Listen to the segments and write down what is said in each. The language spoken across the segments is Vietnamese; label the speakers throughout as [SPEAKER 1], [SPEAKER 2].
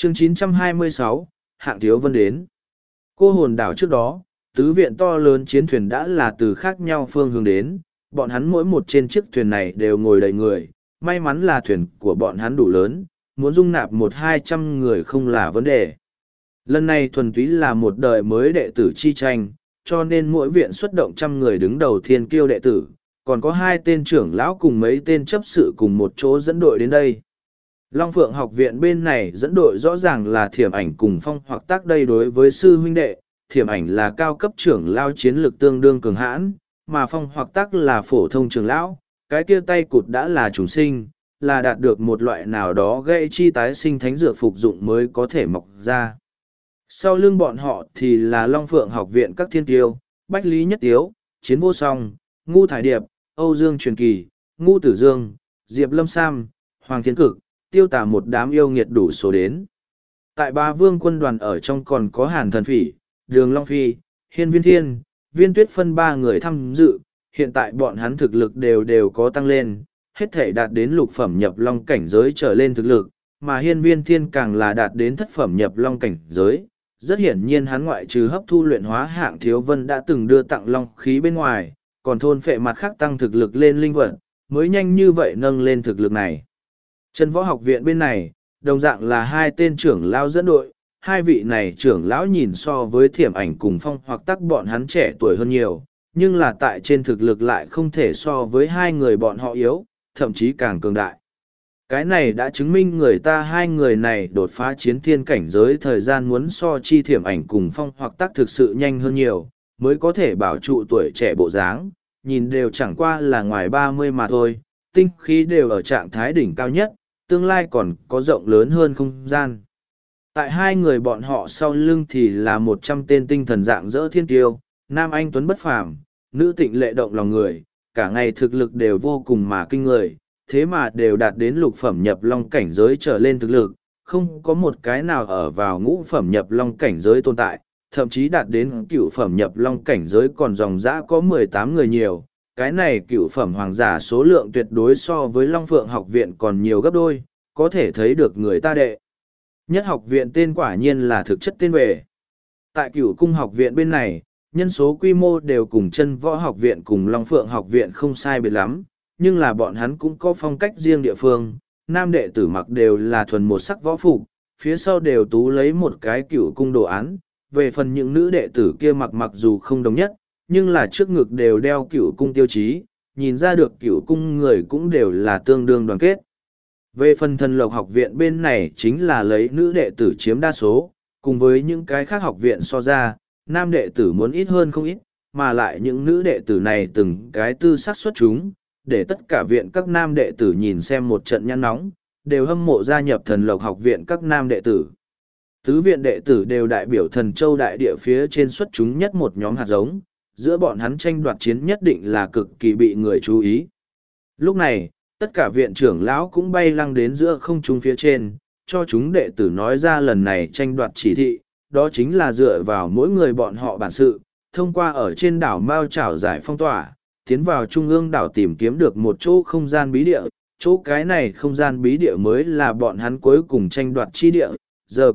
[SPEAKER 1] Chương 926, hạng thiếu vân đến. Cô hồn đảo trước đó, tứ viện to lớn chiến thuyền đã là từ khác nhau phương hướng đến, bọn hắn mỗi một trên chiếc thuyền này đều ngồi đầy người, may mắn là thuyền của bọn hắn đủ lớn, muốn dung nạp 100-200 người không là vấn đề. Lần này thuần túy là một đời mới đệ tử chi tranh, cho nên mỗi viện xuất động 100 người đứng đầu thiên kiêu đệ tử, còn có 2 tên trưởng lão cùng mấy tên chấp sự cùng một chỗ dẫn đội đến đây. Long Phượng học viện bên này dẫn đội rõ ràng là Thiểm Ảnh cùng Phong Hoặc Tác đây đối với sư huynh đệ, Thiểm Ảnh là cao cấp trưởng lao chiến lược tương đương cường hãn, mà Phong Hoặc Tác là phổ thông trưởng lão, cái kia tay cụt đã là trùng sinh, là đạt được một loại nào đó gây chi tái sinh thánh dược phục dụng mới có thể mọc ra. Sau lưng bọn họ thì là Long Phượng học viện các thiên tiêu, Bách Lý Nhất Tiếu, Chiến Vô Song, Ngu Thải Điệp, Âu Dương Truyền Kỳ, Ngu Tử Dương, Diệp Lâm Sam, Hoàng Thiên Cực, Tiêu Tả một đám yêu nghiệt đủ số đến. Tại Ba Vương quân đoàn ở trong còn có Hàn Thần Phỉ, Đường Long Phi, Hiên Viên Thiên, Viên Tuyết phân 3 người tham dự, hiện tại bọn hắn thực lực đều có tăng lên, hết thể đạt đến lục phẩm nhập long cảnh giới trở lên thực lực, mà Hiên Viên Thiên càng là đạt đến thất phẩm nhập long cảnh giới. Rất hiển nhiên hắn ngoại trừ hấp thu luyện hóa hạng thiếu vân đã từng đưa tặng long khí bên ngoài, còn thôn phệ mặt khác tăng thực lực lên linh vật, mới nhanh như vậy nâng lên thực lực này. Trần Võ học viện bên này, đồng dạng là 2 tên trưởng lão dẫn đội, 2 vị này trưởng lão nhìn so với Thiểm Ảnh cùng Phong Hoặc Tác bọn hắn trẻ tuổi hơn nhiều, nhưng là tại trên thực lực lại không thể so với 2 người bọn họ yếu, thậm chí càng cường đại. Cái này đã chứng minh người ta 2 người này đột phá chiến thiên cảnh giới thời gian muốn so chi Thiểm Ảnh cùng Phong Hoặc Tác thực sự nhanh hơn nhiều, mới có thể bảo trụ tuổi trẻ bộ dáng, nhìn đều chẳng qua là ngoài 30 mà thôi, tinh khí đều ở trạng thái đỉnh cao nhất, tương lai còn có rộng lớn hơn không gian. Tại 2 người bọn họ sau lưng thì là 100 tên tinh thần dạng dỡ thiên tiêu, nam anh tuấn bất phàm, nữ tịnh lệ động lòng người, cả ngày thực lực đều vô cùng mà kinh người, thế mà đều đạt đến lục phẩm nhập long cảnh giới trở lên thực lực, không có một cái nào ở vào ngũ phẩm nhập long cảnh giới tồn tại, thậm chí đạt đến cửu phẩm nhập long cảnh giới còn dòng dã có 18 người nhiều. Cái này cửu phẩm hoàng giả số lượng tuyệt đối so với Long Phượng học viện còn nhiều gấp đôi, có thể thấy được người ta đệ. Nhất học viện tên quả nhiên là thực chất tên về. Tại cửu cung học viện bên này, nhân số quy mô đều cùng Chân Võ học viện cùng Long Phượng học viện không sai biệt lắm, nhưng là bọn hắn cũng có phong cách riêng địa phương. Nam đệ tử mặc đều là thuần một sắc võ phục, phía sau đều tú lấy một cái cửu cung đồ án. Về phần những nữ đệ tử kia mặc dù không đồng nhất, nhưng là trước ngực đều đeo cửu cung tiêu chí, nhìn ra được cửu cung người cũng đều là tương đương đoàn kết. Về phần Thần Lộc học viện bên này chính là lấy nữ đệ tử chiếm đa số, cùng với những cái khác học viện so ra, nam đệ tử muốn ít hơn không ít, mà lại những nữ đệ tử này từng cái tư sắc xuất chúng, để tất cả viện các nam đệ tử nhìn xem một trận nhăn nóng, đều hâm mộ gia nhập Thần Lộc học viện các nam đệ tử. Tứ viện đệ tử đều đại biểu Thần Châu đại địa phía trên xuất chúng nhất một nhóm hạt giống, giữa bọn hắn tranh đoạt chiến nhất định là cực kỳ bị người chú ý. Lúc này, tất cả viện trưởng lão cũng bay lăng đến giữa không trung phía trên, cho chúng đệ tử nói ra lần này tranh đoạt chỉ thị, đó chính là dựa vào mỗi người bọn họ bản sự, thông qua ở trên đảo Mao Chảo giải phong tỏa, tiến vào trung ương đảo tìm kiếm được một chỗ không gian bí địa, chỗ cái này không gian bí địa mới là bọn hắn cuối cùng tranh đoạt chi địa, giờ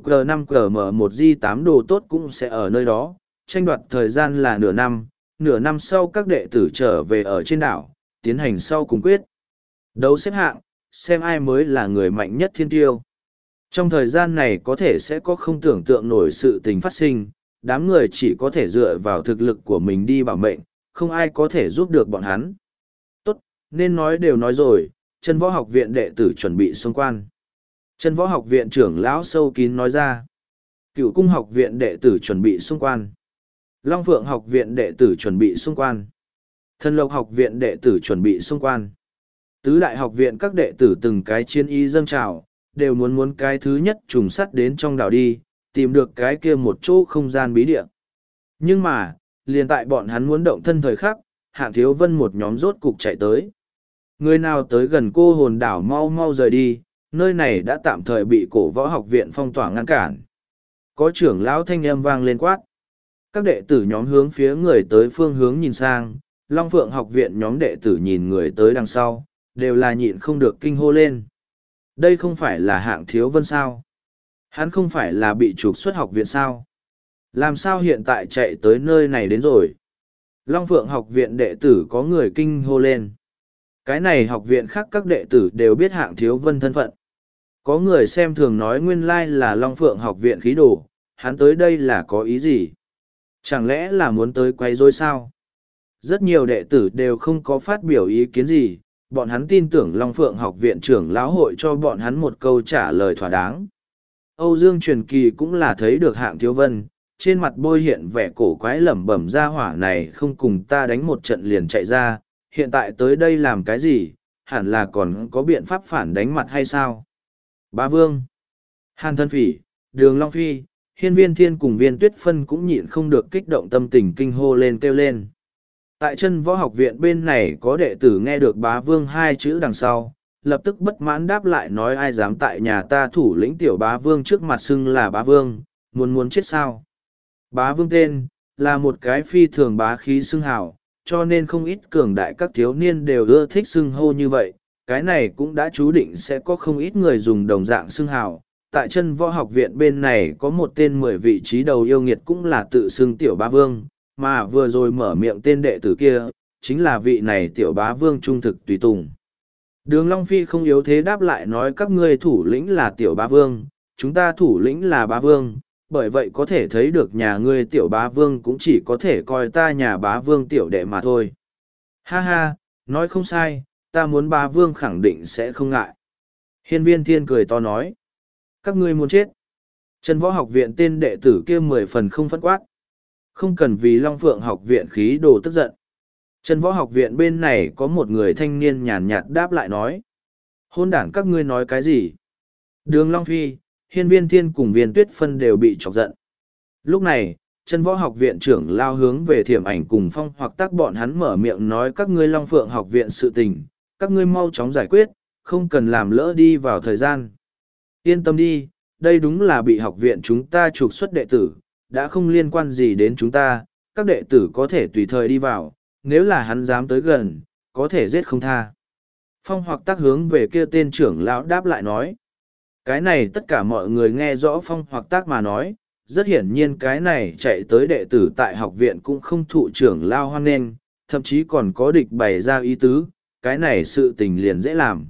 [SPEAKER 1] G5GM1G8 đồ tốt cũng sẽ ở nơi đó, tranh đoạt thời gian là nửa năm sau các đệ tử trở về ở trên đảo, tiến hành sau cùng quyết. Đấu xếp hạng, xem ai mới là người mạnh nhất thiên tiêu. Trong thời gian này có thể sẽ có không tưởng tượng nổi sự tình phát sinh, đám người chỉ có thể dựa vào thực lực của mình đi bảo mệnh, không ai có thể giúp được bọn hắn. Tốt, nên nói đều nói rồi, Chân Võ học viện đệ tử chuẩn bị xung quan. Chân Võ học viện trưởng lão sâu kín nói ra. Cửu cung học viện đệ tử chuẩn bị xung quan. Long Phượng học viện đệ tử chuẩn bị xung quan. Thần Lộc học viện đệ tử chuẩn bị xung quan. Tứ đại học viện các đệ tử từng cái chiến ý dâng trào, đều muốn cái thứ nhất trùng sắt đến trong đảo đi, tìm được cái kia một chỗ không gian bí địa. Nhưng mà, liền tại bọn hắn muốn động thân thời khắc, Hạng Thiếu Vân một nhóm rốt cục chạy tới. Người nào tới gần cô hồn đảo mau mau rời đi, nơi này đã tạm thời bị cổ võ học viện phong tỏa ngăn cản. Có trưởng lão thanh âm vang lên quát. Các đệ tử nhóm hướng phía người tới phương hướng nhìn sang, Long Phượng học viện nhóm đệ tử nhìn người tới đằng sau, đều là nhịn không được kinh hô lên. Đây không phải là Hạng Thiếu Vân sao? Hắn không phải là bị trục xuất học viện sao? Làm sao hiện tại chạy tới nơi này đến rồi? Long Phượng học viện đệ tử có người kinh hô lên. Cái này học viện khác các đệ tử đều biết Hạng Thiếu Vân thân phận. Có người xem thường nói nguyên lai là Long Phượng học viện khí đồ, hắn tới đây là có ý gì? Chẳng lẽ là muốn tới quay rối sao? Rất nhiều đệ tử đều không có phát biểu ý kiến gì, bọn hắn tin tưởng Long Phượng học viện trưởng lão hội cho bọn hắn một câu trả lời thỏa đáng. Âu Dương Truyền Kỳ cũng là thấy được Hạng Thiếu Vân, trên mặt bôi hiện vẻ cổ quái lẩm bẩm ra hỏa này không cùng ta đánh một trận liền chạy ra, hiện tại tới đây làm cái gì, hẳn là còn có biện pháp phản đánh mặt hay sao? Bá Vương, Hàn Thân Phỉ, Đường Long Phi, Hiên Viên Thiên cùng Viên Tuyết Phân cũng nhịn không được kích động tâm tình kinh hô lên kêu lên. Tại chân võ học viện bên này có đệ tử nghe được Bá Vương hai chữ đằng sau, lập tức bất mãn đáp lại nói ai dám tại nhà ta thủ lĩnh tiểu Bá Vương trước mặt xưng là Bá Vương, muốn chết sao? Bá Vương tên, là một cái phi thường bá khí xưng hào, cho nên không ít cường đại các thiếu niên đều ưa thích xưng hô như vậy. Cái này cũng đã chú định sẽ có không ít người dùng đồng dạng xưng hào. Tại chân võ học viện bên này có một tên 10 vị trí đầu yêu nghiệt cũng là tự xưng tiểu Bá Vương, mà vừa rồi mở miệng tên đệ tử kia, chính là vị này tiểu Bá Vương trung thực tùy tùng. Đường Long Phi không yếu thế đáp lại nói các ngươi thủ lĩnh là tiểu Bá Vương, chúng ta thủ lĩnh là Bá Vương, bởi vậy có thể thấy được nhà ngươi tiểu Bá Vương cũng chỉ có thể coi ta nhà Bá Vương tiểu đệ mà thôi. Ha ha, nói không sai, ta muốn Bá Vương khẳng định sẽ không ngại. Hiên Viên Thiên cười to nói, các ngươi muốn chết. Chân võ học viện tên đệ tử kia 10 phần không phẫn quát. Không cần vì Long Phượng học viện khí đồ tức giận. Chân võ học viện bên này có một người thanh niên nhàn nhạt đáp lại nói. Hôn đản các ngươi nói cái gì? Đường Long Phi, Hiên Viên Thiên cùng Viên Tuyết Phân đều bị chọc giận. Lúc này, chân võ học viện trưởng lao hướng về Thiểm Ảnh cùng Phong Hoặc Tác bọn hắn mở miệng nói các ngươi Long Phượng học viện sự tình, các ngươi mau chóng giải quyết, không cần làm lỡ đi vào thời gian. Yên tâm đi, đây đúng là bị học viện chúng ta trục xuất đệ tử, đã không liên quan gì đến chúng ta, các đệ tử có thể tùy thời đi vào, nếu là hắn dám tới gần, có thể giết không tha. Phong Hoặc Tác hướng về kia tên trưởng lão đáp lại nói. Cái này tất cả mọi người nghe rõ Phong Hoặc Tác mà nói, rất hiển nhiên cái này chạy tới đệ tử tại học viện cũng không thụ trưởng lao hoan nghênh, thậm chí còn có địch bày ra ý tứ, cái này sự tình liền dễ làm.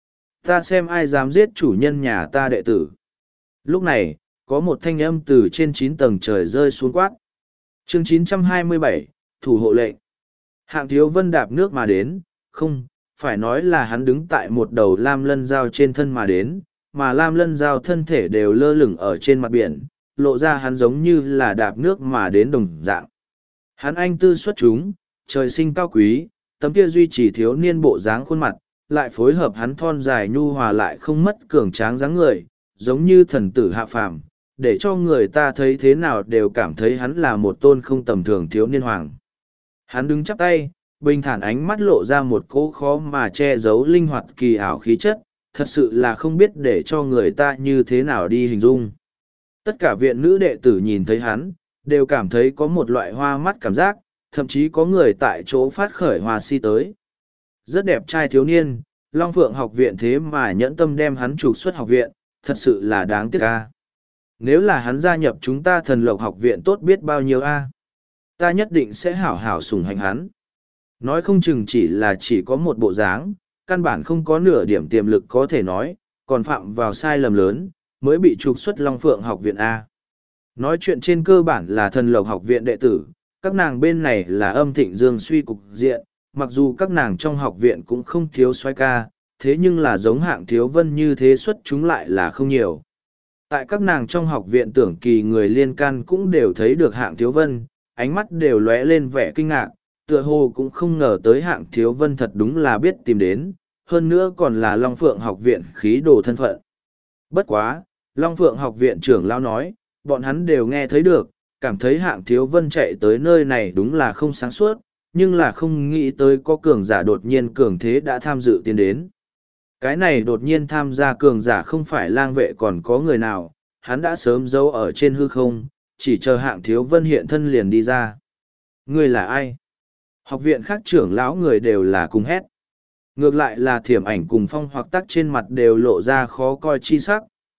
[SPEAKER 1] Ta xem ai dám giết chủ nhân nhà ta đệ tử. Lúc này, có một thanh âm từ trên 9 tầng trời rơi xuống quát. Chương 927, Thủ hộ lệnh. Hạng Thiếu Vân đạp nước mà đến, không, phải nói là hắn đứng tại một đầu lam lân dao trên thân mà đến, mà lam lân dao thân thể đều lơ lửng ở trên mặt biển, lộ ra hắn giống như là đạp nước mà đến đồng dạng. Hắn anh tư xuất chúng, trời sinh cao quý, tấm kia duy trì thiếu niên bộ dáng khuôn mặt, lại phối hợp hắn thon dài nhu hòa lại không mất cường tráng dáng người, giống như thần tử hạ phàm, để cho người ta thấy thế nào đều cảm thấy hắn là một tôn không tầm thường thiếu niên hoàng. Hắn đứng chắp tay, bình thản ánh mắt lộ ra một cỗ khó mà che giấu linh hoạt kỳ ảo khí chất, thật sự là không biết để cho người ta như thế nào đi hình dung. Tất cả viện nữ đệ tử nhìn thấy hắn, đều cảm thấy có một loại hoa mắt cảm giác, thậm chí có người tại chỗ phát khởi hoa si tới. Rất đẹp trai thiếu niên, Long Phượng học viện thế mà nhẫn tâm đem hắn trục xuất học viện, thật sự là đáng tiếc a. Nếu là hắn gia nhập chúng ta Thần Lộc học viện tốt biết bao nhiêu a. Ta nhất định sẽ hảo hảo sủng hạnh hắn. Nói không chừng chỉ có một bộ dáng, căn bản không có nửa điểm tiềm lực có thể nói, còn phạm vào sai lầm lớn, mới bị trục xuất Long Phượng học viện A. Nói chuyện trên cơ bản là Thần Lộc học viện đệ tử, các nàng bên này là âm thịnh dương suy cục diện, mặc dù các nàng trong học viện cũng không thiếu soái ca, thế nhưng là giống Hạng Thiếu Vân như thế xuất chúng lại là không nhiều. Tại các nàng trong học viện tưởng kỳ người liên can cũng đều thấy được Hạng Thiếu Vân, ánh mắt đều lóe lên vẻ kinh ngạc, tựa hồ cũng không ngờ tới Hạng Thiếu Vân thật đúng là biết tìm đến, hơn nữa còn là Long Phượng học viện khí đồ thân phận. Bất quá, Long Phượng học viện trưởng lão nói, bọn hắn đều nghe thấy được, cảm thấy Hạng Thiếu Vân chạy tới nơi này đúng là không sáng suốt, nhưng là không nghĩ tới có cường giả đột nhiên cường thế đã tham dự tiến đến. Cái này đột nhiên tham gia cường giả không phải lang vệ còn có người nào, hắn đã sớm giấu ở trên hư không, chỉ chờ Hạng Thiếu Vân hiện thân liền đi ra. Người là ai? Học viện khác trưởng lão người đều là cùng hét. Ngược lại là Thiểm Ảnh cùng Phong Hoặc Tác trên mặt đều lộ ra khó coi chi sắc,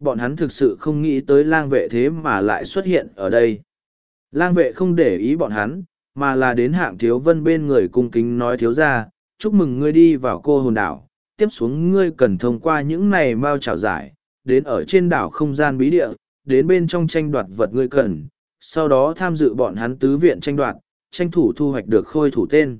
[SPEAKER 1] Bọn hắn thực sự không nghĩ tới lang vệ thế mà lại xuất hiện ở đây. Lang vệ không để ý bọn hắn, mà là đến Hạng Thiếu Vân bên người cung kính nói: thiếu ra, chúc mừng ngươi đi vào Cô Hồn Đảo. Tiếp xuống ngươi cần thông qua những này mao trảo giải, đến ở trên đảo không gian bí địa, đến bên trong tranh đoạt vật ngươi cần, sau đó tham dự bọn hắn tứ viện tranh đoạt, tranh thủ thu hoạch được khôi thủ tên.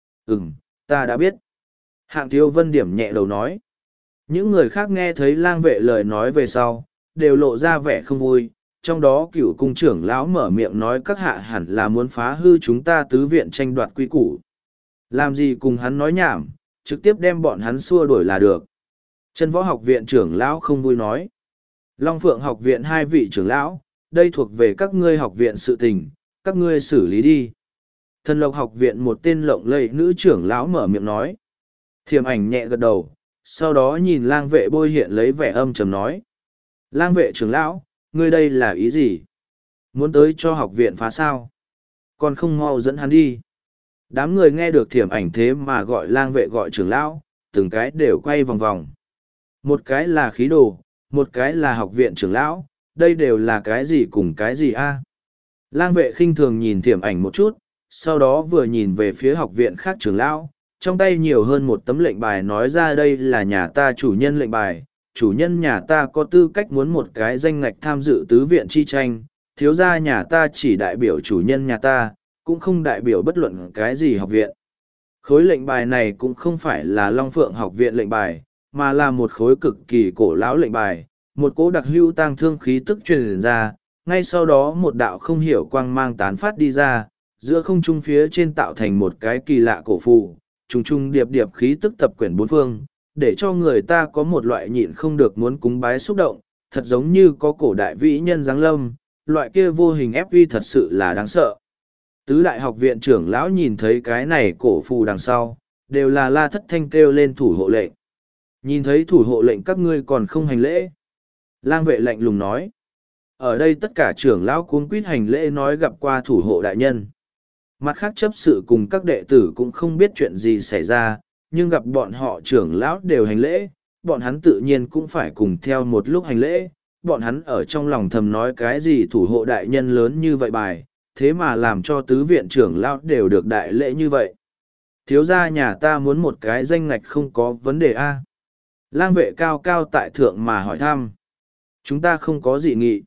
[SPEAKER 1] Ta đã biết. Hạng Thiếu Vân điểm nhẹ đầu nói. Những người khác nghe thấy lang vệ lời nói về sau, đều lộ ra vẻ không vui. Trong đó cựu cung trưởng lão mở miệng nói: các hạ hẳn là muốn phá hư chúng ta tứ viện tranh đoạt quy củ. Làm gì cùng hắn nói nhảm, trực tiếp đem bọn hắn xua đuổi là được. Chân võ học viện trưởng lão không vui nói. Long Phượng học viện hai vị trưởng lão, đây thuộc về các ngươi học viện sự tình, các ngươi xử lý đi. Thần Lộc học viện một tên lộng lẫy nữ trưởng lão mở miệng nói. Thiềm Ảnh nhẹ gật đầu, sau đó nhìn lang vệ bôi hiện lấy vẻ âm trầm nói. Lang vệ trưởng lão, ngươi đây là ý gì? Muốn tới cho học viện phá sao? Còn không mau dẫn hắn đi. Đám người nghe được Thiềm Ảnh thế mà gọi lang vệ gọi trưởng lão, từng cái đều quay vòng vòng. Một cái là khí đồ, một cái là học viện trưởng lão, đây đều là cái gì cùng cái gì a? Lang vệ khinh thường nhìn Thiềm Ảnh một chút, sau đó vừa nhìn về phía học viện khác trưởng lão, trong tay nhiều hơn một tấm lệnh bài nói ra: đây là nhà ta chủ nhân lệnh bài, chủ nhân nhà ta có tư cách muốn một cái danh ngạch tham dự tứ viện chi tranh, thiếu gia nhà ta chỉ đại biểu chủ nhân nhà ta, cũng không đại biểu bất luận cái gì học viện. Khối lệnh bài này cũng không phải là Long Phượng học viện lệnh bài, mà là một khối cực kỳ cổ lão lệnh bài, một cỗ đặc hữu tang thương khí tức truyền ra, ngay sau đó một đạo không hiểu quang mang tán phát đi ra, giữa không trung phía trên tạo thành một cái kỳ lạ cổ phù, trùng trùng điệp điệp khí tức tập quyển bốn phương, để cho người ta có một loại nhịn không được muốn cúng bái xúc động, thật giống như có cổ đại vĩ nhân giáng lâm, loại kia vô hình ép uy thật sự là đáng sợ. Tứ đại học viện trưởng lão nhìn thấy cái này cổ phù đằng sau, đều là la thất thanh kêu lên thủ hộ lệnh. Nhìn thấy thủ hộ lệnh các ngươi còn không hành lễ. Lang vệ lạnh lùng nói. Ở đây tất cả trưởng lão cuống quýt hành lễ nói gặp qua thủ hộ đại nhân. Mặt khác chấp sự cùng các đệ tử cũng không biết chuyện gì xảy ra, nhưng gặp bọn họ trưởng lão đều hành lễ, bọn hắn tự nhiên cũng phải cùng theo một lúc hành lễ. Bọn hắn ở trong lòng thầm nói cái gì thủ hộ đại nhân lớn như vậy bài, thế mà làm cho tứ viện trưởng lão đều được đại lễ như vậy. Thiếu gia nhà ta muốn một cái danh ngạch không có vấn đề a. Lang vệ cao cao tại thượng mà hỏi thăm. Chúng ta không có dị nghị.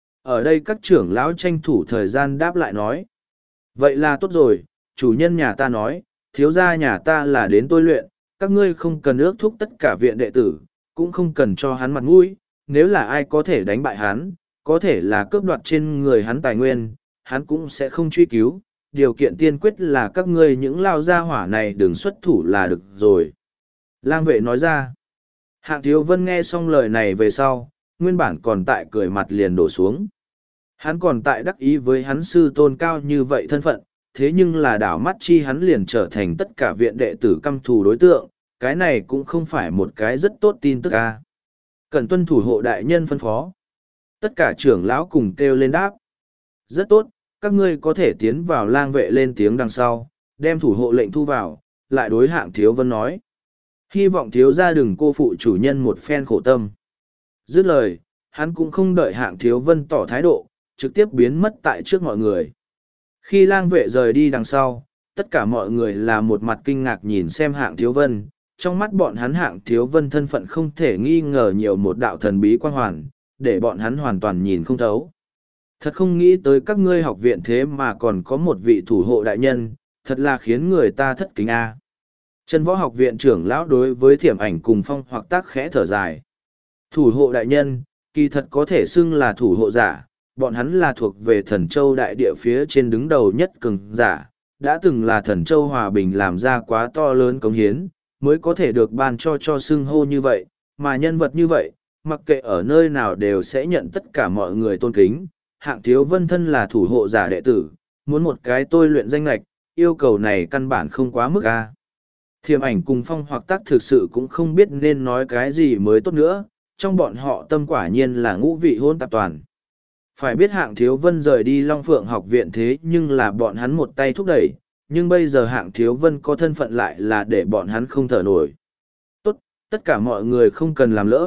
[SPEAKER 1] Ở đây các trưởng lão tranh thủ thời gian đáp lại nói. Vậy là tốt rồi, chủ nhân nhà ta nói, thiếu gia nhà ta là đến tôi luyện, các ngươi không cần ước thúc tất cả viện đệ tử, cũng không cần cho hắn mặt mũi, nếu là ai có thể đánh bại hắn, có thể là cướp đoạt trên người hắn tài nguyên, hắn cũng sẽ không truy cứu, điều kiện tiên quyết là các ngươi những lao gia hỏa này đừng xuất thủ là được rồi. Lang vệ nói ra. Hạng Thiếu Vân nghe xong lời này về sau, nguyên bản còn tại cười mặt liền đổ xuống. Hắn còn tại đắc ý với hắn sư tôn cao như vậy thân phận, thế nhưng là đảo mắt chi hắn liền trở thành tất cả viện đệ tử căm thù đối tượng, cái này cũng không phải một cái rất tốt tin tức a. Cần tuân thủ hộ đại nhân phân phó. Tất cả trưởng lão cùng kêu lên đáp. Rất tốt, các ngươi có thể tiến vào. Lang vệ lên tiếng đằng sau, đem thủ hộ lệnh thu vào, lại đối Hạng Thiếu Vân nói. Hy vọng thiếu gia đừng cô phụ chủ nhân một phen khổ tâm. Dứt lời, hắn cũng không đợi Hạng Thiếu Vân tỏ thái độ, trực tiếp biến mất tại trước mọi người. Khi lang vệ rời đi đằng sau, tất cả mọi người là một mặt kinh ngạc nhìn xem Hạng Thiếu Vân. Trong mắt bọn hắn Hạng Thiếu Vân thân phận không thể nghi ngờ nhiều một đạo thần bí quang hoàn, để bọn hắn hoàn toàn nhìn không thấu. Thật không nghĩ tới các ngươi học viện thế mà còn có một vị thủ hộ đại nhân, thật là khiến người ta thất kính a. Chân võ học viện trưởng lão đối với Thiểm Ảnh cùng Phong Hoặc Tác khẽ thở dài. Thủ hộ đại nhân, kỳ thật có thể xưng là thủ hộ giả, bọn hắn là thuộc về Thần Châu đại địa phía trên đứng đầu nhất cường giả, đã từng là Thần Châu hòa bình làm ra quá to lớn cống hiến, mới có thể được ban cho xưng hô như vậy, mà nhân vật như vậy, mặc kệ ở nơi nào đều sẽ nhận tất cả mọi người tôn kính. Hạng Thiếu Vân thân là thủ hộ giả đệ tử, muốn một cái tôi luyện danh lệch, yêu cầu này căn bản không quá mức a. Thiểm Ảnh cùng Phong Hoặc Tác thực sự cũng không biết nên nói cái gì mới tốt nữa, trong bọn họ tâm quả nhiên là ngũ vị hôn tạp toàn. Phải biết Hạng Thiếu Vân rời đi Long Phượng học viện thế nhưng là bọn hắn một tay thúc đẩy, nhưng bây giờ Hạng Thiếu Vân có thân phận lại là để bọn hắn không thở nổi. Tốt, tất cả mọi người không cần làm lỡ,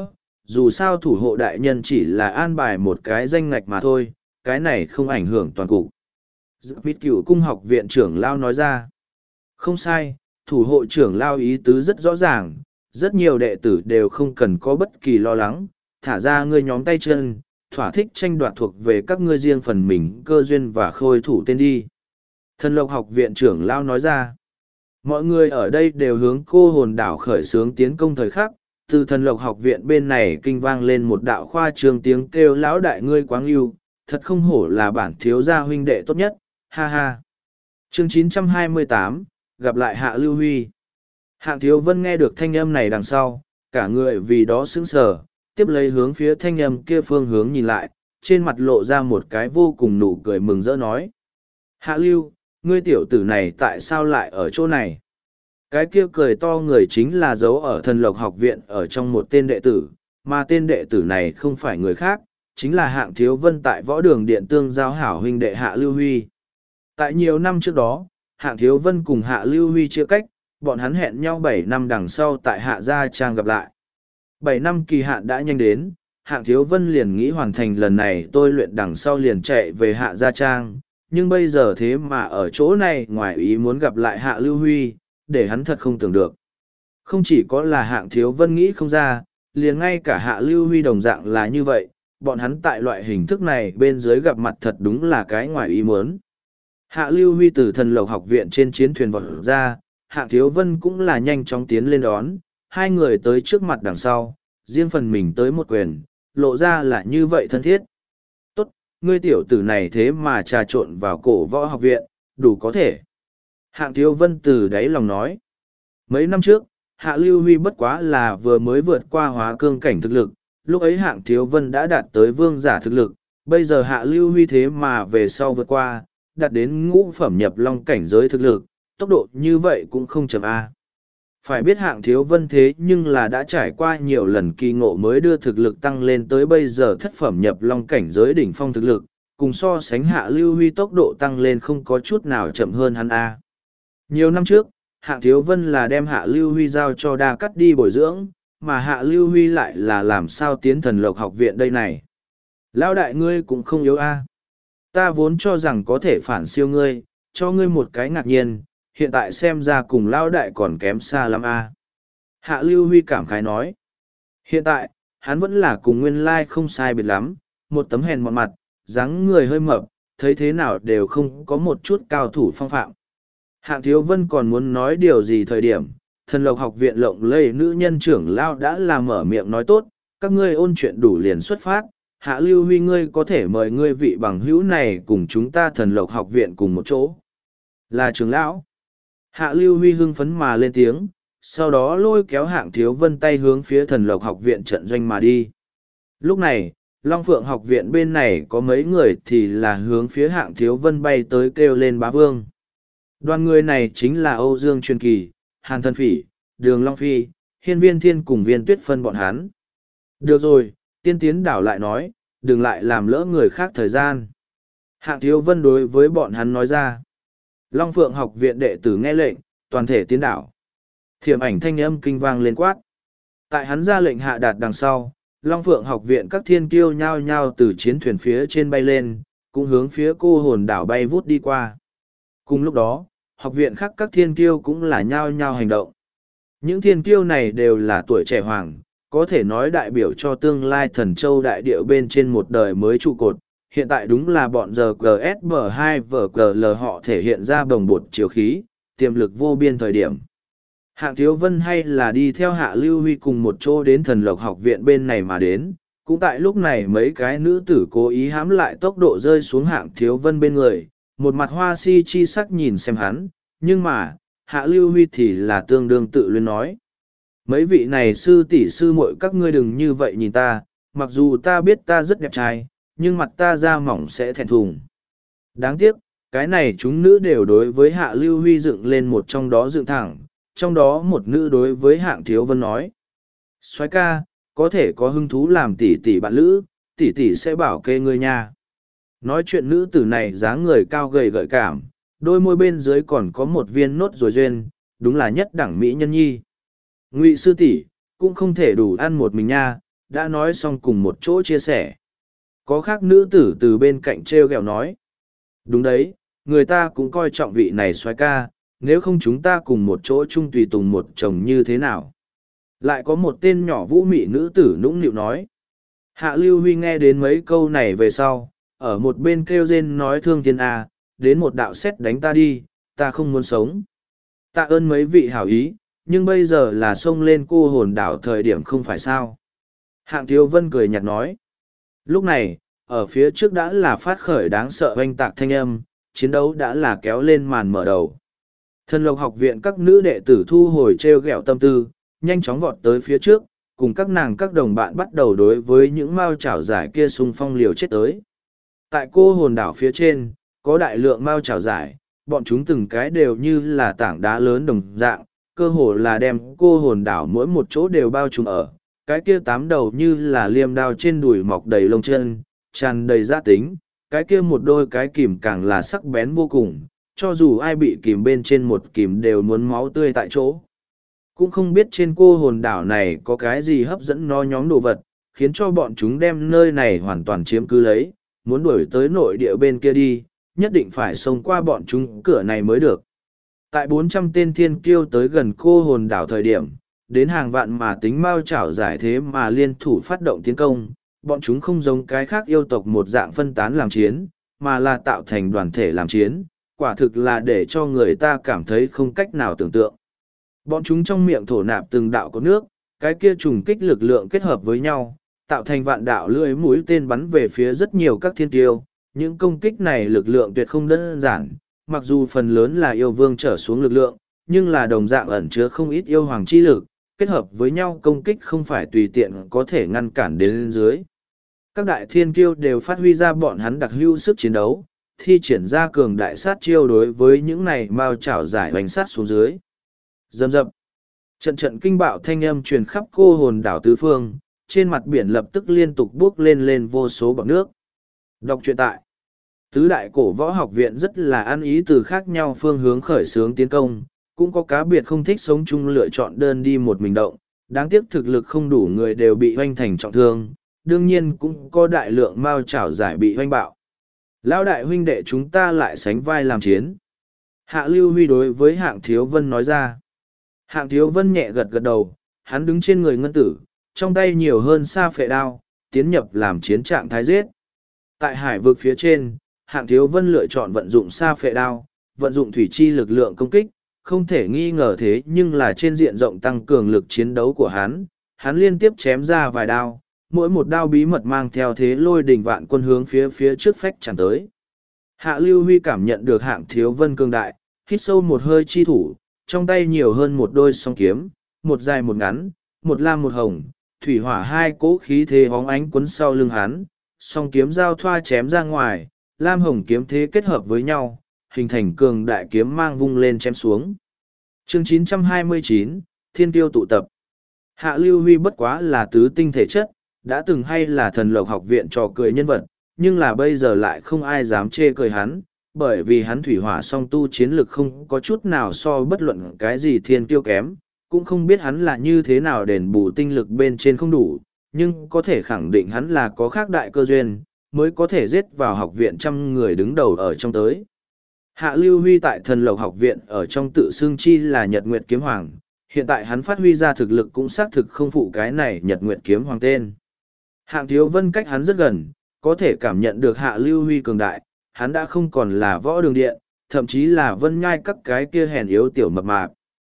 [SPEAKER 1] dù sao thủ hộ đại nhân chỉ là an bài một cái danh ngạch mà thôi, cái này không ảnh hưởng toàn cục. Mít Cựu cung học viện trưởng lao nói ra. Không sai, thủ hộ trưởng lao ý tứ rất rõ ràng, rất nhiều đệ tử đều không cần có bất kỳ lo lắng, thả ra ngươi nhóm tay chân, thỏa thích tranh đoạt thuộc về các ngươi riêng phần mình cơ duyên và khôi thủ tên đi. Thần Lộc học viện trưởng lao nói ra. Mọi người ở đây đều hướng cô hồn đảo khởi xướng tiến công thời khắc, từ thần Lộc học viện bên này kinh vang lên một đạo khoa trường tiếng kêu lão đại ngươi quáng yêu, thật không hổ là bản thiếu gia huynh đệ tốt nhất, ha ha. Chương 928, gặp lại Hạ Lưu Huy. Hạng Thiếu Vân nghe được thanh âm này đằng sau, cả người vì đó sững sờ, tiếp lấy hướng phía thanh âm kia phương hướng nhìn lại, trên mặt lộ ra một cái vô cùng nụ cười mừng rỡ nói. Hạ Lưu, ngươi tiểu tử này tại sao lại ở chỗ này? Cái kia cười to người chính là giấu ở thần Lộc học viện ở trong một tên đệ tử, mà tên đệ tử này không phải người khác, chính là Hạng Thiếu Vân tại võ đường điện tương giao hảo huynh đệ Hạ Lưu Huy. Tại nhiều năm trước đó, Hạng Thiếu Vân cùng Hạ Lưu Huy chia cách, bọn hắn hẹn nhau 7 năm đằng sau tại Hạ Gia Trang gặp lại. 7 năm kỳ hạn đã nhanh đến, Hạng Thiếu Vân liền nghĩ hoàn thành lần này tôi luyện đằng sau liền chạy về Hạ Gia Trang, nhưng bây giờ thế mà ở chỗ này ngoài ý muốn gặp lại Hạ Lưu Huy, để hắn thật không tưởng được. Không chỉ có là Hạng Thiếu Vân nghĩ không ra, liền ngay cả Hạ Lưu Huy đồng dạng là như vậy, bọn hắn tại loại hình thức này bên dưới gặp mặt thật đúng là cái ngoài ý muốn. Hạ Lưu Huy từ thần Lộc học viện trên chiến thuyền vọt ra, Hạng Thiếu Vân cũng là nhanh chóng tiến lên đón, hai người tới trước mặt đằng sau, riêng phần mình tới một quyền, lộ ra là như vậy thân thiết. Tốt, ngươi tiểu tử này thế mà trà trộn vào cổ võ học viện, đủ có thể. Hạng Thiếu Vân từ đáy lòng nói. Mấy năm trước, Hạ Lưu Huy bất quá là vừa mới vượt qua hóa cương cảnh thực lực, lúc ấy Hạng Thiếu Vân đã đạt tới vương giả thực lực, bây giờ Hạ Lưu Huy thế mà về sau vượt qua, đạt đến ngũ phẩm nhập long cảnh giới thực lực, tốc độ như vậy cũng không chậm A. Phải biết Hạng Thiếu Vân thế nhưng là đã trải qua nhiều lần kỳ ngộ mới đưa thực lực tăng lên tới bây giờ thất phẩm nhập long cảnh giới đỉnh phong thực lực, cùng so sánh Hạ Lưu Huy tốc độ tăng lên không có chút nào chậm hơn hắn A. Nhiều năm trước, Hạng Thiếu Vân là đem Hạ Lưu Huy giao cho Đa Cắt đi bồi dưỡng, mà Hạ Lưu Huy lại là làm sao tiến thần Lộc học viện đây này. Lão đại ngươi cũng không yếu A. Ta vốn cho rằng có thể phản siêu ngươi, cho ngươi một cái ngạc nhiên, hiện tại xem ra cùng Lão đại còn kém xa lắm A. Hạ Lưu Huy cảm khái nói. Hiện tại, hắn vẫn là cùng nguyên lai không sai biệt lắm, một tấm hèn mọn mặt, dáng người hơi mập, thấy thế nào đều không có một chút cao thủ phong phạm. Hạng Thiếu Vân còn muốn nói điều gì thời điểm, thần Lộc học viện lộng lẫy nữ nhân trưởng lao đã làm mở miệng nói tốt, các ngươi ôn chuyện đủ liền xuất phát, Hạ Lưu Huy ngươi có thể mời ngươi vị bằng hữu này cùng chúng ta thần Lộc học viện cùng một chỗ. Là trưởng lão. Hạ Lưu Huy hưng phấn mà lên tiếng, sau đó lôi kéo Hạng Thiếu Vân tay hướng phía thần Lộc học viện trận doanh mà đi. Lúc này, Long Phượng học viện bên này có mấy người thì là hướng phía Hạng Thiếu Vân bay tới kêu lên bá vương. Đoàn người này chính là Âu Dương Truyền Kỳ, Hàn Thân Phỉ, Đường Long Phi, Hiên Viên Thiên cùng Viên Tuyết Phân bọn hắn. Được rồi, tiên tiến đảo lại nói, đừng lại làm lỡ người khác thời gian. Hạng Thiếu Vân đối với bọn hắn nói ra. Long Phượng học viện đệ tử nghe lệnh, toàn thể tiến đảo. Thiểm ảnh thanh âm kinh vang lên quát. Tại hắn ra lệnh hạ đạt đằng sau, Long Phượng học viện các thiên kiêu nhao nhao từ chiến thuyền phía trên bay lên, cũng hướng phía cô hồn đảo bay vút đi qua. Cùng lúc đó, học viện khác các thiên kiêu cũng là nhao nhao hành động. Những thiên kiêu này đều là tuổi trẻ hoàng, có thể nói đại biểu cho tương lai thần châu đại địa bên trên một đời mới trụ cột. Hiện tại đúng là bọn giờ GSB2 và GL họ thể hiện ra bồng bột chiều khí, tiềm lực vô biên thời điểm. Hạng Thiếu Vân hay là đi theo Hạ Lưu Huy cùng một chỗ đến thần Lộc học viện bên này mà đến. Cũng tại lúc này mấy cái nữ tử cố ý hãm lại tốc độ rơi xuống Hạng Thiếu Vân bên người, một mặt hoa si chi sắc nhìn xem hắn, nhưng mà, Hạ Lưu Huy thì là tương đương tự luyến nói. Mấy vị này sư tỷ sư muội các ngươi đừng như vậy nhìn ta, mặc dù ta biết ta rất đẹp trai, nhưng mặt ta da mỏng sẽ thẹn thùng. Đáng tiếc, cái này chúng nữ đều đối với Hạ Lưu Huy dựng lên một trong đó dựng thẳng, trong đó một nữ đối với Hạng Thiếu Vân nói. Soái ca, có thể có hứng thú làm tỷ tỷ bạn lữ, tỷ tỷ sẽ bảo kê ngươi nha. Nói chuyện nữ tử này dáng người cao gầy gợi cảm, đôi môi bên dưới còn có một viên nốt ruồi duyên, đúng là nhất đẳng mỹ nhân nhi. Ngụy sư tỷ cũng không thể đủ ăn một mình nha, đã nói xong cùng một chỗ chia sẻ. Có khác nữ tử từ bên cạnh treo gẹo nói. Đúng đấy, người ta cũng coi trọng vị này soái ca, nếu không chúng ta cùng một chỗ chung tùy tùng một chồng như thế nào. Lại có một tên nhỏ vũ mị nữ tử nũng nịu nói. Hạ Lưu Huy nghe đến mấy câu này về sau, ở một bên kêu rên nói thương thiên A, đến một đạo xét đánh ta đi, ta không muốn sống. Tạ ơn mấy vị hảo ý, nhưng bây giờ là xông lên cô hồn đảo thời điểm không phải sao. Hạng Thiếu Vân cười nhạt nói. Lúc này, ở phía trước đã là phát khởi đáng sợ oanh tạc thanh âm, chiến đấu đã là kéo lên màn mở đầu. Thần Lộc học viện các nữ đệ tử thu hồi treo gẹo tâm tư, nhanh chóng vọt tới phía trước, cùng các nàng các đồng bạn bắt đầu đối với những mao chảo giải kia xung phong liều chết tới. Tại cô hồn đảo phía trên, có đại lượng mao chảo giải, bọn chúng từng cái đều như là tảng đá lớn đồng dạng, cơ hồ là đem cô hồn đảo mỗi một chỗ đều bao trùm ở. Cái kia tám đầu như là liềm đao trên đùi mọc đầy lông chân, tràn đầy gia tính, cái kia một đôi cái kìm càng là sắc bén vô cùng, cho dù ai bị kìm bên trên một kìm đều muốn máu tươi tại chỗ. Cũng không biết trên cô hồn đảo này có cái gì hấp dẫn nó nhóm đồ vật, khiến cho bọn chúng đem nơi này hoàn toàn chiếm cứ lấy, muốn đuổi tới nội địa bên kia đi, nhất định phải xông qua bọn chúng cửa này mới được. Tại 400 tên thiên kiêu tới gần cô hồn đảo thời điểm, đến hàng vạn mà tính mao chảo giải thế mà liên thủ phát động tiến công, bọn chúng không giống cái khác yêu tộc một dạng phân tán làm chiến, mà là tạo thành đoàn thể làm chiến, quả thực là để cho người ta cảm thấy không cách nào tưởng tượng. Bọn chúng trong miệng thổ nạp từng đạo có nước, cái kia trùng kích lực lượng kết hợp với nhau, tạo thành vạn đạo lưỡi mũi tên bắn về phía rất nhiều các thiên tiêu. Những công kích này lực lượng tuyệt không đơn giản, mặc dù phần lớn là yêu vương trở xuống lực lượng, nhưng là đồng dạng ẩn chứa không ít yêu hoàng chi lực, kết hợp với nhau công kích không phải tùy tiện có thể ngăn cản đến dưới. Các đại thiên kiêu đều phát huy ra bọn hắn đặc hữu sức chiến đấu, thi triển ra cường đại sát chiêu đối với những này mao chảo giải hoành sát xuống dưới. Dầm dập. Trận trận kinh bạo thanh âm truyền khắp cô hồn đảo tứ phương, trên mặt biển lập tức liên tục bốc lên vô số bọt nước. Đọc truyện tại tứ đại cổ võ học viện rất là ăn ý từ khác nhau phương hướng khởi xướng tiến công, cũng có cá biệt không thích sống chung lựa chọn đơn đi một mình động, đáng tiếc thực lực không đủ người đều bị hoanh thành trọng thương, đương nhiên cũng có đại lượng mao chảo giải bị hoanh bạo. Lão đại huynh đệ chúng ta lại sánh vai làm chiến. Hạ Lưu Huy đối với Hạng Thiếu Vân nói ra. Hạng Thiếu Vân nhẹ gật gật đầu, hắn đứng trên người ngân tử, trong tay nhiều hơn sa phệ đao, tiến nhập làm chiến trạng thái giết. Tại hải vực phía trên, Hạng Thiếu Vân lựa chọn vận dụng sa phệ đao, vận dụng thủy chi lực lượng công kích, không thể nghi ngờ thế nhưng là trên diện rộng tăng cường lực chiến đấu của hắn liên tiếp chém ra vài đao, mỗi một đao bí mật mang theo thế lôi đình vạn quân hướng phía trước phách chẳng tới. Hạ Lưu Huy cảm nhận được Hạng Thiếu Vân cường đại, hít sâu một hơi chi thủ, trong tay nhiều hơn một đôi song kiếm, một dài một ngắn, một lam một hồng, thủy hỏa hai cỗ khí thế hóng ánh quấn sau lưng hắn, song kiếm giao thoa chém ra ngoài, lam hồng kiếm thế kết hợp với nhau, hình thành cường đại kiếm mang vung lên chém xuống. Chương 929, Thiên Tiêu tụ tập. Hạ Lưu Huy bất quá là tứ tinh thể chất, đã từng hay là Thần Lộc học viện trò cười nhân vật, nhưng là bây giờ lại không ai dám chê cười hắn, bởi vì hắn thủy hỏa song tu chiến lực không có chút nào so bất luận cái gì thiên tiêu kém, cũng không biết hắn là như thế nào đền bù tinh lực bên trên không đủ, nhưng có thể khẳng định hắn là có khác đại cơ duyên, mới có thể giết vào học viện trăm người đứng đầu ở trong tới. Hạ Lưu Huy tại Thần Lộc học viện ở trong tự xưng chi là Nhật Nguyệt Kiếm Hoàng, hiện tại hắn phát huy ra thực lực cũng xác thực không phụ cái này Nhật Nguyệt Kiếm Hoàng tên. Hạng Thiếu Vân cách hắn rất gần, có thể cảm nhận được Hạ Lưu Huy cường đại, hắn đã không còn là võ đường điện, thậm chí là vân nhai các cái kia hèn yếu tiểu mập mạp.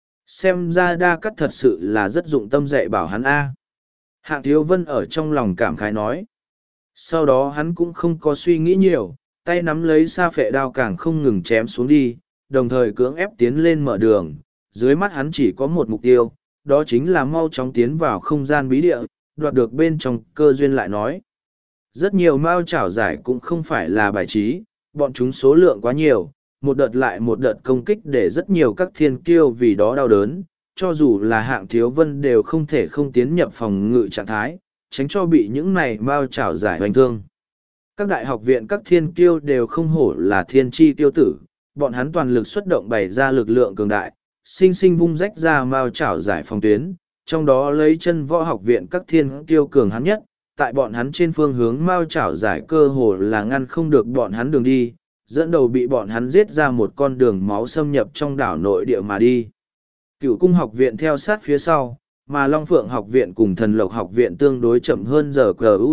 [SPEAKER 1] Xem ra đa cắt thật sự là rất dụng tâm dạy bảo hắn A. Hạng Thiếu Vân ở trong lòng cảm khái nói. Sau đó hắn cũng không có suy nghĩ nhiều, tay nắm lấy sa phệ đao càng không ngừng chém xuống đi, đồng thời cưỡng ép tiến lên mở đường. Dưới mắt hắn chỉ có một mục tiêu, đó chính là mau chóng tiến vào không gian bí địa, đoạt được bên trong cơ duyên lại nói. Rất nhiều mao chảo giải cũng không phải là bài trí, bọn chúng số lượng quá nhiều, một đợt lại một đợt công kích để rất nhiều các thiên kiêu vì đó đau đớn, cho dù là Hạng Thiếu Vân đều không thể không tiến nhập phòng ngự trạng thái, tránh cho bị những này mao chảo giải hoành thương. Các đại học viện các thiên kiêu đều không hổ là thiên chi tiêu tử, bọn hắn toàn lực xuất động bày ra lực lượng cường đại, sinh sinh vung rách ra mao chảo giải phòng tuyến, trong đó lấy chân võ học viện các thiên kiêu cường hắn nhất, tại bọn hắn trên phương hướng Mao Chảo Giải cơ hồ là ngăn không được bọn hắn đường đi, dẫn đầu bị bọn hắn giết ra một con đường máu xâm nhập trong đảo nội địa mà đi. Cửu cung học viện theo sát phía sau, mà Long Phượng học viện cùng Thần Lộc học viện tương đối chậm hơn giờ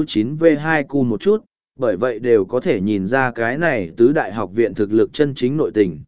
[SPEAKER 1] GU9V2Q một chút, bởi vậy đều có thể nhìn ra cái này tứ đại học viện thực lực chân chính nội tình.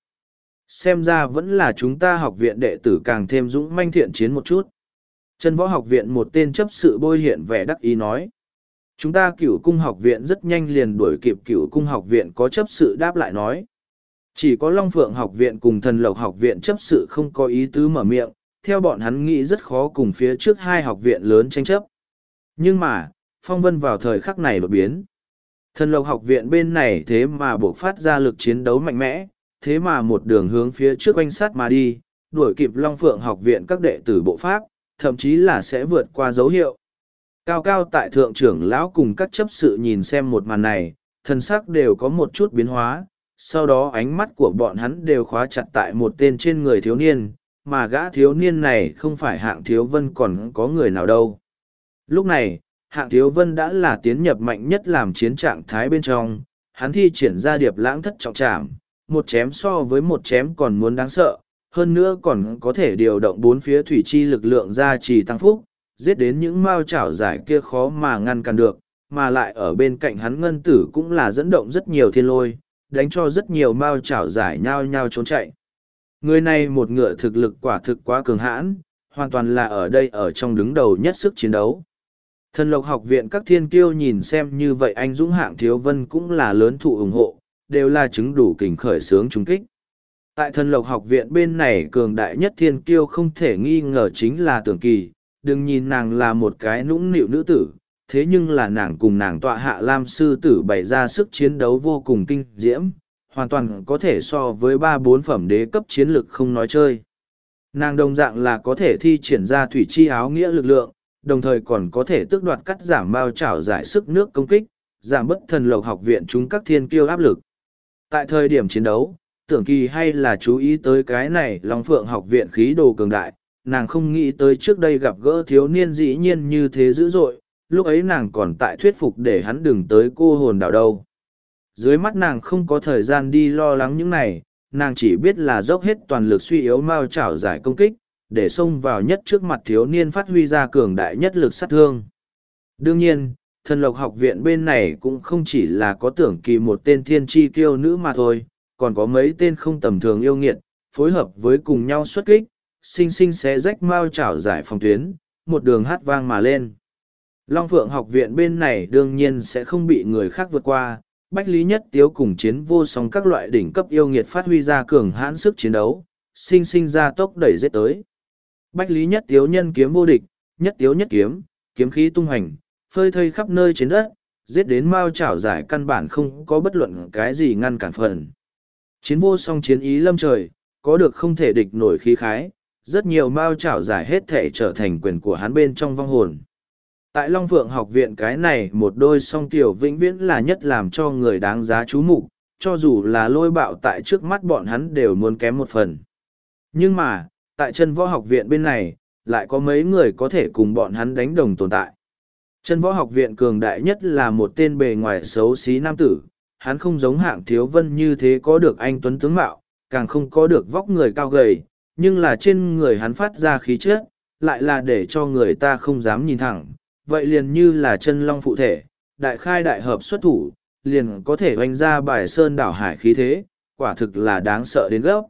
[SPEAKER 1] Xem ra vẫn là chúng ta học viện đệ tử càng thêm dũng manh thiện chiến một chút. Chân võ học viện một tên chấp sự bôi hiện vẻ đắc ý nói. Chúng ta Cửu cung học viện rất nhanh liền đuổi kịp Cửu cung học viện có chấp sự đáp lại nói. Chỉ có Long Phượng học viện cùng Thần Lộc học viện chấp sự không có ý tứ mở miệng, theo bọn hắn nghĩ rất khó cùng phía trước hai học viện lớn tranh chấp. Nhưng mà, phong vân vào thời khắc này đột biến. Thần Lộc học viện bên này thế mà buộc phát ra lực chiến đấu mạnh mẽ, thế mà một đường hướng phía trước quanh sát mà đi, đuổi kịp Long Phượng học viện các đệ tử bộ pháp, thậm chí là sẽ vượt qua dấu hiệu. Cao cao tại thượng trưởng lão cùng các chấp sự nhìn xem một màn này, thần sắc đều có một chút biến hóa, sau đó ánh mắt của bọn hắn đều khóa chặt tại một tên trên người thiếu niên, mà gã thiếu niên này không phải Hạng Thiếu Vân còn có người nào đâu. Lúc này, Hạng Thiếu Vân đã là tiến nhập mạnh nhất làm chiến trạng thái bên trong, hắn thi triển ra điệp lãng thất trọng trảm, một chém so với một chém còn muốn đáng sợ, hơn nữa còn có thể điều động bốn phía thủy chi lực lượng ra trì tăng phúc, giết đến những mao chảo giải kia khó mà ngăn cản được, mà lại ở bên cạnh hắn ngân tử cũng là dẫn động rất nhiều thiên lôi, đánh cho rất nhiều mao chảo giải nhao nhao trốn chạy. Người này một ngựa thực lực quả thực quá cường hãn, hoàn toàn là ở đây ở trong đứng đầu nhất sức chiến đấu. Thần Lộc học viện các thiên kiêu nhìn xem như vậy anh dũng Hạng Thiếu Vân cũng là lớn thụ ủng hộ, đều là chứng đủ kình khởi sướng trùng kích. Tại Thần Lộc học viện bên này cường đại nhất thiên kiêu không thể nghi ngờ chính là Tưởng Kỳ, đừng nhìn nàng là một cái nũng nịu nữ tử, thế nhưng là nàng cùng nàng tọa hạ Lam sư tử bày ra sức chiến đấu vô cùng kinh diễm, hoàn toàn có thể so với 3-4 phẩm đế cấp chiến lực không nói chơi. Nàng đồng dạng là có thể thi triển ra thủy chi áo nghĩa lực lượng, đồng thời còn có thể tước đoạt cắt giảm bao trảo giải sức nước công kích, giảm bất Thần Lộc học viện chúng các thiên kiêu áp lực. Tại thời điểm chiến đấu, Tưởng Kỳ hay là chú ý tới cái này Long Phượng học viện khí đồ cường đại, nàng không nghĩ tới trước đây gặp gỡ thiếu niên dĩ nhiên như thế dữ dội, lúc ấy nàng còn tại thuyết phục để hắn đừng tới cô hồn đảo đâu. Dưới mắt nàng không có thời gian đi lo lắng những này, nàng chỉ biết là dốc hết toàn lực suy yếu mao chảo giải công kích, để xông vào nhất trước mặt thiếu niên phát huy ra cường đại nhất lực sát thương. Đương nhiên, Thần Lộc học viện bên này cũng không chỉ là có Tưởng Kỳ một tên thiên chi kiêu nữ mà thôi, còn có mấy tên không tầm thường yêu nghiệt, phối hợp với cùng nhau xuất kích, sinh sinh xé rách mao chảo giải phòng tuyến, một đường hát vang mà lên. Long Phượng học viện bên này đương nhiên sẽ không bị người khác vượt qua, Bách Lý Nhất Tiếu cùng chiến vô song các loại đỉnh cấp yêu nghiệt phát huy ra cường hãn sức chiến đấu, sinh sinh ra tốc đẩy giết tới. Bách Lý Nhất Tiếu nhân kiếm vô địch, nhất tiếu nhất kiếm, kiếm khí tung hành, phơi thây khắp nơi trên đất, giết đến mao chảo giải căn bản không có bất luận cái gì ngăn cản phần. Chiến vô song chiến ý lâm trời, có được không thể địch nổi khí khái, rất nhiều mao chảo giải hết thể trở thành quyền của hắn bên trong vong hồn. Tại Long Phượng học viện cái này một đôi song tiểu vĩnh viễn là nhất làm cho người đáng giá chú mục, cho dù là Lôi Bạo tại trước mắt bọn hắn đều muốn kém một phần. Nhưng mà, tại chân võ học viện bên này, lại có mấy người có thể cùng bọn hắn đánh đồng tồn tại. Chân võ học viện cường đại nhất là một tên bề ngoài xấu xí nam tử, hắn không giống Hạng Thiếu Vân như thế có được anh tuấn tướng mạo, càng không có được vóc người cao gầy, nhưng là trên người hắn phát ra khí chất, lại là để cho người ta không dám nhìn thẳng. Vậy liền như là chân long phụ thể, đại khai đại hợp xuất thủ, liền có thể oanh ra bài sơn đảo hải khí thế, quả thực là đáng sợ đến gốc.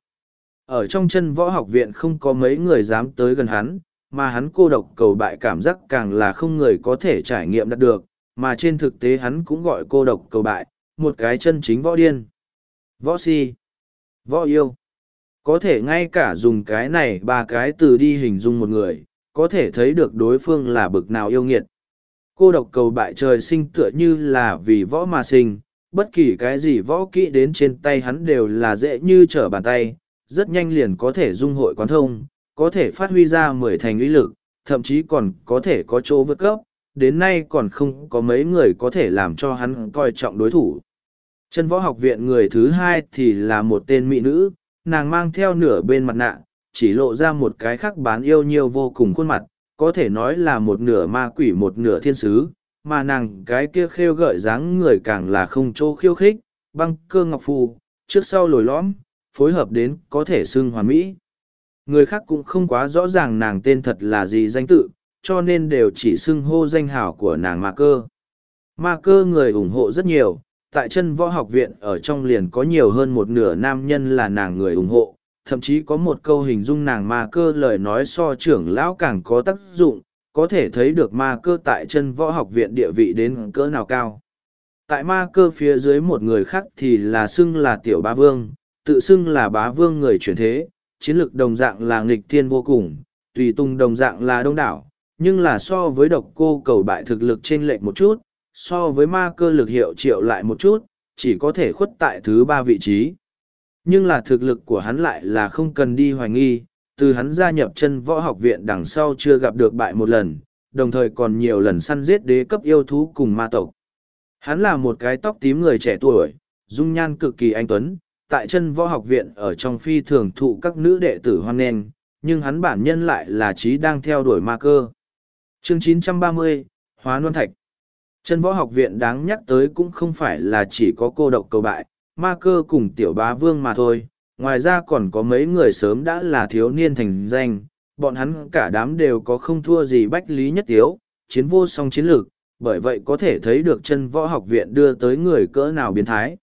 [SPEAKER 1] Ở trong chân võ học viện không có mấy người dám tới gần hắn, mà hắn cô độc cầu bại cảm giác càng là không người có thể trải nghiệm đạt được, mà trên thực tế hắn cũng gọi cô độc cầu bại, một cái chân chính võ điên. Võ si, võ yêu. Có thể ngay cả dùng cái này ba cái từ đi hình dung một người, có thể thấy được đối phương là bực nào yêu nghiệt. Cô độc cầu bại trời sinh tựa như là vì võ mà sinh, bất kỳ cái gì võ kỹ đến trên tay hắn đều là dễ như trở bàn tay, rất nhanh liền có thể dung hội quán thông, có thể phát huy ra 10 thành uy lực, thậm chí còn có thể có chỗ vượt cấp, đến nay còn không có mấy người có thể làm cho hắn coi trọng đối thủ. Chân võ học viện người thứ hai thì là một tên mỹ nữ, nàng mang theo nửa bên mặt nạ, chỉ lộ ra một cái khắc bán yêu nhiều vô cùng khuôn mặt, có thể nói là một nửa ma quỷ một nửa thiên sứ, mà nàng cái kia khêu gợi dáng người càng là không chỗ khiêu khích, băng cơ ngọc phù, trước sau lồi lõm, phối hợp đến có thể xưng hoàn mỹ. Người khác cũng không quá rõ ràng nàng tên thật là gì danh tự, cho nên đều chỉ xưng hô danh hảo của nàng ma cơ. Ma cơ người ủng hộ rất nhiều, tại chân võ học viện ở trong liền có nhiều hơn một nửa nam nhân là nàng người ủng hộ, thậm chí có một câu hình dung nàng ma cơ lời nói so trưởng lão càng có tác dụng, có thể thấy được ma cơ tại chân võ học viện địa vị đến cỡ nào cao. Tại ma cơ phía dưới một người khác thì là xưng là tiểu bá vương, tự xưng là bá vương người chuyển thế, chiến lược đồng dạng là nghịch thiên vô cùng, tùy tùng đồng dạng là đông đảo, nhưng là so với độc cô cầu bại thực lực chênh lệch một chút, so với ma cơ lực hiệu triệu lại một chút, chỉ có thể khuất tại thứ 3 vị trí. Nhưng là thực lực của hắn lại là không cần đi hoài nghi, từ hắn gia nhập chân võ học viện đằng sau chưa gặp được bại một lần, đồng thời còn nhiều lần săn giết đế cấp yêu thú cùng ma tộc. Hắn là một cái tóc tím người trẻ tuổi, dung nhan cực kỳ anh tuấn, tại chân võ học viện ở trong phi thường thụ các nữ đệ tử hoan nghênh, nhưng hắn bản nhân lại là trí đang theo đuổi ma cơ. Chương 930, Hóa Loan Thạch. Chân võ học viện đáng nhắc tới cũng không phải là chỉ có cô độc cầu bại, ma cơ cùng tiểu bá vương mà thôi, ngoài ra còn có mấy người sớm đã là thiếu niên thành danh, bọn hắn cả đám đều có không thua gì Bách Lý Nhất Tiếu, chiến vô song chiến lược, bởi vậy có thể thấy được chân võ học viện đưa tới người cỡ nào biến thái.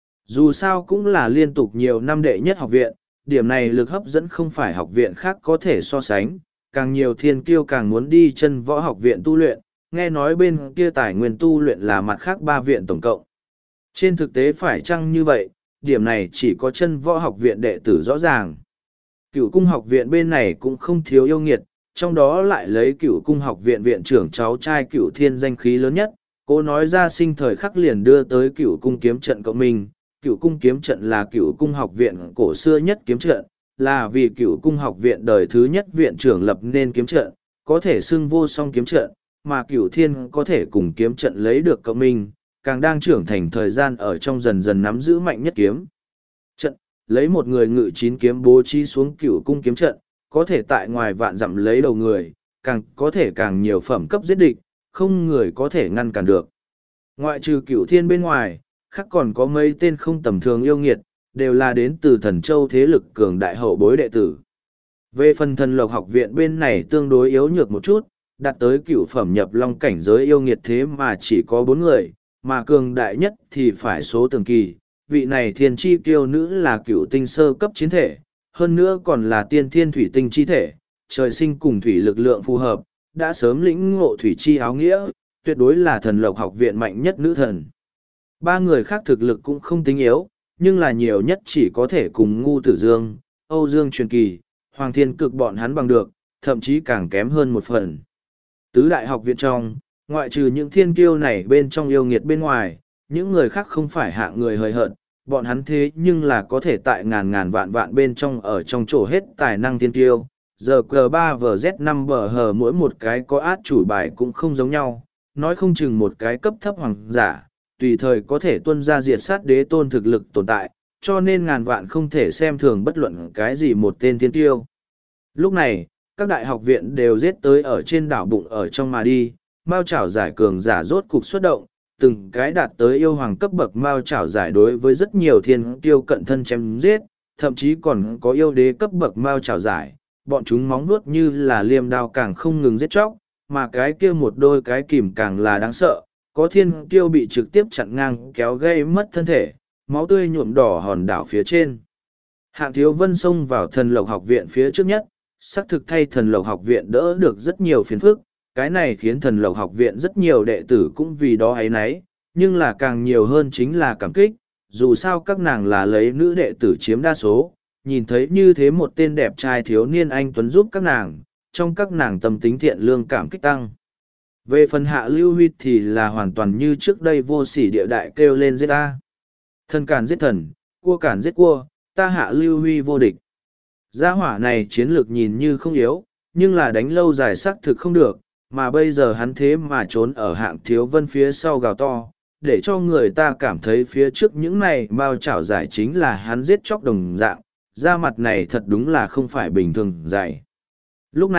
[SPEAKER 1] Dù sao cũng là liên tục nhiều năm đệ nhất học viện, điểm này lực hấp dẫn không phải học viện khác có thể so sánh, càng nhiều thiên kiêu càng muốn đi chân võ học viện tu luyện, nghe nói bên kia tài nguyên tu luyện là mặt khác 3 viện tổng cộng. Trên thực tế phải chăng như vậy, điểm này chỉ có chân võ học viện đệ tử rõ ràng. Cửu cung học viện bên này cũng không thiếu yêu nghiệt, trong đó lại lấy Cửu cung học viện viện trưởng cháu trai Cửu Thiên danh khí lớn nhất, cô nói ra sinh thời khắc liền đưa tới Cửu cung kiếm trận cộng minh. Cửu cung kiếm trận là Cửu cung học viện cổ xưa nhất kiếm trận, là vì Cửu cung học viện đời thứ nhất viện trưởng lập nên kiếm trận, có thể xưng vô song kiếm trận, mà Cửu Thiên có thể cùng kiếm trận lấy được cộng minh, càng đang trưởng thành thời gian ở trong dần dần nắm giữ mạnh nhất kiếm trận, lấy một người ngự 9 kiếm bố trí xuống Cửu cung kiếm trận, có thể tại ngoài vạn dặm lấy đầu người, càng có thể càng nhiều phẩm cấp giết địch, không người có thể ngăn cản được. Ngoại trừ Cửu Thiên bên ngoài, khác còn có mấy tên không tầm thường yêu nghiệt, đều là đến từ Thần Châu thế lực cường đại hậu bối đệ tử. Về phần Thần Lộc học viện bên này tương đối yếu nhược một chút, đạt tới cửu phẩm nhập long cảnh giới yêu nghiệt thế mà chỉ có 4 người, mà cường đại nhất thì phải số tường kỳ. Vị này thiên chi kiêu nữ là cửu tinh sơ cấp chiến thể, hơn nữa còn là tiên thiên thủy tinh chi thể, trời sinh cùng thủy lực lượng phù hợp, đã sớm lĩnh ngộ thủy chi áo nghĩa, tuyệt đối là Thần Lộc học viện mạnh nhất nữ thần. 3 người khác thực lực cũng không tính yếu, nhưng là nhiều nhất chỉ có thể cùng Ngu Tử Dương, Âu Dương Truyền Kỳ, Hoàng Thiên Cực bọn hắn bằng được, thậm chí càng kém hơn một phần. Tứ đại học viện trong, ngoại trừ những thiên kiêu này bên trong yêu nghiệt bên ngoài, những người khác không phải hạng người hời hợt, bọn hắn thế nhưng là có thể tại ngàn ngàn vạn vạn bên trong ở trong chỗ hết tài năng thiên kiêu. Giờ Q3 và Z5 bờ hờ mỗi một cái có át chủ bài cũng không giống nhau, nói không chừng một cái cấp thấp hoàng giả, tùy thời có thể tuân ra diệt sát đế tôn thực lực tồn tại, cho nên ngàn vạn không thể xem thường bất luận cái gì một tên thiên tiêu. Lúc này, các đại học viện đều giết tới ở trên đảo bụng ở trong mà đi, mao chảo giải cường giả rốt cục xuất động, từng cái đạt tới yêu hoàng cấp bậc mao chảo giải đối với rất nhiều thiên tiêu cận thân chém giết, thậm chí còn có yêu đế cấp bậc mao chảo giải, bọn chúng móng vuốt như là liêm đao càng không ngừng giết chóc, mà cái kia một đôi cái kìm càng là đáng sợ, có thiên kiêu bị trực tiếp chặn ngang kéo gây mất thân thể, máu tươi nhuộm đỏ hòn đảo phía trên. Hạng Thiếu Vân xông vào Thần Lộc học viện phía trước nhất, xác thực thay Thần Lộc học viện đỡ được rất nhiều phiền phức, cái này khiến Thần Lộc học viện rất nhiều đệ tử cũng vì đó áy náy, nhưng là càng nhiều hơn chính là cảm kích, dù sao các nàng là lấy nữ đệ tử chiếm đa số, nhìn thấy như thế một tên đẹp trai thiếu niên anh tuấn giúp các nàng, trong các nàng tâm tính thiện lương cảm kích tăng. Về phần Hạ Lưu Huy thì là hoàn toàn như trước đây vô sỉ địa đại kêu lên giết ta. Thần cản giết thần, cua cản giết cua, ta Hạ Lưu Huy vô địch. Gia hỏa này chiến lược nhìn như không yếu, nhưng là đánh lâu dài xác thực không được, mà bây giờ hắn thế mà trốn ở Hạng Thiếu Vân phía sau gào to, để cho người ta cảm thấy phía trước những này mao chảo giải chính là hắn giết chóc đồng dạng, da mặt này thật đúng là không phải bình thường dày. Lúc này,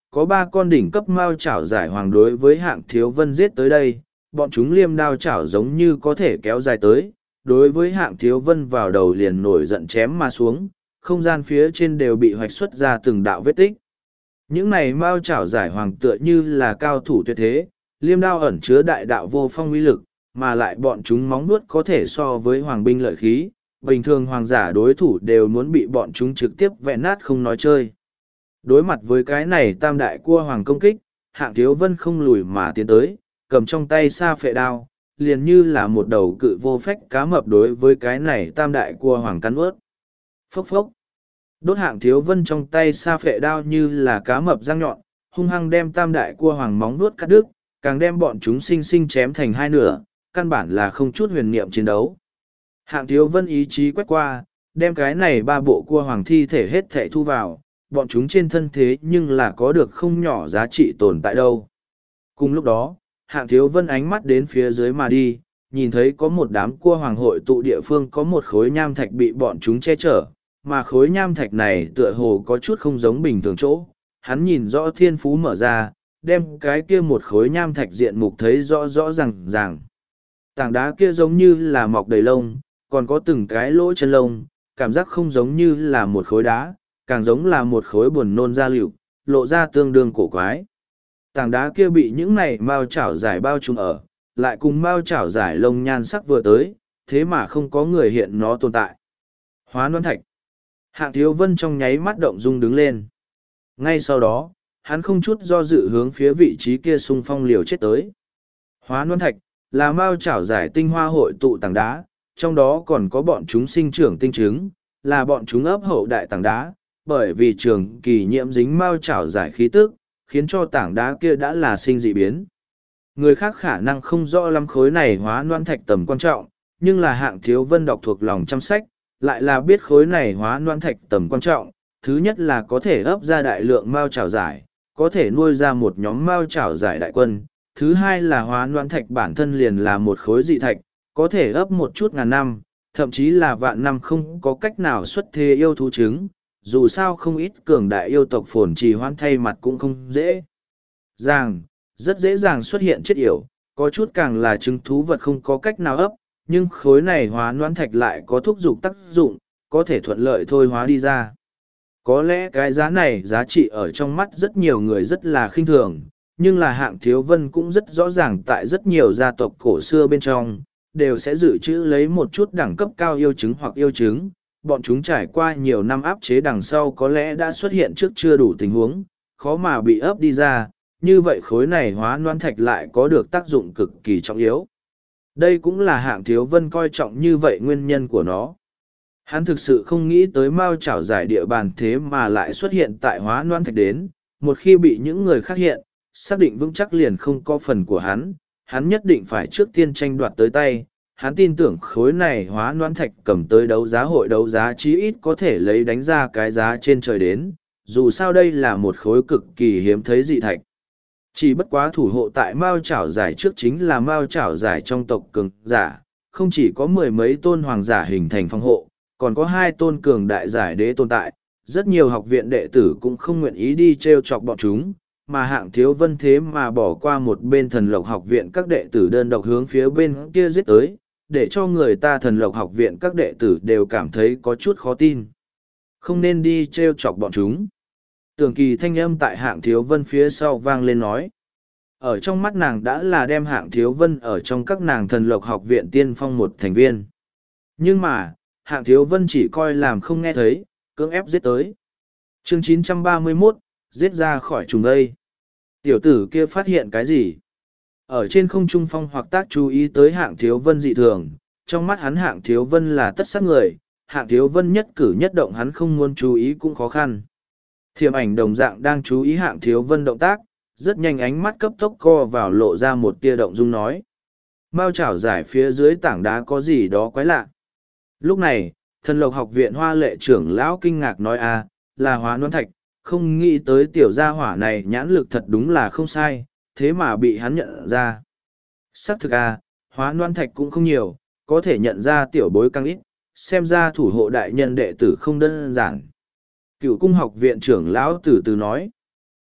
[SPEAKER 1] có 3 con đỉnh cấp mao chảo giải hoàng đối với Hạng Thiếu Vân giết tới đây, bọn chúng liêm đao chảo giống như có thể kéo dài tới, đối với Hạng Thiếu Vân vào đầu liền nổi giận chém mà xuống, không gian phía trên đều bị hoạch xuất ra từng đạo vết tích. Những này mao chảo giải hoàng tựa như là cao thủ tuyệt thế, liêm đao ẩn chứa đại đạo vô phong uy lực, mà lại bọn chúng móng vuốt có thể so với hoàng binh lợi khí, bình thường hoàng giả đối thủ đều muốn bị bọn chúng trực tiếp vẹn nát không nói chơi. Đối mặt với cái này tam đại cua hoàng công kích, Hạng Thiếu Vân không lùi mà tiến tới, cầm trong tay sa phệ đao, liền như là một đầu cự vô phách cá mập đối với cái này tam đại cua hoàng cắn ướt. Phốc phốc. Đốt Hạng Thiếu Vân trong tay sa phệ đao như là cá mập răng nhọn, hung hăng đem tam đại cua hoàng móng nuốt cắt đứt, càng đem bọn chúng sinh sinh chém thành hai nửa, căn bản là không chút huyền niệm chiến đấu. Hạng Thiếu Vân ý chí quét qua, đem cái này 3 bộ cua hoàng thi thể hết thảy thu vào, bọn chúng trên thân thế nhưng là có được không nhỏ giá trị tồn tại đâu. Cùng lúc đó, Hạng Thiếu Vân ánh mắt đến phía dưới mà đi, nhìn thấy có một đám cua hoàng hội tụ địa phương có một khối nham thạch bị bọn chúng che chở, mà khối nham thạch này tựa hồ có chút không giống bình thường chỗ. Hắn nhìn rõ thiên phú mở ra, đem cái kia một khối nham thạch diện mục thấy rõ rõ ràng. Tảng đá kia giống như là mọc đầy lông, còn có từng cái lỗ chân lông, cảm giác không giống như là một khối đá, càng giống là một khối buồn nôn da lựu, lộ ra tương đương cổ quái. Tảng đá kia bị những này mao chảo giải bao trùm ở, lại cùng mao chảo giải lông nhan sắc vừa tới, thế mà không có người hiện nó tồn tại. Hóa loan thạch. Hạng Thiếu Vân trong nháy mắt động dung đứng lên. Ngay sau đó, hắn không chút do dự hướng phía vị trí kia xung phong liều chết tới. Hóa loan thạch là mao chảo giải tinh hoa hội tụ tảng đá, trong đó còn có bọn chúng sinh trưởng tinh trứng, là bọn chúng ấp hậu đại tảng đá, bởi vì trường kỳ nhiễm dính mao chảo giải khí tức, khiến cho tảng đá kia đã là sinh dị biến. Người khác khả năng không rõ lắm khối này hóa loan thạch tầm quan trọng, nhưng là Hạng Thiếu Vân đọc thuộc lòng trăm sách, lại là biết khối này hóa loan thạch tầm quan trọng. Thứ nhất là có thể ấp ra đại lượng mao chảo giải, có thể nuôi ra một nhóm mao chảo giải đại quân. Thứ hai là hóa loan thạch bản thân liền là một khối dị thạch, có thể ấp một chút ngàn năm, thậm chí là vạn năm không có cách nào xuất thế yêu thú trứng. Dù sao không ít cường đại yêu tộc phồn trì hoãn thay mặt cũng không dễ rất dễ dàng xuất hiện chết yểu, có chút càng là trứng thú vật không có cách nào ấp, nhưng khối này hóa loan thạch lại có thúc giục tác dụng, có thể thuận lợi thôi hóa đi ra. Có lẽ cái giá này giá trị ở trong mắt rất nhiều người rất là khinh thường, nhưng là Hạng Thiếu Vân cũng rất rõ ràng tại rất nhiều gia tộc cổ xưa bên trong, đều sẽ dự trữ lấy một chút đẳng cấp cao yêu trứng hoặc yêu trứng. Bọn chúng trải qua nhiều năm áp chế đằng sau có lẽ đã xuất hiện trước chưa đủ tình huống, khó mà bị ấp đi ra, như vậy khối này hóa loan thạch lại có được tác dụng cực kỳ trọng yếu. Đây cũng là Hạng Thiếu Vân coi trọng như vậy nguyên nhân của nó. Hắn thực sự không nghĩ tới mao chảo giải địa bàn thế mà lại xuất hiện tại hóa loan thạch đến, một khi bị những người khác hiện, xác định vững chắc liền không có phần của hắn nhất định phải trước tiên tranh đoạt tới tay. Hắn tin tưởng khối này hóa loan thạch cầm tới đấu giá hội đấu giá chí ít có thể lấy đánh ra cái giá trên trời đến, dù sao đây là một khối cực kỳ hiếm thấy dị thạch. Chỉ bất quá thủ hộ tại mao chảo giải trước chính là mao chảo giải trong tộc cường giả, không chỉ có 10 mấy tôn hoàng giả hình thành phòng hộ, còn có 2 tôn cường đại giải đế tồn tại, rất nhiều học viện đệ tử cũng không nguyện ý đi trêu chọc bọn chúng, mà Hạng Thiếu Vân thế mà bỏ qua một bên thần lộc học viện các đệ tử đơn độc hướng phía bên kia giết tới, để cho người ta thần lộc học viện các đệ tử đều cảm thấy có chút khó tin. Không nên đi trêu chọc bọn chúng. Tưởng Kỳ thanh âm tại Hạng Thiếu Vân phía sau vang lên nói. Ở trong mắt nàng đã là đem Hạng Thiếu Vân ở trong các nàng thần lộc học viện tiên phong một thành viên. Nhưng mà, Hạng Thiếu Vân chỉ coi làm không nghe thấy, cưỡng ép giết tới. Chương 931, giết ra khỏi trùng đây. Tiểu tử kia phát hiện cái gì? Ở trên không trung phong hoặc tác chú ý tới Hạng Thiếu Vân dị thường, trong mắt hắn Hạng Thiếu Vân là tất sát người, Hạng Thiếu Vân nhất cử nhất động hắn không muốn chú ý cũng khó khăn. Thiểm ảnh đồng dạng đang chú ý Hạng Thiếu Vân động tác, rất nhanh ánh mắt cấp tốc co vào lộ ra một tia động dung nói. Mao chảo giải phía dưới tảng đá có gì đó quái lạ. Lúc này, thần lộc học viện Hoa Lệ trưởng lão kinh ngạc nói là hóa loan thạch, không nghĩ tới tiểu gia hỏa này nhãn lực thật đúng là không sai, thế mà bị hắn nhận ra. Xác thực hóa loan thạch cũng không nhiều, có thể nhận ra tiểu bối càng ít, xem ra thủ hộ đại nhân đệ tử không đơn giản. Cựu cung học viện trưởng lão từ từ nói.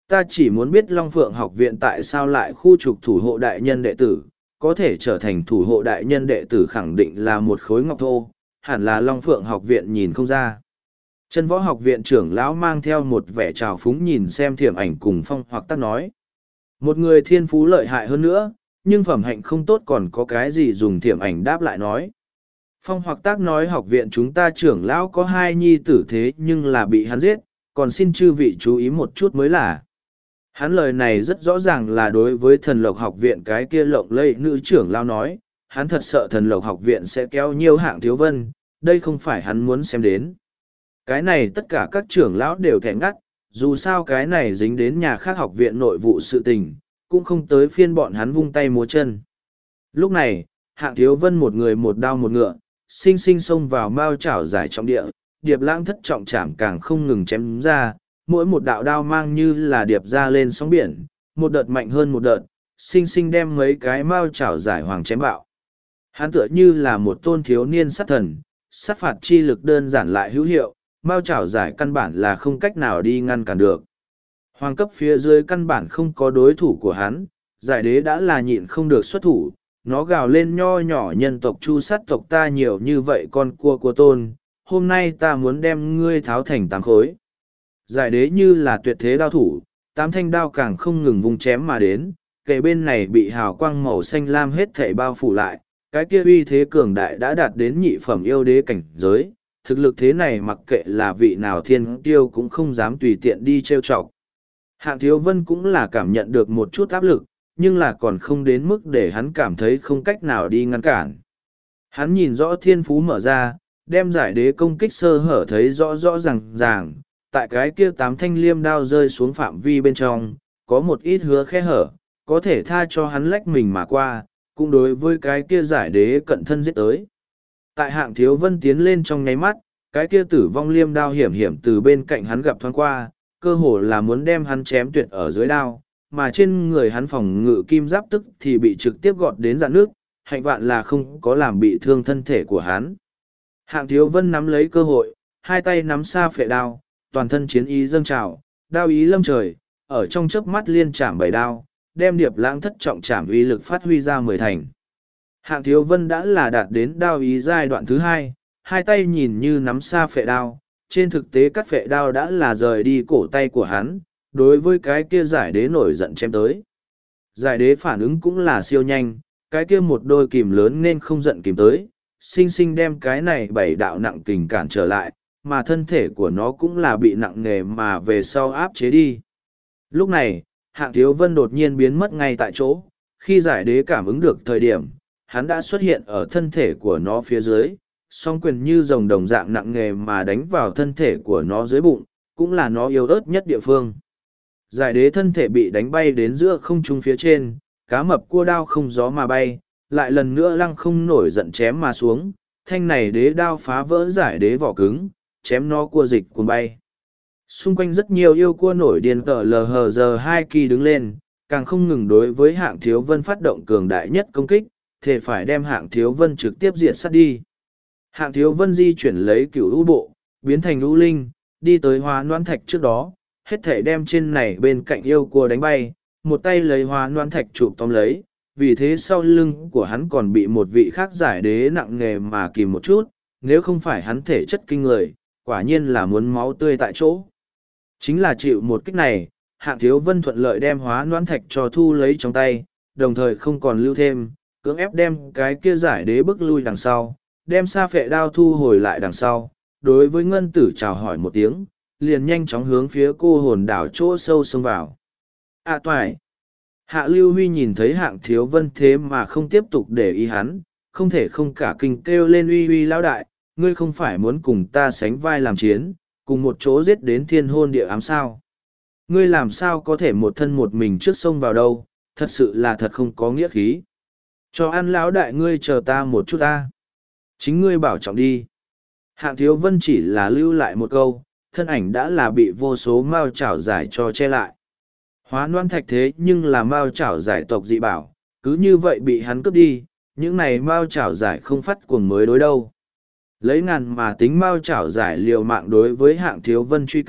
[SPEAKER 1] Ta chỉ muốn biết Long Phượng học viện tại sao lại khu trục thủ hộ đại nhân đệ tử, có thể trở thành thủ hộ đại nhân đệ tử khẳng định là một khối ngọc thô, hẳn là Long Phượng học viện nhìn không ra. Chân võ học viện trưởng lão mang theo một vẻ trào phúng nhìn xem Thiểm Ảnh cùng Phong Hoặc Tác nói. Một người thiên phú lợi hại hơn nữa, nhưng phẩm hạnh không tốt còn có cái gì dùng Thiểm Ảnh đáp lại nói. Phong Hoặc Tác nói học viện chúng ta trưởng lão có hai nhi tử thế nhưng là bị hắn giết, còn xin chư vị chú ý một chút mới là. Hắn lời này rất rõ ràng là đối với thần lộc học viện cái kia lộng lẫy nữ trưởng lão nói, hắn thật sợ thần lộc học viện sẽ kéo nhiều hạng thiếu vân, đây không phải hắn muốn xem đến. Cái này tất cả các trưởng lão đều thẻ ngắt, dù sao cái này dính đến nhà khác học viện nội vụ sự tình, cũng không tới phiên bọn hắn vung tay múa chân. Lúc này, hạng thiếu vân một người một đao một ngựa, sinh sinh xông vào mao chảo giải trọng địa, điệp lãng thất trọng chạm càng không ngừng chém ra, mỗi một đạo đao mang như là điệp ra lên sóng biển, một đợt mạnh hơn một đợt, sinh sinh đem mấy cái mao chảo giải hoàng chém bạo. Hắn tựa như là một tôn thiếu niên sát thần, sát phạt chi lực đơn giản lại hữu hiệu, mao chảo giải căn bản là không cách nào đi ngăn cản được. Hoàng cấp phía dưới căn bản không có đối thủ của hắn, giải đế đã là nhịn không được xuất thủ, nó gào lên nho nhỏ nhân tộc chu sát tộc ta nhiều như vậy con cua của tôn, hôm nay ta muốn đem ngươi tháo thành tám khối. Giải đế như là tuyệt thế đao thủ, tám thanh đao càng không ngừng vùng chém mà đến, kề bên này bị hào quang màu xanh lam hết thảy bao phủ lại, cái kia uy thế cường đại đã đạt đến nhị phẩm yêu đế cảnh giới, thực lực thế này mặc kệ là vị nào thiên tiêu cũng không dám tùy tiện đi trêu chọc. Hạng Thiếu Vân cũng là cảm nhận được một chút áp lực, nhưng là còn không đến mức để hắn cảm thấy không cách nào đi ngăn cản. Hắn nhìn rõ thiên phú mở ra, đem giải đế công kích sơ hở thấy rõ rõ ràng, tại cái kia tám thanh liêm đao rơi xuống phạm vi bên trong, có một ít hứa khe hở, có thể tha cho hắn lách mình mà qua, cũng đối với cái kia giải đế cận thân giết tới. Tại Hạng Thiếu Vân tiến lên trong nháy mắt, cái kia tử vong liêm đao hiểm hiểm từ bên cạnh hắn gặp thoáng qua, cơ hồ là muốn đem hắn chém tuyệt ở dưới đao, mà trên người hắn phòng ngự kim giáp tức thì bị trực tiếp gọt đến rạn nước, hạnh vạn là không có làm bị thương thân thể của hắn. Hạng Thiếu Vân nắm lấy cơ hội, hai tay nắm sa phệ đao, toàn thân chiến ý dâng trào, đao ý lâm trời, ở trong chớp mắt liên chạm bảy đao, đem điệp lãng thất trọng chạm uy lực phát huy ra 10 thành. Hạng Thiếu Vân đã là đạt đến đao ý giai đoạn thứ hai, hai tay nhìn như nắm sa phệ đao, trên thực tế cắt phệ đao đã là rời đi cổ tay của hắn, đối với cái kia giải đế nổi giận chém tới. Giải đế phản ứng cũng là siêu nhanh, cái kia một đôi kìm lớn nên không giận kìm tới, sinh sinh đem cái này bảy đạo nặng kình cản trở lại, mà thân thể của nó cũng là bị nặng nề mà về sau áp chế đi. Lúc này, Hạng Thiếu Vân đột nhiên biến mất ngay tại chỗ, khi giải đế cảm ứng được thời điểm, hắn đã xuất hiện ở thân thể của nó phía dưới, song quyền như rồng đồng dạng nặng nề mà đánh vào thân thể của nó dưới bụng, cũng là nó yếu ớt nhất địa phương. Giải đế thân thể bị đánh bay đến giữa không trung phía trên, cá mập cua đao không gió mà bay, lại lần nữa lăng không nổi giận chém mà xuống, thanh này đế đao phá vỡ giải đế vỏ cứng, chém nó cua dịch cuốn bay. Xung quanh rất nhiều yêu cua nổi điên cờ lờ giờ hai kỳ đứng lên, càng không ngừng đối với Hạng Thiếu Vân phát động cường đại nhất công kích, thể phải đem Hạng Thiếu Vân trực tiếp diệt sát đi. Hạng Thiếu Vân di chuyển lấy cửu u bộ, biến thành u linh, đi tới Hóa Noãn Thạch trước đó, hết thể đem trên này bên cạnh yêu cua đánh bay, một tay lấy Hóa Noãn Thạch chụp tóm lấy, vì thế sau lưng của hắn còn bị một vị khác giải đế nặng nề mà kìm một chút, nếu không phải hắn thể chất kinh người, quả nhiên là muốn máu tươi tại chỗ. Chính là chịu một kích này, Hạng Thiếu Vân thuận lợi đem Hóa Noãn Thạch cho thu lấy trong tay, đồng thời không còn lưu thêm, cưỡng ép đem cái kia giải đế bước lui đằng sau, đem sa phệ đao thu hồi lại đằng sau, đối với ngân tử chào hỏi một tiếng, liền nhanh chóng hướng phía cô hồn đảo chỗ sâu xông vào. Toại! Hạ Lưu Huy nhìn thấy Hạng Thiếu Vân thế mà không tiếp tục để ý hắn, không thể không cả kinh kêu lên uy uy lão đại, ngươi không phải muốn cùng ta sánh vai làm chiến, cùng một chỗ giết đến thiên hôn địa ám sao. Ngươi làm sao có thể một thân một mình trước sông vào đâu, thật sự là thật không có nghĩa khí. Cho ăn lão đại ngươi chờ ta một chút ta. Chính ngươi bảo trọng đi. Hạng Thiếu Vân chỉ là lưu lại một câu, thân ảnh đã là bị vô số mao chảo giải cho che lại. Hóa Noãn Thạch thế nhưng là mao chảo giải tộc dị bảo, cứ như vậy bị hắn cướp đi, những này mao chảo giải không phát cuồng mới đối đâu. Lấy ngàn mà tính mao chảo giải liều mạng đối với Hạng Thiếu Vân truy kích,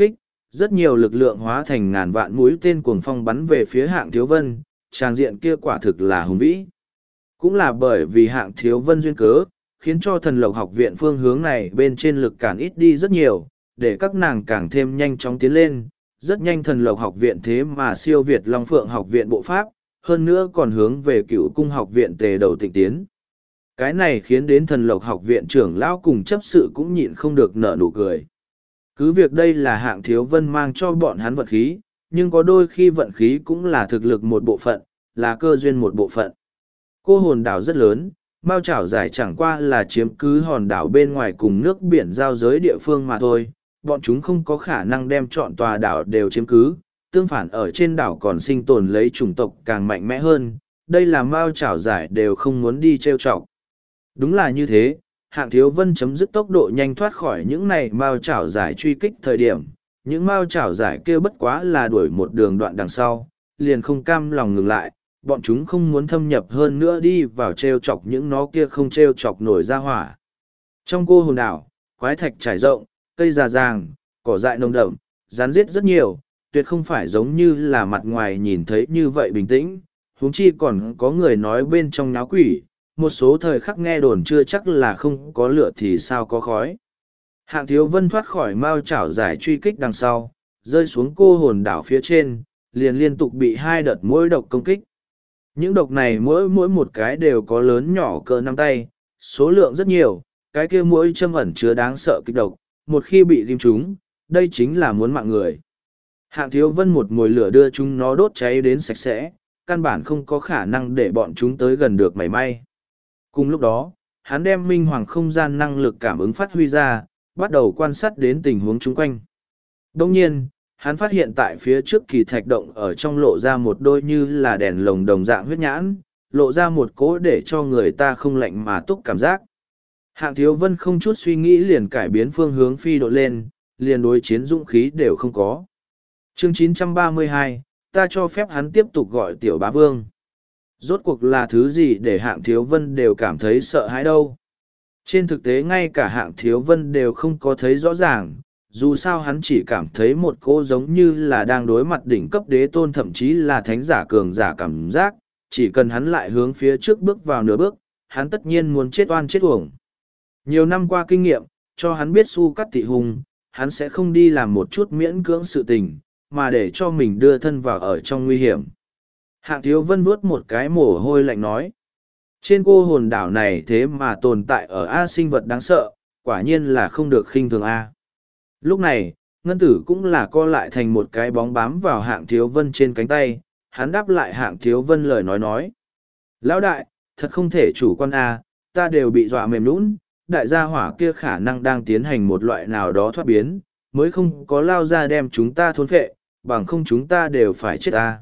[SPEAKER 1] rất nhiều lực lượng hóa thành ngàn vạn mũi tên cuồng phong bắn về phía Hạng Thiếu Vân, tràng diện kia quả thực là hùng vĩ. Cũng là bởi vì Hạng Thiếu Vân duyên cớ, khiến cho Thần Lộc học viện phương hướng này bên trên lực cản ít đi rất nhiều, để các nàng càng thêm nhanh chóng tiến lên. Rất nhanh Thần Lộc học viện thế mà siêu việt Long Phượng học viện bộ pháp, hơn nữa còn hướng về Cựu Cung học viện Tề Đầu Tịnh tiến. Cái này khiến đến Thần Lộc học viện trưởng lão cùng chấp sự cũng nhịn không được nở nụ cười. Cứ việc đây là Hạng Thiếu Vân mang cho bọn hắn vận khí, nhưng có đôi khi vận khí cũng là thực lực một bộ phận, là cơ duyên một bộ phận. Cô hồn đảo rất lớn, Mao Chảo Giải chẳng qua là chiếm cứ hòn đảo bên ngoài cùng nước biển giao giới địa phương mà thôi, bọn chúng không có khả năng đem trọn tòa đảo đều chiếm cứ, tương phản ở trên đảo còn sinh tồn lấy chủng tộc càng mạnh mẽ hơn, đây là Mao Chảo Giải đều không muốn đi trêu chọc. Đúng là như thế, Hạng Thiếu Vân chấm dứt tốc độ nhanh thoát khỏi những này Mao Chảo Giải truy kích thời điểm, những Mao Chảo Giải kia bất quá là đuổi một đường đoạn đằng sau, liền không cam lòng ngừng lại, bọn chúng không muốn thâm nhập hơn nữa đi vào trêu chọc những nó kia không trêu chọc nổi ra hỏa. Trong cô hồn đảo, quái thạch trải rộng, cây già ràng, cỏ dại nồng đậm, rắn giết rất nhiều, tuyệt không phải giống như là mặt ngoài nhìn thấy như vậy bình tĩnh, huống chi còn có người nói bên trong náo quỷ, một số thời khắc nghe đồn chưa chắc là không có lửa thì sao có khói. Hạng Thiếu Vân thoát khỏi Mao Chảo Giải truy kích đằng sau, rơi xuống cô hồn đảo phía trên, liền liên tục bị hai đợt muỗi độc công kích. Những độc này mỗi một cái đều có lớn nhỏ cỡ nắm tay, số lượng rất nhiều, cái kia muỗi châm ẩn chứa đáng sợ kịch độc, một khi bị ghim chúng, đây chính là muốn mạng người. Hạng Thiếu Vân một mồi lửa đưa chúng nó đốt cháy đến sạch sẽ, căn bản không có khả năng để bọn chúng tới gần được mảy may. Cùng lúc đó, hắn đem minh hoàng không gian năng lực cảm ứng phát huy ra, bắt đầu quan sát đến tình huống chung quanh. Đồng nhiên, hắn phát hiện tại phía trước kỳ thạch động ở trong lộ ra một đôi như là đèn lồng đồng dạng huyết nhãn, lộ ra một cỗ để cho người ta không lạnh mà túc cảm giác. Hạng Thiếu Vân không chút suy nghĩ liền cải biến phương hướng phi độ lên, liền đối chiến dũng khí đều không có. Chương 932, ta cho phép hắn tiếp tục gọi Tiểu Bá Vương. Rốt cuộc là thứ gì để Hạng Thiếu Vân đều cảm thấy sợ hãi đâu. Trên thực tế ngay cả Hạng Thiếu Vân đều không có thấy rõ ràng, dù sao hắn chỉ cảm thấy một cô giống như là đang đối mặt đỉnh cấp đế tôn thậm chí là thánh giả cường giả cảm giác, chỉ cần hắn lại hướng phía trước bước vào nửa bước, hắn tất nhiên muốn chết oan chết uổng. Nhiều năm qua kinh nghiệm, cho hắn biết Su Cắt Tị Hùng, hắn sẽ không đi làm một chút miễn cưỡng sự tình, mà để cho mình đưa thân vào ở trong nguy hiểm. Hạng Thiếu Vân vuốt một cái mồ hôi lạnh nói. Trên cô hồn đảo này thế mà tồn tại ở A sinh vật đáng sợ, quả nhiên là không được khinh thường A. Lúc này, Ngân Tử cũng là co lại thành một cái bóng bám vào Hạng Thiếu Vân trên cánh tay, hắn đáp lại Hạng Thiếu Vân lời nói. Lão đại, thật không thể chủ quan A, ta đều bị dọa mềm nũng, đại gia hỏa kia khả năng đang tiến hành một loại nào đó thoát biến, mới không có lao ra đem chúng ta thôn phệ, bằng không chúng ta đều phải chết A.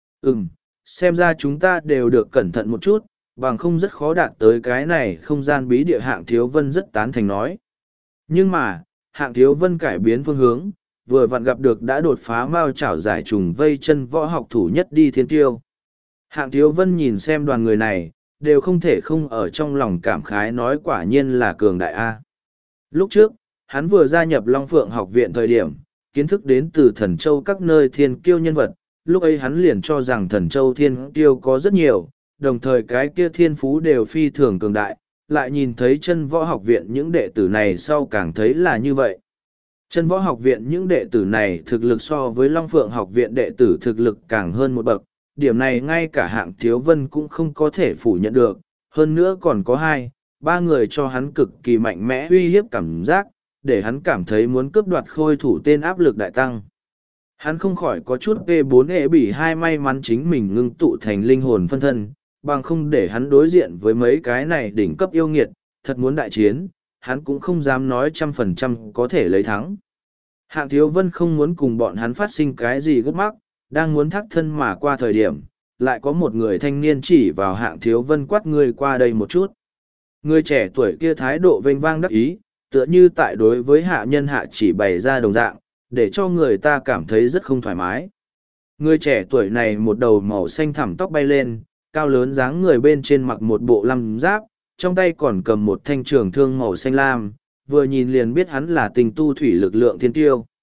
[SPEAKER 1] Xem ra chúng ta đều được cẩn thận một chút, bằng không rất khó đạt tới cái này không gian bí địa. Hạng Thiếu Vân rất tán thành nói. Nhưng mà, Hạng Thiếu Vân cải biến phương hướng, vừa vặn gặp được đã đột phá Mao Chảo Giải trùng vây chân võ học thủ nhất đi thiên tiêu. Hạng Thiếu Vân nhìn xem đoàn người này, đều không thể không ở trong lòng cảm khái nói quả nhiên là cường đại A. Lúc trước, hắn vừa gia nhập Long Phượng học viện thời điểm, kiến thức đến từ Thần Châu các nơi thiên kiêu nhân vật, lúc ấy hắn liền cho rằng Thần Châu thiên kiêu có rất nhiều, đồng thời cái kia thiên phú đều phi thường cường đại, lại nhìn thấy chân võ học viện những đệ tử này sau càng thấy là như vậy. Chân võ học viện những đệ tử này thực lực so với Long Phượng học viện đệ tử thực lực càng hơn một bậc, điểm này ngay cả Hạng Thiếu Vân cũng không có thể phủ nhận được, hơn nữa còn có ba người cho hắn cực kỳ mạnh mẽ uy hiếp cảm giác, để hắn cảm thấy muốn cướp đoạt khôi thủ tên áp lực đại tăng. Hắn không khỏi có chút P4E bị hai may mắn chính mình ngưng tụ thành linh hồn phân thân, bằng không để hắn đối diện với mấy cái này đỉnh cấp yêu nghiệt, thật muốn đại chiến, hắn cũng không dám nói 100% có thể lấy thắng. Hạng Thiếu Vân không muốn cùng bọn hắn phát sinh cái gì gấp mắc, đang muốn thắc thân mà qua thời điểm, lại có một người thanh niên chỉ vào Hạng Thiếu Vân quát người qua đây một chút. Người trẻ tuổi kia thái độ vênh vang đắc ý, tựa như tại đối với hạ nhân hạ chỉ bày ra đồng dạng, để cho người ta cảm thấy rất không thoải mái. Người trẻ tuổi này một đầu màu xanh thẳm tóc bay lên, cao lớn dáng người bên trên mặc một bộ lăm giáp, trong tay còn cầm một thanh trường thương màu xanh lam, vừa nhìn liền biết hắn là tình tu thủy lực lượng thiên tiêu.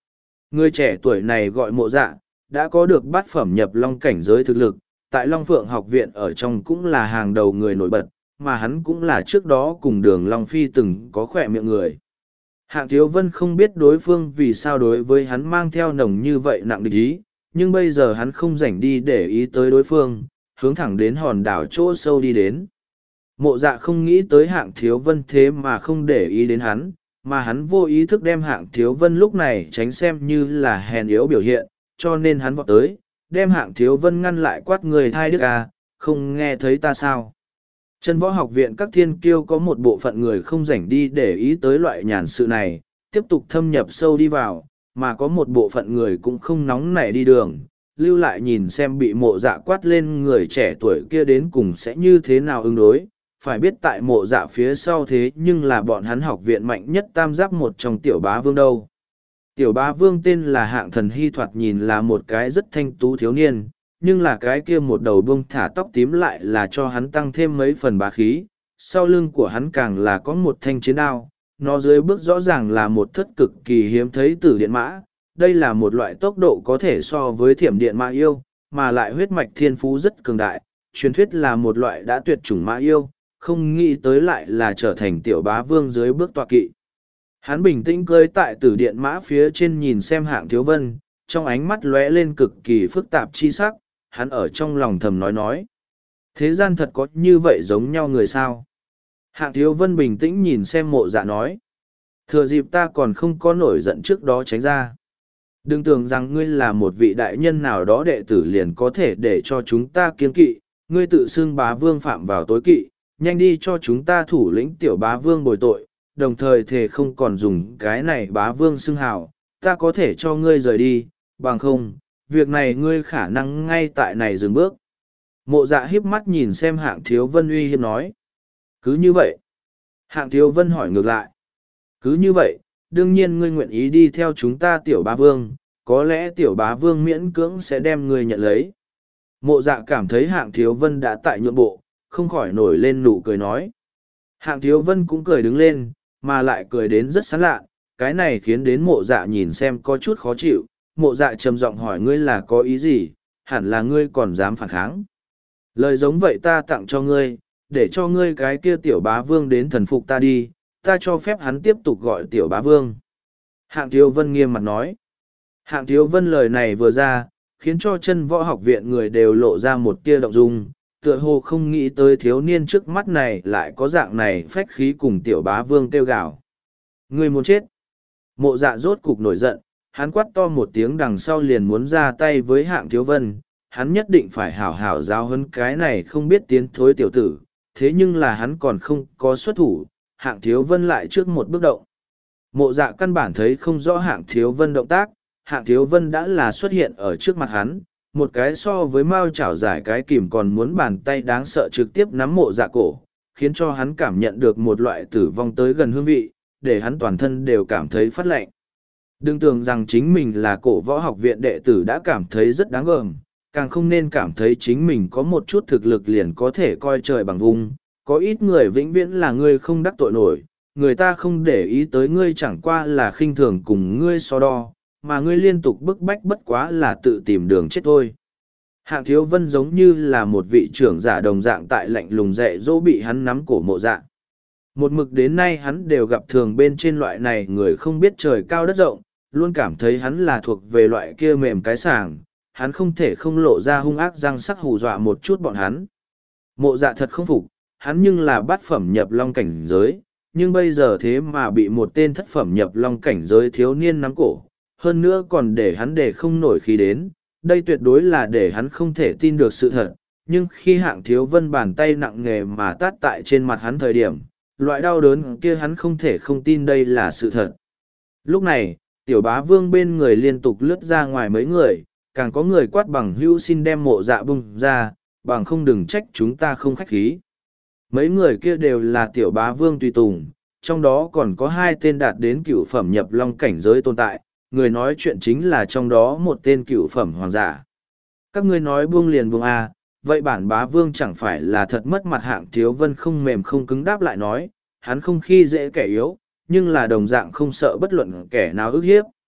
[SPEAKER 1] Người trẻ tuổi này gọi Mộ Dạ, đã có được bát phẩm nhập long cảnh giới thực lực, tại Long Phượng học viện ở trong cũng là hàng đầu người nổi bật, mà hắn cũng là trước đó cùng Đường Long Phi từng có khỏe miệng người. Hạng Thiếu Vân không biết đối phương vì sao đối với hắn mang theo nồng như vậy nặng địch ý, nhưng bây giờ hắn không rảnh đi để ý tới đối phương, hướng thẳng đến hòn đảo chỗ sâu đi đến. Mộ Dạ không nghĩ tới Hạng Thiếu Vân thế mà không để ý đến hắn, mà hắn vô ý thức đem Hạng Thiếu Vân lúc này tránh xem như là hèn yếu biểu hiện, cho nên hắn vọt tới, đem Hạng Thiếu Vân ngăn lại, quát: người thai đức à, không nghe thấy ta sao? Chân võ học viện các thiên kiêu có một bộ phận người không rảnh đi để ý tới loại nhàn sự này, tiếp tục thâm nhập sâu đi vào, mà có một bộ phận người cũng không nóng nảy đi đường, lưu lại nhìn xem bị Mộ Dạ quát lên người trẻ tuổi kia đến cùng sẽ như thế nào ứng đối. Phải biết tại Mộ Dạ phía sau thế nhưng là bọn hắn học viện mạnh nhất tam giáp một trong Tiểu Bá Vương đâu. Tiểu Bá Vương tên là Hạng Thần Hy, thoạt nhìn là một cái rất thanh tú thiếu niên, nhưng là cái kia một đầu bông thả tóc tím lại là cho hắn tăng thêm mấy phần bá khí. Sau lưng của hắn càng là có một thanh chiến đao, nó dưới bước rõ ràng là một thất cực kỳ hiếm thấy tử điện mã. Đây là một loại tốc độ có thể so với thiểm điện mã yêu, mà lại huyết mạch thiên phú rất cường đại, truyền thuyết là một loại đã tuyệt chủng mã yêu, không nghĩ tới lại là trở thành Tiểu Bá Vương dưới bước tọa kỵ. Hắn bình tĩnh cưỡi tại tử điện mã phía trên nhìn xem Hạng Thiếu Vân, trong ánh mắt lóe lên cực kỳ phức tạp chi sắc, hắn ở trong lòng thầm nói. Thế gian thật có như vậy giống nhau người sao? Hạng Thiếu Vân bình tĩnh nhìn xem Mộ Dạ nói. Thừa dịp ta còn không có nổi giận trước đó tránh ra. Đừng tưởng rằng ngươi là một vị đại nhân nào đó đệ tử liền có thể để cho chúng ta kiêng kỵ, ngươi tự xưng Bá Vương phạm vào tối kỵ, nhanh đi cho chúng ta thủ lĩnh Tiểu Bá Vương bồi tội, đồng thời thề không còn dùng cái này Bá Vương xưng hào, ta có thể cho ngươi rời đi, bằng không, việc này ngươi khả năng ngay tại này dừng bước. Mộ Dạ híp mắt nhìn xem Hạng Thiếu Vân uy hiếp nói. Cứ như vậy. Hạng Thiếu Vân hỏi ngược lại. Cứ như vậy, đương nhiên ngươi nguyện ý đi theo chúng ta Tiểu Bá Vương, có lẽ Tiểu Bá Vương miễn cưỡng sẽ đem ngươi nhận lấy. Mộ Dạ cảm thấy Hạng Thiếu Vân đã tại nhượng bộ, không khỏi nổi lên nụ cười nói. Hạng Thiếu Vân cũng cười đứng lên, mà lại cười đến rất sán lạ, cái này khiến đến Mộ Dạ nhìn xem có chút khó chịu. Mộ Dạ trầm giọng hỏi ngươi là có ý gì, hẳn là ngươi còn dám phản kháng. Lời giống vậy ta tặng cho ngươi, để cho ngươi cái kia Tiểu Bá Vương đến thần phục ta đi, ta cho phép hắn tiếp tục gọi Tiểu Bá Vương. Hạng Thiếu Vân nghiêm mặt nói. Hạng Thiếu Vân lời này vừa ra, khiến cho chân võ học viện người đều lộ ra một tia động dung, tựa hồ không nghĩ tới thiếu niên trước mắt này lại có dạng này phách khí cùng Tiểu Bá Vương kêu gào. Ngươi muốn chết. Mộ Dạ rốt cục nổi giận, hắn quát to một tiếng đằng sau liền muốn ra tay với Hạng Thiếu Vân, hắn nhất định phải hảo hảo giáo huấn cái này không biết tiến thối tiểu tử, thế nhưng là hắn còn không có xuất thủ, Hạng Thiếu Vân lại trước một bước động. Mộ Dạ căn bản thấy không rõ Hạng Thiếu Vân động tác, Hạng Thiếu Vân đã là xuất hiện ở trước mặt hắn, một cái so với mao chảo giải cái kìm còn muốn bàn tay đáng sợ trực tiếp nắm Mộ Dạ cổ, khiến cho hắn cảm nhận được một loại tử vong tới gần hương vị, để hắn toàn thân đều cảm thấy phát lạnh. Đừng tưởng rằng chính mình là cổ võ học viện đệ tử đã cảm thấy rất đáng gờm, càng không nên cảm thấy chính mình có một chút thực lực liền có thể coi trời bằng vung. Có ít người vĩnh viễn là ngươi không đắc tội nổi, người ta không để ý tới ngươi chẳng qua là khinh thường cùng ngươi so đo, mà ngươi liên tục bức bách bất quá là tự tìm đường chết thôi. Hạng Thiếu Vân giống như là một vị trưởng giả đồng dạng tại lạnh lùng dạy dỗ bị hắn nắm cổ Mộ Dạ. Một mực đến nay hắn đều gặp thường bên trên loại này người không biết trời cao đất rộng, luôn cảm thấy hắn là thuộc về loại kia mềm cái sàng, hắn không thể không lộ ra hung ác răng sắc hù dọa một chút bọn hắn. Mộ Dạ thật không phục, hắn nhưng là bát phẩm nhập long cảnh giới, nhưng bây giờ thế mà bị một tên thất phẩm nhập long cảnh giới thiếu niên nắm cổ, hơn nữa còn để hắn để không nổi khí đến, đây tuyệt đối là để hắn không thể tin được sự thật, nhưng khi Hạng Thiếu Vân bàn tay nặng nề mà tát tại trên mặt hắn thời điểm, loại đau đớn kia hắn không thể không tin đây là sự thật. Lúc này, Tiểu Bá Vương bên người liên tục lướt ra ngoài mấy người, càng có người quát bằng hữu xin đem Mộ Dạ bung ra, bằng không đừng trách chúng ta không khách khí. Mấy người kia đều là Tiểu Bá Vương tùy tùng, trong đó còn có hai tên đạt đến cửu phẩm nhập long cảnh giới tồn tại, người nói chuyện chính là trong đó một tên cửu phẩm hoàng giả. Các ngươi nói buông liền buông à, vậy bản Bá Vương chẳng phải là thật mất mặt. Hạng Thiếu Vân không mềm không cứng đáp lại nói, hắn không khi dễ kẻ yếu, nhưng là đồng dạng không sợ bất luận kẻ nào ức hiếp.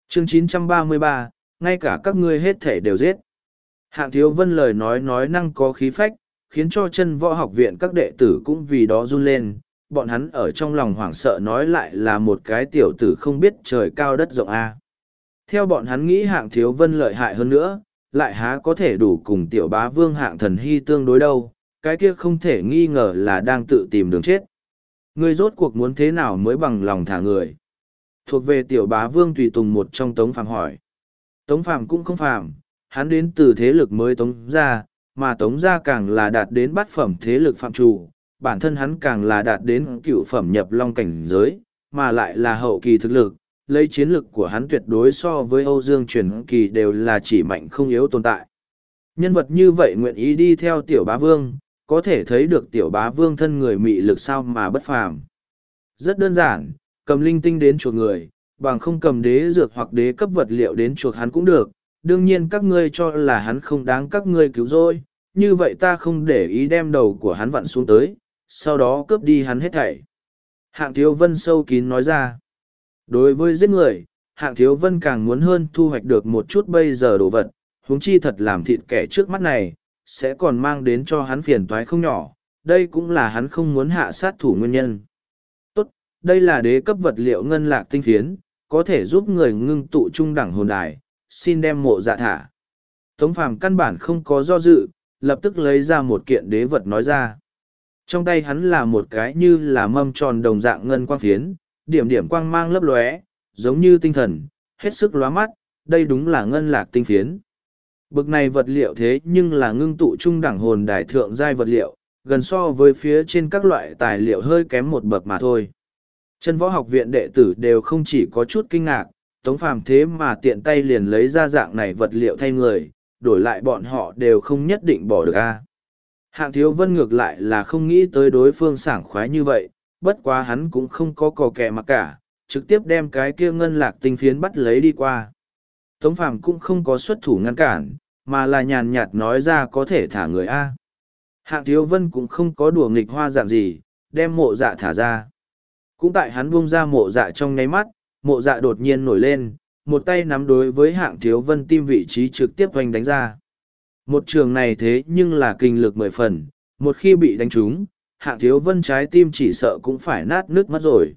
[SPEAKER 1] Chương 933, ngay cả các ngươi hết thể đều giết. Hạng Thiếu Vân lời nói năng có khí phách, khiến cho chân võ học viện các đệ tử cũng vì đó run lên, bọn hắn ở trong lòng hoảng sợ nói lại là một cái tiểu tử không biết trời cao đất rộng a. Theo bọn hắn nghĩ Hạng Thiếu Vân lợi hại hơn nữa, lại há có thể đủ cùng tiểu bá vương Hạng Thần Hy tương đối đâu, cái kia không thể nghi ngờ là đang tự tìm đường chết. Ngươi rốt cuộc muốn thế nào mới bằng lòng thả người? Thuộc về tiểu bá vương tùy tùng một trong Tống Phàm hỏi. Tống Phàm cũng không phàm, hắn đến từ thế lực mới Tống gia, mà Tống gia càng là đạt đến bát phẩm thế lực phạm chủ, bản thân hắn càng là đạt đến cựu phẩm nhập long cảnh giới, mà lại là hậu kỳ thực lực, lấy chiến lực của hắn tuyệt đối so với Âu Dương Truyền Kỳ đều là chỉ mạnh không yếu tồn tại. Nhân vật như vậy nguyện ý đi theo tiểu bá vương, có thể thấy được tiểu bá vương thân người mị lực sao mà bất phàm. Rất đơn giản, cầm linh tinh đến chuộc người, bằng không cầm đế dược hoặc đế cấp vật liệu đến chuộc hắn cũng được. Đương nhiên các ngươi cho là hắn không đáng các ngươi cứu rồi, như vậy ta không để ý đem đầu của hắn vặn xuống tới, sau đó cướp đi hắn hết thảy. Hạng Thiếu Vân sâu kín nói ra. Đối với giết người, Hạng Thiếu Vân càng muốn hơn thu hoạch được một chút bây giờ đồ vật, huống chi thật làm thịt kẻ trước mắt này, sẽ còn mang đến cho hắn phiền toái không nhỏ, đây cũng là hắn không muốn hạ sát thủ nguyên nhân. Tốt, đây là đế cấp vật liệu ngân lạc tinh phiến, có thể giúp người ngưng tụ trung đẳng hồn đài, xin đem mộ dạ thả. Tống Phàm căn bản không có do dự, lập tức lấy ra một kiện đế vật nói ra. Trong tay hắn là một cái như là mâm tròn đồng dạng ngân quang phiến, điểm điểm quang mang lấp lóe, giống như tinh thần, hết sức lóa mắt, đây đúng là ngân lạc tinh phiến. Bực này vật liệu thế nhưng là ngưng tụ trung đẳng hồn đài thượng giai vật liệu, gần so với phía trên các loại tài liệu hơi kém một bậc mà thôi. Chân võ học viện đệ tử đều không chỉ có chút kinh ngạc, Tống Phàm thế mà tiện tay liền lấy ra dạng này vật liệu thay người, đổi lại bọn họ đều không nhất định bỏ được a. Hạng Thiếu Vân ngược lại là không nghĩ tới đối phương sảng khoái như vậy, bất quá hắn cũng không có cò kè mặc cả, trực tiếp đem cái kia ngân lạc tinh phiến bắt lấy đi qua. Tống Phàm cũng không có xuất thủ ngăn cản, mà là nhàn nhạt nói ra có thể thả người A. Hạng Thiếu Vân cũng không có đùa nghịch hoa dạng gì, đem mộ dạ thả ra. Cũng tại hắn buông ra mộ dạ trong nháy mắt, mộ dạ đột nhiên nổi lên, một tay nắm đối với Hạng Thiếu Vân tim vị trí trực tiếp hoành đánh ra. Một trường này thế nhưng là kinh lực 10 phần, một khi bị đánh trúng, Hạng Thiếu Vân trái tim chỉ sợ cũng phải nát nước mất rồi.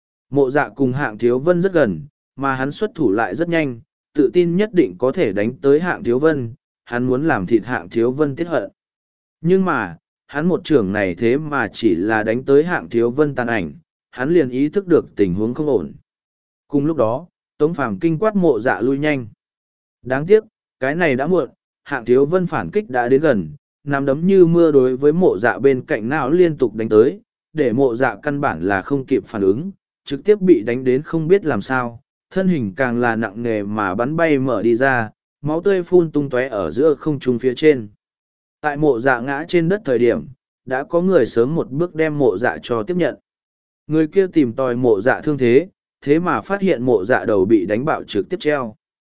[SPEAKER 1] Mộ dạ cùng Hạng Thiếu Vân rất gần, mà hắn xuất thủ lại rất nhanh, tự tin nhất định có thể đánh tới Hạng Thiếu Vân, hắn muốn làm thịt Hạng Thiếu Vân tiết hận. Nhưng mà, hắn một trường này thế mà chỉ là đánh tới Hạng Thiếu Vân tàn ảnh, hắn liền ý thức được tình huống không ổn. Cùng lúc đó, Tống Phàm kinh quát mộ dạ lui nhanh. Đáng tiếc, cái này đã muộn, Hạng Thiếu Vân phản kích đã đến gần, nắm đấm như mưa đối với mộ dạ bên cạnh não liên tục đánh tới, để mộ dạ căn bản là không kịp phản ứng, trực tiếp bị đánh đến không biết làm sao, thân hình càng là nặng nề mà bắn bay mở đi ra, máu tươi phun tung tóe ở giữa không trung phía trên. Tại mộ dạ ngã trên đất thời điểm, đã có người sớm một bước đem mộ dạ cho tiếp nhận. Người kia tìm tòi mộ dạ thương thế, thế mà phát hiện mộ dạ đầu bị đánh bạo trực tiếp treo.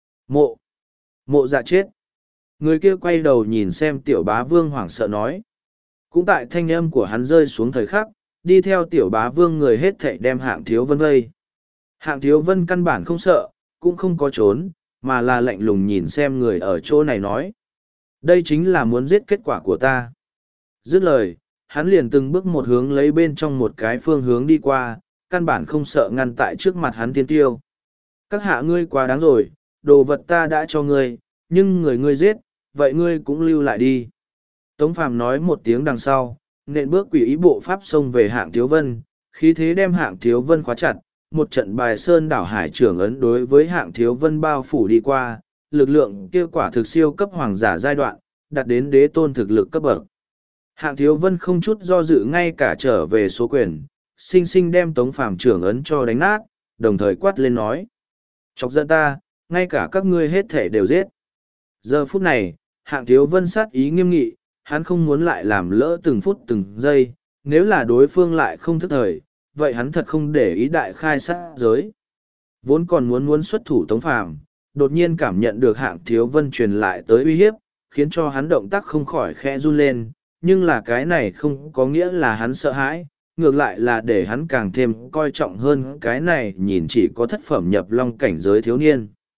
[SPEAKER 1] Mộ dạ chết. Người kia quay đầu nhìn xem tiểu bá vương hoảng sợ nói. Cũng tại thanh âm của hắn rơi xuống thời khắc, đi theo tiểu bá vương người hết thảy đem Hạng Thiếu Vân vây. Hạng Thiếu Vân căn bản không sợ, cũng không có trốn, mà là lạnh lùng nhìn xem người ở chỗ này nói. Đây chính là muốn giết kết quả của ta. Dứt lời, hắn liền từng bước một hướng lấy bên trong một cái phương hướng đi qua, căn bản không sợ ngăn tại trước mặt hắn tiên tiêu. Các hạ ngươi quá đáng rồi, đồ vật ta đã cho ngươi, nhưng người ngươi giết, vậy ngươi cũng lưu lại đi. Tống Phàm nói một tiếng đằng sau, nện bước quỷ ý bộ pháp xông về Hạng Thiếu Vân, khí thế đem Hạng Thiếu Vân khóa chặt, một trận bài sơn đảo hải trưởng ấn đối với Hạng Thiếu Vân bao phủ đi qua, lực lượng kia quả thực siêu cấp hoàng giả giai đoạn, đạt đến đế tôn thực lực cấp bậc. Hạng Thiếu Vân không chút do dự ngay cả trở về số quyền, sinh sinh đem Tống Phàm trưởng ấn cho đánh nát, đồng thời quát lên nói. Chọc giận ta, ngay cả các ngươi hết thể đều giết. Giờ phút này, Hạng Thiếu Vân sát ý nghiêm nghị, hắn không muốn lại làm lỡ từng phút từng giây, nếu là đối phương lại không thức thời, vậy hắn thật không để ý đại khai sát giới. Vốn còn muốn xuất thủ Tống Phàm, đột nhiên cảm nhận được Hạng Thiếu Vân truyền lại tới uy hiếp, khiến cho hắn động tác không khỏi khẽ run lên, nhưng là cái này không có nghĩa là hắn sợ hãi, ngược lại là để hắn càng thêm coi trọng hơn cái này nhìn chỉ có thất phẩm nhập long cảnh giới thiếu niên.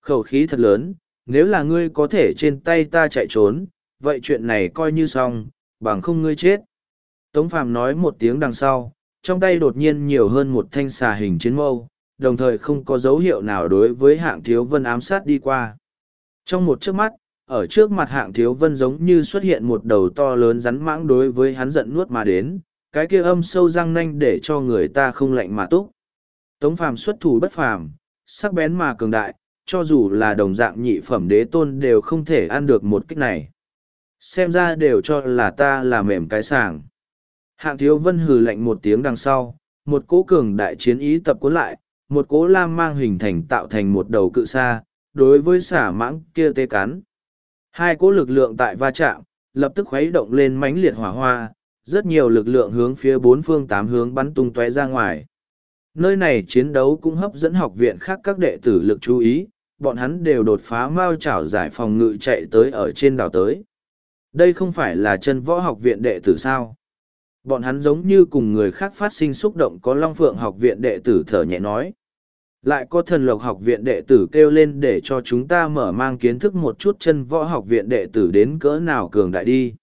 [SPEAKER 1] Khẩu khí thật lớn, nếu là ngươi có thể trên tay ta chạy trốn, vậy chuyện này coi như xong, bằng không ngươi chết. Tống Phàm nói một tiếng đằng sau, trong tay đột nhiên nhiều hơn một thanh xà hình chiến mâu, đồng thời không có dấu hiệu nào đối với Hạng Thiếu Vân ám sát đi qua. Trong một chớp mắt, ở trước mặt Hạng Thiếu Vân giống như xuất hiện một đầu to lớn rắn mãng đối với hắn giận nuốt mà đến, cái kia âm sâu răng nanh để cho người ta không lạnh mà túc. Tống Phàm xuất thủ bất phàm, sắc bén mà cường đại, cho dù là đồng dạng nhị phẩm đế tôn đều không thể ăn được một kích này. Xem ra đều cho là ta là mềm cái sàng. Hạng Thiếu Vân hừ lạnh một tiếng đằng sau, một cỗ cường đại chiến ý tập cuốn lại, một cỗ lam mang hình thành tạo thành một đầu cự sa, đối với xả mãng kia tê cắn. Hai cỗ lực lượng tại va chạm, lập tức khuấy động lên mãnh liệt hỏa hoa, rất nhiều lực lượng hướng phía bốn phương tám hướng bắn tung tóe ra ngoài. Nơi này chiến đấu cũng hấp dẫn học viện khác các đệ tử lực chú ý, bọn hắn đều đột phá mao chảo giải phòng ngự chạy tới ở trên đảo tới. Đây không phải là chân võ học viện đệ tử sao? Bọn hắn giống như cùng người khác phát sinh xúc động, có Long Phượng học viện đệ tử thở nhẹ nói. Lại có Thần Lộc học viện đệ tử kêu lên để cho chúng ta mở mang kiến thức một chút chân võ học viện đệ tử đến cỡ nào cường đại đi.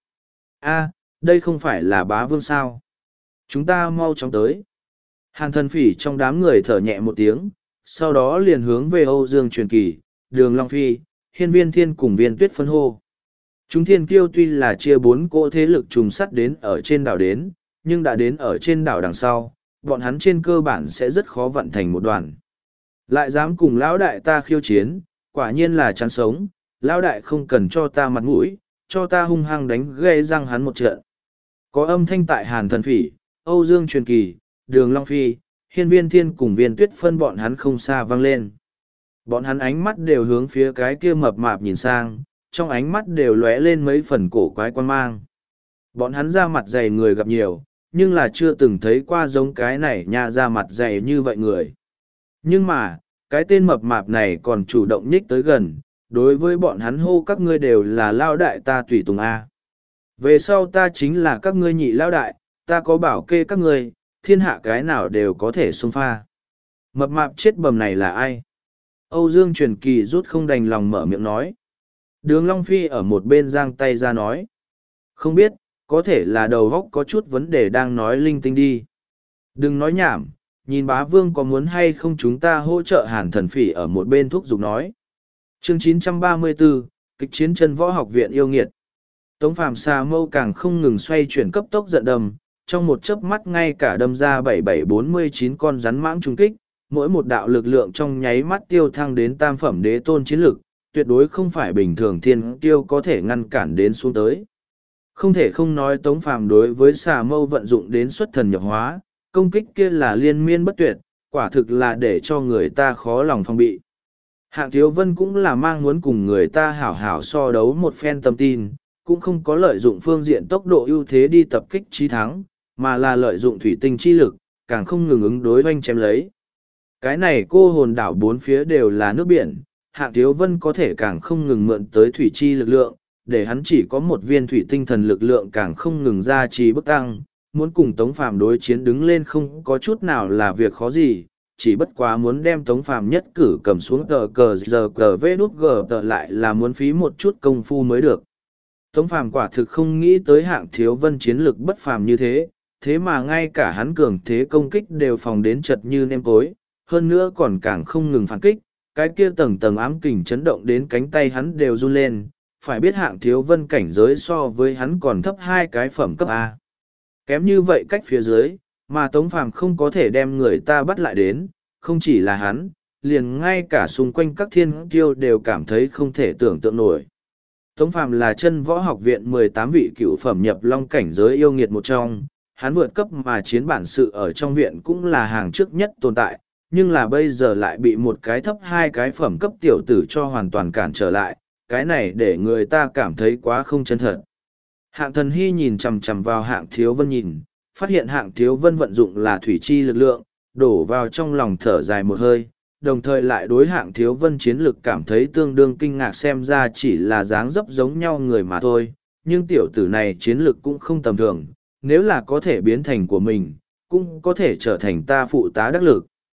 [SPEAKER 1] A, đây không phải là bá vương sao? Chúng ta mau chóng tới. Hàn Thần Phỉ trong đám người thở nhẹ một tiếng, sau đó liền hướng về Âu Dương Truyền Kỳ, Đường Long Phi, Hiên Viên Thiên cùng Viên Tuyết phân hô. Chúng thiên kiêu tuy là chia bốn cỗ thế lực trùng sắt đến ở trên đảo đến, nhưng đã đến ở trên đảo đằng sau, bọn hắn trên cơ bản sẽ rất khó vận thành một đoàn. Lại dám cùng lão đại ta khiêu chiến, quả nhiên là chán sống, lão đại không cần cho ta mặt mũi, cho ta hung hăng đánh gây răng hắn một trận. Có âm thanh tại Hàn Thần Phỉ, Âu Dương Truyền Kỳ, Đường Long Phi, Hiên Viên Thiên cùng Viên Tuyết phân bọn hắn không xa vang lên. Bọn hắn ánh mắt đều hướng phía cái kia mập mạp nhìn sang, trong ánh mắt đều lóe lên mấy phần cổ quái quan mang. Bọn hắn ra mặt dày người gặp nhiều, nhưng là chưa từng thấy qua giống cái này nha ra mặt dày như vậy người. Nhưng mà, cái tên mập mạp này còn chủ động nhích tới gần, đối với bọn hắn hô các ngươi đều là lao đại ta tùy tùng A. Về sau ta chính là các ngươi nhị lao đại, ta có bảo kê các ngươi, thiên hạ cái nào đều có thể xông pha. Mập mạp chết bầm này là ai? Âu Dương Truyền Kỳ rút không đành lòng mở miệng nói. Đường Long Phi ở một bên giang tay ra nói. Không biết, có thể là đầu góc có chút vấn đề đang nói linh tinh đi. Đừng nói nhảm, nhìn bá vương có muốn hay không chúng ta hỗ trợ Hàn Thần Phỉ ở một bên thúc giục nói. Chương 934, kịch chiến chân võ học viện yêu nghiệt. Tống Phàm xà mâu càng không ngừng xoay chuyển cấp tốc giận đầm, trong một chớp mắt ngay cả đâm ra 7749 con rắn mãng trùng kích, mỗi một đạo lực lượng trong nháy mắt tiêu thăng đến tam phẩm đế tôn chiến lực, tuyệt đối không phải bình thường thiên kiêu có thể ngăn cản đến xuống tới. Không thể không nói Tống Phàm đối với xà mâu vận dụng đến xuất thần nhập hóa, công kích kia là liên miên bất tuyệt, quả thực là để cho người ta khó lòng phòng bị. Hạng Thiếu Vân cũng là mang muốn cùng người ta hảo hảo so đấu một phen tâm tin, cũng không có lợi dụng phương diện tốc độ ưu thế đi tập kích chí thắng, mà là lợi dụng thủy tinh chi lực, càng không ngừng ứng đối oanh chém lấy. Cái này cô hồn đảo bốn phía đều là nước biển, Hạng Thiếu Vân có thể càng không ngừng mượn tới thủy chi lực lượng, để hắn chỉ có một viên thủy tinh thần lực lượng càng không ngừng ra trì bức tăng, muốn cùng Tống Phàm đối chiến đứng lên không có chút nào là việc khó gì, chỉ bất quá muốn đem Tống Phàm nhất cử cầm xuống tờ cờ giờ cờ vê đút gờ tờ lại là muốn phí một chút công phu mới được. Tống Phàm quả thực không nghĩ tới Hạng Thiếu Vân chiến lực bất phàm như thế, thế mà ngay cả hắn cường thế công kích đều phòng đến chật như nêm cối, hơn nữa còn càng không ngừng phản kích, cái kia tầng tầng ám kình chấn động đến cánh tay hắn đều run lên, phải biết Hạng Thiếu Vân cảnh giới so với hắn còn thấp hai cái phẩm cấp A. Kém như vậy cách phía dưới, mà Tống Phàm không có thể đem người ta bắt lại đến, không chỉ là hắn, liền ngay cả xung quanh các thiên kiêu đều cảm thấy không thể tưởng tượng nổi. Tống Phàm là chân võ học viện 18 vị cựu phẩm nhập long cảnh giới yêu nghiệt một trong, hắn vượt cấp mà chiến bản sự ở trong viện cũng là hàng trước nhất tồn tại, nhưng là bây giờ lại bị một cái thấp hai cái phẩm cấp tiểu tử cho hoàn toàn cản trở lại, cái này để người ta cảm thấy quá không chân thật. Hạng Thần Hy nhìn chằm chằm vào Hạng Thiếu Vân nhìn, phát hiện Hạng Thiếu Vân vận dụng là thủy chi lực lượng, đổ vào trong lòng thở dài một hơi, đồng thời lại đối Hạng Thiếu Vân chiến lực cảm thấy tương đương kinh ngạc, xem ra chỉ là dáng dấp giống nhau người mà thôi, nhưng tiểu tử này chiến lực cũng không tầm thường, nếu là có thể biến thành của mình, cũng có thể trở thành ta phụ tá đắc lực.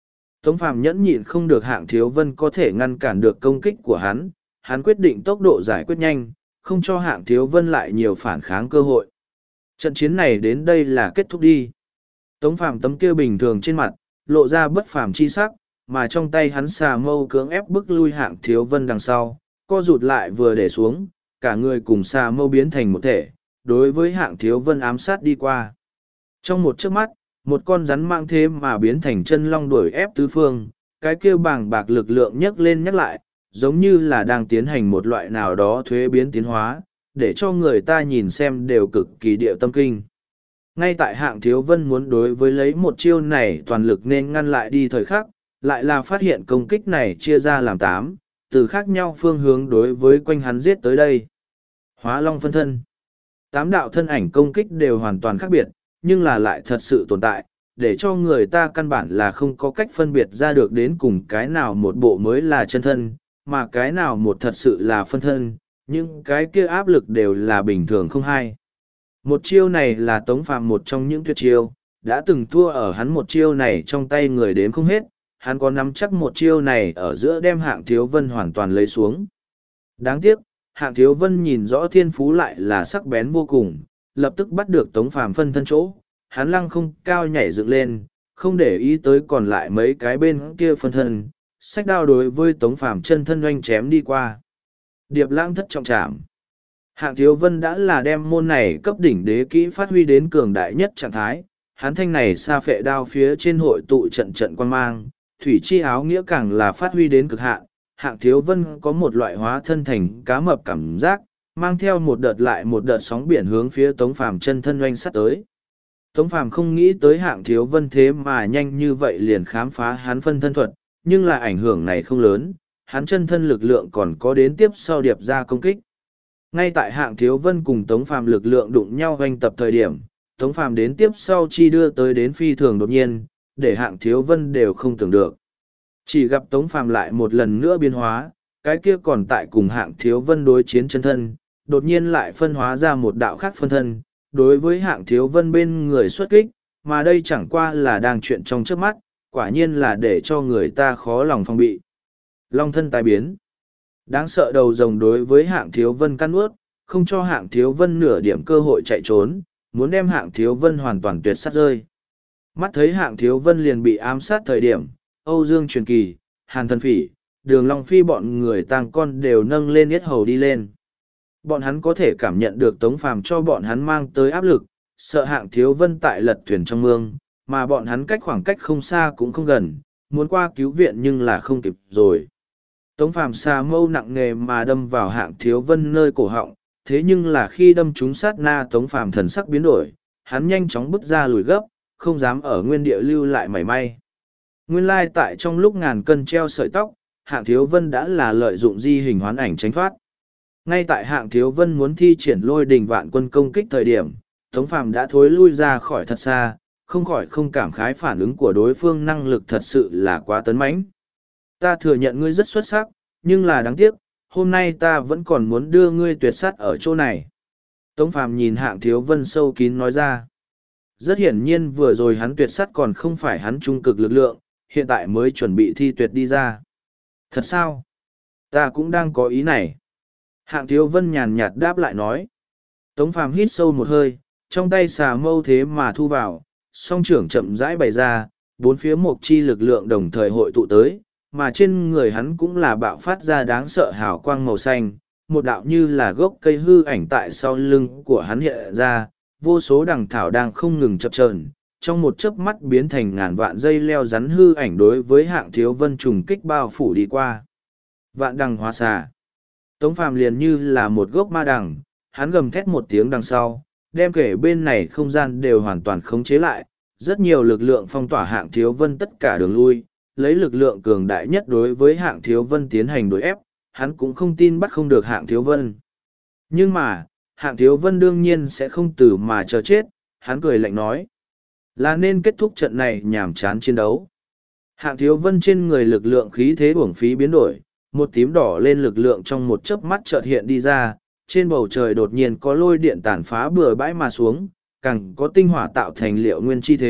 [SPEAKER 1] Tống Phàm nhẫn nhịn không được Hạng Thiếu Vân có thể ngăn cản được công kích của hắn quyết định tốc độ giải quyết nhanh, không cho Hạng Thiếu Vân lại nhiều phản kháng cơ hội. Trận chiến này đến đây là kết thúc đi. Tống Phàm tấm kia bình thường trên mặt, lộ ra bất phàm chi sắc, mà trong tay hắn xà mâu cưỡng ép bức lui Hạng Thiếu Vân đằng sau, co rụt lại vừa để xuống, cả người cùng xà mâu biến thành một thể, đối với Hạng Thiếu Vân ám sát đi qua. Trong một chớp mắt, một con rắn mang thế mà biến thành chân long đuổi ép tứ phương, cái kia bàng bạc lực lượng nhấc lên nhắc lại, giống như là đang tiến hành một loại nào đó thuế biến tiến hóa, để cho người ta nhìn xem đều cực kỳ điệu tâm kinh. Ngay tại Hạng Thiếu Vân muốn đối với lấy một chiêu này toàn lực nên ngăn lại đi thời khắc, lại là phát hiện công kích này chia ra làm 8, từ khác nhau phương hướng đối với quanh hắn giết tới đây. Hóa Long phân thân. 8 đạo thân ảnh công kích đều hoàn toàn khác biệt, nhưng là lại thật sự tồn tại, để cho người ta căn bản là không có cách phân biệt ra được đến cùng cái nào một bộ mới là chân thân, mà cái nào một thật sự là phân thân, nhưng cái kia áp lực đều là bình thường không hay. Một chiêu này là Tống Phàm một trong những tuyệt chiêu, đã từng thua ở hắn một chiêu này trong tay người đếm không hết, hắn có nắm chắc một chiêu này ở giữa đem Hạng Thiếu Vân hoàn toàn lấy xuống. Đáng tiếc, Hạng Thiếu Vân nhìn rõ thiên phú lại là sắc bén vô cùng, lập tức bắt được Tống Phàm phân thân chỗ, hắn lăng không cao nhảy dựng lên, không để ý tới còn lại mấy cái bên kia phân thân, xách đao đối với Tống Phàm chân thân oanh chém đi qua. Điệp Lãng Thất trọng trảm. Hạng Thiếu Vân đã là đem môn này cấp đỉnh đế kỹ phát huy đến cường đại nhất trạng thái, hắn thanh này xa phệ đao phía trên hội tụ trận trận quan mang, thủy chi áo nghĩa càng là phát huy đến cực hạn. Hạng Thiếu Vân có một loại hóa thân thành cá mập cảm giác, mang theo một đợt lại một đợt sóng biển hướng phía Tống Phàm chân thân oanh sắt tới. Tống Phàm không nghĩ tới Hạng Thiếu Vân thế mà nhanh như vậy liền khám phá hắn phân thân thuật, nhưng là ảnh hưởng này không lớn, hắn chân thân lực lượng còn có đến tiếp sau điệp ra công kích. Ngay tại Hạng Thiếu Vân cùng Tống Phàm lực lượng đụng nhau hoành tập thời điểm, Tống Phàm đến tiếp sau chi đưa tới đến phi thường đột nhiên, để Hạng Thiếu Vân đều không tưởng được. Chỉ gặp Tống Phàm lại một lần nữa biến hóa, cái kia còn tại cùng Hạng Thiếu Vân đối chiến chân thân, đột nhiên lại phân hóa ra một đạo khác phân thân, đối với Hạng Thiếu Vân bên người xuất kích, mà đây chẳng qua là đang chuyện trong trước mắt, quả nhiên là để cho người ta khó lòng phòng bị. Long thân tái biến. Đáng sợ đầu rồng đối với Hạng Thiếu Vân căn ướt, không cho Hạng Thiếu Vân nửa điểm cơ hội chạy trốn, muốn đem Hạng Thiếu Vân hoàn toàn tuyệt sát rơi. Mắt thấy Hạng Thiếu Vân liền bị ám sát thời điểm, Âu Dương Truyền Kỳ, Hàn Thần Phỉ, Đường Long Phi bọn người tang con đều nâng lên yết hầu đi lên. Bọn hắn có thể cảm nhận được Tống Phàm cho bọn hắn mang tới áp lực, sợ Hạng Thiếu Vân tại lật thuyền trong mương, mà bọn hắn cách khoảng cách không xa cũng không gần, muốn qua cứu viện nhưng là không kịp rồi. Tống Phàm xà mâu nặng nề mà đâm vào Hạng Thiếu Vân nơi cổ họng, thế nhưng là khi đâm trúng sát na Tống Phàm thần sắc biến đổi, hắn nhanh chóng bước ra lùi gấp, không dám ở nguyên địa lưu lại mảy may. Nguyên lai tại trong lúc ngàn cân treo sợi tóc, Hạng Thiếu Vân đã là lợi dụng di hình hoán ảnh tránh thoát. Ngay tại Hạng Thiếu Vân muốn thi triển Lôi Đình Vạn Quân công kích thời điểm, Tống Phàm đã thối lui ra khỏi thật xa, không khỏi không cảm khái phản ứng của đối phương năng lực thật sự là quá tấn mãnh. Ta thừa nhận ngươi rất xuất sắc, nhưng là đáng tiếc, hôm nay ta vẫn còn muốn đưa ngươi tuyệt sát ở chỗ này. Tống Phàm nhìn Hạng Thiếu Vân sâu kín nói ra. Rất hiển nhiên vừa rồi hắn tuyệt sát còn không phải hắn trung cực lực lượng, hiện tại mới chuẩn bị thi tuyệt đi ra. Thật sao? Ta cũng đang có ý này. Hạng Thiếu Vân nhàn nhạt đáp lại nói. Tống Phàm hít sâu một hơi, trong tay xà mâu thế mà thu vào, song trưởng chậm rãi bày ra, bốn phía mộc chi lực lượng đồng thời hội tụ tới, mà trên người hắn cũng là bạo phát ra đáng sợ hào quang màu xanh, một đạo như là gốc cây hư ảnh tại sau lưng của hắn hiện ra, vô số đằng thảo đang không ngừng chập chờn, trong một chớp mắt biến thành ngàn vạn dây leo rắn hư ảnh đối với Hạng Thiếu Vân trùng kích bao phủ đi qua. Vạn đằng hóa xà. Tống Phàm liền như là một gốc ma đằng, hắn gầm thét một tiếng đằng sau, đem kể bên này không gian đều hoàn toàn khống chế lại, rất nhiều lực lượng phong tỏa Hạng Thiếu Vân tất cả đường lui, lấy lực lượng cường đại nhất đối với Hạng Thiếu Vân tiến hành đối ép, hắn cũng không tin bắt không được Hạng Thiếu Vân. Nhưng mà, Hạng Thiếu Vân đương nhiên sẽ không từ mà chờ chết, hắn cười lạnh nói. Là nên kết thúc trận này nhàm chán chiến đấu. Hạng Thiếu Vân trên người lực lượng khí thế uổng phí biến đổi, một tím đỏ lên lực lượng trong một chớp mắt chợt hiện đi ra, trên bầu trời đột nhiên có lôi điện tàn phá bừa bãi mà xuống, càng có tinh hỏa tạo thành liệu nguyên chi thế,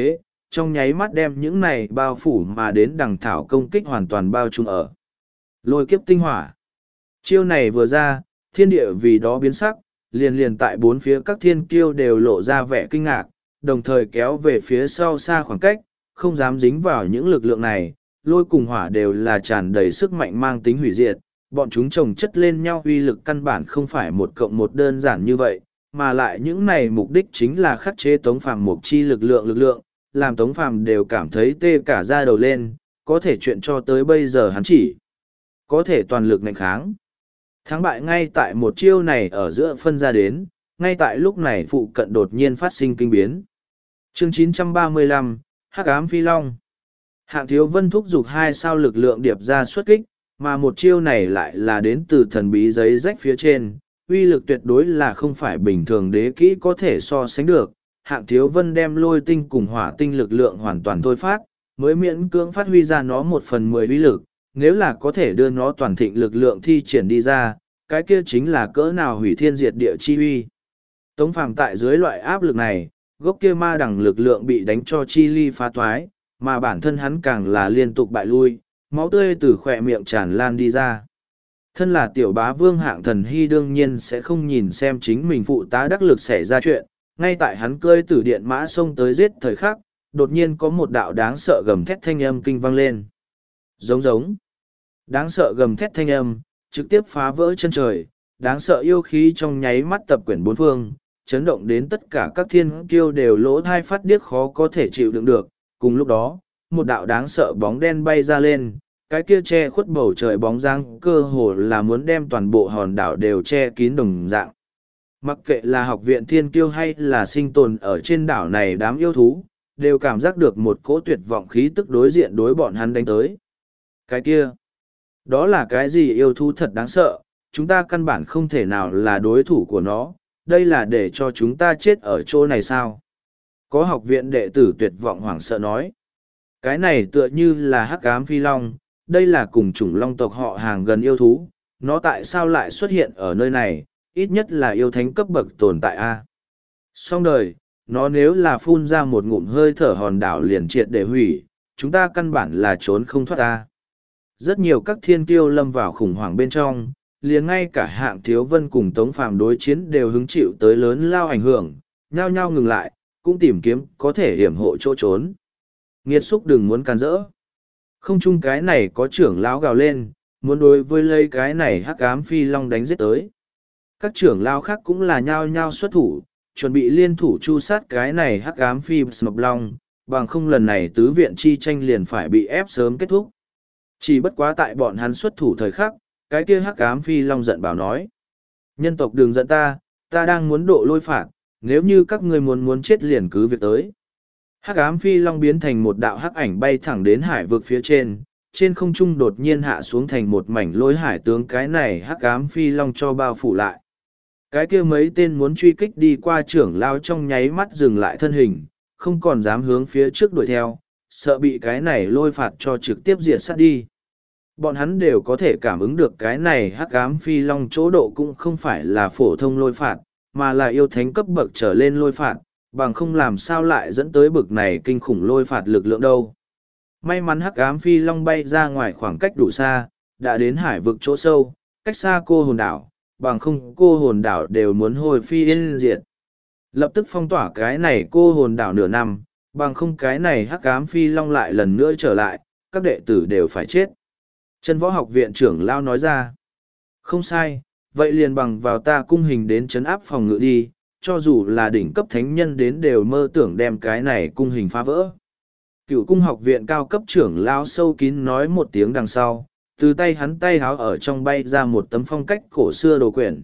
[SPEAKER 1] trong nháy mắt đem những này bao phủ mà đến đằng thảo công kích hoàn toàn bao trùm ở. Lôi kiếp tinh hỏa. Chiêu này vừa ra, thiên địa vì đó biến sắc, liền liền tại bốn phía các thiên kiêu đều lộ ra vẻ kinh ngạc, đồng thời kéo về phía sau xa khoảng cách, không dám dính vào những lực lượng này. Lôi cùng hỏa đều là tràn đầy sức mạnh mang tính hủy diệt, bọn chúng chồng chất lên nhau uy lực căn bản không phải một cộng một đơn giản như vậy, mà lại những này mục đích chính là khắc chế Tống Phàm một chi lực lượng, làm Tống Phàm đều cảm thấy tê cả da đầu lên, có thể chuyện cho tới bây giờ hắn chỉ có thể toàn lực ngạnh kháng. Thắng bại ngay tại một chiêu này ở giữa phân ra đến, ngay tại lúc này phụ cận đột nhiên phát sinh kinh biến. Chương 935, Hắc Ám Phi Long. Hạng Thiếu Vân thúc giục 2 sao lực lượng điệp ra xuất kích, mà một chiêu này lại là đến từ thần bí giấy rách phía trên, uy lực tuyệt đối là không phải bình thường đế kỹ có thể so sánh được. Hạng Thiếu Vân đem lôi tinh cùng hỏa tinh lực lượng hoàn toàn thôi phát, mới miễn cưỡng phát huy ra nó 1/10 uy lực, nếu là có thể đưa nó toàn thịnh lực lượng thi triển đi ra, cái kia chính là cỡ nào hủy thiên diệt địa chi uy. Tống Phàm tại dưới loại áp lực này, gốc kia ma đẳng lực lượng bị đánh cho chi ly phá toái, mà bản thân hắn càng là liên tục bại lui, máu tươi từ khỏe miệng tràn lan đi ra. Thân là tiểu bá vương Hạng Thần Hy đương nhiên sẽ không nhìn xem chính mình phụ tá đắc lực xảy ra chuyện, ngay tại hắn cơi tử điện mã xông tới giết thời khắc, đột nhiên có một đạo đáng sợ gầm thét thanh âm kinh vang lên. Giống giống. Đáng sợ gầm thét thanh âm, trực tiếp phá vỡ chân trời, đáng sợ yêu khí trong nháy mắt tập quyển bốn phương, chấn động đến tất cả các thiên kiêu đều lỗ thai phát điếc khó có thể chịu đựng được. Cùng lúc đó, một đạo đáng sợ bóng đen bay ra lên, cái kia che khuất bầu trời bóng dáng cơ hồ là muốn đem toàn bộ hòn đảo đều che kín đồng dạng. Mặc kệ là học viện thiên kiêu hay là sinh tồn ở trên đảo này đám yêu thú, đều cảm giác được một cỗ tuyệt vọng khí tức đối diện đối bọn hắn đánh tới. Cái kia, đó là cái gì yêu thú thật đáng sợ, chúng ta căn bản không thể nào là đối thủ của nó, đây là để cho chúng ta chết ở chỗ này sao? Có học viện đệ tử tuyệt vọng hoảng sợ nói. Cái này tựa như là Hắc Ám Phi Long, đây là cùng chủng long tộc họ hàng gần yêu thú, nó tại sao lại xuất hiện ở nơi này, ít nhất là yêu thánh cấp bậc tồn tại a. Xong đời, nó nếu là phun ra một ngụm hơi thở hòn đảo liền triệt để hủy, chúng ta căn bản là trốn không thoát a. Rất nhiều các thiên kiêu lâm vào khủng hoảng bên trong, liền ngay cả Hạng Thiếu Vân cùng Tống Phàm đối chiến đều hứng chịu tới lớn lao ảnh hưởng, nhao nhao ngừng lại, cũng tìm kiếm có thể hiểm hộ chỗ trốn. Nghiệt xúc đừng muốn can rỡ. Không chung cái này có trưởng lão gào lên, muốn đối với lấy cái này Hắc Ám Phi Long đánh giết tới. Các trưởng lão khác cũng là nhao nhao xuất thủ, chuẩn bị liên thủ chu sát cái này Hắc Ám Phi Long, bằng không lần này tứ viện chi tranh liền phải bị ép sớm kết thúc. Chỉ bất quá tại bọn hắn xuất thủ thời khắc, cái kia Hắc Ám Phi Long giận bảo nói. Nhân tộc đừng giận ta, ta đang muốn độ lôi phạt, nếu như các ngươi muốn chết liền cứ việc tới. Hắc Ám Phi Long biến thành một đạo hắc ảnh bay thẳng đến hải vực phía trên không trung đột nhiên hạ xuống thành một mảnh lôi hải tướng, cái này Hắc Ám Phi Long cho bao phủ lại. Cái kia mấy tên muốn truy kích đi qua trưởng lao trong nháy mắt dừng lại thân hình, không còn dám hướng phía trước đuổi theo, sợ bị cái này lôi phạt cho trực tiếp diệt sát đi. Bọn hắn đều có thể cảm ứng được cái này Hắc Ám Phi Long chỗ độ cũng không phải là phổ thông lôi phạt, mà là yêu thánh cấp bậc trở lên lôi phạt, bằng không làm sao lại dẫn tới bực này kinh khủng lôi phạt lực lượng đâu. May mắn Hắc Ám Phi Long bay ra ngoài khoảng cách đủ xa, đã đến hải vực chỗ sâu, cách xa cô hồn đảo, bằng không cô hồn đảo đều muốn hồi phi yên diệt. Lập tức phong tỏa cái này cô hồn đảo nửa năm, bằng không cái này Hắc Ám Phi Long lại lần nữa trở lại, các đệ tử đều phải chết. Chân võ học viện trưởng lao nói ra. Không sai, vậy liền bằng vào ta cung hình đến trấn áp phòng ngự đi, cho dù là đỉnh cấp thánh nhân đến đều mơ tưởng đem cái này cung hình phá vỡ. Cựu cung học viện cao cấp trưởng lao sâu kín nói một tiếng đằng sau, từ tay hắn tay háo ở trong bay ra một tấm phong cách cổ xưa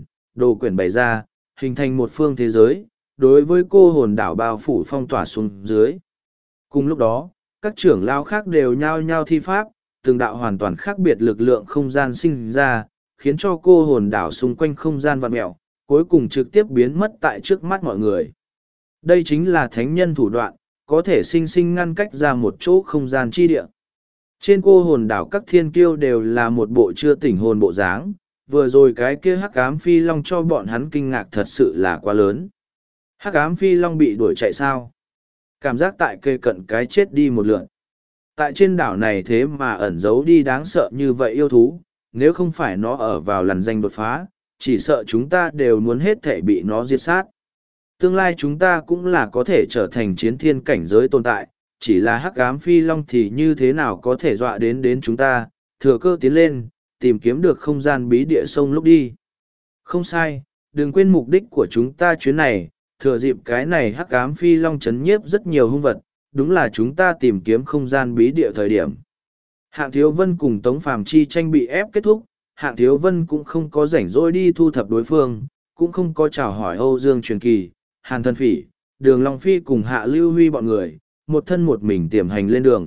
[SPEAKER 1] đồ quyển bày ra, hình thành một phương thế giới, đối với cô hồn đảo bao phủ phong tỏa xuống dưới. Cùng lúc đó, các trưởng lao khác đều nhao nhao thi pháp, từng đạo hoàn toàn khác biệt lực lượng không gian sinh ra, khiến cho cô hồn đảo xung quanh không gian vặn mẹo, cuối cùng trực tiếp biến mất tại trước mắt mọi người. Đây chính là thánh nhân thủ đoạn, có thể sinh sinh ngăn cách ra một chỗ không gian chi địa. Trên cô hồn đảo các thiên kiêu đều là một bộ chưa tỉnh hồn bộ dáng, vừa rồi cái kia Hắc Ám Phi Long cho bọn hắn kinh ngạc thật sự là quá lớn. Hắc Ám Phi Long bị đuổi chạy sao? cảm giác tại kề cận cái chết đi một lượn. Tại trên đảo này thế mà ẩn giấu đi đáng sợ như vậy yêu thú, nếu không phải nó ở vào lằn danh đột phá, chỉ sợ chúng ta đều muốn hết thể bị nó diệt sát. Tương lai chúng ta cũng là có thể trở thành chiến thiên cảnh giới tồn tại, chỉ là hắc ám phi long thì như thế nào có thể dọa đến chúng ta, thừa cơ tiến lên, tìm kiếm được không gian bí địa sông lúc đi. Không sai, đừng quên mục đích của chúng ta chuyến này, thừa dịp cái này hắc ám phi long chấn nhiếp rất nhiều hung vật, đúng là chúng ta tìm kiếm không gian bí địa thời điểm. Hạng Thiếu Vân cùng Tống Phàm chi tranh bị ép kết thúc, Hạng Thiếu Vân cũng không có rảnh rỗi đi thu thập đối phương, cũng không có chào hỏi Âu Dương Truyền Kỳ, Hàn Thân Phỉ, Đường Long Phi cùng Hạ Lưu Huy bọn người, một thân một mình tiềm hành lên đường.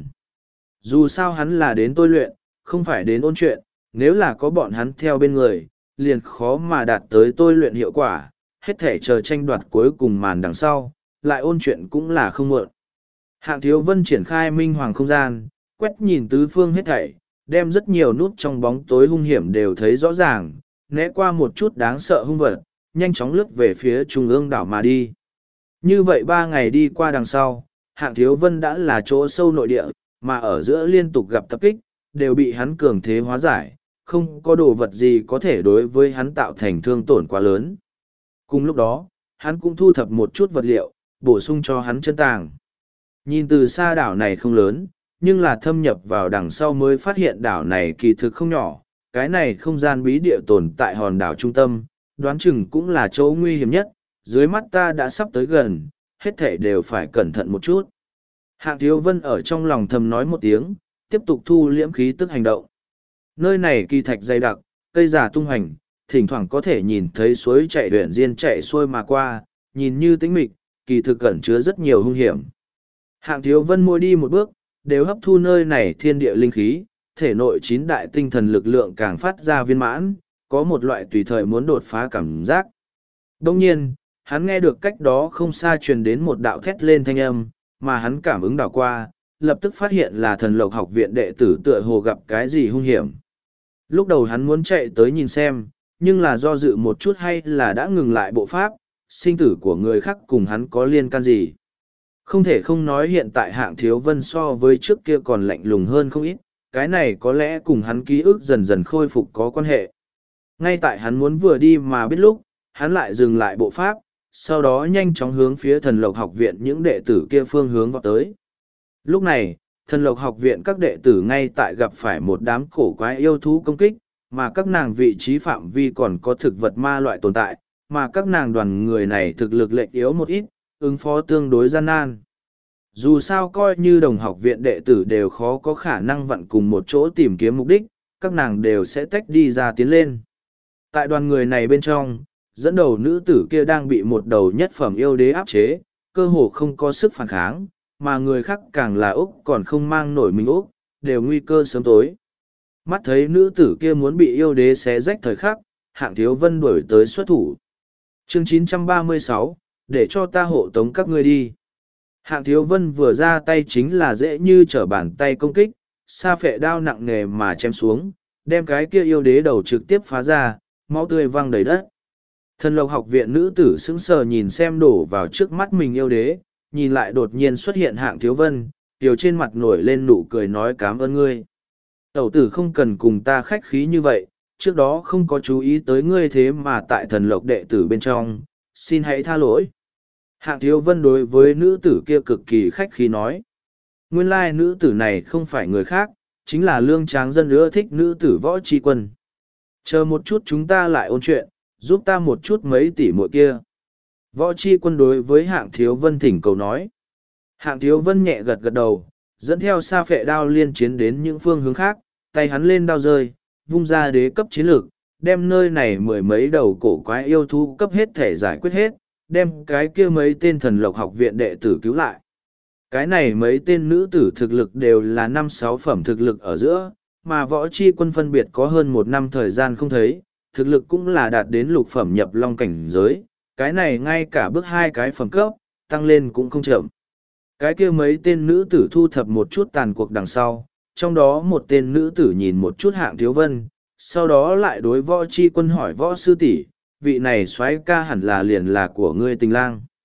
[SPEAKER 1] Dù sao hắn là đến tôi luyện, không phải đến ôn chuyện, nếu là có bọn hắn theo bên người, liền khó mà đạt tới tôi luyện hiệu quả, hết thể chờ tranh đoạt cuối cùng màn đằng sau, lại ôn chuyện cũng là không muộn. Hạng Thiếu Vân triển khai minh hoàng không gian, quét nhìn tứ phương hết thảy, đem rất nhiều nút trong bóng tối hung hiểm đều thấy rõ ràng, né qua một chút đáng sợ hung vật, nhanh chóng lướt về phía trung ương đảo mà đi. Như vậy 3 ngày đi qua đằng sau, Hạng Thiếu Vân đã là chỗ sâu nội địa, mà ở giữa liên tục gặp tập kích, đều bị hắn cường thế hóa giải, không có đồ vật gì có thể đối với hắn tạo thành thương tổn quá lớn. Cùng lúc đó, hắn cũng thu thập một chút vật liệu, bổ sung cho hắn chân tàng. Nhìn từ xa đảo này không lớn, nhưng là thâm nhập vào đằng sau mới phát hiện đảo này kỳ thực không nhỏ. Cái này không gian bí địa tồn tại hòn đảo trung tâm, đoán chừng cũng là chỗ nguy hiểm nhất, dưới mắt ta đã sắp tới gần, hết thể đều phải cẩn thận một chút. Hạng Thiếu Vân ở trong lòng thầm nói một tiếng, tiếp tục thu liễm khí tức hành động. Nơi này kỳ thạch dày đặc, cây già tung hoành, thỉnh thoảng có thể nhìn thấy suối chạy huyện diên chạy xuôi mà qua, nhìn như tĩnh mịch, kỳ thực cẩn chứa rất nhiều hung hiểm. Hạng Thiếu Vân mỗi đi một bước, đều hấp thu nơi này thiên địa linh khí, thể nội 9 đại tinh thần lực lượng càng phát ra viên mãn, có một loại tùy thời muốn đột phá cảm giác. Đồng nhiên, hắn nghe được cách đó không xa truyền đến một đạo thét lên thanh âm, mà hắn cảm ứng đảo qua, lập tức phát hiện là Thần Lộc học viện đệ tử tựa hồ gặp cái gì hung hiểm. Lúc đầu hắn muốn chạy tới nhìn xem, nhưng là do dự một chút hay là đã ngừng lại bộ pháp, sinh tử của người khác cùng hắn có liên can gì. Không thể không nói hiện tại Hạng Thiếu Vân so với trước kia còn lạnh lùng hơn không ít, cái này có lẽ cùng hắn ký ức dần dần khôi phục có quan hệ. Ngay tại hắn muốn vừa đi mà biết lúc, hắn lại dừng lại bộ pháp, sau đó nhanh chóng hướng phía Thần Lộc học viện những đệ tử kia phương hướng vào tới. Lúc này, Thần Lộc học viện các đệ tử ngay tại gặp phải một đám cổ quái yêu thú công kích, mà các nàng vị trí phạm vi còn có thực vật ma loại tồn tại, mà các nàng đoàn người này thực lực lệch yếu một ít, ứng phó tương đối gian nan. Dù sao coi như đồng học viện đệ tử đều khó có khả năng vặn cùng một chỗ tìm kiếm mục đích, các nàng đều sẽ tách đi ra tiến lên. Tại đoàn người này bên trong, dẫn đầu nữ tử kia đang bị một đầu nhất phẩm yêu đế áp chế, cơ hồ không có sức phản kháng, mà người khác càng là Úc còn không mang nổi mình Úc, đều nguy cơ sớm tối. Mắt thấy nữ tử kia muốn bị yêu đế xé rách thời khắc, Hạng Thiếu Vân đuổi tới xuất thủ. Chương 936, để cho ta hộ tống các ngươi đi. Hạng Thiếu Vân vừa ra tay chính là dễ như trở bàn tay công kích, sa phệ đao nặng nề mà chém xuống, đem cái kia yêu đế đầu trực tiếp phá ra, máu tươi văng đầy đất. Thần Lộc học viện nữ tử sững sờ nhìn xem đổ vào trước mắt mình yêu đế, nhìn lại đột nhiên xuất hiện Hạng Thiếu Vân, tiểu trên mặt nổi lên nụ cười nói cảm ơn ngươi. Tẩu tử không cần cùng ta khách khí như vậy, trước đó không có chú ý tới ngươi thế mà tại Thần Lộc đệ tử bên trong, xin hãy tha lỗi. Hạng Thiếu Vân đối với nữ tử kia cực kỳ khách khí nói. Nguyên lai nữ tử này không phải người khác, chính là lương tráng dân ưa thích nữ tử Võ Tri Quân. Chờ một chút chúng ta lại ôn chuyện, giúp ta một chút mấy tỷ muội kia. Võ Tri Quân đối với Hạng Thiếu Vân thỉnh cầu nói. Hạng Thiếu Vân nhẹ gật gật đầu, dẫn theo sa phệ đao liên chiến đến những phương hướng khác, tay hắn lên đao rơi, vung ra đế cấp chiến lược, đem nơi này mười mấy đầu cổ quái yêu thú cấp hết thể giải quyết hết, đem cái kia mấy tên Thần Lộc học viện đệ tử cứu lại. Cái này mấy tên nữ tử thực lực đều là 5-6 phẩm thực lực ở giữa, mà Võ Tri Quân phân biệt có hơn 1 năm thời gian không thấy, thực lực cũng là đạt đến lục phẩm nhập long cảnh giới, cái này ngay cả bước 2 cái phẩm cấp, tăng lên cũng không chậm. Cái kia mấy tên nữ tử thu thập một chút tàn cuộc đằng sau, trong đó một tên nữ tử nhìn một chút Hạng Thiếu Vân, sau đó lại đối Võ Tri Quân hỏi Võ sư tỷ, vị này soái ca hẳn là liền là của ngươi Tình Lang.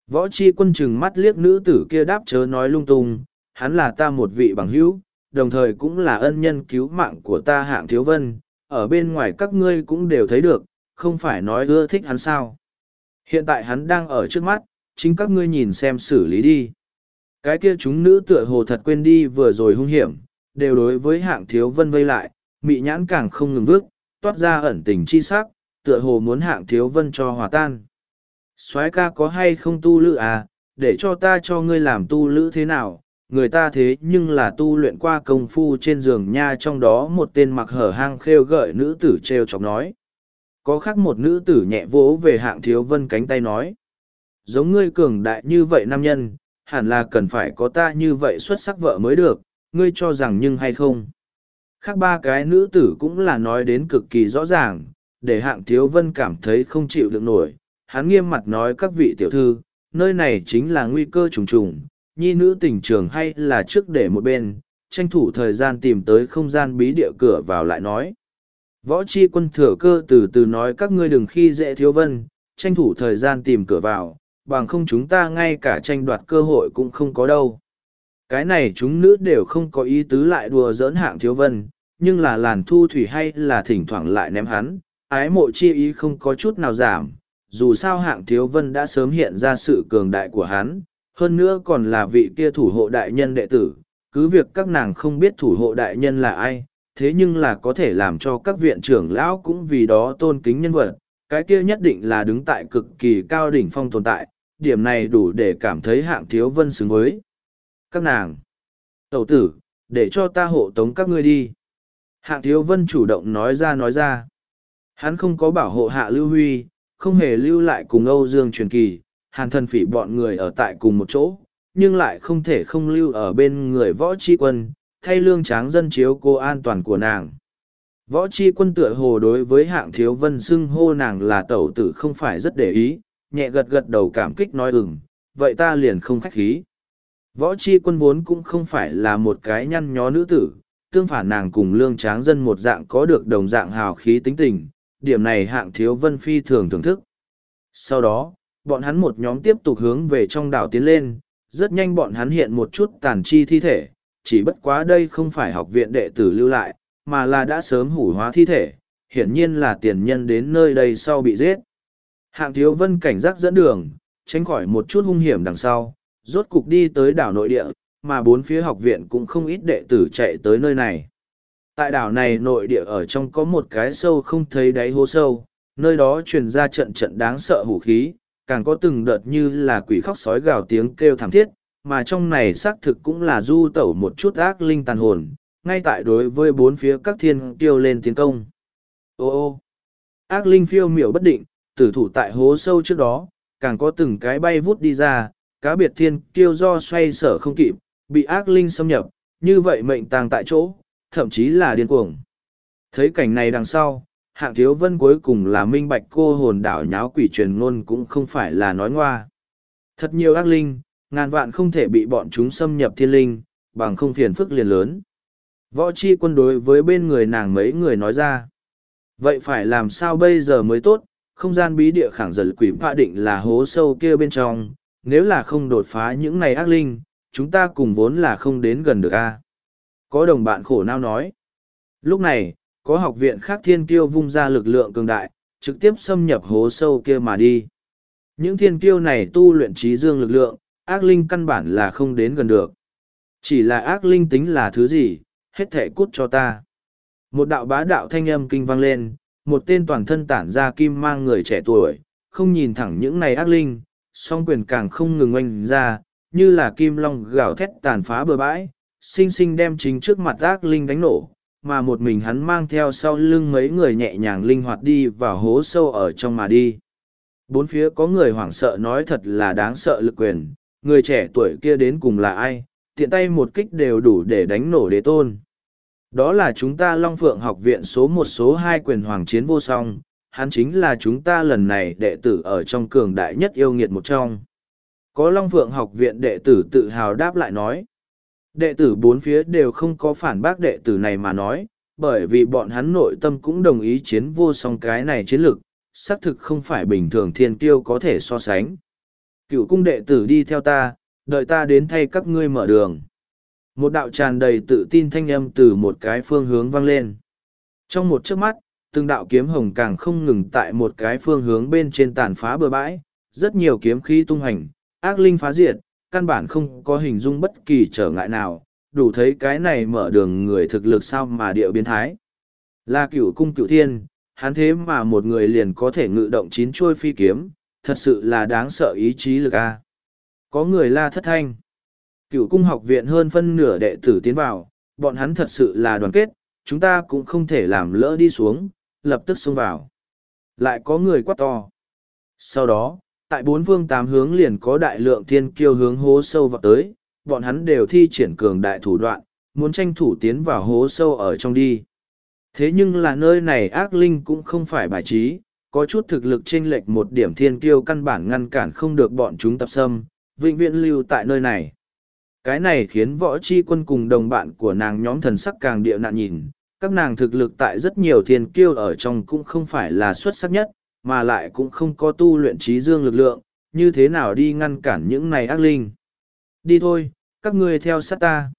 [SPEAKER 1] Võ Chi Quân chừng mắt liếc nữ tử kia đáp chớ nói lung tung, hắn là ta một vị bằng hữu, đồng thời cũng là ân nhân cứu mạng của ta Hạng Thiếu Vân, ở bên ngoài các ngươi cũng đều thấy được, không phải nói ưa thích hắn sao. Hiện tại hắn đang ở trước mắt, chính các ngươi nhìn xem xử lý đi. Cái kia chúng nữ tựa hồ thật quên đi vừa rồi hung hiểm, đều đối với Hạng Thiếu Vân vây lại, mị nhãn càng không ngừng vước, toát ra ẩn tình chi sắc, tựa hồ muốn Hạng Thiếu Vân cho hòa tan. Soái ca có hay không tu lữ à, để cho ta cho ngươi làm tu lữ thế nào, người ta thế nhưng là tu luyện qua công phu trên giường nha. Trong đó một tên mặc hở hang khêu gợi nữ tử trêu chọc nói. Có khác một nữ tử nhẹ vỗ về Hạng Thiếu Vân cánh tay nói. Giống ngươi cường đại như vậy nam nhân, hẳn là cần phải có ta như vậy xuất sắc vợ mới được, ngươi cho rằng nhưng hay không. Khác ba cái nữ tử cũng là nói đến cực kỳ rõ ràng, để Hạng Thiếu Vân cảm thấy không chịu được nổi. Hắn nghiêm mặt nói các vị tiểu thư, nơi này chính là nguy cơ trùng trùng, nhi nữ tình trường hay là trước để một bên, tranh thủ thời gian tìm tới không gian bí địa cửa vào lại nói. Võ Chi Quân thừa cơ từ từ nói các ngươi đừng khi dễ Thiếu Vân, tranh thủ thời gian tìm cửa vào, bằng không chúng ta ngay cả tranh đoạt cơ hội cũng không có đâu. Cái này chúng nữ đều không có ý tứ lại đùa giỡn Hạng Thiếu Vân, nhưng là làn thu thủy hay là thỉnh thoảng lại ném hắn, ái mộ chi ý không có chút nào giảm. Dù sao Hạng Thiếu Vân đã sớm hiện ra sự cường đại của hắn, hơn nữa còn là vị kia thủ hộ đại nhân đệ tử, cứ việc các nàng không biết thủ hộ đại nhân là ai, thế nhưng là có thể làm cho các viện trưởng lão cũng vì đó tôn kính nhân vật, cái kia nhất định là đứng tại cực kỳ cao đỉnh phong tồn tại, điểm này đủ để cảm thấy Hạng Thiếu Vân xứng với các nàng. Tẩu tử, để cho ta hộ tống các ngươi đi. Hạng Thiếu Vân chủ động nói ra. Hắn không có bảo hộ Hạ Lưu Huy, không hề lưu lại cùng Âu Dương Truyền Kỳ, Hàn Thần Phỉ bọn người ở tại cùng một chỗ, nhưng lại không thể không lưu ở bên người Võ Chi Quân, thay Lương Tráng Dân chiếu cố an toàn của nàng. Võ Chi Quân tựa hồ đối với Hạng Thiếu Vân xưng hô nàng là tẩu tử không phải rất để ý, nhẹ gật gật đầu cảm kích nói vậy ta liền không khách khí. Võ Chi Quân vốn cũng không phải là một cái nhăn nhó nữ tử, tương phản nàng cùng Lương Tráng Dân một dạng có được đồng dạng hào khí tính tình, điểm này Hạng Thiếu Vân phi thường thưởng thức. Sau đó, bọn hắn một nhóm tiếp tục hướng về trong đảo tiến lên, rất nhanh bọn hắn hiện một chút tàn chi thi thể, chỉ bất quá đây không phải học viện đệ tử lưu lại, mà là đã sớm hủ hóa thi thể, hiển nhiên là tiền nhân đến nơi đây sau bị giết. Hạng Thiếu Vân cảnh giác dẫn đường, tránh khỏi một chút hung hiểm đằng sau, rốt cục đi tới đảo nội địa, mà bốn phía học viện cũng không ít đệ tử chạy tới nơi này. Tại đảo này nội địa ở trong có một cái sâu không thấy đáy hố sâu, nơi đó truyền ra trận trận đáng sợ hủ khí, càng có từng đợt như là quỷ khóc sói gào tiếng kêu thảm thiết, mà trong này xác thực cũng là du tẩu một chút ác linh tàn hồn, ngay tại đối với bốn phía các thiên kiêu lên tiến công. Ô, ác linh phiêu miểu bất định, tử thủ tại hố sâu trước đó, càng có từng cái bay vút đi ra, cá biệt thiên kiêu do xoay sở không kịp, bị ác linh xâm nhập, như vậy mệnh tàng tại chỗ, thậm chí là điên cuồng. Thấy cảnh này đằng sau, Hạng Thiếu Vân cuối cùng là minh bạch cô hồn đảo nháo quỷ truyền ngôn cũng không phải là nói ngoa. Thật nhiều ác linh, ngàn vạn không thể bị bọn chúng xâm nhập thiên linh, bằng không phiền phức liền lớn. Võ Chi Quân đối với bên người nàng mấy người nói ra. Vậy phải làm sao bây giờ mới tốt, không gian bí địa khẳng dần quỷ phạ định là hố sâu kia bên trong, nếu là không đột phá những này ác linh, chúng ta cùng vốn là không đến gần được a. Có đồng bạn khổ não nói. Lúc này, có học viện khác thiên kiêu vung ra lực lượng cường đại, trực tiếp xâm nhập hố sâu kia mà đi. Những thiên kiêu này tu luyện trí dương lực lượng, ác linh căn bản là không đến gần được. Chỉ là ác linh tính là thứ gì, hết thể cút cho ta. Một đạo bá đạo thanh âm kinh vang lên, một tên toàn thân tản ra kim mang người trẻ tuổi, không nhìn thẳng những này ác linh, song quyền càng không ngừng oanh ra, như là kim long gào thét tàn phá bờ bãi, sinh sinh đem chính trước mặt ác linh đánh nổ, mà một mình hắn mang theo sau lưng mấy người nhẹ nhàng linh hoạt đi vào hố sâu ở trong mà đi. Bốn phía có người hoảng sợ nói thật là đáng sợ lực quyền, người trẻ tuổi kia đến cùng là ai, tiện tay một kích đều đủ để đánh nổ đế tôn. Đó là chúng ta Long Phượng học viện số 1 số 2 quyền hoàng chiến vô song, hắn chính là chúng ta lần này đệ tử ở trong cường đại nhất yêu nghiệt một trong. Có Long Phượng học viện đệ tử tự hào đáp lại nói. Đệ tử bốn phía đều không có phản bác đệ tử này mà nói, bởi vì bọn hắn nội tâm cũng đồng ý chiến vô song cái này chiến lực, xác thực không phải bình thường thiên kiêu có thể so sánh. Cựu cung đệ tử đi theo ta, đợi ta đến thay các ngươi mở đường. Một đạo tràn đầy tự tin thanh âm từ một cái phương hướng vang lên. Trong một chớp mắt, từng đạo kiếm hồng càng không ngừng tại một cái phương hướng bên trên tàn phá bừa bãi, rất nhiều kiếm khí tung hành, ác linh phá diệt, căn bản không có hình dung bất kỳ trở ngại nào, đủ thấy cái này mở đường người thực lực sao mà điệu biến thái. Là Cửu cung Cửu thiên, hắn thế mà một người liền có thể ngự động 9 chuôi phi kiếm, thật sự là đáng sợ ý chí lực a. Có người la thất thanh. Cửu cung học viện hơn phân nửa đệ tử tiến vào, bọn hắn thật sự là đoàn kết, chúng ta cũng không thể làm lỡ đi xuống, lập tức xông vào. Lại có người quát to. Sau đó, tại 4 phương 8 hướng liền có đại lượng thiên kiêu hướng hố sâu vào tới, bọn hắn đều thi triển cường đại thủ đoạn, muốn tranh thủ tiến vào hố sâu ở trong đi. Thế nhưng là nơi này ác linh cũng không phải bài trí, có chút thực lực chênh lệch một điểm thiên kiêu căn bản ngăn cản không được bọn chúng tập xâm, vĩnh viễn lưu tại nơi này. Cái này khiến võ chi quân cùng đồng bạn của nàng nhóm thần sắc càng địa nạn nhìn, các nàng thực lực tại rất nhiều thiên kiêu ở trong cũng không phải là xuất sắc nhất, mà lại cũng không có tu luyện trí dương lực lượng, như thế nào đi ngăn cản những này ác linh. Đi thôi, các ngươi theo sát ta.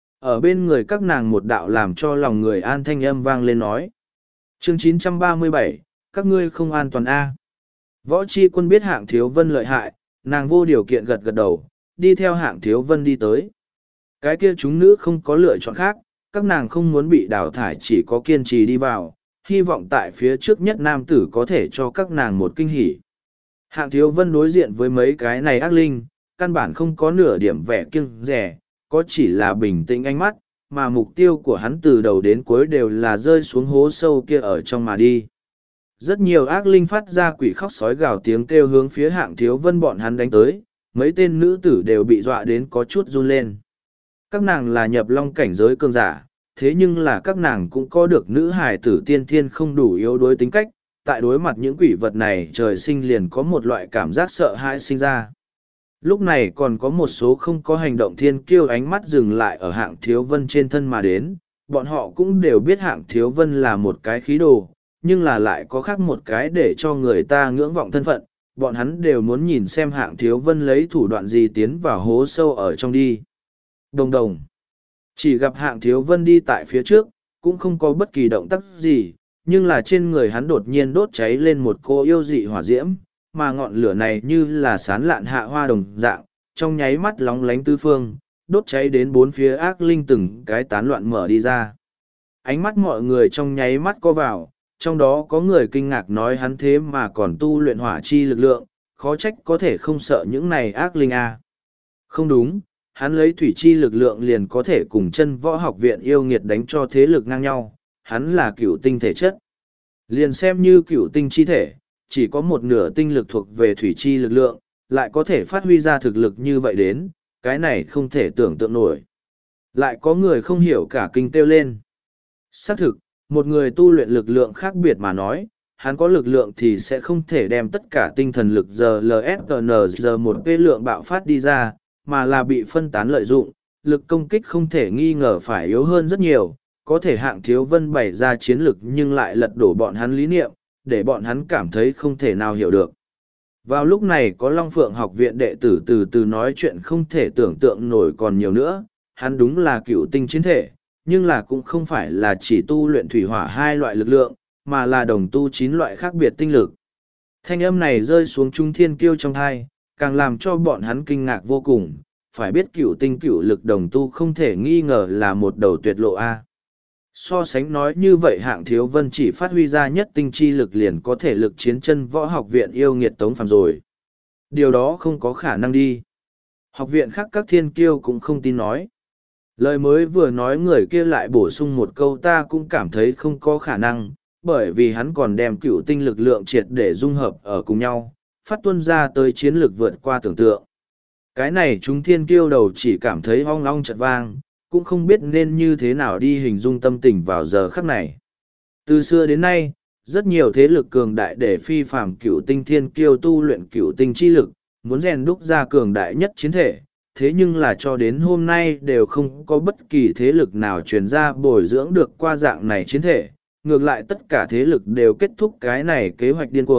[SPEAKER 1] Ở bên người các nàng một đạo làm cho lòng người an thanh âm vang lên nói. Chương 937, các ngươi không an toàn a. Võ chi quân biết Hạng Thiếu Vân lợi hại, nàng vô điều kiện gật gật đầu, đi theo Hạng Thiếu Vân đi tới. Cái kia chúng nữ không có lựa chọn khác, các nàng không muốn bị đào thải chỉ có kiên trì đi vào, hy vọng tại phía trước nhất nam tử có thể cho các nàng một kinh hỉ. Hạng Thiếu Vân đối diện với mấy cái này ác linh, căn bản không có nửa điểm vẻ kiêng dè, có chỉ là bình tĩnh ánh mắt, mà mục tiêu của hắn từ đầu đến cuối đều là rơi xuống hố sâu kia ở trong mà đi. Rất nhiều ác linh phát ra quỷ khóc sói gào tiếng kêu hướng phía Hạng Thiếu Vân bọn hắn đánh tới, mấy tên nữ tử đều bị dọa đến có chút run lên. Các nàng là nhập long cảnh giới cường giả, thế nhưng là các nàng cũng có được nữ hài tử tiên thiên không đủ yếu đuối tính cách, tại đối mặt những quỷ vật này trời sinh liền có một loại cảm giác sợ hãi sinh ra. Lúc này còn có một số không có hành động thiên kiêu ánh mắt dừng lại ở Hạng Thiếu Vân trên thân mà đến, bọn họ cũng đều biết Hạng Thiếu Vân là một cái khí đồ, nhưng là lại có khác một cái để cho người ta ngưỡng vọng thân phận, bọn hắn đều muốn nhìn xem Hạng Thiếu Vân lấy thủ đoạn gì tiến vào hố sâu ở trong đi. Đồng đồng. Chỉ gặp Hạng Thiếu Vân đi tại phía trước, cũng không có bất kỳ động tác gì, nhưng là trên người hắn đột nhiên đốt cháy lên một cô yêu dị hỏa diễm, mà ngọn lửa này như là sán lạn hạ hoa đồng dạng, trong nháy mắt lóng lánh tứ phương, đốt cháy đến 4 phía ác linh từng cái tán loạn mở đi ra. Ánh mắt mọi người trong nháy mắt co vào, trong đó có người kinh ngạc nói hắn thế mà còn tu luyện hỏa chi lực lượng, khó trách có thể không sợ những này ác linh a. Không đúng, hắn lấy thủy chi lực lượng liền có thể cùng chân võ học viện yêu nghiệt đánh cho thế lực ngang nhau, hắn là cửu tinh thể chất. Liền xem như cửu tinh chi thể, chỉ có một nửa tinh lực thuộc về thủy chi lực lượng, lại có thể phát huy ra thực lực như vậy đến, cái này không thể tưởng tượng nổi. Lại có người không hiểu cả kinh kêu lên. Xác thực, một người tu luyện lực lượng khác biệt mà nói, hắn có lực lượng thì sẽ không thể đem tất cả tinh thần lực GLSTN một p lượng bạo phát đi ra, mà là bị phân tán lợi dụng, lực công kích không thể nghi ngờ phải yếu hơn rất nhiều, có thể Hạng Thiếu Vân bày ra chiến lực nhưng lại lật đổ bọn hắn lý niệm, để bọn hắn cảm thấy không thể nào hiểu được. Vào lúc này có Long Phượng học viện đệ tử từ từ nói chuyện không thể tưởng tượng nổi còn nhiều nữa, hắn đúng là cựu tinh chiến thể, nhưng là cũng không phải là chỉ tu luyện thủy hỏa 2 loại lực lượng, mà là đồng tu 9 loại khác biệt tinh lực. Thanh âm này rơi xuống trung thiên kiêu trong thai, càng làm cho bọn hắn kinh ngạc vô cùng, phải biết cựu tinh cựu lực đồng tu không thể nghi ngờ là một đầu tuyệt lộ A. So sánh nói như vậy Hạng Thiếu Vân chỉ phát huy ra nhất tinh chi lực liền có thể lực chiến chân võ học viện yêu nghiệt Tống Phàm rồi. Điều đó không có khả năng đi. Học viện khác các thiên kiêu cũng không tin nói. Lời mới vừa nói người kia lại bổ sung một câu ta cũng cảm thấy không có khả năng, bởi vì hắn còn đem cựu tinh lực lượng triệt để dung hợp ở cùng nhau, phát tuân ra tới chiến lược vượt qua tưởng tượng. Cái này chúng thiên kiêu đầu chỉ cảm thấy ong ong chật vang, cũng không biết nên như thế nào đi hình dung tâm tình vào giờ khắc này. Từ xưa đến nay, rất nhiều thế lực cường đại để phi phàm cửu tinh thiên kiêu tu luyện cửu tinh chi lực, muốn rèn đúc ra cường đại nhất chiến thể, thế nhưng là cho đến hôm nay đều không có bất kỳ thế lực nào truyền ra bồi dưỡng được qua dạng này chiến thể, ngược lại tất cả thế lực đều kết thúc cái này kế hoạch điên cuồng,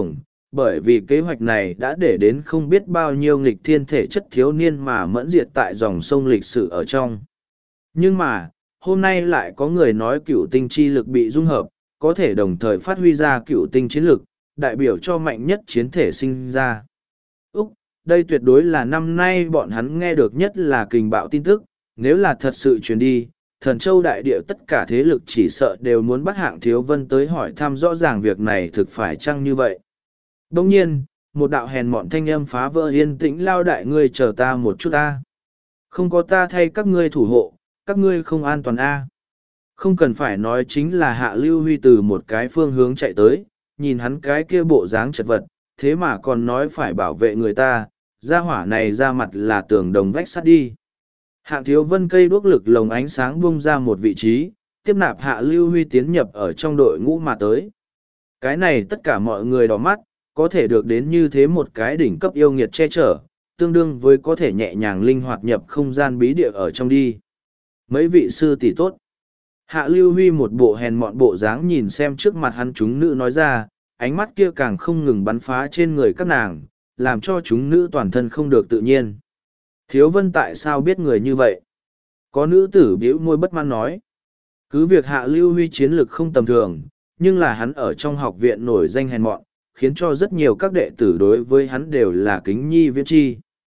[SPEAKER 1] bởi vì kế hoạch này đã để đến không biết bao nhiêu nghịch thiên thể chất thiếu niên mà mẫn diệt tại dòng sông lịch sử ở trong. Nhưng mà, hôm nay lại có người nói cựu tinh chi lực bị dung hợp, có thể đồng thời phát huy ra cựu tinh chiến lực, đại biểu cho mạnh nhất chiến thể sinh ra. Úc, đây tuyệt đối là năm nay bọn hắn nghe được nhất là kình bạo tin tức, nếu là thật sự truyền đi, thần châu đại địa tất cả thế lực chỉ sợ đều muốn bắt Hạng Thiếu Vân tới hỏi thăm rõ ràng việc này thực phải chăng như vậy. Đồng nhiên, một đạo hèn mọn thanh âm phá vỡ yên tĩnh. Lao đại, ngươi chờ ta một chút ta. Không có ta thay các ngươi thủ hộ, các ngươi không an toàn a. Không cần phải nói, chính là Hạ Lưu Huy từ một cái phương hướng chạy tới, nhìn hắn cái kia bộ dáng chật vật, thế mà còn nói phải bảo vệ người ta, gia hỏa này ra mặt là tường đồng vách sắt đi. Hạng Thiếu Vân cây đuốc lực lồng ánh sáng bung ra một vị trí, tiếp nạp Hạ Lưu Huy tiến nhập ở trong đội ngũ mà tới. Cái này tất cả mọi người đỏ mắt, có thể được đến như thế một cái đỉnh cấp yêu nghiệt che chở, tương đương với có thể nhẹ nhàng linh hoạt nhập không gian bí địa ở trong đi. Mấy vị sư tỷ tốt. Hạ Lưu Huy một bộ hèn mọn bộ dáng nhìn xem trước mặt hắn chúng nữ nói ra, ánh mắt kia càng không ngừng bắn phá trên người các nàng, làm cho chúng nữ toàn thân không được tự nhiên. Thiếu Vân tại sao biết người như vậy? Có nữ tử bĩu môi bất mãn nói. Cứ việc Hạ Lưu Huy chiến lực không tầm thường, nhưng là hắn ở trong học viện nổi danh hèn mọn, khiến cho rất nhiều các đệ tử đối với hắn đều là kính nhi viễn chi.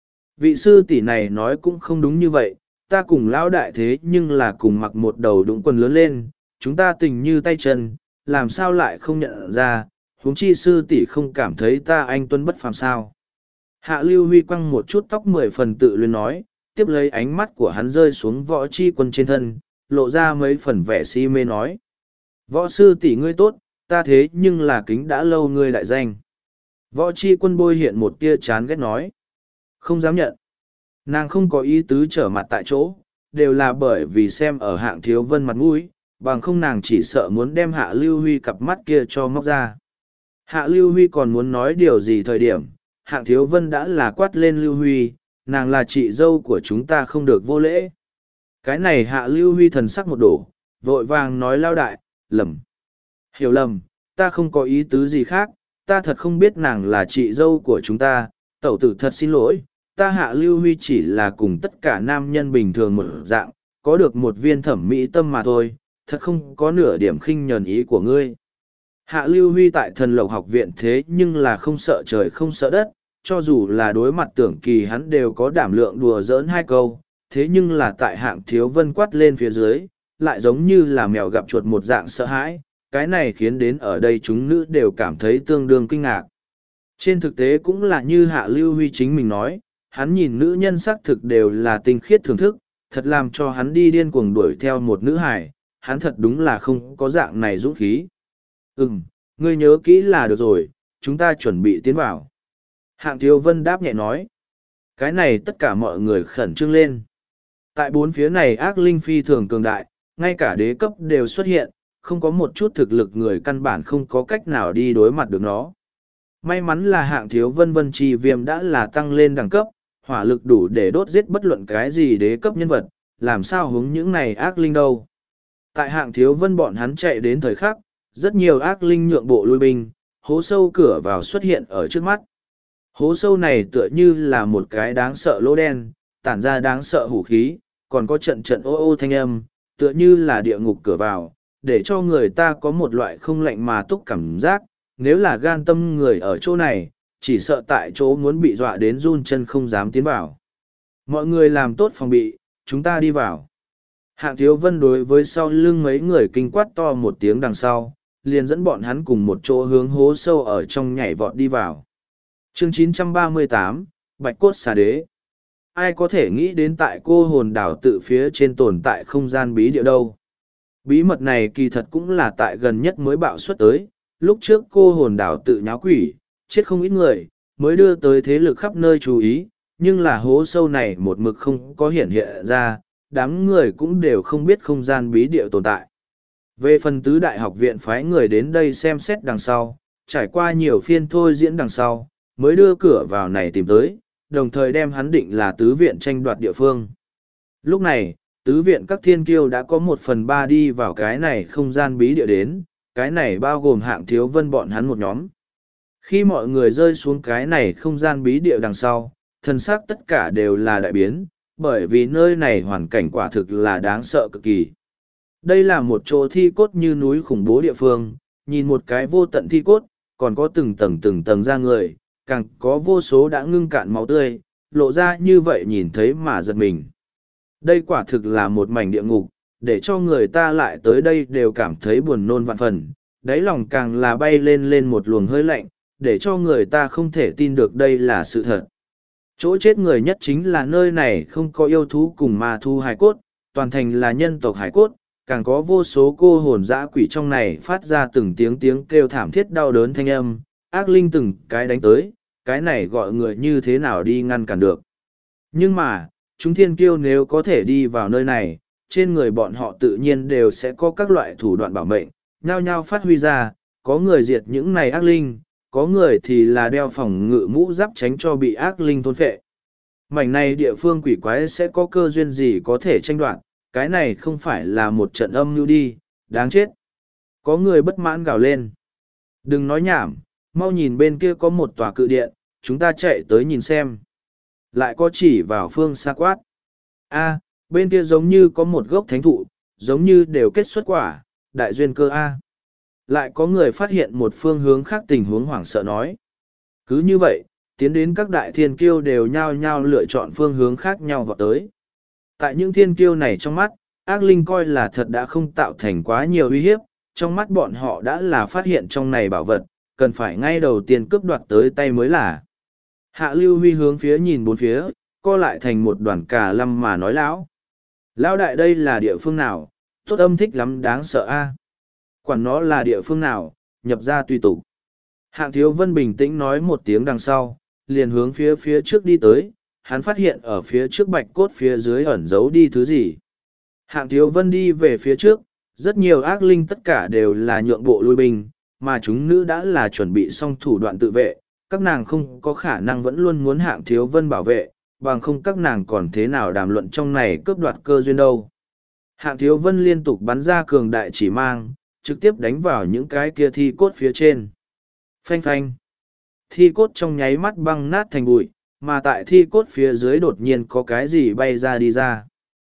[SPEAKER 1] Vị sư tỷ này nói cũng không đúng như vậy, ta cùng lão đại thế nhưng là cùng mặc một đầu đũng quần lớn lên, chúng ta tình như tay chân, làm sao lại không nhận ra, huống chi sư tỷ không cảm thấy ta anh tuấn bất phàm sao. Hạ Lưu Huy quăng một chút tóc 10 phần tự luyến nói, tiếp lấy ánh mắt của hắn rơi xuống Võ Chi Quân trên thân, lộ ra mấy phần vẻ si mê nói. Võ sư tỷ ngươi tốt, ta thế nhưng là kính đã lâu ngươi đại danh. Võ Chi Quân bôi hiện một tia chán ghét nói. Không dám nhận. Nàng không có ý tứ trở mặt tại chỗ, đều là bởi vì xem ở Hạng Thiếu Vân mặt mũi, bằng không nàng chỉ sợ muốn đem Hạ Lưu Huy cặp mắt kia cho móc ra. Hạ Lưu Huy còn muốn nói điều gì thời điểm, Hạng Thiếu Vân đã là quát lên Lưu Huy, nàng là chị dâu của chúng ta không được vô lễ. Cái này Hạ Lưu Huy thần sắc một đổ, vội vàng nói lao đại, lầm. Hiểu lầm, ta không có ý tứ gì khác, ta thật không biết nàng là chị dâu của chúng ta, tẩu tử thật xin lỗi, ta Hạ Lưu Huy chỉ là cùng tất cả nam nhân bình thường một dạng, có được một viên thẩm mỹ tâm mà thôi, thật không có nửa điểm khinh nhờn ý của ngươi. Hạ Lưu Huy tại Thần Lộc học viện thế nhưng là không sợ trời không sợ đất, cho dù là đối mặt Tưởng Kỳ hắn đều có đảm lượng đùa giỡn hai câu, thế nhưng là tại Hạng Thiếu Vân quát lên phía dưới, lại giống như là mèo gặp chuột một dạng sợ hãi, cái này khiến đến ở đây chúng nữ đều cảm thấy tương đương kinh ngạc. Trên thực tế cũng là như Hạ Lưu Huy chính mình nói, hắn nhìn nữ nhân xác thực đều là tinh khiết thưởng thức, thật làm cho hắn đi điên cuồng đuổi theo một nữ hải, hắn thật đúng là không có dạng này dũng khí. Ngươi nhớ kỹ là được rồi, chúng ta chuẩn bị tiến vào. Hạng Thiếu Vân đáp nhẹ nói. Cái này tất cả mọi người khẩn trương lên. Tại bốn phía này ác linh phi thường cường đại, ngay cả đế cấp đều xuất hiện, không có một chút thực lực người căn bản không có cách nào đi đối mặt được nó. May mắn là Hạng Thiếu Vân Vân Trì Viêm đã là tăng lên đẳng cấp, hỏa lực đủ để đốt giết bất luận cái gì đế cấp nhân vật, làm sao hướng những này ác linh đâu. Tại Hạng Thiếu Vân bọn hắn chạy đến thời khắc, rất nhiều ác linh nhượng bộ lui binh, hố sâu cửa vào xuất hiện ở trước mắt. Hố sâu này tựa như là một cái đáng sợ lỗ đen, tản ra đáng sợ hủ khí, còn có trận trận ô ô thanh âm, tựa như là địa ngục cửa vào, để cho người ta có một loại không lạnh mà túc cảm giác, nếu là gan tâm người ở chỗ này, chỉ sợ tại chỗ muốn bị dọa đến run chân không dám tiến vào. Mọi người làm tốt phòng bị, chúng ta đi vào. Hạng Thiếu Vân đối với sau lưng mấy người kinh quát to một tiếng đằng sau, liền dẫn bọn hắn cùng một chỗ hướng hố sâu ở trong nhảy vọt đi vào. Chương 938, Bạch Cốt Xà Đế. Ai có thể nghĩ đến tại cô hồn đảo tự phía trên tồn tại không gian bí địa đâu. Bí mật này kỳ thật cũng là tại gần nhất mới bạo xuất tới, lúc trước cô hồn đảo tự nháo quỷ, chết không ít người, mới đưa tới thế lực khắp nơi chú ý, nhưng là hố sâu này một mực không có hiện hiện ra, đám người cũng đều không biết không gian bí địa tồn tại. Về phần tứ đại học viện phái người đến đây xem xét đằng sau, trải qua nhiều phiên thôi diễn đằng sau, mới đưa cửa vào này tìm tới, đồng thời đem hắn định là tứ viện tranh đoạt địa phương. Lúc này, tứ viện các thiên kiêu đã có 1/3 đi vào cái này không gian bí địa đến, cái này bao gồm Hạng Thiếu Vân bọn hắn một nhóm. Khi mọi người rơi xuống cái này không gian bí địa đằng sau, thân xác tất cả đều là đại biến, bởi vì nơi này hoàn cảnh quả thực là đáng sợ cực kỳ. Đây là một chỗ thi cốt như núi khủng bố địa phương, nhìn một cái vô tận thi cốt, còn có từng tầng da người, càng có vô số đã ngưng cạn máu tươi, lộ ra như vậy nhìn thấy mà giật mình. Đây quả thực là một mảnh địa ngục, để cho người ta lại tới đây đều cảm thấy buồn nôn vạn phần, đáy lòng càng là bay lên lên một luồng hơi lạnh, để cho người ta không thể tin được đây là sự thật. Chỗ chết người nhất chính là nơi này không có yêu thú cùng ma thu hài cốt, toàn thành là nhân tộc hài cốt, càng có vô số cô hồn dã quỷ trong này phát ra từng tiếng kêu thảm thiết đau đớn thanh âm, ác linh từng cái đánh tới, cái này gọi người như thế nào đi ngăn cản được. Nhưng mà, chúng thiên kiêu nếu có thể đi vào nơi này, trên người bọn họ tự nhiên đều sẽ có các loại thủ đoạn bảo mệnh, nhao nhao phát huy ra, có người diệt những này ác linh, có người thì là đeo phòng ngự mũ giáp tránh cho bị ác linh thôn phệ. Mảnh này địa phương quỷ quái sẽ có cơ duyên gì có thể tranh đoạt, cái này không phải là một trận âm mưu đi, đáng chết. Có người bất mãn gào lên. Đừng nói nhảm, mau nhìn bên kia có một tòa cự điện, chúng ta chạy tới nhìn xem. Lại có chỉ vào phương xa quát. A, bên kia giống như có một gốc thánh thụ, giống như đều kết xuất quả, đại duyên cơ A. Lại có người phát hiện một phương hướng khác tình huống hoảng sợ nói. Cứ như vậy, tiến đến các đại thiên kiêu đều nhao nhao lựa chọn phương hướng khác nhau vào tới. Tại những thiên kiêu này trong mắt, ác linh coi là thật đã không tạo thành quá nhiều uy hiếp, trong mắt bọn họ đã là phát hiện trong này bảo vật, cần phải ngay đầu tiên cướp đoạt tới tay mới là. Hạ Lưu Huy hướng phía nhìn bốn phía, co lại thành một đoàn cà lâm mà nói lão. Lão đại đây là địa phương nào, tốt âm thích lắm đáng sợ a. Quản nó là địa phương nào, nhập ra tùy tục. Hạng Thiếu Vân bình tĩnh nói một tiếng đằng sau, liền hướng phía trước đi tới, hắn phát hiện ở phía trước bạch cốt phía dưới ẩn giấu đi thứ gì. Hạng Thiếu Vân đi về phía trước, rất nhiều ác linh tất cả đều là nhượng bộ lui binh, mà chúng nữ đã là chuẩn bị xong thủ đoạn tự vệ, các nàng không có khả năng vẫn luôn muốn Hạng Thiếu Vân bảo vệ, bằng không các nàng còn thế nào đàm luận trong này cướp đoạt cơ duyên đâu. Hạng Thiếu Vân liên tục bắn ra cường đại chỉ mang, trực tiếp đánh vào những cái kia thi cốt phía trên. Phanh phanh. Thi cốt trong nháy mắt băng nát thành bụi, mà tại thi cốt phía dưới đột nhiên có cái gì bay ra đi ra.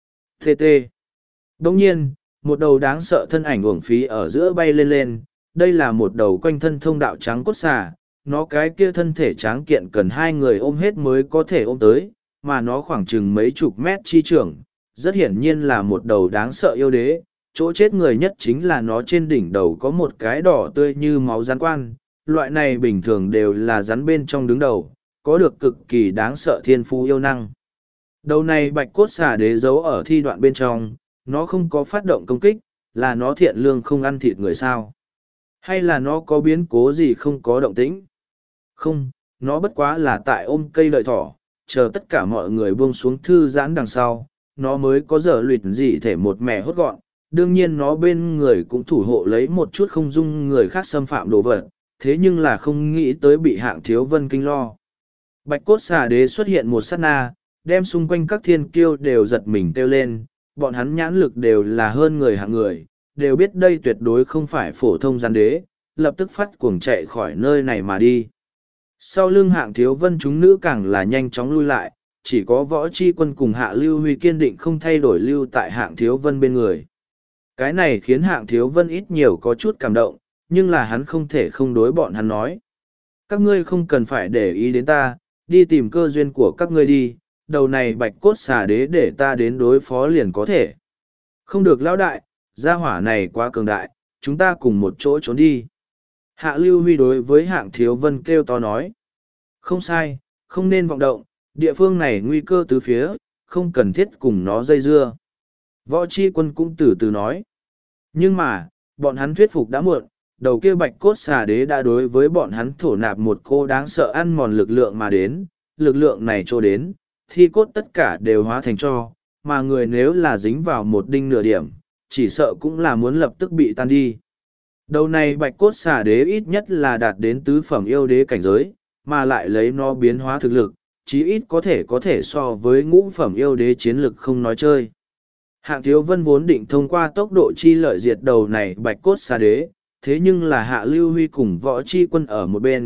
[SPEAKER 1] TT. Đồng nhiên, một đầu đáng sợ thân ảnh uổng phí ở giữa bay lên lên, đây là một đầu quanh thân thông đạo trắng cốt xà, nó cái kia thân thể tráng kiện cần hai người ôm hết mới có thể ôm tới, mà nó khoảng chừng mấy chục mét chi trưởng, rất hiển nhiên là một đầu đáng sợ yêu đế, chỗ chết người nhất chính là nó trên đỉnh đầu có một cái đỏ tươi như máu rắn quan, loại này bình thường đều là rắn bên trong đứng đầu, có được cực kỳ đáng sợ thiên phú yêu năng. Đầu này bạch cốt xà đế giấu ở thi đoạn bên trong, nó không có phát động công kích, là nó thiện lương không ăn thịt người sao? Hay là nó có biến cố gì không có động tĩnh? Không, nó bất quá là tại ôm cây lợi thỏ, chờ tất cả mọi người buông xuống thư giãn đằng sau, nó mới có giờ luyện gì thể một mẻ hốt gọn. Đương nhiên nó bên người cũng thủ hộ lấy một chút không dung người khác xâm phạm đồ vật, thế nhưng là không nghĩ tới bị Hạng Thiếu Vân kinh lo. Bạch cốt xà đế xuất hiện một sát na, đem xung quanh các thiên kiêu đều giật mình kêu lên, bọn hắn nhãn lực đều là hơn người hạng người, đều biết đây tuyệt đối không phải phổ thông gian đế, lập tức phát cuồng chạy khỏi nơi này mà đi. Sau lưng Hạng Thiếu Vân chúng nữ càng là nhanh chóng lui lại, chỉ có Võ Chi Quân cùng Hạ Lưu Huy kiên định không thay đổi lưu tại Hạng Thiếu Vân bên người. Cái này khiến Hạng Thiếu Vân ít nhiều có chút cảm động, nhưng là hắn không thể không đối bọn hắn nói. Các ngươi không cần phải để ý đến ta, đi tìm cơ duyên của các ngươi đi, đầu này bạch cốt xà đế để ta đến đối phó liền có thể. Không được lão đại, gia hỏa này quá cường đại, chúng ta cùng một chỗ trốn đi. Hạ Lưu Huy đối với Hạng Thiếu Vân kêu to nói. Không sai, không nên vọng động, địa phương này nguy cơ tứ phía, không cần thiết cùng nó dây dưa. Võ Chi Quân cũng từ từ nói. Nhưng mà, bọn hắn thuyết phục đã muộn, đầu kia bạch cốt xà đế đã đối với bọn hắn thổ nạp một cô đáng sợ ăn mòn lực lượng mà đến, lực lượng này trô đến, thi cốt tất cả đều hóa thành tro, mà người nếu là dính vào một đinh nửa điểm, chỉ sợ cũng là muốn lập tức bị tan đi. Đầu này bạch cốt xà đế ít nhất là đạt đến tứ phẩm yêu đế cảnh giới, mà lại lấy nó biến hóa thực lực, chí ít có thể so với ngũ phẩm yêu đế chiến lực không nói chơi. Hạng Thiếu Vân vốn định thông qua tốc độ chi lợi diệt đầu này bạch cốt xà đế, thế nhưng là Hạ Lưu Huy cùng Võ Chi Quân ở một bên,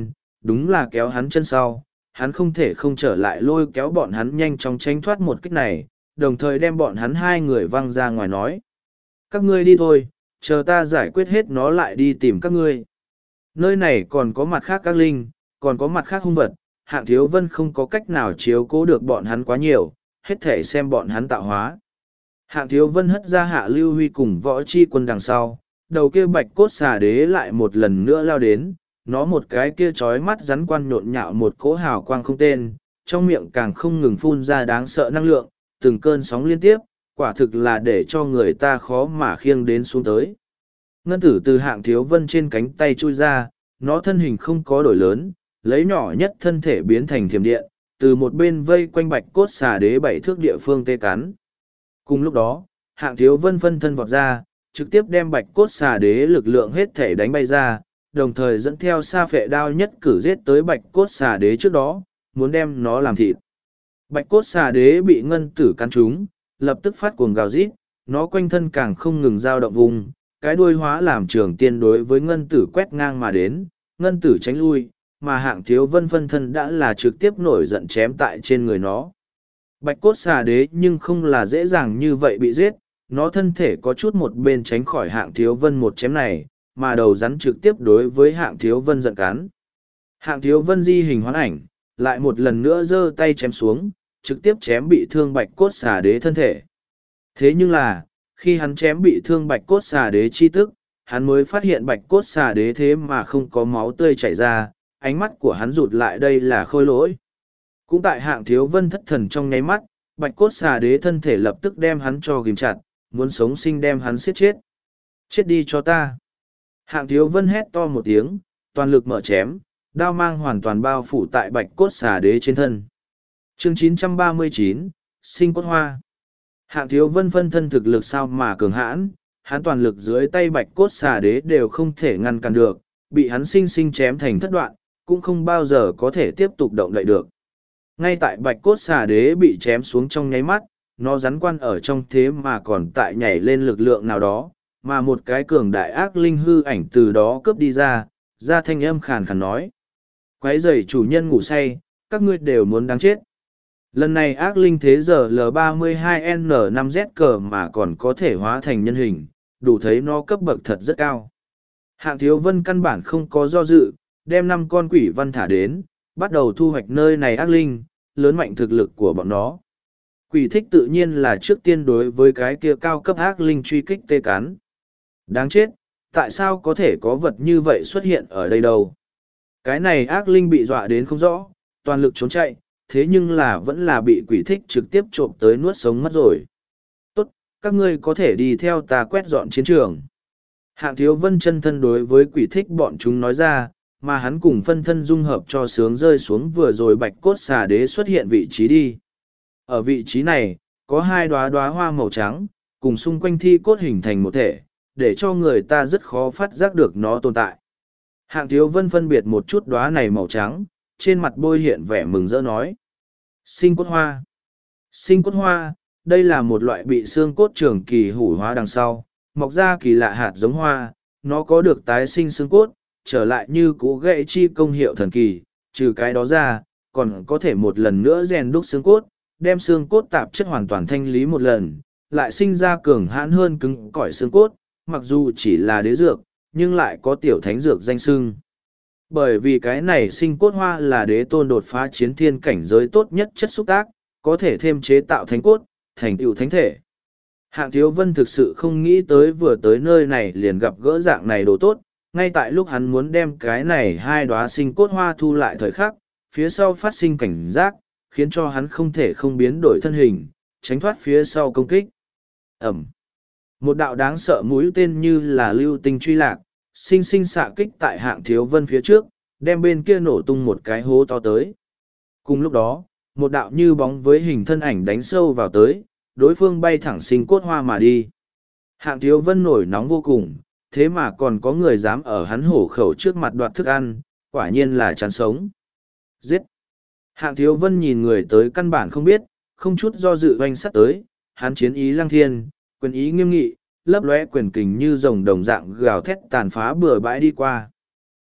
[SPEAKER 1] đúng là kéo hắn chân sau, hắn không thể không trở lại lôi kéo bọn hắn nhanh chóng tránh thoát một kích này, đồng thời đem bọn hắn hai người văng ra ngoài nói. Các ngươi đi thôi, chờ ta giải quyết hết nó lại đi tìm các ngươi. Nơi này còn có mặt khác các linh, còn có mặt khác hung vật, Hạng Thiếu Vân không có cách nào chiếu cố được bọn hắn quá nhiều, hết thể xem bọn hắn tạo hóa. Hạng Thiếu Vân hất ra Hạ Lưu Huy cùng Võ Chi Quân đằng sau, đầu kia bạch cốt xà đế lại một lần nữa lao đến, nó một cái kia trói mắt rắn quan nhộn nhạo một cỗ hào quang không tên, trong miệng càng không ngừng phun ra đáng sợ năng lượng, từng cơn sóng liên tiếp, quả thực là để cho người ta khó mà khiêng đến xuống tới. Ngân tử từ Hạng Thiếu Vân trên cánh tay chui ra, nó thân hình không có đổi lớn, lấy nhỏ nhất thân thể biến thành thiểm điện, từ một bên vây quanh bạch cốt xà đế 7 thước địa phương tê cắn. Cùng lúc đó, Hạng Thiếu Vân phân thân vọt ra, trực tiếp đem bạch cốt xà đế lực lượng hết thể đánh bay ra, đồng thời dẫn theo sa phệ đao nhất cử giết tới bạch cốt xà đế trước đó, muốn đem nó làm thịt. Bạch cốt xà đế bị ngân tử cắn trúng, lập tức phát cuồng gào rít, nó quanh thân càng không ngừng dao động vùng, cái đuôi hóa làm trường tiên đối với ngân tử quét ngang mà đến, ngân tử tránh lui, mà Hạng Thiếu Vân phân thân đã là trực tiếp nổi giận chém tại trên người nó. Bạch cốt xà đế nhưng không là dễ dàng như vậy bị giết, nó thân thể có chút một bên tránh khỏi Hạng Thiếu Vân một chém này, mà đầu rắn trực tiếp đối với Hạng Thiếu Vân giận cắn. Hạng Thiếu Vân di hình hoán ảnh, lại một lần nữa giơ tay chém xuống, trực tiếp chém bị thương bạch cốt xà đế thân thể. Thế nhưng là, khi hắn chém bị thương bạch cốt xà đế chi tức, hắn mới phát hiện bạch cốt xà đế thế mà không có máu tươi chảy ra, ánh mắt của hắn rụt lại đây là khôi lỗi. Cũng tại Hạng Thiếu Vân thất thần trong nháy mắt, bạch cốt xà đế thân thể lập tức đem hắn cho ghim chặt, muốn sống sinh đem hắn siết chết. Chết đi cho ta. Hạng Thiếu Vân hét to một tiếng, toàn lực mở chém, đao mang hoàn toàn bao phủ tại bạch cốt xà đế trên thân. Chương 939, Sinh cốt hoa. Hạng Thiếu Vân phân thân thực lực sao mà cường hãn, hắn toàn lực dưới tay bạch cốt xà đế đều không thể ngăn cản được, bị hắn sinh sinh chém thành thất đoạn, cũng không bao giờ có thể tiếp tục động đậy được. Ngay tại bạch cốt xà đế bị chém xuống trong nháy mắt, nó rắn quan ở trong thế mà còn tại nhảy lên lực lượng nào đó, mà một cái cường đại ác linh hư ảnh từ đó cướp đi ra thanh âm khàn khàn nói. Quái rầy chủ nhân ngủ say, các ngươi đều muốn đáng chết. Lần này ác linh thế giờ L32N5Z cờ mà còn có thể hóa thành nhân hình, đủ thấy nó cấp bậc thật rất cao. Hạng Thiếu Vân căn bản không có do dự, đem 5 con quỷ văn thả đến, bắt đầu thu hoạch nơi này ác linh, lớn mạnh thực lực của bọn nó. Quỷ thích tự nhiên là trước tiên đối với cái kia cao cấp ác linh truy kích tê cắn. Đáng chết, tại sao có thể có vật như vậy xuất hiện ở đây đâu? Cái này ác linh bị dọa đến không rõ, toàn lực trốn chạy, thế nhưng là vẫn là bị quỷ thích trực tiếp trộm tới nuốt sống mất rồi. Tốt, các ngươi có thể đi theo ta quét dọn chiến trường. Hạng Thiếu Vân chân thân đối với quỷ thích bọn chúng nói ra, mà hắn cùng phân thân dung hợp cho sướng rơi xuống vừa rồi bạch cốt xà đế xuất hiện vị trí đi. Ở vị trí này, có 2 đóa hoa màu trắng, cùng xung quanh thi cốt hình thành một thể, để cho người ta rất khó phát giác được nó tồn tại. Hạng Thiếu Vân phân biệt một chút đóa này màu trắng, trên mặt bôi hiện vẻ mừng rỡ nói. Sinh cốt hoa. Sinh cốt hoa, đây là một loại bị xương cốt trường kỳ hủ hóa đằng sau, mọc ra kỳ lạ hạt giống hoa, nó có được tái sinh xương cốt, trở lại như cũ gãy chi công hiệu thần kỳ, trừ cái đó ra, còn có thể một lần nữa rèn đúc xương cốt, đem xương cốt tạp chất hoàn toàn thanh lý một lần, lại sinh ra cường hãn hơn cứng cỏi xương cốt, mặc dù chỉ là đế dược, nhưng lại có tiểu thánh dược danh xưng. Bởi vì cái này sinh cốt hoa là đế tôn đột phá chiến thiên cảnh giới tốt nhất chất xúc tác, có thể thêm chế tạo thánh cốt, thành tựu thánh thể. Hạng Thiếu Vân thực sự không nghĩ tới vừa tới nơi này liền gặp gỡ dạng này đồ tốt, ngay tại lúc hắn muốn đem cái này 2 đóa sinh cốt hoa thu lại thời khắc, phía sau phát sinh cảnh giác, khiến cho hắn không thể không biến đổi thân hình, tránh thoát phía sau công kích. Ẩm. Một đạo đáng sợ mũi tên như là lưu tinh truy lạc, sinh sinh xạ kích tại Hạng Thiếu Vân phía trước, đem bên kia nổ tung một cái hố to tới. Cùng lúc đó, một đạo như bóng với hình thân ảnh đánh sâu vào tới, đối phương bay thẳng sinh cốt hoa mà đi. Hạng Thiếu Vân nổi nóng vô cùng, thế mà còn có người dám ở hắn hổ khẩu trước mặt đoạt thức ăn, quả nhiên là chán sống. Giết! Hạng Thiếu Vân nhìn người tới căn bản không biết, không chút do dự oanh sắt tới, hắn chiến ý lăng thiên, quyền ý nghiêm nghị, lấp lóe quyền kình như rồng đồng dạng gào thét tàn phá bừa bãi đi qua.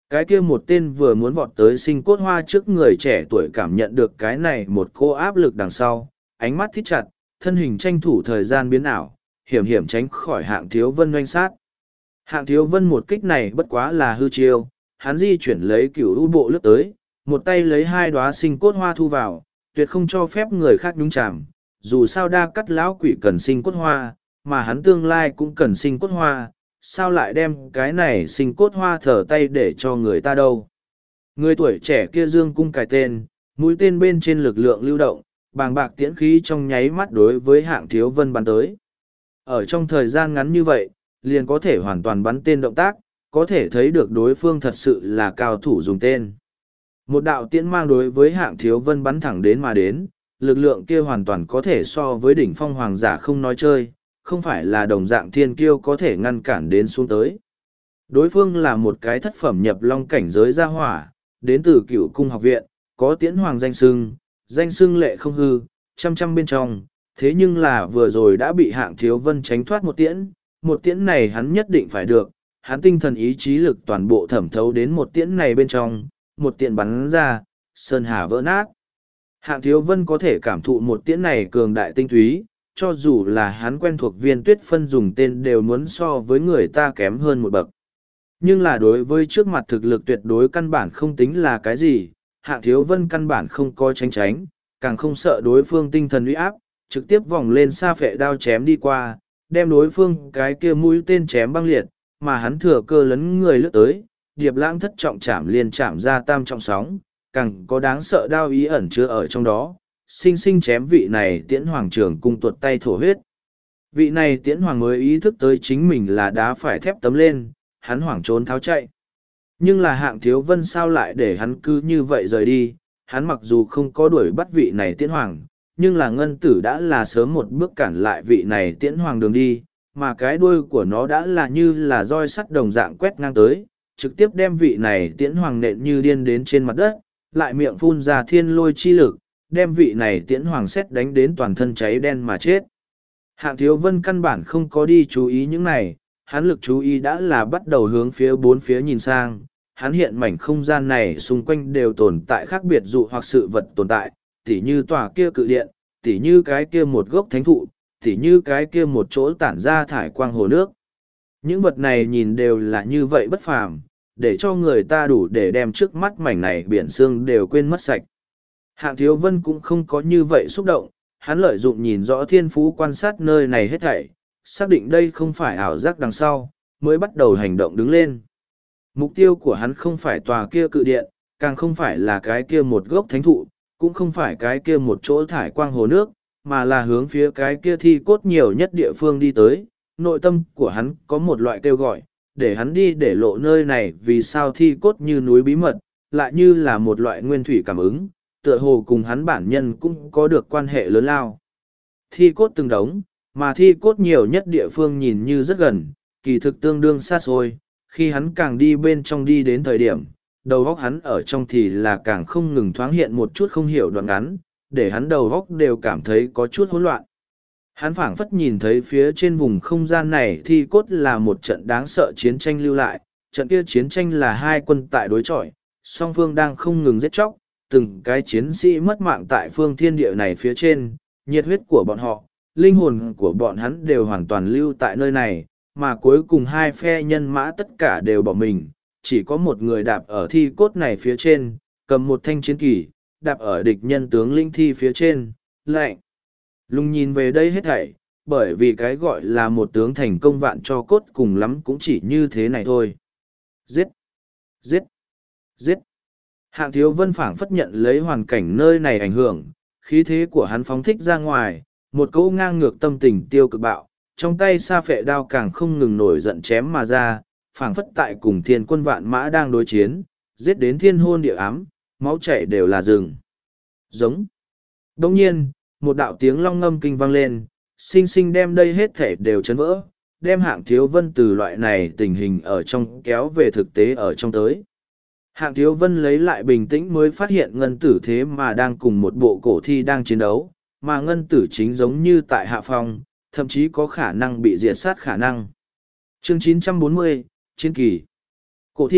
[SPEAKER 1] Cái kia một tên vừa muốn vọt tới sinh cốt hoa trước người trẻ tuổi cảm nhận được cái này một cô áp lực đằng sau, ánh mắt thít chặt, thân hình tranh thủ thời gian biến ảo, hiểm hiểm tránh khỏi Hạng Thiếu Vân oanh sát. Hạng Thiếu Vân một kích này bất quá là hư chiêu, hắn di chuyển lấy cửu u bộ lướt tới, một tay lấy hai đóa sinh cốt hoa thu vào, tuyệt không cho phép người khác nhúng chạm. Dù sao đa cắt lão quỷ cần sinh cốt hoa, mà hắn tương lai cũng cần sinh cốt hoa, sao lại đem cái này sinh cốt hoa thở tay để cho người ta đâu. Người tuổi trẻ kia dương cung cài tên, mũi tên bên trên lực lượng lưu động, bàng bạc tiễn khí trong nháy mắt đối với Hạng Thiếu Vân bắn tới. Ở trong thời gian ngắn như vậy, liền có thể hoàn toàn bắn tên động tác, có thể thấy được đối phương thật sự là cao thủ dùng tên. Một đạo tiễn mang đối với Hạng Thiếu Vân bắn thẳng đến mà đến, lực lượng kia hoàn toàn có thể so với đỉnh phong hoàng giả không nói chơi, không phải là đồng dạng thiên kiêu có thể ngăn cản đến xuống tới. Đối phương là một cái thất phẩm nhập long cảnh giới gia hỏa, đến từ Cửu Cung học viện, có tiễn hoàng danh xưng lệ không hư, trăm bên trong, thế nhưng là vừa rồi đã bị Hạng Thiếu Vân tránh thoát một tiễn này hắn nhất định phải được, hắn tinh thần ý chí lực toàn bộ thẩm thấu đến một tiễn này bên trong, một tiễn bắn ra, sơn hà vỡ nát. Hạng Thiếu Vân có thể cảm thụ một tiễn này cường đại tinh túy, cho dù là hắn quen thuộc Viên Tuyết Phân dùng tên đều muốn so với người ta kém hơn một bậc. Nhưng là đối với trước mặt thực lực tuyệt đối căn bản không tính là cái gì, Hạng Thiếu Vân căn bản không có tránh, càng không sợ đối phương tinh thần uy áp, trực tiếp vòng lên xa phệ đao chém đi qua, đem đối phương cái kia mũi tên chém băng liệt, mà hắn thừa cơ lấn người lướt tới, điệp lãng thất trọng chạm liền chạm ra tam trọng sóng, càng có đáng sợ đao ý ẩn chứa ở trong đó, sinh sinh chém vị này tiễn hoàng trưởng cung tuột tay thổ huyết. Vị này tiễn hoàng mới ý thức tới chính mình là đá phải thép tấm lên, hắn hoảng trốn tháo chạy. Nhưng là Hạng Thiếu Vân sao lại để hắn cứ như vậy rời đi, hắn mặc dù không có đuổi bắt vị này tiễn hoàng, nhưng là ngân tử đã là sớm một bước cản lại vị này tiễn hoàng đường đi, mà cái đuôi của nó đã là như là roi sắt đồng dạng quét ngang tới, trực tiếp đem vị này tiễn hoàng nện như điên đến trên mặt đất, lại miệng phun ra thiên lôi chi lực, đem vị này tiễn hoàng xét đánh đến toàn thân cháy đen mà chết. Hạng Thiếu Vân căn bản không có đi chú ý những này, hắn lực chú ý đã là bắt đầu hướng phía bốn phía nhìn sang, hắn hiện mảnh không gian này xung quanh đều tồn tại khác biệt dụ hoặc sự vật tồn tại, tỉ như tòa kia cự điện, tỉ như cái kia một gốc thánh thụ, tỉ như cái kia một chỗ tản ra thải quang hồ nước. Những vật này nhìn đều là như vậy bất phàm, để cho người ta đủ để đem trước mắt mảnh này biển xương đều quên mất sạch. Hạng Thiếu Vân cũng không có như vậy xúc động, hắn lợi dụng nhìn rõ thiên phú quan sát nơi này hết thảy, xác định đây không phải ảo giác đằng sau, mới bắt đầu hành động đứng lên. Mục tiêu của hắn không phải tòa kia cự điện, càng không phải là cái kia một gốc thánh thụ, cũng không phải cái kia một chỗ thải quang hồ nước, mà là hướng phía cái kia thi cốt nhiều nhất địa phương đi tới. Nội tâm của hắn có một loại kêu gọi, để hắn đi để lộ nơi này vì sao thi cốt như núi bí mật, lại như là một loại nguyên thủy cảm ứng, tựa hồ cùng hắn bản nhân cũng có được quan hệ lớn lao. Thi cốt từng đống, mà thi cốt nhiều nhất địa phương nhìn như rất gần, kỳ thực tương đương xa xôi, khi hắn càng đi bên trong đi đến thời điểm, đầu góc hắn ở trong thì là càng không ngừng thoáng hiện một chút không hiểu đoạn ngắn, để hắn đầu góc đều cảm thấy có chút hỗn loạn. Hắn phảng phất nhìn thấy phía trên vùng không gian này thi cốt là một trận đáng sợ chiến tranh lưu lại, trận kia chiến tranh là hai quân tại đối chọi, song phương đang không ngừng giết chóc, từng cái chiến sĩ mất mạng tại phương thiên địa này phía trên, nhiệt huyết của bọn họ, linh hồn của bọn hắn đều hoàn toàn lưu tại nơi này, mà cuối cùng hai phe nhân mã tất cả đều bỏ mình, chỉ có một người đạp ở thi cốt này phía trên, cầm một thanh chiến kỳ, đạp ở địch nhân tướng linh thi phía trên, lạnh. Lùng nhìn về đây hết thảy, bởi vì cái gọi là một tướng thành công vạn cho cốt cùng lắm cũng chỉ như thế này thôi. Giết! Giết! Giết! Hạng Thiếu Vân phảng phất nhận lấy hoàn cảnh nơi này ảnh hưởng, khí thế của hắn phóng thích ra ngoài, một câu ngang ngược tâm tình tiêu cực bạo, trong tay sa phệ đao càng không ngừng nổi giận chém mà ra, phảng phất tại cùng thiên quân vạn mã đang đối chiến, giết đến thiên hôn địa ám, máu chảy đều là rừng. Giống. Đồng nhiên, một đạo tiếng long ngâm kinh vang lên, sinh sinh đem đây hết thể đều chấn vỡ, đem Hạng Thiếu Vân từ loại này tình hình ở trong kéo về thực tế ở trong tới. Hạng Thiếu Vân lấy lại bình tĩnh mới phát hiện ngân tử thế mà đang cùng một bộ cổ thi đang chiến đấu, mà ngân tử chính giống như tại hạ phòng, thậm chí có khả năng bị diệt sát khả năng. Chương 940, Chiến kỳ. Cổ thi,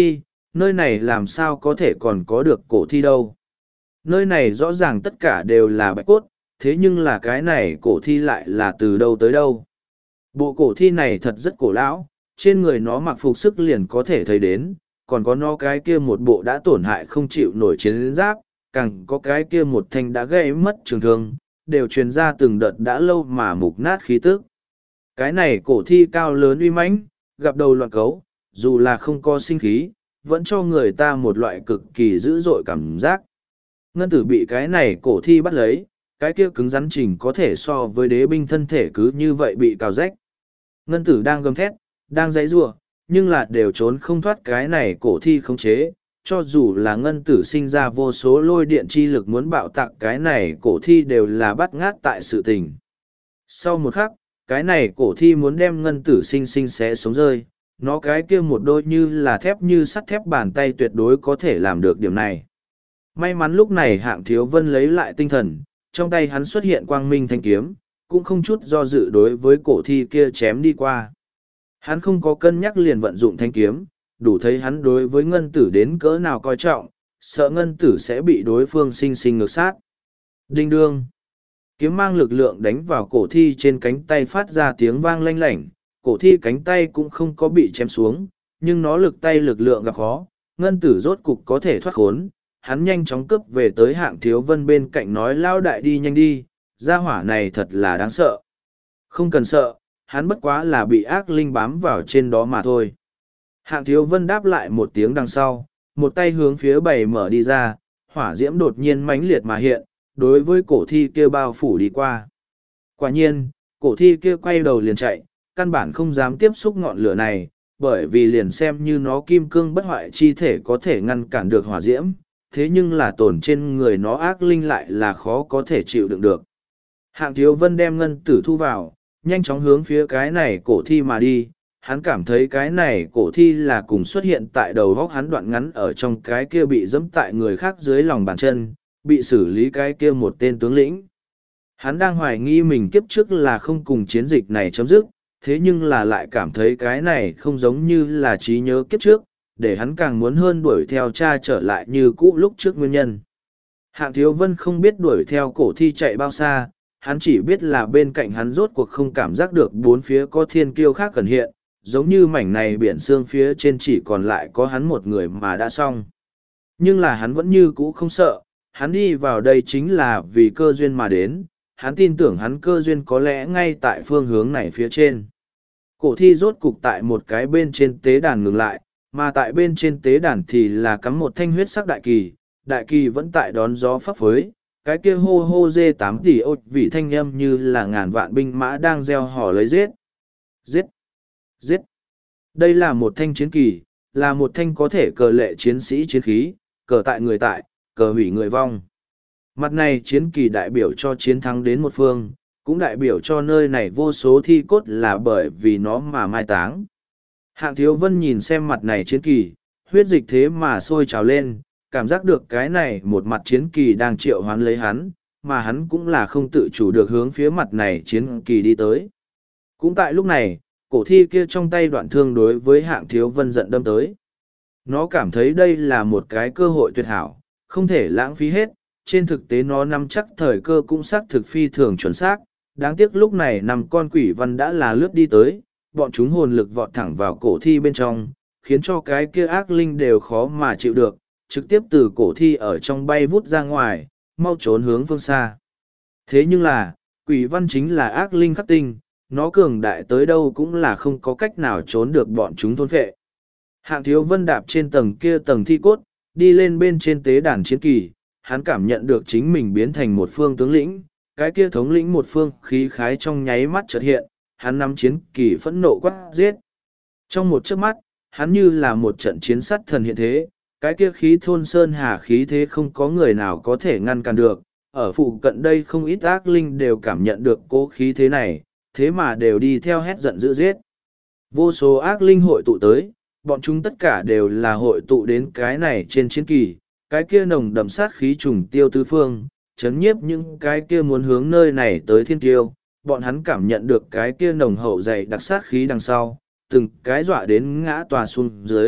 [SPEAKER 1] nơi này làm sao có thể còn có được cổ thi đâu. Nơi này rõ ràng tất cả đều là bạch cốt, thế nhưng là cái này cổ thi lại là từ đâu tới đâu. Bộ cổ thi này thật rất cổ lão, trên người nó mặc phục sức liền có thể thấy đến, còn có nó cái kia một bộ đã tổn hại không chịu nổi chiến giáp, càng có cái kia một thanh đã gây mất trường thương, đều truyền ra từng đợt đã lâu mà mục nát khí tức. Cái này cổ thi cao lớn uy mãnh, gặp đầu loạn cấu, dù là không có sinh khí, vẫn cho người ta một loại cực kỳ dữ dội cảm giác. Ngân tử bị cái này cổ thi bắt lấy, cái kia cứng rắn trình có thể so với đế binh thân thể cứ như vậy bị cào rách. Ngân tử đang gầm thét, đang giãy giụa, nhưng là đều trốn không thoát cái này cổ thi khống chế, cho dù là ngân tử sinh ra vô số lôi điện chi lực muốn bạo tạc cái này cổ thi đều là bắt ngát tại sự tình. Sau một khắc, cái này cổ thi muốn đem ngân tử sinh sinh xé sống rơi, nó cái kia một đôi như là thép như sắt thép bàn tay tuyệt đối có thể làm được điểm này. May mắn lúc này Hạng Thiếu Vân lấy lại tinh thần, trong tay hắn xuất hiện quang minh thanh kiếm, cũng không chút do dự đối với cổ thi kia chém đi qua. Hắn không có cân nhắc liền vận dụng thanh kiếm, đủ thấy hắn đối với ngân tử đến cỡ nào coi trọng, sợ ngân tử sẽ bị đối phương sinh sinh ngược sát. Đinh đương. Kiếm mang lực lượng đánh vào cổ thi trên cánh tay phát ra tiếng vang lanh lảnh, cổ thi cánh tay cũng không có bị chém xuống, nhưng nó lực tay lực lượng gặp khó, ngân tử rốt cục có thể thoát khốn. Hắn nhanh chóng cướp về tới Hạng Thiếu Vân bên cạnh nói lao đại đi nhanh đi, gia hỏa này thật là đáng sợ. Không cần sợ, hắn bất quá là bị ác linh bám vào trên đó mà thôi. Hạng Thiếu Vân đáp lại một tiếng đằng sau, một tay hướng phía bầy mở đi ra, hỏa diễm đột nhiên mãnh liệt mà hiện, đối với cổ thi kia bao phủ đi qua. Quả nhiên, cổ thi kia quay đầu liền chạy, căn bản không dám tiếp xúc ngọn lửa này, bởi vì liền xem như nó kim cương bất hoại chi thể có thể ngăn cản được hỏa diễm, thế nhưng là tổn trên người nó ác linh lại là khó có thể chịu đựng được. Hạng Thiếu Vân đem ngân tử thu vào, nhanh chóng hướng phía cái này cổ thi mà đi. Hắn cảm thấy cái này cổ thi là cùng xuất hiện tại đầu góc hắn đoạn ngắn ở trong cái kia bị dẫm tại người khác dưới lòng bàn chân, bị xử lý cái kia một tên tướng lĩnh. Hắn đang hoài nghi mình kiếp trước là không cùng chiến dịch này chấm dứt, thế nhưng là lại cảm thấy cái này không giống như là trí nhớ kiếp trước, để hắn càng muốn hơn đuổi theo cha trở lại như cũ lúc trước nguyên nhân. Hạng Thiếu Vân không biết đuổi theo cổ thi chạy bao xa, hắn chỉ biết là bên cạnh hắn rốt cuộc không cảm giác được bốn phía có thiên kiêu khác cần hiện, giống như mảnh này biển xương phía trên chỉ còn lại có hắn một người mà đã xong. Nhưng là hắn vẫn như cũ không sợ, hắn đi vào đây chính là vì cơ duyên mà đến, hắn tin tưởng hắn cơ duyên có lẽ ngay tại phương hướng này phía trên. Cổ thi rốt cục tại một cái bên trên tế đàn ngừng lại, mà tại bên trên tế đàn thì là cắm một thanh huyết sắc đại kỳ vẫn tại đón gió phấp phới, cái kia hô hô dê 8 tỷ ột vị thanh âm như là ngàn vạn binh mã đang gieo hò lấy giết. Giết! Giết! Đây là một thanh chiến kỳ, là một thanh có thể cờ lệ chiến sĩ chiến khí, cờ tại người tại, cờ hủy người vong. Mặt này chiến kỳ đại biểu cho chiến thắng đến một phương, cũng đại biểu cho nơi này vô số thi cốt là bởi vì nó mà mai táng. Hạng Thiếu Vân nhìn xem mặt này chiến kỳ, huyết dịch thế mà sôi trào lên, cảm giác được cái này một mặt chiến kỳ đang triệu hoán lấy hắn, mà hắn cũng là không tự chủ được hướng phía mặt này chiến kỳ đi tới. Cũng tại lúc này, cổ thi kia trong tay đoạn thương đối với Hạng Thiếu Vân giận đâm tới. Nó cảm thấy đây là một cái cơ hội tuyệt hảo, không thể lãng phí hết, trên thực tế nó nắm chắc thời cơ cũng xác thực phi thường chuẩn xác, đáng tiếc lúc này nằm con quỷ văn đã là lướt đi tới, bọn chúng hồn lực vọt thẳng vào cổ thi bên trong, khiến cho cái kia ác linh đều khó mà chịu được, trực tiếp từ cổ thi ở trong bay vút ra ngoài, mau trốn hướng phương xa. Thế nhưng là, quỷ văn chính là ác linh khắc tinh, nó cường đại tới đâu cũng là không có cách nào trốn được bọn chúng thôn phệ. Hạng Thiếu Vân đạp trên tầng kia tầng thi cốt, đi lên bên trên tế đàn chiến kỳ, hắn cảm nhận được chính mình biến thành một phương tướng lĩnh, cái kia thống lĩnh một phương khí khái trong nháy mắt chợt hiện, hắn nắm chiến kỳ phẫn nộ quát giết. Trong một chớp mắt, hắn như là một trận chiến sắt thần hiện thế, cái kia khí thôn sơn hà khí thế không có người nào có thể ngăn cản được, ở phụ cận đây không ít ác linh đều cảm nhận được cố khí thế này, thế mà đều đi theo hét giận dữ giết. Vô số ác linh hội tụ tới, bọn chúng tất cả đều là hội tụ đến cái này trên chiến kỳ, cái kia nồng đậm sát khí trùng tiêu tứ phương, chấn nhiếp những cái kia muốn hướng nơi này tới thiên tiêu, bọn hắn cảm nhận được cái kia nồng hậu dày đặc sát khí đằng sau, từng cái dọa đến ngã tòa xuống dưới,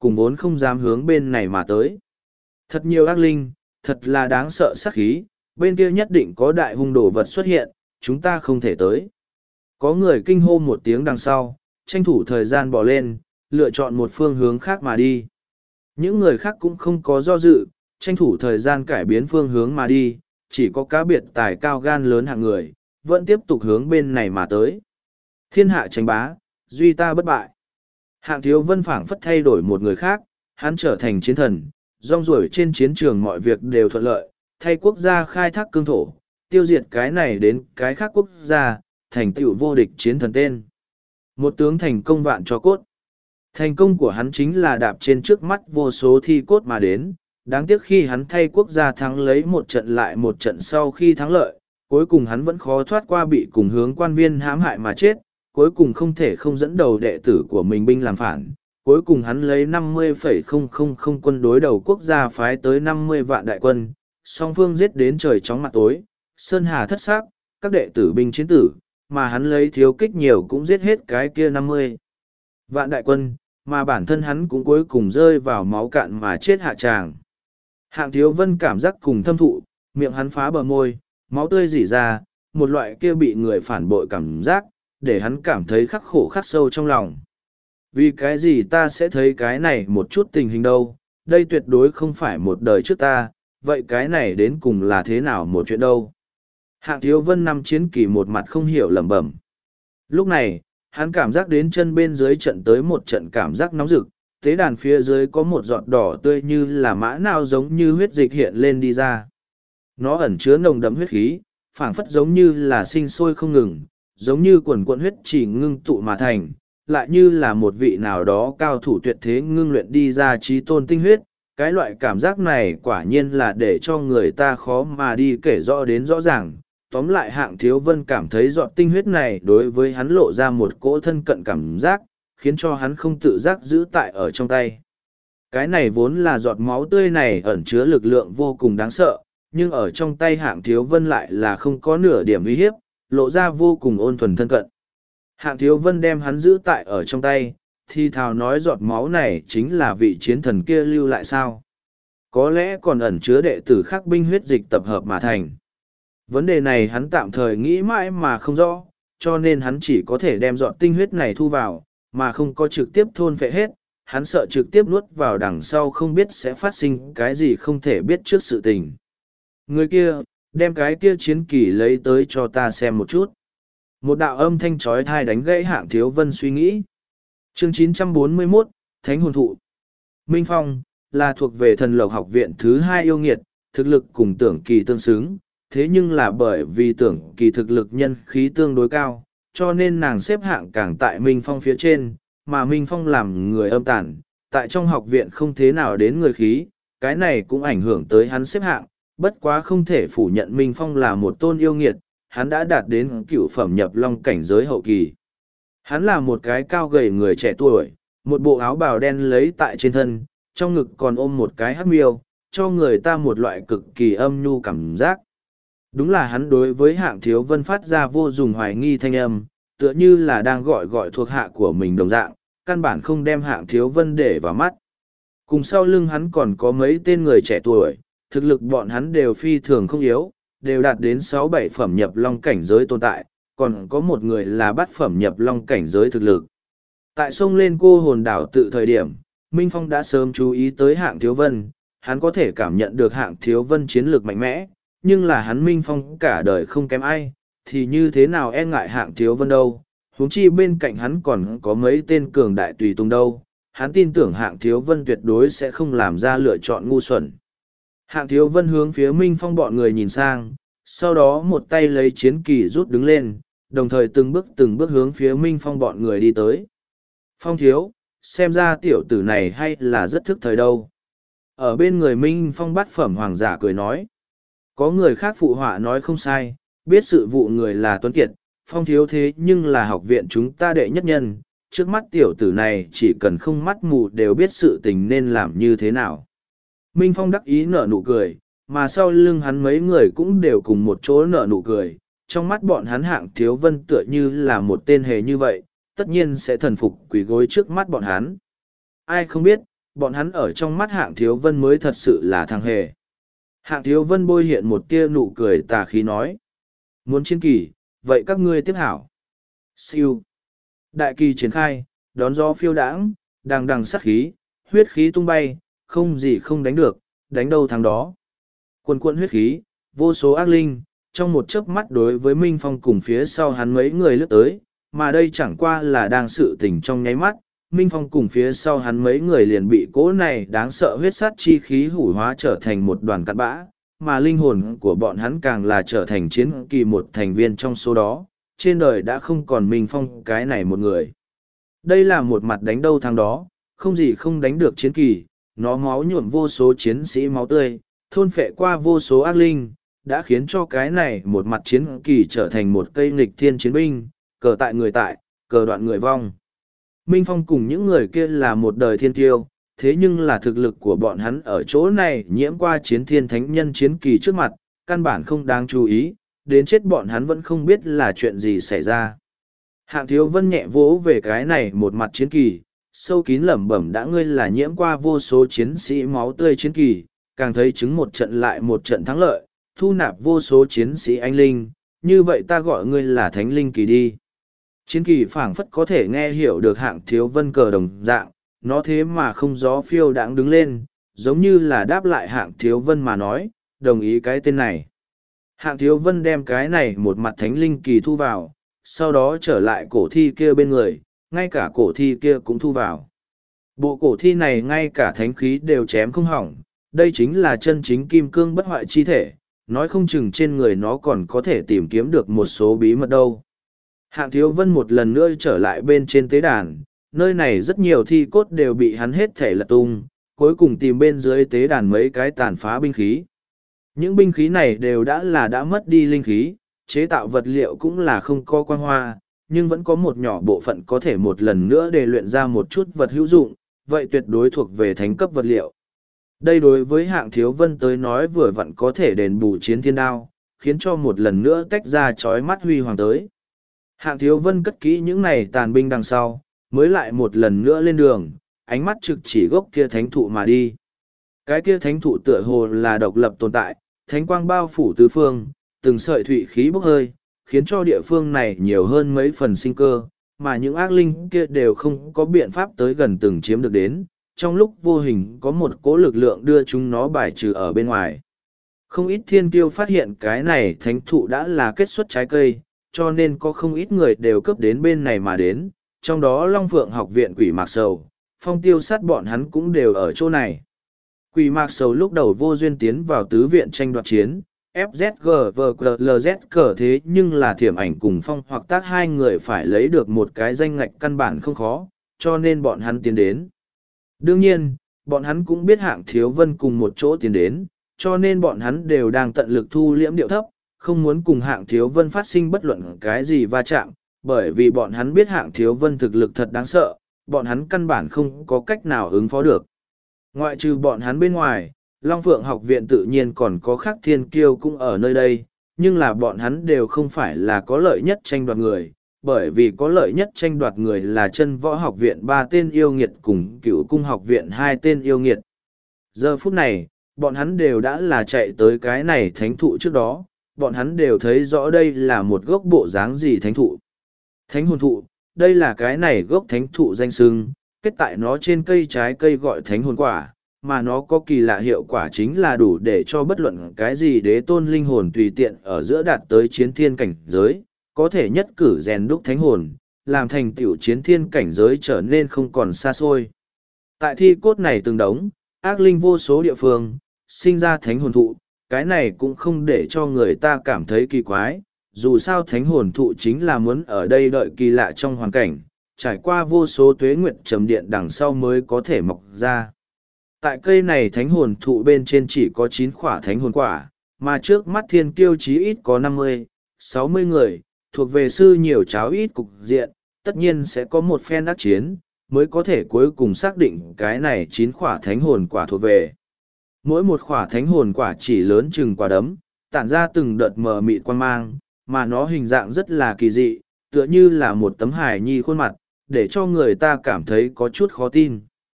[SPEAKER 1] cùng vốn không dám hướng bên này mà tới. Thật nhiều ác linh, thật là đáng sợ sát khí, bên kia nhất định có đại hung đồ vật xuất hiện, chúng ta không thể tới. Có người kinh hô một tiếng đằng sau, tranh thủ thời gian bỏ lên, lựa chọn một phương hướng khác mà đi. Những người khác cũng không có do dự, tranh thủ thời gian cải biến phương hướng mà đi, chỉ có cá biệt tài cao gan lớn hạng người, vẫn tiếp tục hướng bên này mà tới. Thiên hạ tranh bá, duy ta bất bại. Hạng Thiếu Vân phảng phất thay đổi một người khác, hắn trở thành chiến thần, rong ruổi trên chiến trường mọi việc đều thuận lợi, thay quốc gia khai thác cương thổ, tiêu diệt cái này đến cái khác quốc gia, thành tựu vô địch chiến thần tên. Một tướng thành công vạn cho cốt. Thành công của hắn chính là đạp trên trước mắt vô số thi cốt mà đến, đáng tiếc khi hắn thay quốc gia thắng lấy một trận lại một trận sau khi thắng lợi, cuối cùng hắn vẫn khó thoát qua bị cùng hướng quan viên hãm hại mà chết, cuối cùng không thể không dẫn đầu đệ tử của mình binh làm phản. Cuối cùng hắn lấy 50,000 quân đối đầu quốc gia phái tới 50 vạn đại quân, song phương giết đến trời chóng mặt tối, sơn hà thất xác, các đệ tử binh chiến tử, mà hắn lấy thiếu kích nhiều cũng giết hết cái kia 50 vạn đại quân, mà bản thân hắn cũng cuối cùng rơi vào máu cạn mà chết hạ tràng. Hạng Thiếu Vân cảm giác cùng thâm thụ, miệng hắn phá bờ môi, máu tươi rỉ ra, một loại kia bị người phản bội cảm giác, để hắn cảm thấy khắc khổ khắc sâu trong lòng. Vì cái gì ta sẽ thấy cái này một chút tình hình đâu, đây tuyệt đối không phải một đời trước ta, vậy cái này đến cùng là thế nào một chuyện đâu. Hạng Thiếu Vân nằm chiến kỳ một mặt không hiểu lẩm bẩm. Lúc này, hắn cảm giác đến chân bên dưới trận tới một trận cảm giác nóng rực, tế đàn phía dưới có một giọt đỏ tươi như là mã nào giống như huyết dịch hiện lên đi ra. Nó ẩn chứa nồng đậm huyết khí, phảng phất giống như là sinh sôi không ngừng, giống như quần quận huyết chỉ ngưng tụ mà thành, lại như là một vị nào đó cao thủ tuyệt thế ngưng luyện đi ra trí tôn tinh huyết. Cái loại cảm giác này quả nhiên là để cho người ta khó mà đi kể rõ đến rõ ràng. Tóm lại Hạng Thiếu Vân cảm thấy giọt tinh huyết này đối với hắn lộ ra một cỗ thân cận cảm giác, khiến cho hắn không tự giác giữ tại ở trong tay. Cái này vốn là giọt máu tươi này ẩn chứa lực lượng vô cùng đáng sợ, nhưng ở trong tay Hạng Thiếu Vân lại là không có nửa điểm uy hiếp, lộ ra vô cùng ôn thuần thân cận. Hạng Thiếu Vân đem hắn giữ tại ở trong tay, thì thào nói giọt máu này chính là vị chiến thần kia lưu lại sao. Có lẽ còn ẩn chứa đệ tử khắc binh huyết dịch tập hợp mà thành. Vấn đề này hắn tạm thời nghĩ mãi mà không rõ, cho nên hắn chỉ có thể đem giọt tinh huyết này thu vào, mà không có trực tiếp thôn phệ hết. Hắn sợ trực tiếp nuốt vào đằng sau không biết sẽ phát sinh cái gì không thể biết trước sự tình. Người kia, đem cái kia chiến kỳ lấy tới cho ta xem một chút. Một đạo âm thanh trói thai đánh gãy Hạng Thiếu Vân suy nghĩ. Chương 941, Thánh Hồn Thụ. Minh Phong, là thuộc về thần lộc học viện thứ hai yêu nghiệt, thực lực cùng tưởng kỳ tương xứng. Thế nhưng là bởi vì tưởng kỳ thực lực nhân khí tương đối cao, cho nên nàng xếp hạng càng tại Minh Phong phía trên, mà Minh Phong làm người âm tàn, tại trong học viện không thế nào đến người khí, cái này cũng ảnh hưởng tới hắn xếp hạng, bất quá không thể phủ nhận Minh Phong là một tôn yêu nghiệt, hắn đã đạt đến cựu phẩm nhập long cảnh giới hậu kỳ. Hắn là một cái cao gầy người trẻ tuổi, một bộ áo bào đen lấy tại trên thân, trong ngực còn ôm một cái hắc miêu, cho người ta một loại cực kỳ âm nhu cảm giác. Đúng là hắn đối với Hạng Thiếu Vân phát ra vô dùng hoài nghi thanh âm, tựa như là đang gọi thuộc hạ của mình đồng dạng, căn bản không đem Hạng Thiếu Vân để vào mắt. Cùng sau lưng hắn còn có mấy tên người trẻ tuổi, thực lực bọn hắn đều phi thường không yếu, đều đạt đến 6-7 phẩm nhập long cảnh giới tồn tại, còn có một người là bát phẩm nhập long cảnh giới thực lực. Tại sông lên cô hồn đảo tự thời điểm, Minh Phong đã sớm chú ý tới Hạng Thiếu Vân, hắn có thể cảm nhận được Hạng Thiếu Vân chiến lược mạnh mẽ, nhưng là hắn Minh Phong cả đời không kém ai, thì như thế nào e ngại Hạng Thiếu Vân đâu, huống chi bên cạnh hắn còn có mấy tên cường đại tùy tùng đâu, hắn tin tưởng Hạng Thiếu Vân tuyệt đối sẽ không làm ra lựa chọn ngu xuẩn. Hạng Thiếu Vân hướng phía Minh Phong bọn người nhìn sang, sau đó một tay lấy chiến kỳ rút đứng lên, đồng thời từng bước hướng phía Minh Phong bọn người đi tới. Phong thiếu, xem ra tiểu tử này hay là rất thức thời đâu. Ở bên người Minh Phong bát phẩm hoàng giả cười nói. Có người khác phụ họa nói không sai, biết sự vụ người là Tuấn Kiệt, Phong thiếu thế nhưng là học viện chúng ta đệ nhất nhân, trước mắt tiểu tử này chỉ cần không mắt mù đều biết sự tình nên làm như thế nào. Minh Phong đắc ý nở nụ cười, mà sau lưng hắn mấy người cũng đều cùng một chỗ nở nụ cười, trong mắt bọn hắn Hạng Thiếu Vân tựa như là một tên hề như vậy, tất nhiên sẽ thần phục quỳ gối trước mắt bọn hắn. Ai không biết, bọn hắn ở trong mắt Hạng Thiếu Vân mới thật sự là thằng hề. Hạng Thiếu Vân bôi hiện một tia nụ cười tà khí nói. Muốn chiến kỳ, vậy các ngươi tiếp hảo. Siêu. Đại kỳ triển khai, đón gió phiêu đãng, đằng đằng sát khí, huyết khí tung bay, không gì không đánh được, đánh đâu thắng đó. Quần quận huyết khí, vô số ác linh, trong một chớp mắt đối với Minh Phong cùng phía sau hắn mấy người lướt tới, mà đây chẳng qua là đang sự tình trong nháy mắt. Minh Phong cùng phía sau hắn mấy người liền bị cỗ này đáng sợ huyết sát chi khí hủ hóa trở thành một đoàn cặn bã, mà linh hồn của bọn hắn càng là trở thành chiến kỳ một thành viên trong số đó. Trên đời đã không còn Minh Phong cái này một người. Đây là một mặt đánh đâu thắng đó, không gì không đánh được chiến kỳ, nó máu nhuộm vô số chiến sĩ máu tươi, thôn phệ qua vô số ác linh, đã khiến cho cái này một mặt chiến kỳ trở thành một cây nghịch thiên chiến binh, cờ tại người tại, cờ đoạn người vong. Minh Phong cùng những người kia là một đời thiên tiêu, thế nhưng là thực lực của bọn hắn ở chỗ này nhiễm qua chiến thiên thánh nhân chiến kỳ trước mặt, căn bản không đáng chú ý, đến chết bọn hắn vẫn không biết là chuyện gì xảy ra. Hạng Thiếu Vân nhẹ vỗ về cái này một mặt chiến kỳ, sâu kín lẩm bẩm đã ngươi là nhiễm qua vô số chiến sĩ máu tươi chiến kỳ, càng thấy chứng một trận lại một trận thắng lợi, thu nạp vô số chiến sĩ anh linh, như vậy ta gọi ngươi là thánh linh kỳ đi. Chiến kỳ phảng phất có thể nghe hiểu được Hạng Thiếu Vân cờ đồng dạng, nó thế mà không gió phiêu đãng đứng lên, giống như là đáp lại Hạng Thiếu Vân mà nói, đồng ý cái tên này. Hạng Thiếu Vân đem cái này một mặt thánh linh kỳ thu vào, sau đó trở lại cổ thi kia bên người, ngay cả cổ thi kia cũng thu vào. Bộ cổ thi này ngay cả thánh khí đều chém không hỏng, đây chính là chân chính kim cương bất hoại chi thể, nói không chừng trên người nó còn có thể tìm kiếm được một số bí mật đâu. Hạng Thiếu Vân một lần nữa trở lại bên trên tế đàn, nơi này rất nhiều thi cốt đều bị hắn hết thể lật tung, cuối cùng tìm bên dưới tế đàn mấy cái tàn phá binh khí. Những binh khí này đều đã mất đi linh khí, chế tạo vật liệu cũng là không có quang hoa, nhưng vẫn có một nhỏ bộ phận có thể một lần nữa để luyện ra một chút vật hữu dụng, vậy tuyệt đối thuộc về thánh cấp vật liệu. Đây đối với Hạng Thiếu Vân tới nói vừa vặn có thể đền bù chiến thiên đao, khiến cho một lần nữa tách ra chói mắt huy hoàng tới. Hạng Thiếu Vân cất kỹ những này tàn binh đằng sau, mới lại một lần nữa lên đường, ánh mắt trực chỉ gốc kia thánh thụ mà đi. Cái kia thánh thụ tựa hồ là độc lập tồn tại, thánh quang bao phủ tứ phương, từng sợi thụy khí bốc hơi, khiến cho địa phương này nhiều hơn mấy phần sinh cơ, mà những ác linh kia đều không có biện pháp tới gần từng chiếm được đến, trong lúc vô hình có một cỗ lực lượng đưa chúng nó bài trừ ở bên ngoài. Không ít thiên kiêu phát hiện cái này thánh thụ đã là kết xuất trái cây, cho nên có không ít người đều cấp đến bên này mà đến, trong đó Long Phượng học viện Quỷ Mạc Sầu, Phong Tiêu Sát bọn hắn cũng đều ở chỗ này. Quỷ Mạc Sầu lúc đầu vô duyên tiến vào tứ viện tranh đoạt chiến, FZG cờ thế nhưng là Thiểm Ảnh cùng Phong hoặc tác hai người phải lấy được một cái danh ngạch căn bản không khó, cho nên bọn hắn tiến đến. Đương nhiên, bọn hắn cũng biết Hạng Thiếu Vân cùng một chỗ tiến đến, cho nên bọn hắn đều đang tận lực thu liễm điệu thấp, không muốn cùng Hạng Thiếu Vân phát sinh bất luận cái gì va chạm, bởi vì bọn hắn biết Hạng Thiếu Vân thực lực thật đáng sợ, bọn hắn căn bản không có cách nào ứng phó được. Ngoại trừ bọn hắn bên ngoài, Long Phượng học viện tự nhiên còn có khác thiên kiêu cũng ở nơi đây, nhưng là bọn hắn đều không phải là có lợi nhất tranh đoạt người, bởi vì có lợi nhất tranh đoạt người là chân võ học viện 3 tên yêu nghiệt cùng Cựu cung học viện 2 tên yêu nghiệt. Giờ phút này, bọn hắn đều đã là chạy tới cái này thánh thụ trước đó, bọn hắn đều thấy rõ đây là một gốc bộ dáng gì thánh thụ. Thánh hồn thụ, đây là cái này gốc thánh thụ danh xưng, kết tại nó trên cây trái cây gọi thánh hồn quả, mà nó có kỳ lạ hiệu quả chính là đủ để cho bất luận cái gì đế tôn linh hồn tùy tiện ở giữa đạt tới chiến thiên cảnh giới, có thể nhất cử rèn đúc thánh hồn, làm thành tiểu chiến thiên cảnh giới trở nên không còn xa xôi. Tại thi cốt này từng đống, ác linh vô số địa phương, sinh ra thánh hồn thụ, cái này cũng không để cho người ta cảm thấy kỳ quái, dù sao thánh hồn thụ chính là muốn ở đây đợi kỳ lạ trong hoàn cảnh, trải qua vô số tuế nguyện trầm điện đằng sau mới có thể mọc ra. Tại cây này thánh hồn thụ bên trên chỉ có 9 khỏa thánh hồn quả, mà trước mắt thiên kiêu chí ít có 50, 60 người, thuộc về sư nhiều cháo ít cục diện, tất nhiên sẽ có một phen ác chiến, mới có thể cuối cùng xác định cái này 9 khỏa thánh hồn quả thuộc về. Mỗi một khỏa thánh hồn quả chỉ lớn chừng quả đấm, tản ra từng đợt mờ mịt quan mang, mà nó hình dạng rất là kỳ dị, tựa như là một tấm hài nhi khuôn mặt, để cho người ta cảm thấy có chút khó tin.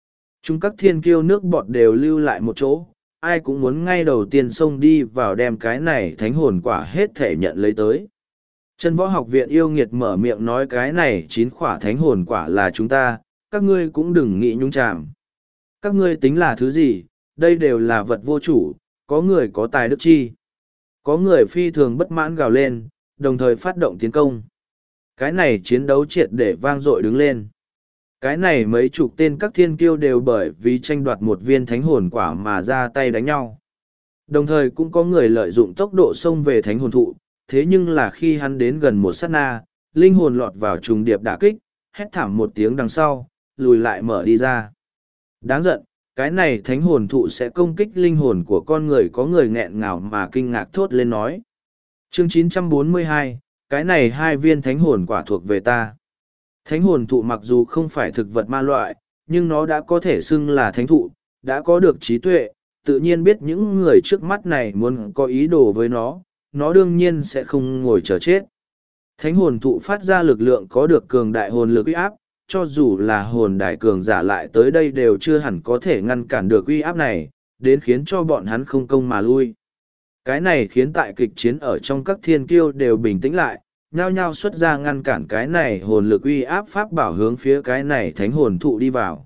[SPEAKER 1] Chúng các thiên kiêu nước bọt đều lưu lại một chỗ, ai cũng muốn ngay đầu tiên xông đi vào đem cái này thánh hồn quả hết thể nhận lấy tới. Chân võ học viện yêu nghiệt mở miệng nói cái này 9 khỏa thánh hồn quả là chúng ta, các ngươi cũng đừng nghĩ nhung chàm. Các ngươi tính là thứ gì, đây đều là vật vô chủ, có người có tài đức chi. Có người phi thường bất mãn gào lên, đồng thời phát động tiến công. Cái này chiến đấu triệt để vang dội đứng lên. Cái này mấy chục tên các thiên kiêu đều bởi vì tranh đoạt một viên thánh hồn quả mà ra tay đánh nhau. Đồng thời cũng có người lợi dụng tốc độ xông về thánh hồn thụ, thế nhưng là khi hắn đến gần một sát na, linh hồn lọt vào trùng điệp đả kích, hét thảm một tiếng đằng sau, lùi lại mở đi ra. Đáng giận, cái này thánh hồn thụ sẽ công kích linh hồn của con người, có người nghẹn ngào mà kinh ngạc thốt lên nói. Chương 942, cái này 2 viên thánh hồn quả thuộc về ta. Thánh hồn thụ mặc dù không phải thực vật ma loại, nhưng nó đã có thể xưng là thánh thụ, đã có được trí tuệ, tự nhiên biết những người trước mắt này muốn có ý đồ với nó đương nhiên sẽ không ngồi chờ chết. Thánh hồn thụ phát ra lực lượng có được cường đại hồn lực uy áp, cho dù là hồn đại cường giả lại tới đây đều chưa hẳn có thể ngăn cản được uy áp này, đến khiến cho bọn hắn không công mà lui. Cái này khiến tại kịch chiến ở trong các thiên kiêu đều bình tĩnh lại, nhao nhao xuất ra ngăn cản cái này hồn lực uy áp pháp bảo hướng phía cái này thánh hồn thụ đi vào.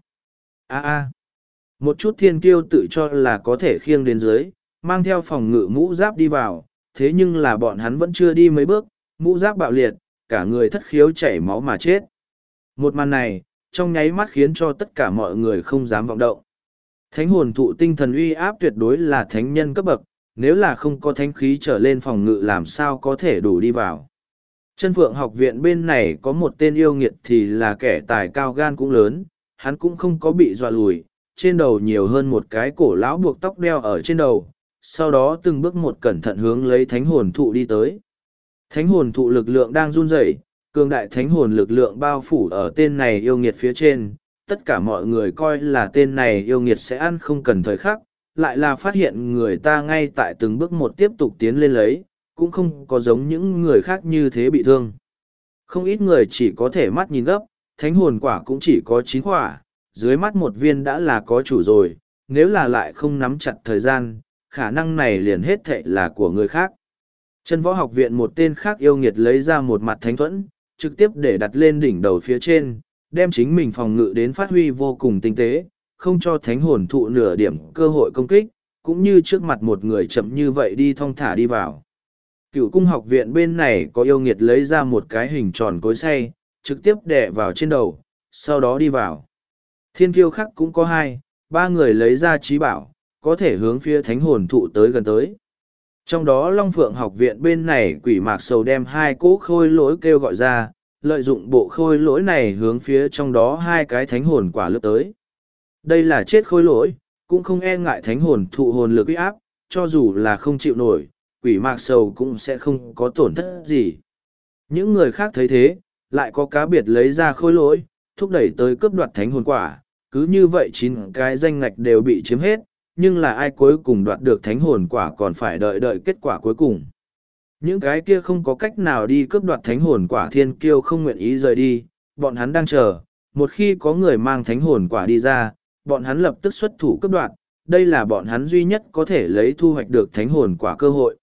[SPEAKER 1] Một chút thiên kiêu tự cho là có thể khiêng đến dưới, mang theo phòng ngự mũ giáp đi vào, thế nhưng là bọn hắn vẫn chưa đi mấy bước, mũ giáp bạo liệt, cả người thất khiếu chảy máu mà chết. Một màn này, trong nháy mắt khiến cho tất cả mọi người không dám vọng động. Thánh hồn thụ tinh thần uy áp tuyệt đối là thánh nhân cấp bậc, nếu là không có thánh khí trở lên phòng ngự làm sao có thể đủ đi vào. Chân Phượng học viện bên này có một tên yêu nghiệt thì là kẻ tài cao gan cũng lớn, hắn cũng không có bị dọa lùi, trên đầu nhiều hơn một cái cổ lão buộc tóc đeo ở trên đầu, sau đó từng bước một cẩn thận hướng lấy thánh hồn thụ đi tới. Thánh hồn thụ lực lượng đang run rẩy, cường đại thánh hồn lực lượng bao phủ ở tên này yêu nghiệt phía trên, tất cả mọi người coi là tên này yêu nghiệt sẽ ăn không cần thời khắc, lại là phát hiện người ta ngay tại từng bước một tiếp tục tiến lên lấy, cũng không có giống những người khác như thế bị thương. Không ít người chỉ có thể mắt nhìn gấp, thánh hồn quả cũng chỉ có 9 quả, dưới mắt một viên đã là có chủ rồi, nếu là lại không nắm chặt thời gian, khả năng này liền hết thệ là của người khác. Chân võ học viện một tên khác yêu nghiệt lấy ra một mặt thánh thuẫn, trực tiếp để đặt lên đỉnh đầu phía trên, đem chính mình phòng ngự đến phát huy vô cùng tinh tế, không cho thánh hồn thụ nửa điểm cơ hội công kích, cũng như trước mặt một người chậm như vậy đi thong thả đi vào. Cựu cung học viện bên này có yêu nghiệt lấy ra một cái hình tròn cối xay, trực tiếp đè vào trên đầu, sau đó đi vào. Thiên kiêu khác cũng có 2, 3 người lấy ra trí bảo, có thể hướng phía thánh hồn thụ tới gần tới. Trong đó Long Phượng học viện bên này quỷ mạc sầu đem 2 cỗ khôi lỗi kêu gọi ra, lợi dụng bộ khôi lỗi này hướng phía trong đó 2 cái thánh hồn quả lướt tới. Đây là chết khôi lỗi, cũng không e ngại thánh hồn thụ hồn lực uy áp, cho dù là không chịu nổi, quỷ mạc sầu cũng sẽ không có tổn thất gì. Những người khác thấy thế, lại có cá biệt lấy ra khôi lỗi, thúc đẩy tới cướp đoạt thánh hồn quả, cứ như vậy 9 cái danh ngạch đều bị chiếm hết, nhưng là ai cuối cùng đoạt được thánh hồn quả còn phải đợi kết quả cuối cùng. Những cái kia không có cách nào đi cướp đoạt thánh hồn quả thiên kiêu không nguyện ý rời đi, bọn hắn đang chờ, một khi có người mang thánh hồn quả đi ra, bọn hắn lập tức xuất thủ cướp đoạt, đây là bọn hắn duy nhất có thể lấy thu hoạch được thánh hồn quả cơ hội.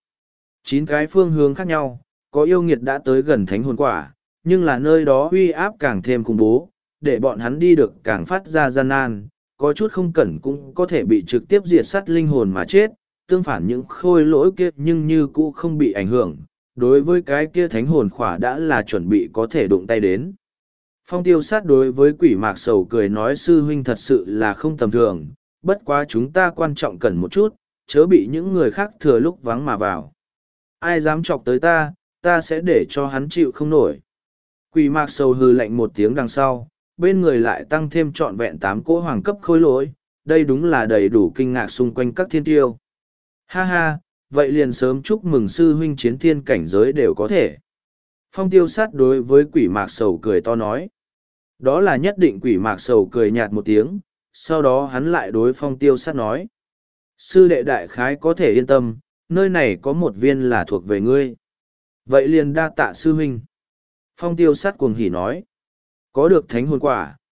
[SPEAKER 1] 9 cái phương hướng khác nhau, có yêu nghiệt đã tới gần thánh hồn quả, nhưng là nơi đó uy áp càng thêm khủng bố, để bọn hắn đi được càng phát ra gian nan, có chút không cẩn cũng có thể bị trực tiếp diệt sát linh hồn mà chết, tương phản những khôi lỗi kia nhưng như cũ không bị ảnh hưởng, đối với cái kia thánh hồn khỏa đã là chuẩn bị có thể đụng tay đến. Phong tiêu sát đối với quỷ mạc sầu cười nói sư huynh thật sự là không tầm thường, bất quá chúng ta quan trọng cần một chút, chớ bị những người khác thừa lúc vắng mà vào. Ai dám chọc tới ta sẽ để cho hắn chịu không nổi. Quỷ mạc sầu hừ lạnh một tiếng đằng sau, bên người lại tăng thêm trọn vẹn 8 cỗ hoàng cấp khôi lỗi, đây đúng là đầy đủ kinh ngạc xung quanh các thiên tiêu. Ha ha, vậy liền sớm chúc mừng sư huynh chiến thiên cảnh giới đều có thể. Phong tiêu sát đối với quỷ mạc sầu cười to nói. Đó là nhất định. Quỷ mạc sầu cười nhạt một tiếng, sau đó hắn lại đối phong tiêu sát nói. Sư đệ đại khái có thể yên tâm, nơi này có một viên là thuộc về ngươi. Vậy liền đa tạ sư huynh. Phong tiêu sát cuồng hỉ nói. Có được thánh hồn quả,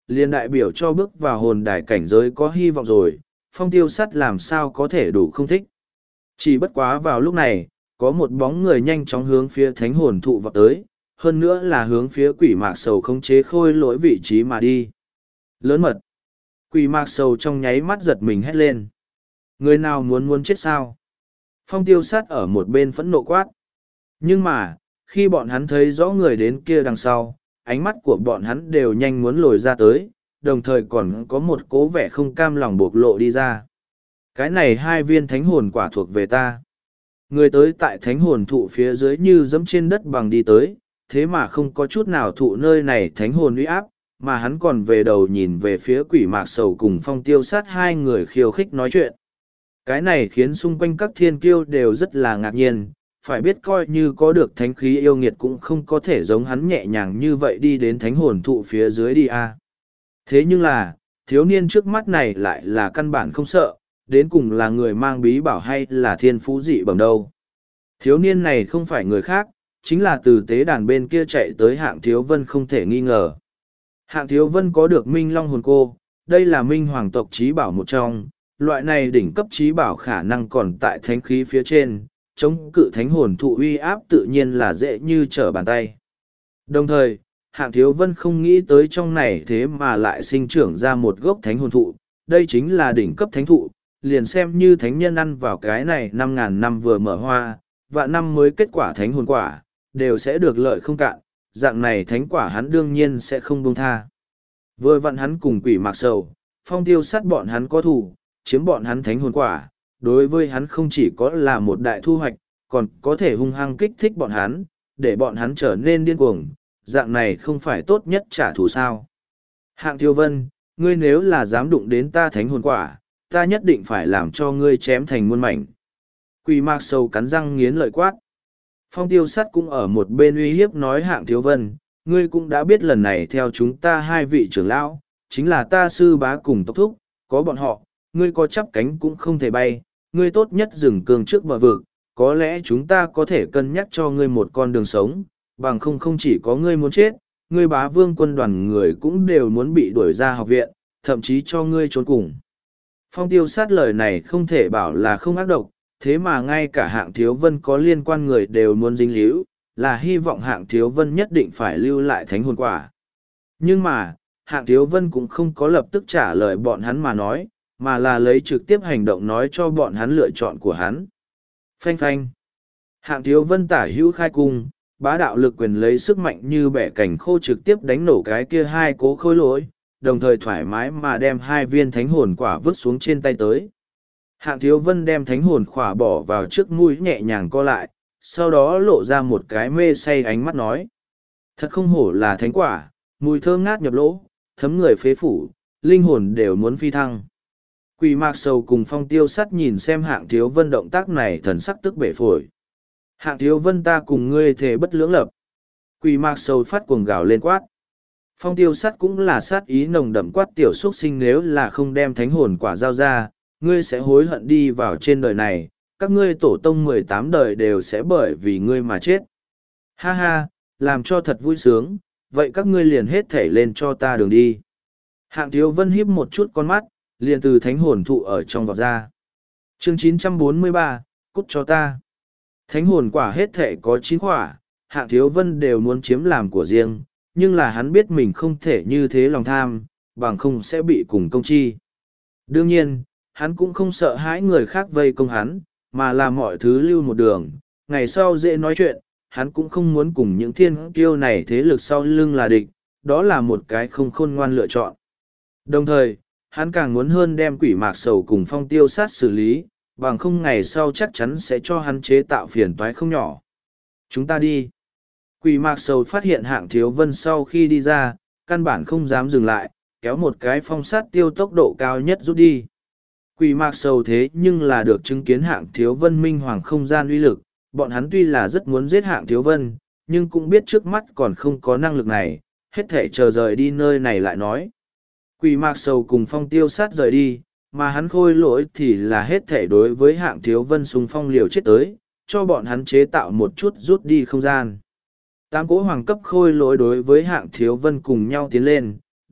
[SPEAKER 1] liền đại biểu cho bước vào hồn đài cảnh giới có hy vọng rồi, Phong Tiêu Sắt làm sao có thể đủ không thích. Chỉ bất quá vào lúc này, có một bóng người nhanh chóng hướng phía thánh hồn thụ vọt tới, hơn nữa là hướng phía quỷ mạc sầu khống chế khôi lỗi vị trí mà đi. Lớn mật! Quỷ mạc sầu trong nháy mắt giật mình hét lên. Người nào muốn chết sao? Phong Tiêu Sắt ở một bên phẫn nộ quát. Nhưng mà, khi bọn hắn thấy rõ người đến kia đằng sau, ánh mắt của bọn hắn đều nhanh muốn lồi ra tới, đồng thời còn có một cố vẻ không cam lòng bộc lộ đi ra. Cái này hai viên thánh hồn quả thuộc về ta. Người tới tại thánh hồn thụ phía dưới như dẫm trên đất bằng đi tới, thế mà không có chút nào thụ nơi này thánh hồn uy áp, mà hắn còn về đầu nhìn về phía quỷ mạc sầu cùng Phong Tiêu Sát hai người khiêu khích nói chuyện. Cái này khiến xung quanh các thiên kiêu đều rất là ngạc nhiên, phải biết coi như có được thánh khí yêu nghiệt cũng không có thể giống hắn nhẹ nhàng như vậy đi đến thánh hồn thụ phía dưới đi a. Thế nhưng là, thiếu niên trước mắt này lại là căn bản không sợ, đến cùng là người mang bí bảo hay là thiên phú dị bẩm đâu. Thiếu niên này không phải người khác, chính là từ tế đàn bên kia chạy tới Hạng Thiếu Vân không thể nghi ngờ. Hạng Thiếu Vân có được Minh Long hồn cô, đây là Minh Hoàng tộc trí bảo một trong, loại này đỉnh cấp trí bảo khả năng còn tại thánh khí phía trên, chống cự thánh hồn thụ uy áp tự nhiên là dễ như trở bàn tay. Đồng thời, Hạng Thiếu Vân không nghĩ tới trong này thế mà lại sinh trưởng ra một gốc thánh hồn thụ, đây chính là đỉnh cấp thánh thụ, liền xem như thánh nhân ăn vào cái này 5.000 năm vừa mở hoa, vạn năm mới kết quả thánh hồn quả, đều sẽ được lợi không cạn, dạng này thánh quả hắn đương nhiên sẽ không buông tha. Vừa vặn hắn cùng quỷ mạc sầu, Phong Tiêu Sát bọn hắn có thủ, chiếm bọn hắn thánh hồn quả, đối với hắn không chỉ có là một đại thu hoạch, còn có thể hung hăng kích thích bọn hắn, để bọn hắn trở nên điên cuồng, dạng này không phải tốt nhất trả thù sao. Hạng Thiếu Vân, ngươi nếu là dám đụng đến ta thánh hồn quả, ta nhất định phải làm cho ngươi chém thành muôn mảnh. Quỷ mạc sầu cắn răng nghiến lợi quát. Phong Tiêu Sát cũng ở một bên uy hiếp nói Hạng Thiếu Vân, ngươi cũng đã biết lần này theo chúng ta hai vị trưởng lão, chính là ta sư bá cùng tốc thúc, có bọn họ, ngươi có chắp cánh cũng không thể bay, ngươi tốt nhất dừng cương trước bờ vực, có lẽ chúng ta có thể cân nhắc cho ngươi một con đường sống, bằng không chỉ có ngươi muốn chết, ngươi bá vương quân đoàn người cũng đều muốn bị đuổi ra học viện, thậm chí cho ngươi trốn cùng. Phong Tiêu Sát lời này không thể bảo là không ác độc, thế mà ngay cả Hạng Thiếu Vân có liên quan người đều muốn dính líu, là hy vọng Hạng Thiếu Vân nhất định phải lưu lại thánh hồn quả. Nhưng mà, Hạng Thiếu Vân cũng không có lập tức trả lời bọn hắn mà nói, mà là lấy trực tiếp hành động nói cho bọn hắn lựa chọn của hắn. Phanh phanh. Hạng Thiếu Vân tả hữu khai cung, bá đạo lực quyền lấy sức mạnh như bẻ cảnh khô trực tiếp đánh nổ cái kia hai cố khối lỗi, đồng thời thoải mái mà đem hai viên thánh hồn quả vứt xuống trên tay tới. Hạng Thiếu Vân đem thánh hồn quả bỏ vào trước mũi nhẹ nhàng co lại, sau đó lộ ra một cái mê say ánh mắt nói. Thật không hổ là thánh quả, mùi thơm ngát nhập lỗ, thấm người phế phủ, linh hồn đều muốn phi thăng. Quỷ mạc sầu cùng Phong Tiêu Sát nhìn xem Hạng Thiếu Vân động tác này thần sắc tức bể phổi. Hạng Thiếu Vân ta cùng ngươi thề bất lưỡng lập. Quỷ mạc sầu phát cuồng gào lên quát. Phong Tiêu Sát cũng là sát ý nồng đậm quát tiểu xuất sinh, nếu là không đem thánh hồn quả giao ra, ngươi sẽ hối hận đi vào trên đời này, các ngươi tổ tông 18 đời đều sẽ bởi vì ngươi mà chết. Ha ha, làm cho thật vui sướng, vậy các ngươi liền hết thể lên cho ta đường đi. Hạng Thiếu Vân híp một chút con mắt, liền từ thánh hồn thụ ở trong vọt ra. Chương 943, cút cho ta. Thánh hồn quả hết thể có 9 quả, Hạng Thiếu Vân đều muốn chiếm làm của riêng, nhưng là hắn biết mình không thể như thế lòng tham, bằng không sẽ bị cùng công chi. Đương nhiên, hắn cũng không sợ hãi người khác vây công hắn, mà là mọi thứ lưu một đường, ngày sau dễ nói chuyện, hắn cũng không muốn cùng những thiên kiêu này thế lực sau lưng là địch, đó là một cái không khôn ngoan lựa chọn. Đồng thời, hắn càng muốn hơn đem quỷ mạc sầu cùng Phong Tiêu Sát xử lý, bằng không ngày sau chắc chắn sẽ cho hắn chế tạo phiền toái không nhỏ. Chúng ta đi. Quỷ mạc sầu phát hiện Hạng Thiếu Vân sau khi đi ra, căn bản không dám dừng lại, kéo một cái Phong Sát Tiêu tốc độ cao nhất rút đi. Quỷ mạc sầu thế nhưng là được chứng kiến Hạng Thiếu Vân minh hoàng không gian uy lực, bọn hắn tuy là rất muốn giết Hạng Thiếu Vân, nhưng cũng biết trước mắt còn không có năng lực này, hết thể chờ rời đi nơi này lại nói. Quỷ mạc sầu cùng Phong Tiêu Sát rời đi, mà hắn khôi lỗi thì là hết thể đối với Hạng Thiếu Vân xung phong liều chết tới, cho bọn hắn chế tạo một chút rút đi không gian. Tám cỗ hoàng cấp khôi lỗi đối với Hạng Thiếu Vân cùng nhau tiến lên,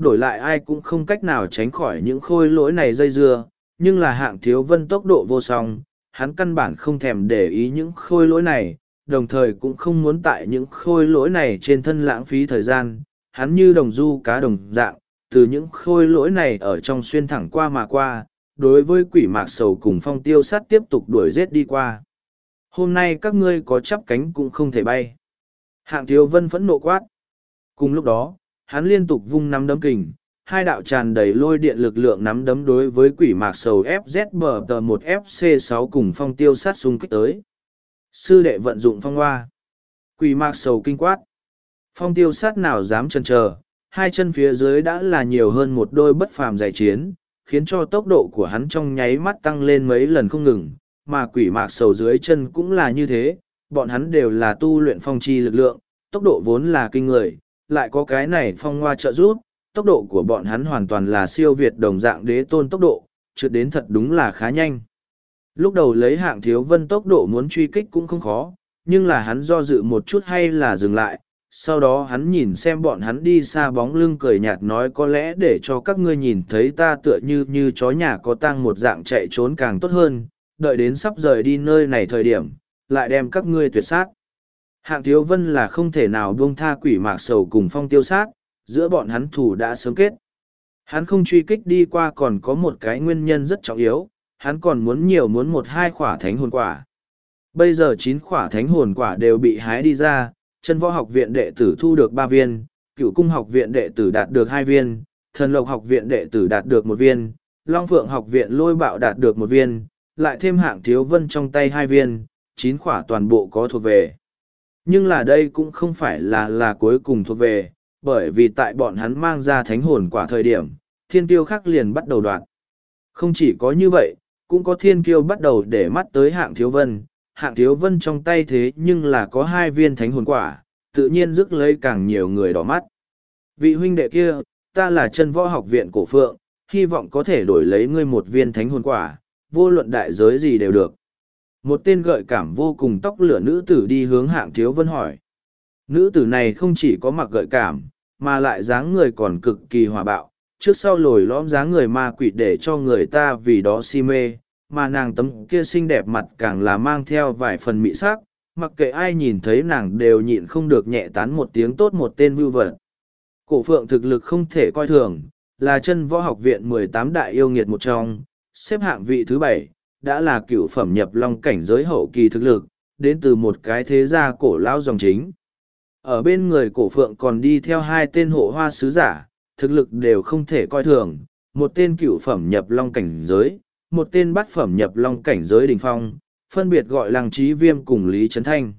[SPEAKER 1] đổi lại ai cũng không cách nào tránh khỏi những khôi lỗi này dây dưa, nhưng là Hạng Thiếu Vân tốc độ vô song, hắn căn bản không thèm để ý những khôi lỗi này, đồng thời cũng không muốn tại những khôi lỗi này trên thân lãng phí thời gian, hắn như đồng du cá đồng dạng, từ những khôi lỗi này ở trong xuyên thẳng qua mà qua, đối với Quỷ Mạc Sầu cùng Phong Tiêu Sát tiếp tục đuổi giết đi qua. Hôm nay các ngươi có chắp cánh cũng không thể bay. Hạng Thiếu Vân phẫn nộ quát. Cùng lúc đó, hắn liên tục vung nắm đấm kình, hai đạo tràn đầy lôi điện lực lượng nắm đấm đối với Quỷ Mạc Sầu FZBT1FC6 cùng Phong Tiêu Sát xung kích tới. Sư đệ vận dụng phong hoa. Quỷ Mạc Sầu kinh quát. Phong Tiêu Sát nào dám chần chờ, hai chân phía dưới đã là nhiều hơn một đôi bất phàm giải chiến, khiến cho tốc độ của hắn trong nháy mắt tăng lên mấy lần không ngừng, mà Quỷ Mạc Sầu dưới chân cũng là như thế, bọn hắn đều là tu luyện phong chi lực lượng, tốc độ vốn là kinh người, lại có cái này phong hoa trợ giúp, tốc độ của bọn hắn hoàn toàn là siêu việt đồng dạng đế tôn tốc độ, trượt đến thật đúng là khá nhanh. Lúc đầu lấy Hạng Thiếu Vân tốc độ muốn truy kích cũng không khó, nhưng là hắn do dự một chút hay là dừng lại, sau đó hắn nhìn xem bọn hắn đi xa bóng lưng cười nhạt nói có lẽ để cho các ngươi nhìn thấy ta tựa như chó nhà có tang một dạng chạy trốn càng tốt hơn, đợi đến sắp rời đi nơi này thời điểm, lại đem các ngươi tuyệt sát. Hạng Thiếu Vân là không thể nào buông tha Quỷ Mạc Sầu cùng Phong Tiêu Sát, giữa bọn hắn thủ đã sớm kết. Hắn không truy kích đi qua còn có một cái nguyên nhân rất trọng yếu, hắn còn muốn một hai khỏa thánh hồn quả. Bây giờ 9 khỏa thánh hồn quả đều bị hái đi ra, Chân Võ Học Viện đệ tử thu được 3 viên, Cửu Cung Học Viện đệ tử đạt được 2 viên, Thần Lộc Học Viện đệ tử đạt được 1 viên, Long Phượng Học Viện Lôi Bạo đạt được 1 viên, lại thêm Hạng Thiếu Vân trong tay 2 viên, 9 khỏa toàn bộ có thuộc về. Nhưng là đây cũng không phải là cuối cùng thuộc về, bởi vì tại bọn hắn mang ra thánh hồn quả thời điểm, thiên kiêu khác liền bắt đầu đoạt. Không chỉ có như vậy, cũng có thiên kiêu bắt đầu để mắt tới Hạng Thiếu Vân. Hạng Thiếu Vân trong tay thế nhưng là có 2 viên thánh hồn quả, tự nhiên rước lấy càng nhiều người đỏ mắt. Vị huynh đệ kia, ta là Chân Võ Học Viện Cổ Phượng, hy vọng có thể đổi lấy ngươi 1 viên thánh hồn quả, vô luận đại giới gì đều được. Một tên gợi cảm vô cùng tóc lửa nữ tử đi hướng Hạng Thiếu Vân hỏi. Nữ tử này không chỉ có mặc gợi cảm, mà lại dáng người còn cực kỳ hòa bạo, trước sau lồi lõm dáng người ma quỷ để cho người ta vì đó si mê, mà nàng tấm kia xinh đẹp mặt càng là mang theo vài phần mị sắc, mặc kệ ai nhìn thấy nàng đều nhịn không được nhẹ tán một tiếng tốt một tên vưu vật. Cổ Phượng thực lực không thể coi thường, là Chân Võ Học Viện 18 đại yêu nghiệt một trong, xếp hạng vị thứ 7, đã là cựu phẩm nhập long cảnh giới hậu kỳ thực lực, đến từ một cái thế gia cổ lão dòng chính. Ở bên người Cổ Phượng còn đi theo 2 tên hộ hoa sứ giả, thực lực đều không thể coi thường, một tên cựu phẩm nhập long cảnh giới, một tên bát phẩm nhập long cảnh giới đỉnh phong, phân biệt gọi Lăng Chí Viêm cùng Lý Trấn Thanh.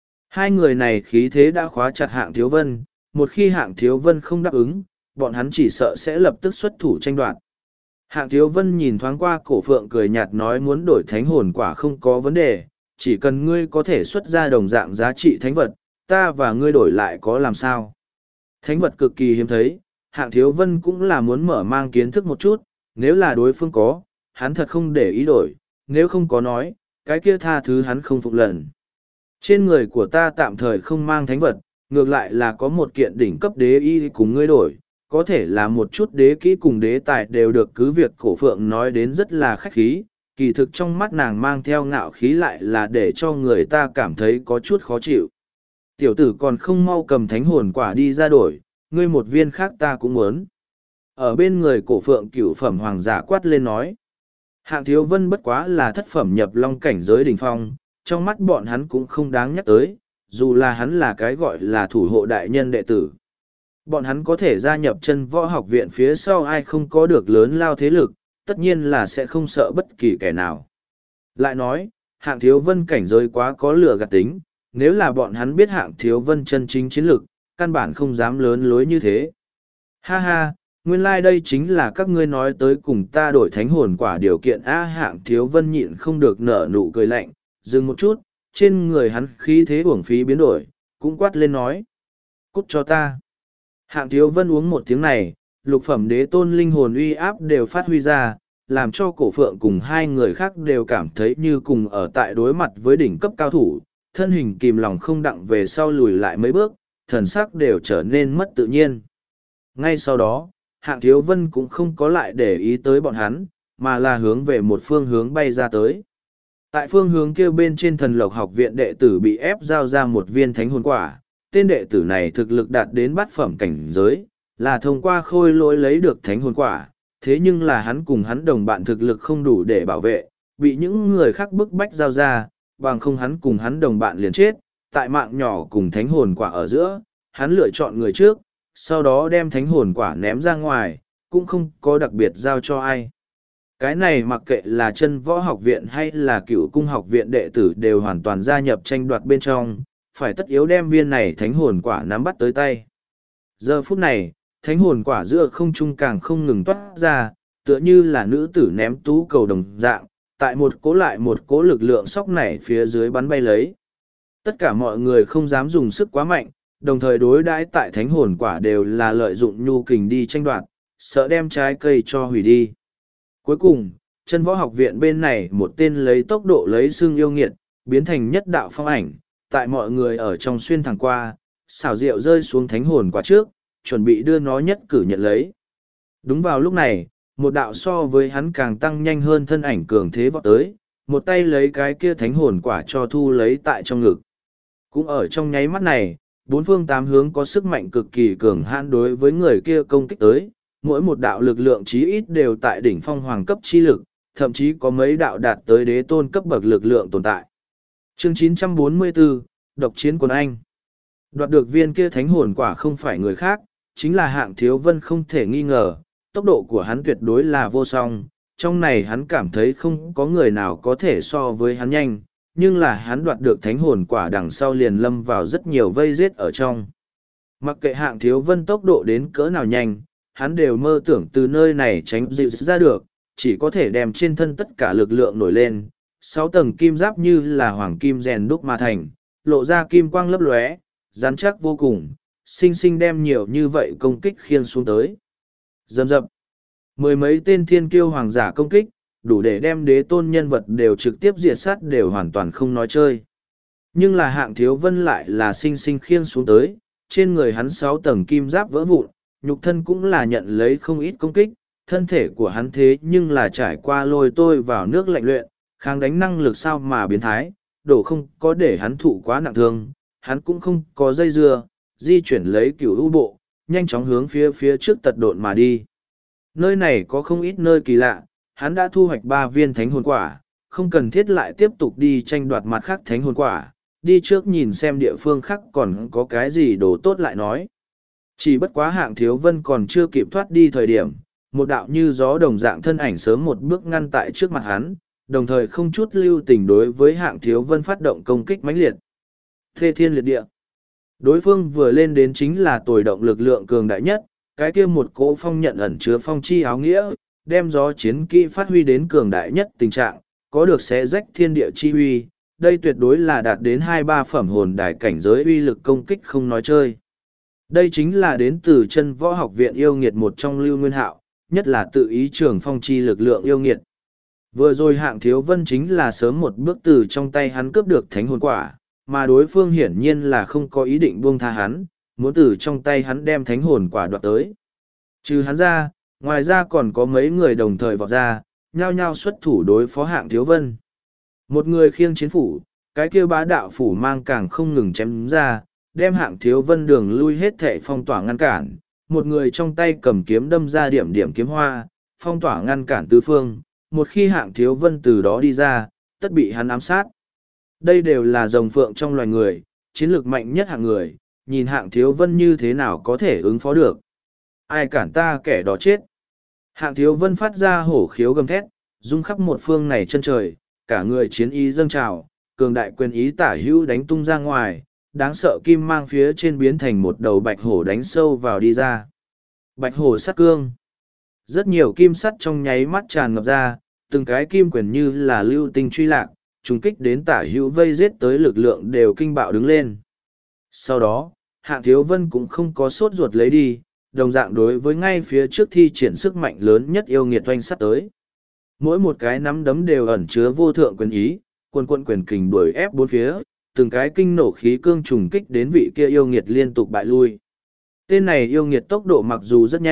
[SPEAKER 1] 2 người này khí thế đã khóa chặt Hạng Thiếu Vân, một khi Hạng Thiếu Vân không đáp ứng, bọn hắn chỉ sợ sẽ lập tức xuất thủ tranh đoạt. Hạng Thiếu Vân nhìn thoáng qua Cổ Phượng cười nhạt nói muốn đổi thánh hồn quả không có vấn đề, chỉ cần ngươi có thể xuất ra đồng dạng giá trị thánh vật, ta và ngươi đổi lại có làm sao. Thánh vật cực kỳ hiếm thấy, Hạng Thiếu Vân cũng là muốn mở mang kiến thức một chút, nếu là đối phương có, hắn thật không để ý đổi, nếu không có nói, cái kia tha thứ hắn không phục lần. Trên người của ta tạm thời không mang thánh vật, ngược lại là có một kiện đỉnh cấp đế y cùng ngươi đổi, có thể là một chút đế kỹ cùng đế tài đều được cứ việc Cổ Phượng nói đến rất là khách khí, kỳ thực trong mắt nàng mang theo ngạo khí lại là để cho người ta cảm thấy có chút khó chịu. Tiểu tử còn không mau cầm thánh hồn quả đi ra đổi, ngươi một viên khác ta cũng muốn. Ở bên người Cổ Phượng cửu phẩm hoàng giả quát lên nói. Hạng Thiếu Vân bất quá là thất phẩm nhập long cảnh giới đỉnh phong, trong mắt bọn hắn cũng không đáng nhắc tới, dù là hắn là cái gọi là thủ hộ đại nhân đệ tử. Bọn hắn có thể gia nhập Chân Võ Học Viện phía sau ai không có được lớn lao thế lực, tất nhiên là sẽ không sợ bất kỳ kẻ nào. Lại nói, Hạng Thiếu Vân cảnh giới quá có lửa gạt tính, nếu là bọn hắn biết Hạng Thiếu Vân chân chính chiến lực, căn bản không dám lớn lối như thế. Ha ha, nguyên lai đây chính là các ngươi nói tới cùng ta đổi thánh hồn quả điều kiện A. Hạng Thiếu Vân nhịn không được nở nụ cười lạnh, dừng một chút, trên người hắn khí thế uổng phí biến đổi, cũng quát lên nói. Cút cho ta. Hạng Thiếu Vân uống một tiếng này, lục phẩm đế tôn linh hồn uy áp đều phát huy ra, làm cho Cổ Phượng cùng 2 người khác đều cảm thấy như cùng ở tại đối mặt với đỉnh cấp cao thủ, thân hình kìm lòng không đặng về sau lùi lại mấy bước, thần sắc đều trở nên mất tự nhiên. Ngay sau đó, Hạng Thiếu Vân cũng không có lại để ý tới bọn hắn, mà là hướng về một phương hướng bay ra tới. Tại phương hướng kia bên trên Thần Lộc học viện đệ tử bị ép giao ra một viên thánh hồn quả, tên đệ tử này thực lực đạt đến bát phẩm cảnh giới, là thông qua khôi lỗi lấy được thánh hồn quả, thế nhưng là hắn cùng hắn đồng bạn thực lực không đủ để bảo vệ, bị những người khác bức bách giao ra, bằng không hắn cùng hắn đồng bạn liền chết, tại mạng nhỏ cùng thánh hồn quả ở giữa, hắn lựa chọn người trước, sau đó đem thánh hồn quả ném ra ngoài, cũng không có đặc biệt giao cho ai. Cái này mặc kệ là chân võ học viện hay là cựu cung học viện đệ tử đều hoàn toàn gia nhập tranh đoạt bên trong, phải tất yếu đem viên này thánh hồn quả nắm bắt tới tay. Giờ phút này, thánh hồn quả giữa không trung càng không ngừng toát ra, tựa như là nữ tử ném tú cầu đồng dạng, tại một cố lại một cố lực lượng sóc nảy phía dưới bắn bay lấy. Tất cả mọi người không dám dùng sức quá mạnh, đồng thời đối đãi tại thánh hồn quả đều là lợi dụng nhu kình đi tranh đoạt, sợ đem trái cây cho hủy đi. Cuối cùng, chân võ học viện bên này một tên lấy tốc độ lấy xương yêu nghiệt, biến thành nhất đạo phong ảnh, tại mọi người ở trong xuyên thẳng qua, xảo diệu rơi xuống thánh hồn quả trước, chuẩn bị đưa nó nhất cử nhận lấy. Đúng vào lúc này, một đạo so với hắn càng tăng nhanh hơn thân ảnh cường thế vọt tới, một tay lấy cái kia thánh hồn quả cho thu lấy tại trong ngực. Cũng ở trong nháy mắt này, bốn phương tám hướng có sức mạnh cực kỳ cường hãn đối với người kia công kích tới, mỗi một đạo lực lượng chí ít đều tại đỉnh phong hoàng cấp chi lực, thậm chí có mấy đạo đạt tới đế tôn cấp bậc lực lượng tồn tại. Chương 944, Độc chiến quân Anh. Đoạt được viên kia thánh hồn quả không phải người khác, chính là Hạng Thiếu Vân không thể nghi ngờ, tốc độ của hắn tuyệt đối là vô song, trong này hắn cảm thấy không có người nào có thể so với hắn nhanh, nhưng là hắn đoạt được thánh hồn quả đằng sau liền lâm vào rất nhiều vây giết ở trong. Mặc kệ Hạng Thiếu Vân tốc độ đến cỡ nào nhanh, hắn đều mơ tưởng từ nơi này tránh dịu ra được, chỉ có thể đem trên thân tất cả lực lượng nổi lên. 6 tầng kim giáp như là hoàng kim rèn đúc mà thành, lộ ra kim quang lấp lóe, rắn chắc vô cùng, sinh sinh đem nhiều như vậy công kích khiên xuống tới. Dầm dập, mười mấy tên thiên kiêu hoàng giả công kích, đủ để đem đế tôn nhân vật đều trực tiếp diệt sát đều hoàn toàn không nói chơi. Nhưng là Hạng Thiếu Vân lại là sinh sinh khiên xuống tới, trên người hắn 6 tầng kim giáp vỡ vụn, nhục thân cũng là nhận lấy không ít công kích, thân thể của hắn thế nhưng là trải qua lôi tôi vào nước lạnh luyện, kháng đánh năng lực sao mà biến thái, đổ không có để hắn thụ quá nặng thương, hắn cũng không có dây dưa, di chuyển lấy cửu u bộ, nhanh chóng hướng phía trước tật độn mà đi. Nơi này có không ít nơi kỳ lạ, hắn đã thu hoạch 3 viên thánh hồn quả, không cần thiết lại tiếp tục đi tranh đoạt mặt khác thánh hồn quả, đi trước nhìn xem địa phương khác còn có cái gì đồ tốt lại nói. Chỉ bất quá Hạng Thiếu Vân còn chưa kịp thoát đi thời điểm, một đạo như gió đồng dạng thân ảnh sớm một bước ngăn tại trước mặt hắn, đồng thời không chút lưu tình đối với Hạng Thiếu Vân phát động công kích mãnh liệt. Thê thiên liệt địa. Đối phương vừa lên đến chính là tồi động lực lượng cường đại nhất, cái kia một cỗ phong nhận ẩn chứa phong chi áo nghĩa, đem gió chiến kỹ phát huy đến cường đại nhất tình trạng, có được xé rách thiên địa chi uy, đây tuyệt đối là đạt đến 2-3 phẩm hồn đài cảnh giới uy lực công kích không nói chơi. Đây chính là đến từ chân võ học viện yêu nghiệt một trong Lưu Nguyên Hạo, nhất là tự ý trường phong chi lực lượng yêu nghiệt. Vừa rồi Hạng Thiếu Vân chính là sớm một bước từ trong tay hắn cướp được thánh hồn quả, mà đối phương hiển nhiên là không có ý định buông tha hắn, muốn từ trong tay hắn đem thánh hồn quả đoạt tới. Trừ hắn ra, ngoài ra còn có mấy người đồng thời vọt ra, nhao nhao xuất thủ đối phó Hạng Thiếu Vân. Một người khiêng chiến phủ, cái kia bá đạo phủ mang càng không ngừng chém ra, đem Hạng Thiếu Vân đường lui hết thệ phong tỏa ngăn cản. Một người trong tay cầm kiếm đâm ra điểm điểm kiếm hoa, phong tỏa ngăn cản tứ phương. Một khi Hạng Thiếu Vân từ đó đi ra, tất bị hắn ám sát. Đây đều là rồng phượng trong loài người, chiến lược mạnh nhất hạng người, nhìn Hạng Thiếu Vân như thế nào có thể ứng phó được. Ai cản ta kẻ đó chết. Hạng Thiếu Vân phát ra hổ khiếu gầm thét, rung khắp một phương này chân trời, cả người chiến ý dâng trào, cường đại quyền ý tả hữu đánh tung ra ngoài, đáng sợ kim mang phía trên biến thành một đầu bạch hổ đánh sâu vào đi ra. Bạch hổ sát cương. Rất nhiều kim sắt trong nháy mắt tràn ngập ra, từng cái kim quyền như là lưu tinh truy lạc, trùng kích đến tả hữu vây giết tới lực lượng đều kinh bạo đứng lên. Sau đó, Hạng Thiếu Vân cũng không có sốt ruột lấy đi, đồng dạng đối với ngay phía trước thi triển sức mạnh lớn nhất yêu nghiệt oanh sắt tới. Mỗi một cái nắm đấm đều ẩn chứa vô thượng quyền ý, quân quân quyền kình đuổi ép bốn phía, từng cái kinh nổ khí cương trùng kích đến vị kia yêu nghiệt liên tục bại lui. Tên này yêu nghiệt tốc độ mặc dù rất nhanh,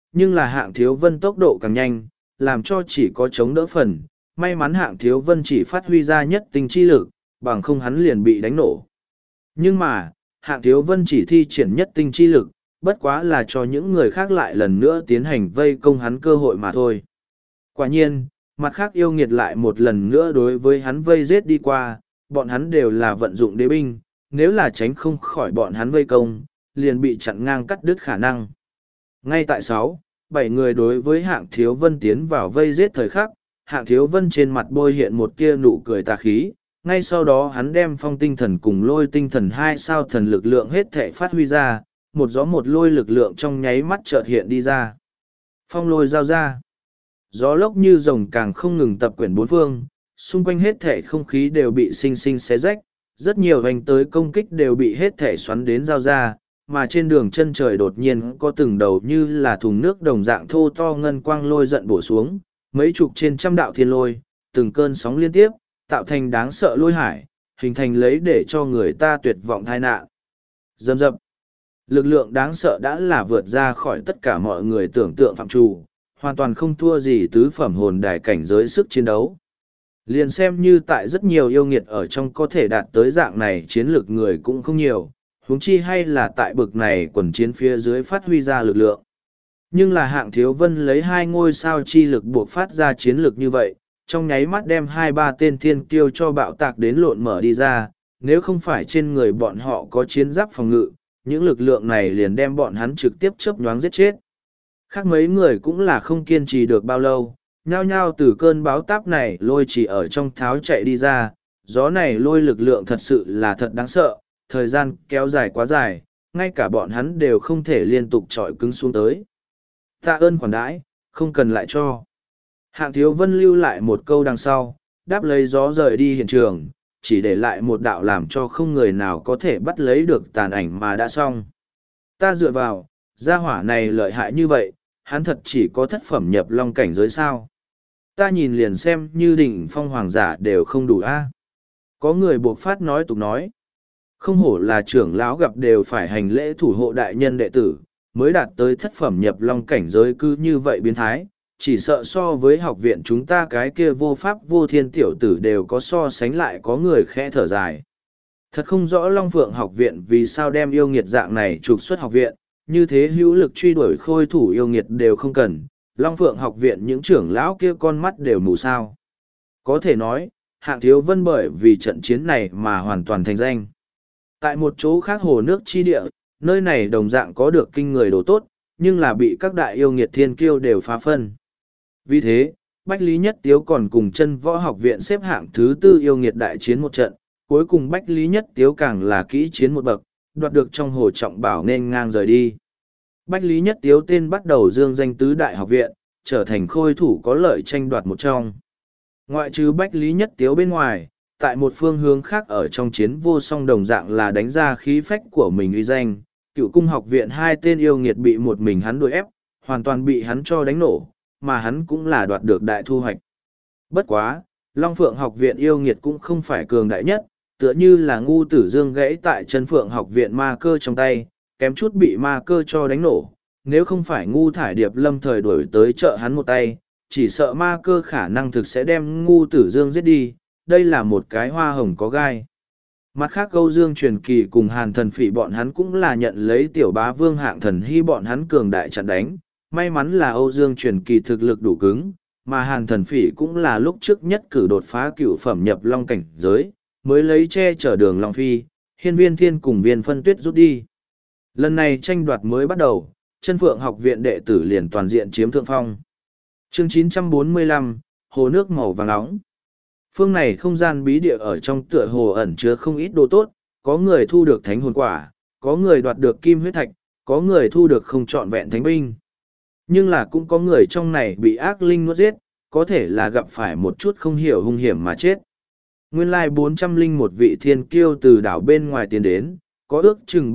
[SPEAKER 1] nhưng là Hạng Thiếu Vân tốc độ càng nhanh, làm cho chỉ có chống đỡ phần. May mắn Hạng Thiếu Vân chỉ phát huy ra nhất tinh chi lực, bằng không hắn liền bị đánh nổ. Nhưng mà, Hạng Thiếu Vân chỉ thi triển nhất tinh chi lực, bất quá là cho những người khác lại lần nữa tiến hành vây công hắn cơ hội mà thôi. Quả nhiên, mặt khác yêu nghiệt lại một lần nữa đối với hắn vây giết đi qua, bọn hắn đều là vận dụng đế binh, nếu là tránh không khỏi bọn hắn vây công, liền bị chặn ngang cắt đứt khả năng. Ngay tại 7 người đối với Hạng Thiếu Vân tiến vào vây giết thời khắc, Hạng Thiếu Vân trên mặt bôi hiện một tia nụ cười tà khí, ngay sau đó hắn đem phong tinh thần cùng lôi tinh thần 2 sao thần lực lượng hết thể phát huy ra, một gió một lôi lực lượng trong nháy mắt chợt hiện đi ra. Phong lôi giao ra. Gió lốc như rồng càng không ngừng tập quyển bốn phương, xung quanh hết thể không khí đều bị xinh xinh xé rách, rất nhiều hành tới công kích đều bị hết thể xoắn đến giao ra, mà trên đường chân trời đột nhiên có từng đầu như là thùng nước đồng dạng thô to ngân quang lôi giận bổ xuống, mấy chục trên trăm đạo thiên lôi, từng cơn sóng liên tiếp, tạo thành đáng sợ lôi hải, hình thành lấy để cho người ta tuyệt vọng tai nạn. Dầm dập. Lực lượng đáng sợ đã là vượt ra khỏi tất cả mọi người tưởng tượng phạm trù, hoàn toàn không thua gì tứ phẩm hồn đài cảnh giới sức chiến đấu. Liền xem như tại rất nhiều yêu nghiệt ở trong có thể đạt tới dạng này chiến lược người cũng không nhiều, huống chi hay là tại bực này quần chiến phía dưới phát huy ra lực lượng. Nhưng là Hạng Thiếu Vân lấy 2 ngôi sao chi lực buộc phát ra chiến lược như vậy, trong nháy mắt đem 2-3 tên thiên kiêu cho bạo tạc đến lộn mở đi ra, nếu không phải trên người bọn họ có chiến giáp phòng ngự, những lực lượng này liền đem bọn hắn trực tiếp chớp nhoáng giết chết. Khác mấy người cũng là không kiên trì được bao lâu, nhao nhao từ cơn báo táp này lôi chỉ ở trong tháo chạy đi ra, gió này lôi lực lượng thật sự là thật đáng sợ, thời gian kéo dài quá dài, ngay cả bọn hắn đều không thể liên tục trọi cứng xuống tới. Tạ ơn khoản đãi, không cần lại cho. Hạng Thiếu Vân lưu lại một câu đằng sau, đáp lấy gió rời đi hiện trường, chỉ để lại một đạo làm cho không người nào có thể bắt lấy được tàn ảnh mà đã xong. Ta dựa vào, gia hỏa này lợi hại như vậy, hắn thật chỉ có thất phẩm nhập long cảnh giới sao. Ta nhìn liền xem như đỉnh phong hoàng giả đều không đủ a. Có người buộc phát nói tục nói. Không hổ là trưởng lão gặp đều phải hành lễ thủ hộ đại nhân đệ tử, mới đạt tới thất phẩm nhập long cảnh giới cứ như vậy biến thái, chỉ sợ so với học viện chúng ta cái kia vô pháp vô thiên tiểu tử đều có so sánh lại có người khẽ thở dài. Thật không rõ Long Phượng học viện vì sao đem yêu nghiệt dạng này trục xuất học viện, như thế hữu lực truy đuổi khôi thủ yêu nghiệt đều không cần, Long Phượng học viện những trưởng lão kia con mắt đều mù sao. Có thể nói, Hạng Thiếu Vân bởi vì trận chiến này mà hoàn toàn thành danh. Tại một chỗ khác hồ nước chi địa, nơi này đồng dạng có được kinh người đồ tốt, nhưng là bị các đại yêu nghiệt thiên kiêu đều phá phân. Vì thế, Bách Lý Nhất Tiếu còn cùng chân võ học viện xếp hạng thứ 4 yêu nghiệt đại chiến một trận, cuối cùng Bách Lý Nhất Tiếu càng là kỹ chiến một bậc, đoạt được trong hồ trọng bảo nên ngang rời đi. Bách Lý Nhất Tiếu tên bắt đầu dương danh tứ đại học viện, trở thành khôi thủ có lợi tranh đoạt một trong. Ngoại trừ Bách Lý Nhất Tiếu bên ngoài, tại một phương hướng khác ở trong chiến vô song đồng dạng là đánh ra khí phách của mình uy danh, Cựu Cung học viện 2 tên yêu nghiệt bị một mình hắn đuổi ép, hoàn toàn bị hắn cho đánh nổ, mà hắn cũng là đoạt được đại thu hoạch. Bất quá, Long Phượng học viện yêu nghiệt cũng không phải cường đại nhất, tựa như là ngu tử dương gãy tại chân Phượng học viện ma cơ trong tay, kém chút bị ma cơ cho đánh nổ. Nếu không phải ngu thải điệp lâm thời đuổi tới trợ hắn một tay, chỉ sợ ma cơ khả năng thực sẽ đem ngu tử dương giết đi, đây là một cái hoa hồng có gai. Mặt khác Âu Dương Truyền Kỳ cùng Hàn Thần Phỉ bọn hắn cũng là nhận lấy tiểu bá vương Hạng Thần Hy bọn hắn cường đại chặn đánh, may mắn là Âu Dương Truyền Kỳ thực lực đủ cứng, mà Hàn Thần Phỉ cũng là lúc trước nhất cử đột phá cựu phẩm nhập long cảnh giới, mới lấy che chở đường Long Phi, Hiên Viên Thiên cùng Viên Phân Tuyết rút đi. Lần này tranh đoạt mới bắt đầu, Chân Phượng học viện đệ tử liền toàn diện chiếm thượng phong. Chương 945, Hồ nước màu vàng nóng. Phương này không gian bí địa ở trong tựa hồ ẩn chứa không ít đồ tốt, có người thu được thánh hồn quả, có người đoạt được kim huyết thạch, có người thu được không trọn vẹn thánh binh. Nhưng là cũng có người trong này bị ác linh nuốt giết, có thể là gặp phải một chút không hiểu hung hiểm mà chết. Nguyên lai 401 vị thiên kiêu từ đảo bên ngoài tiến đến, có ước chừng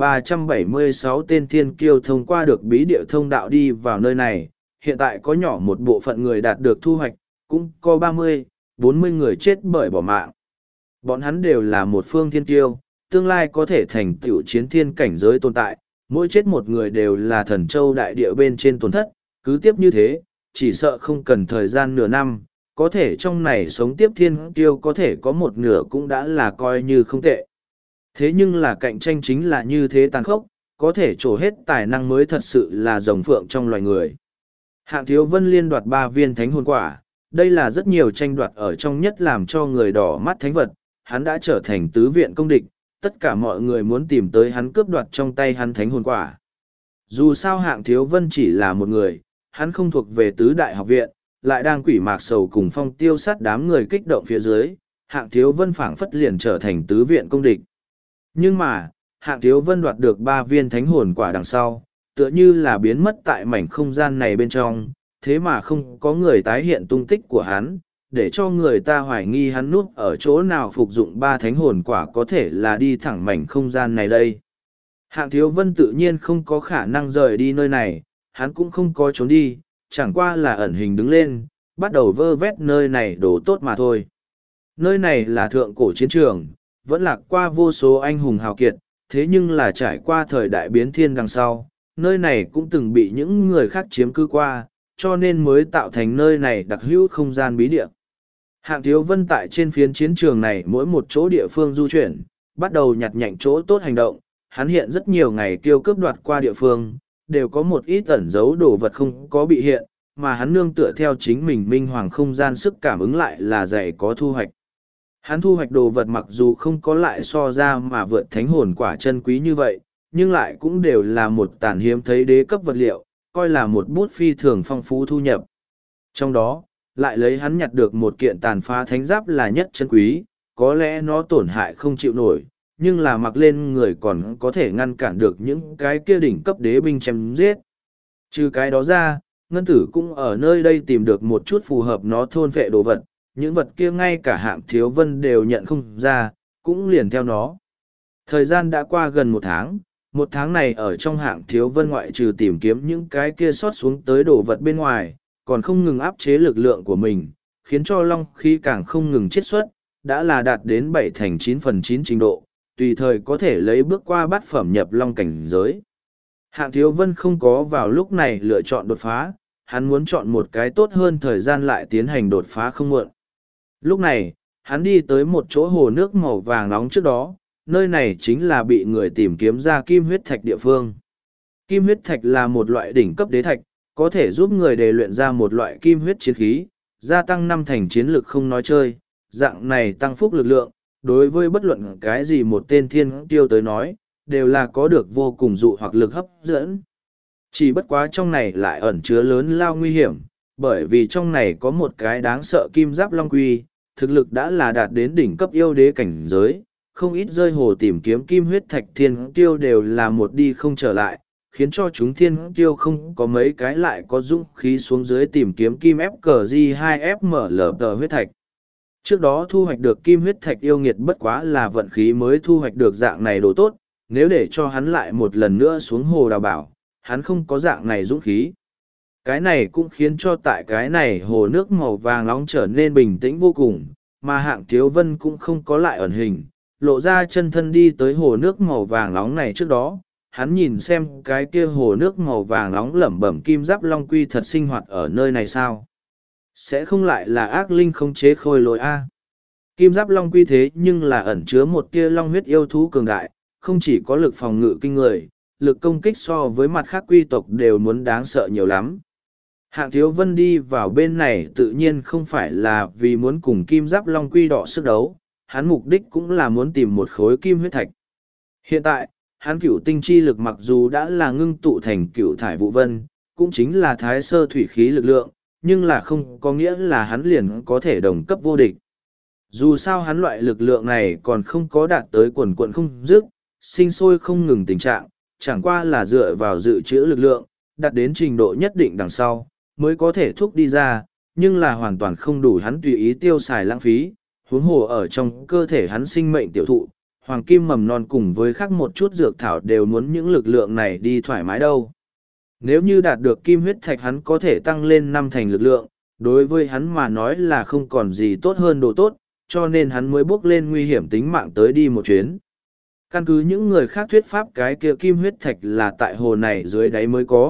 [SPEAKER 1] 376 tên thiên kiêu thông qua được bí địa thông đạo đi vào nơi này, hiện tại có nhỏ một bộ phận người đạt được thu hoạch, cũng có 30-40 người chết bởi bỏ mạng. Bọn hắn đều là một phương thiên kiêu, tương lai có thể thành tựu chiến thiên cảnh giới tồn tại, mỗi chết một người đều là thần châu đại địa bên trên tổn thất, Cứ tiếp như thế, chỉ sợ không cần thời gian nửa năm, có thể trong này sống tiếp thiên kiêu có thể có một nửa cũng đã là coi như không tệ. Thế nhưng là cạnh tranh chính là như thế tàn khốc, có thể trổ hết tài năng mới thật sự là rồng phượng trong loài người. Hạng Thiếu Vân liên đoạt 3 viên thánh hồn quả, đây là rất nhiều tranh đoạt ở trong nhất làm cho người đỏ mắt thánh vật, hắn đã trở thành tứ viện công địch, tất cả mọi người muốn tìm tới hắn cướp đoạt trong tay hắn thánh hồn quả. Dù sao Hạng Thiếu Vân chỉ là một người, hắn không thuộc về tứ đại học viện, lại đang quỷ mạc sầu cùng phong tiêu sát đám người kích động phía dưới, Hạng Thiếu Vân phảng phất liền trở thành tứ viện công địch. Nhưng mà, Hạng Thiếu Vân đoạt được 3 viên thánh hồn quả đằng sau, tựa như là biến mất tại mảnh không gian này bên trong, thế mà không có người tái hiện tung tích của hắn, để cho người ta hoài nghi hắn núp ở chỗ nào phục dụng 3 thánh hồn quả có thể là đi thẳng mảnh không gian này đây. Hạng Thiếu Vân tự nhiên không có khả năng rời đi nơi này, hắn cũng không có trốn đi, chẳng qua là ẩn hình đứng lên, bắt đầu vơ vét nơi này đồ tốt mà thôi. Nơi này là thượng cổ chiến trường, vẫn lạc qua vô số anh hùng hào kiệt, thế nhưng là trải qua thời đại biến thiên đằng sau, nơi này cũng từng bị những người khác chiếm cư qua, cho nên mới tạo thành nơi này đặc hữu không gian bí địa. Hạng Thiếu Vân tại trên phiến chiến trường này mỗi một chỗ địa phương du chuyển, bắt đầu nhặt nhạnh chỗ tốt hành động, hắn hiện rất nhiều ngày kêu cướp đoạt qua địa phương, đều có một ít ẩn dấu đồ vật không có bị hiện, mà hắn nương tựa theo chính mình minh hoàng không gian sức cảm ứng lại là dày có thu hoạch. Hắn thu hoạch đồ vật mặc dù không có lại so ra mà vượt thánh hồn quả chân quý như vậy, nhưng lại cũng đều là một tàn hiếm thấy đế cấp vật liệu, coi là một bút phi thường phong phú thu nhập. Trong đó, lại lấy hắn nhặt được một kiện tàn phá thánh giáp là nhất chân quý, có lẽ nó tổn hại không chịu nổi, nhưng là mặc lên người còn có thể ngăn cản được những cái kia đỉnh cấp đế binh chém giết. Trừ cái đó ra, Ngân Tử cũng ở nơi đây tìm được một chút phù hợp nó thôn vệ đồ vật, những vật kia ngay cả Hạng Thiếu Vân đều nhận không ra, cũng liền theo nó. Thời gian đã qua gần một tháng này ở trong Hạng Thiếu Vân ngoại trừ tìm kiếm những cái kia sót xuống tới đồ vật bên ngoài, còn không ngừng áp chế lực lượng của mình, khiến cho long khí càng không ngừng chiết xuất, đã là đạt đến 7/9 trình độ, tùy thời có thể lấy bước qua bát phẩm nhập long cảnh giới. Hạng Thiếu Vân không có vào lúc này lựa chọn đột phá, hắn muốn chọn một cái tốt hơn thời gian lại tiến hành đột phá không muộn. Lúc này, hắn đi tới một chỗ hồ nước màu vàng nóng trước đó, nơi này chính là bị người tìm kiếm ra kim huyết thạch địa phương. Kim huyết thạch là một loại đỉnh cấp đế thạch, có thể giúp người đề luyện ra một loại kim huyết chiến khí, gia tăng 5 thành chiến lực không nói chơi, dạng này tăng phúc lực lượng, đối với bất luận cái gì một tên thiên tiêu tới nói, đều là có được vô cùng dụ hoặc lực hấp dẫn. Chỉ bất quá trong này lại ẩn chứa lớn lao nguy hiểm, bởi vì trong này có một cái đáng sợ kim giáp long quy, thực lực đã là đạt đến đỉnh cấp yêu đế cảnh giới, không ít rơi hồ tìm kiếm kim huyết thạch thiên tiêu đều là một đi không trở lại, khiến cho chúng thiên tiêu không có mấy cái lại có dũng khí xuống dưới tìm kiếm kim FKG2FML huyết thạch. Trước đó thu hoạch được kim huyết thạch yêu nghiệt bất quá là vận khí mới thu hoạch được dạng này đồ tốt, nếu để cho hắn lại một lần nữa xuống hồ đào bảo, hắn không có dạng này dũng khí. Cái này cũng khiến cho tại cái này hồ nước màu vàng nóng trở nên bình tĩnh vô cùng, mà Hạng Thiếu Vân cũng không có lại ẩn hình, lộ ra chân thân đi tới hồ nước màu vàng nóng này trước đó. Hắn nhìn xem cái kia hồ nước màu vàng nóng lẩm bẩm kim giáp long quy thật sinh hoạt ở nơi này sao? Sẽ không lại là ác linh khống chế khôi lỗi A. Kim giáp long quy thế nhưng là ẩn chứa một tia long huyết yêu thú cường đại, không chỉ có lực phòng ngự kinh người, lực công kích so với mặt khác quy tộc đều muốn đáng sợ nhiều lắm. Hạng Thiếu Vân đi vào bên này tự nhiên không phải là vì muốn cùng kim giáp long quy đọ sức đấu, hắn mục đích cũng là muốn tìm một khối kim huyết thạch. Hiện tại, hắn cửu tinh chi lực mặc dù đã là ngưng tụ thành cửu thải vụ vân, cũng chính là thái sơ thủy khí lực lượng, nhưng là không có nghĩa là hắn liền có thể đồng cấp vô địch. Dù sao hắn loại lực lượng này còn không có đạt tới quần quận không dứt, sinh sôi không ngừng tình trạng, chẳng qua là dựa vào dự trữ lực lượng, đạt đến trình độ nhất định đằng sau, mới có thể thúc đi ra, nhưng là hoàn toàn không đủ hắn tùy ý tiêu xài lãng phí, huống hồ ở trong cơ thể hắn sinh mệnh tiểu thụ, hoàng kim mầm non cùng với khác một chút dược thảo đều muốn những lực lượng này đi thoải mái đâu. Nếu như đạt được kim huyết thạch hắn có thể tăng lên 5 thành lực lượng, đối với hắn mà nói là không còn gì tốt hơn đồ tốt, cho nên hắn mới bước lên nguy hiểm tính mạng tới đi một chuyến. Căn cứ những người khác thuyết pháp cái kia kim huyết thạch là tại hồ này dưới đáy mới có,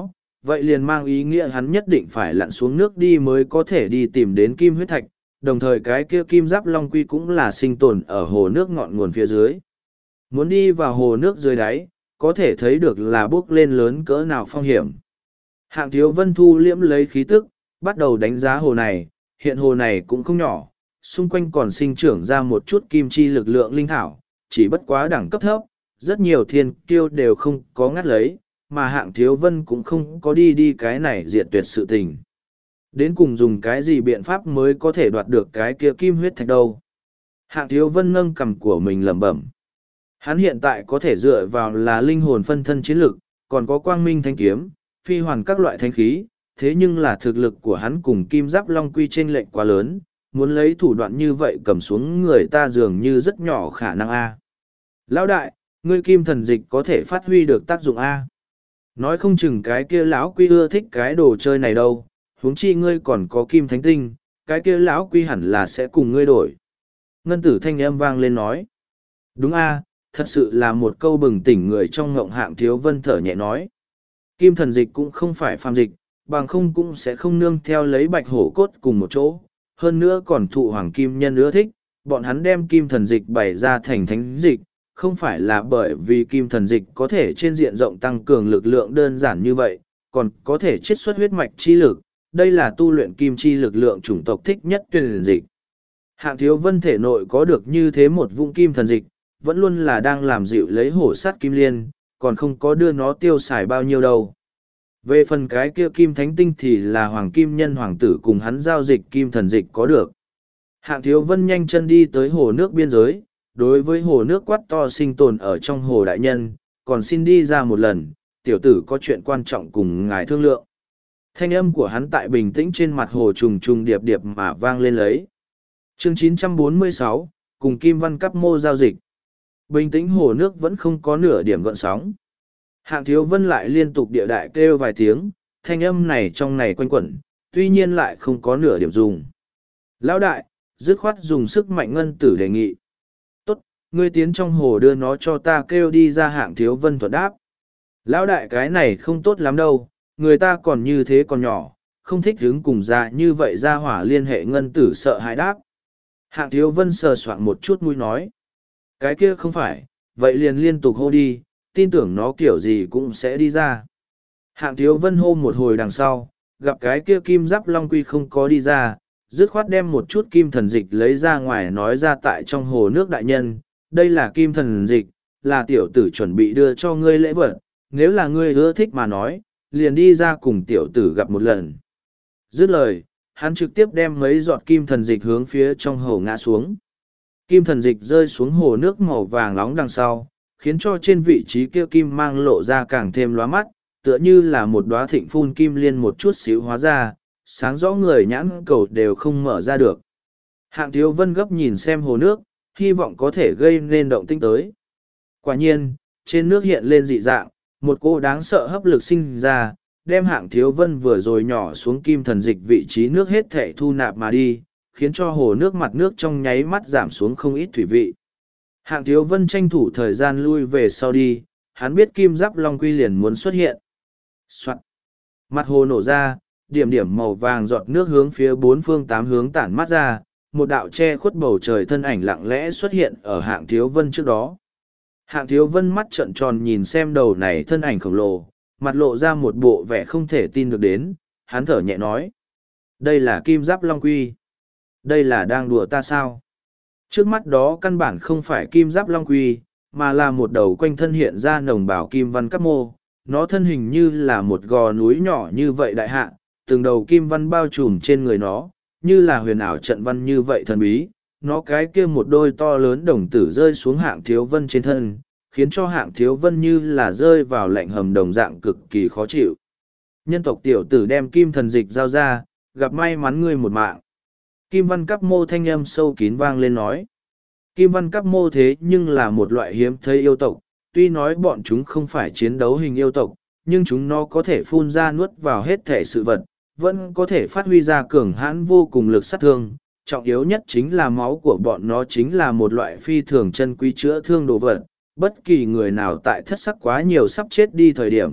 [SPEAKER 1] Vậy liền mang ý nghĩa hắn nhất định phải lặn xuống nước đi mới có thể đi tìm đến kim huyết thạch, đồng thời cái kia kim giáp long quy cũng là sinh tồn ở hồ nước ngọn nguồn phía dưới. Muốn đi vào hồ nước dưới đáy, có thể thấy được là bước lên lớn cỡ nào phong hiểm. Hạng Thiếu Vân thu liễm lấy khí tức, bắt đầu đánh giá hồ này, hiện hồ này cũng không nhỏ, xung quanh còn sinh trưởng ra một chút kim chi lực lượng linh thảo, chỉ bất quá đẳng cấp thấp, rất nhiều thiên kiêu đều không có ngắt lấy, mà Hạng Thiếu Vân cũng không có đi cái này diệt tuyệt sự tình. Đến cùng dùng cái gì biện pháp mới có thể đoạt được cái kia kim huyết thạch đâu. Hạng Thiếu Vân nâng cằm của mình lẩm bẩm. Hắn hiện tại có thể dựa vào là linh hồn phân thân chiến lực, còn có quang minh thanh kiếm, phi hoàn các loại thanh khí, thế nhưng là thực lực của hắn cùng kim giáp long quy chênh lệch quá lớn, muốn lấy thủ đoạn như vậy cầm xuống người ta dường như rất nhỏ khả năng a. Lão đại, ngươi kim thần dịch có thể phát huy được tác dụng a. Nói không chừng cái kia lão quy ưa thích cái đồ chơi này đâu, huống chi ngươi còn có kim thánh tinh, cái kia lão quy hẳn là sẽ cùng ngươi đổi. Ngân tử thanh âm vang lên nói. Đúng a, thật sự là một câu bừng tỉnh người trong ngộng. Hạng Thiếu Vân thở nhẹ nói. Kim thần dịch cũng không phải phàm dịch, bằng không cũng sẽ không nương theo lấy bạch hổ cốt cùng một chỗ. Hơn nữa còn thụ hoàng kim nhân ưa thích, bọn hắn đem kim thần dịch bày ra thành thánh dịch, không phải là bởi vì kim thần dịch có thể trên diện rộng tăng cường lực lượng đơn giản như vậy, còn có thể chiết xuất huyết mạch chi lực. Đây là tu luyện kim chi lực lượng chủng tộc thích nhất tuyển dịch. Hạng Thiếu Vân thể nội có được như thế một vũng kim thần dịch, vẫn luôn là đang làm dịu lấy hổ sát kim liên, còn không có đưa nó tiêu xài bao nhiêu đâu. Về phần cái kia kim thánh tinh thì là hoàng kim nhân hoàng tử cùng hắn giao dịch kim thần dịch có được. Hạng Thiếu Vân nhanh chân đi tới hồ nước biên giới, đối với hồ nước quát to sinh tồn ở trong hồ đại nhân, còn xin đi ra một lần, tiểu tử có chuyện quan trọng cùng ngài thương lượng. Thanh âm của hắn tại bình tĩnh trên mặt hồ trùng trùng điệp điệp mà vang lên lấy. Chương 946, cùng Kim Văn Cắp Mô giao dịch. Bình tĩnh hồ nước vẫn không có nửa điểm gợn sóng. Hạng Thiếu Vân lại liên tục địa đại kêu vài tiếng, thanh âm này trong này quanh quẩn, tuy nhiên lại không có nửa điểm dùng. Lão đại, dứt khoát dùng sức mạnh ngân tử đề nghị. Tốt, ngươi tiến trong hồ đưa nó cho ta kêu đi ra. Hạng Thiếu Vân thuận đáp. Lão đại cái này không tốt lắm đâu, người ta còn như thế còn nhỏ, không thích đứng cùng già như vậy ra hỏa liên hệ. Ngân tử sợ hãi đáp. Hạng Thiếu Vân sờ soạng một chút mũi nói. Cái kia không phải, vậy liền liên tục hô đi, tin tưởng nó kiểu gì cũng sẽ đi ra. Hạng Thiếu Vân hô một hồi đằng sau, gặp cái kia kim giáp long quy không có đi ra, dứt khoát đem một chút kim thần dịch lấy ra ngoài nói ra tại trong hồ nước. Đại nhân, đây là kim thần dịch, là tiểu tử chuẩn bị đưa cho ngươi lễ vật, nếu là ngươi ưa thích mà nói, liền đi ra cùng tiểu tử gặp một lần. Dứt lời, hắn trực tiếp đem mấy giọt kim thần dịch hướng phía trong hồ ngã xuống. Kim thần dịch rơi xuống hồ nước màu vàng nóng đằng sau, khiến cho trên vị trí kia kim mang lộ ra càng thêm lóa mắt, tựa như là một đóa thịnh phun kim liên một chút xíu hóa ra, sáng rõ người nhãn cầu đều không mở ra được. Hạng Thiếu Vân gấp nhìn xem hồ nước, hy vọng có thể gây nên động tĩnh tới. Quả nhiên, trên nước hiện lên dị dạng, một cô đáng sợ hấp lực sinh ra, đem Hạng Thiếu Vân vừa rồi nhỏ xuống kim thần dịch vị trí nước hết thể thu nạp mà đi, khiến cho hồ nước mặt nước trong nháy mắt giảm xuống không ít thủy vị. Hạng Thiếu Vân tranh thủ thời gian lui về sau đi, hắn biết kim giáp long quy liền muốn xuất hiện. Soạn. Mặt hồ nổ ra, điểm điểm màu vàng giọt nước hướng phía bốn phương tám hướng tản mát ra, một đạo che khuất bầu trời thân ảnh lặng lẽ xuất hiện ở Hạng Thiếu Vân trước đó. Hạng Thiếu Vân mắt trợn tròn nhìn xem đầu này thân ảnh khổng lồ, mặt lộ ra một bộ vẻ không thể tin được đến, hắn thở nhẹ nói. Đây là kim giáp long quy. Đây là đang đùa ta sao? Trước mắt đó căn bản không phải kim giáp long quy, mà là một đầu quanh thân hiện ra nồng bảo kim văn cắp mô. Nó thân hình như là một gò núi nhỏ như vậy đại hạ, từng đầu kim văn bao trùm trên người nó, như là huyền ảo trận văn như vậy thần bí. Nó cái kia một đôi to lớn đồng tử rơi xuống Hạng Thiếu Vân trên thân, khiến cho Hạng Thiếu Vân như là rơi vào lạnh hầm đồng dạng cực kỳ khó chịu. Nhân tộc tiểu tử đem kim thần dịch giao ra, gặp may mắn ngươi một mạng. Kim văn cắp mô thanh âm sâu kín vang lên nói. Kim văn cắp mô thế nhưng là một loại hiếm thấy yêu tộc, tuy nói bọn chúng không phải chiến đấu hình yêu tộc, nhưng chúng nó có thể phun ra nuốt vào hết thể sự vật, vẫn có thể phát huy ra cường hãn vô cùng lực sát thương. Trọng yếu nhất chính là máu của bọn nó chính là một loại phi thường chân quý chữa thương đồ vật. Bất kỳ người nào tại thất sắc quá nhiều sắp chết đi thời điểm,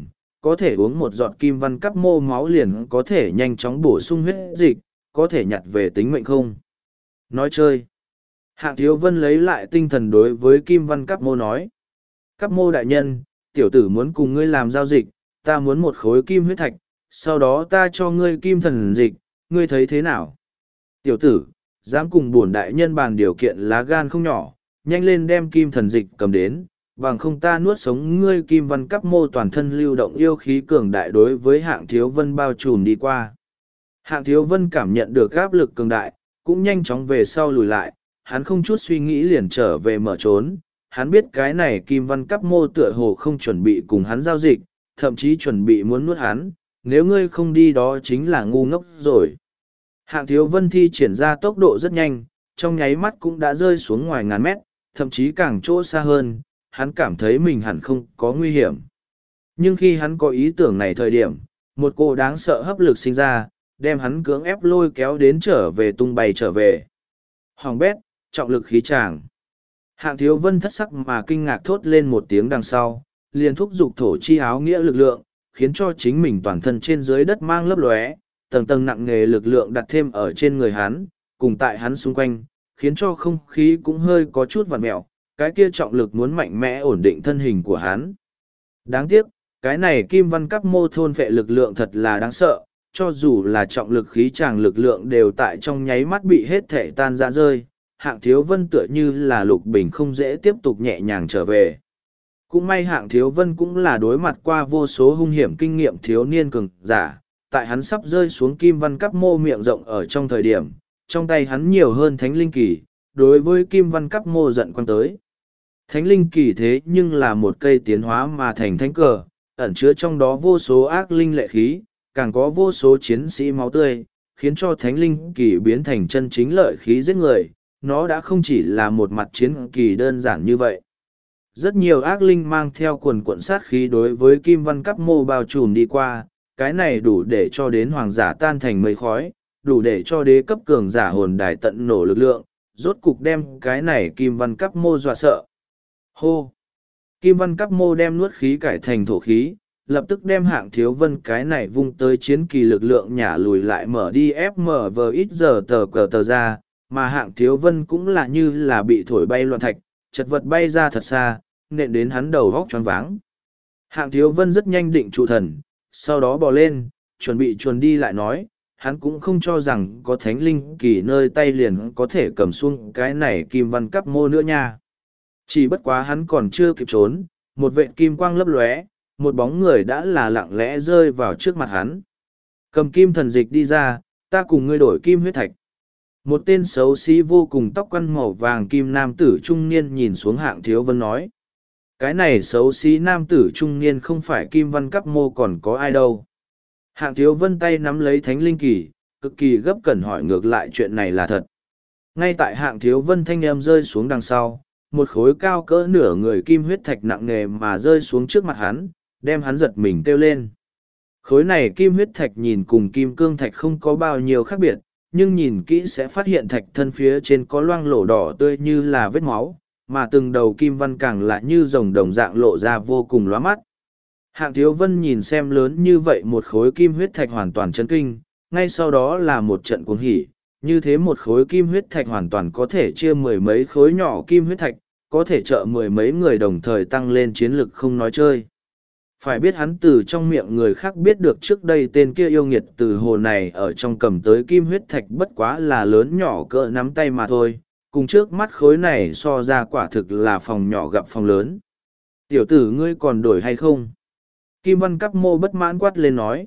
[SPEAKER 1] có thể uống một giọt kim văn cắp mô máu liền có thể nhanh chóng bổ sung huyết dịch, có thể nhặt về tính mệnh không? Nói chơi. Hạng Thiếu Vân lấy lại tinh thần đối với kim văn cắp mô nói. Cắp mô đại nhân, tiểu tử muốn cùng ngươi làm giao dịch, ta muốn một khối kim huyết thạch, sau đó ta cho ngươi kim thần dịch, ngươi thấy thế nào? Tiểu tử, dám cùng bổn đại nhân bàn điều kiện lá gan không nhỏ, nhanh lên đem kim thần dịch cầm đến, bằng không ta nuốt sống ngươi. Kim văn cắp mô toàn thân lưu động yêu khí cường đại đối với Hạng Thiếu Vân bao trùm đi qua. Hạng Thiếu Vân cảm nhận được áp lực cường đại, cũng nhanh chóng về sau lùi lại, hắn không chút suy nghĩ liền trở về mở trốn. Hắn biết cái này kim văn cắp mô tựa hồ không chuẩn bị cùng hắn giao dịch, thậm chí chuẩn bị muốn nuốt hắn, nếu ngươi không đi đó chính là ngu ngốc rồi. Hạng Thiếu Vân thi triển ra tốc độ rất nhanh, trong nháy mắt cũng đã rơi xuống ngoài ngàn mét, thậm chí càng chỗ xa hơn, hắn cảm thấy mình hẳn không có nguy hiểm. Nhưng khi hắn có ý tưởng này thời điểm, một cô đáng sợ hấp lực sinh ra, đem hắn cưỡng ép lôi kéo đến trở về tung bay trở về. Hoàng bét, trọng lực khí tràng. Hạng Thiếu Vân thất sắc mà kinh ngạc thốt lên một tiếng đằng sau, liền thúc giục thổ chi áo nghĩa lực lượng, khiến cho chính mình toàn thân trên dưới đất mang lấp lóe, tầng tầng nặng nề lực lượng đặt thêm ở trên người hắn, cùng tại hắn xung quanh, khiến cho không khí cũng hơi có chút vặn mẹo, cái kia trọng lực muốn mạnh mẽ ổn định thân hình của hắn. Đáng tiếc, cái này kim văn cắp mô thôn phệ lực lượng thật là đáng sợ, cho dù là trọng lực khí tràng lực lượng đều tại trong nháy mắt bị hết thể tan ra rơi. Hạng Thiếu Vân tựa như là Lục Bình không dễ tiếp tục nhẹ nhàng trở về. Cũng may Hạng Thiếu Vân cũng là đối mặt qua vô số hung hiểm kinh nghiệm thiếu niên cường giả, tại hắn sắp rơi xuống kim văn cắp mô miệng rộng ở trong thời điểm, trong tay hắn nhiều hơn thánh linh kỳ, đối với kim văn cắp mô giận quăng tới. Thánh linh kỳ thế nhưng là một cây tiến hóa mà thành thánh cờ, ẩn chứa trong đó vô số ác linh lệ khí, càng có vô số chiến sĩ máu tươi, khiến cho thánh linh kỳ biến thành chân chính lợi khí giết người. Nó đã không chỉ là một mặt chiến kỳ đơn giản như vậy. Rất nhiều ác linh mang theo quần quận sát khí đối với kim văn cắp mô bao trùm đi qua, cái này đủ để cho đến hoàng giả tan thành mây khói, đủ để cho đế cấp cường giả hồn đài tận nổ lực lượng, rốt cục đem cái này kim văn cắp mô dọa sợ. Hô! Kim văn cắp mô đem nuốt khí cải thành thổ khí, lập tức đem Hạng Thiếu Vân cái này vung tới chiến kỳ lực lượng nhả lùi lại mở đi FMV ít giờ tờ cờ tờ ra, mà Hạng Thiếu Vân cũng là như là bị thổi bay loạn thạch, chật vật bay ra thật xa, nện đến hắn đầu vóc choáng váng. Hạng Thiếu Vân rất nhanh định trụ thần, sau đó bò lên, chuẩn bị chuồn đi lại nói, hắn cũng không cho rằng có thánh linh kỳ nơi tay liền có thể cầm xuống cái này kim văn cắp mô nữa nha. Chỉ bất quá hắn còn chưa kịp trốn, một vệt kim quang lấp lóe, một bóng người đã là lặng lẽ rơi vào trước mặt hắn. Cầm kim thần dịch đi ra, ta cùng ngươi đổi kim huyết thạch. Một tên xấu xí vô cùng tóc quăn màu vàng kim nam tử trung niên nhìn xuống Hạng Thiếu Vân nói. Cái này xấu xí nam tử trung niên không phải kim văn cắp mô còn có ai đâu. Hạng Thiếu Vân tay nắm lấy thánh linh kỳ, cực kỳ gấp cẩn hỏi ngược lại chuyện này là thật. Ngay tại Hạng Thiếu Vân thanh em rơi xuống đằng sau, một khối cao cỡ nửa người kim huyết thạch nặng nề mà rơi xuống trước mặt hắn, đem hắn giật mình kêu lên. Khối này kim huyết thạch nhìn cùng kim cương thạch không có bao nhiêu khác biệt, nhưng nhìn kỹ sẽ phát hiện thạch thân phía trên có loang lổ đỏ tươi như là vết máu, mà từng đầu kim văn càng lại như rồng đồng dạng lộ ra vô cùng lóa mắt. Hạng Thiếu Vân nhìn xem lớn như vậy một khối kim huyết thạch hoàn toàn chấn kinh, ngay sau đó là một trận cuồng hỉ, như thế một khối kim huyết thạch hoàn toàn có thể chia mười mấy khối nhỏ kim huyết thạch, có thể trợ mười mấy người đồng thời tăng lên chiến lực không nói chơi. Phải biết hắn từ trong miệng người khác biết được trước đây tên kia yêu nghiệt từ hồ này ở trong cầm tới kim huyết thạch bất quá là lớn nhỏ cỡ nắm tay mà thôi, cùng trước mắt khối này so ra quả thực là phòng nhỏ gặp phòng lớn. Tiểu tử ngươi còn đổi hay không? Kim văn cắp mô bất mãn quát lên nói.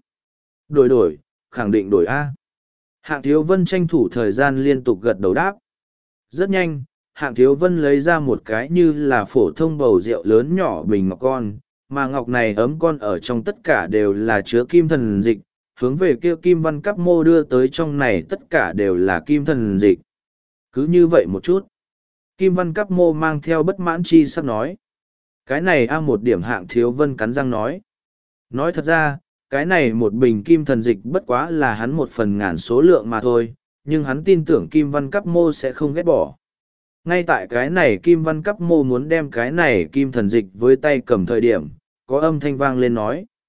[SPEAKER 1] Đổi, khẳng định đổi A. Hạng Thiếu Vân tranh thủ thời gian liên tục gật đầu đáp. Rất nhanh, Hạng Thiếu Vân lấy ra một cái như là phổ thông bầu rượu lớn nhỏ bình ngọc con, mà ngọc này ấm con ở trong tất cả đều là chứa kim thần dịch, hướng về kia kim văn cắp mô đưa tới trong này tất cả đều là kim thần dịch. Cứ như vậy một chút. Kim văn cắp mô mang theo bất mãn chi sắc nói. Cái này một điểm. Hạng Thiếu Vân cắn răng nói. Nói thật ra, cái này một bình kim thần dịch bất quá là hắn 1/1000 số lượng mà thôi, nhưng hắn tin tưởng kim văn cắp mô sẽ không ghét bỏ. Ngay tại cái này kim văn cắp mô muốn đem cái này kim thần dịch với tay cầm thời điểm, có âm thanh vang lên nói.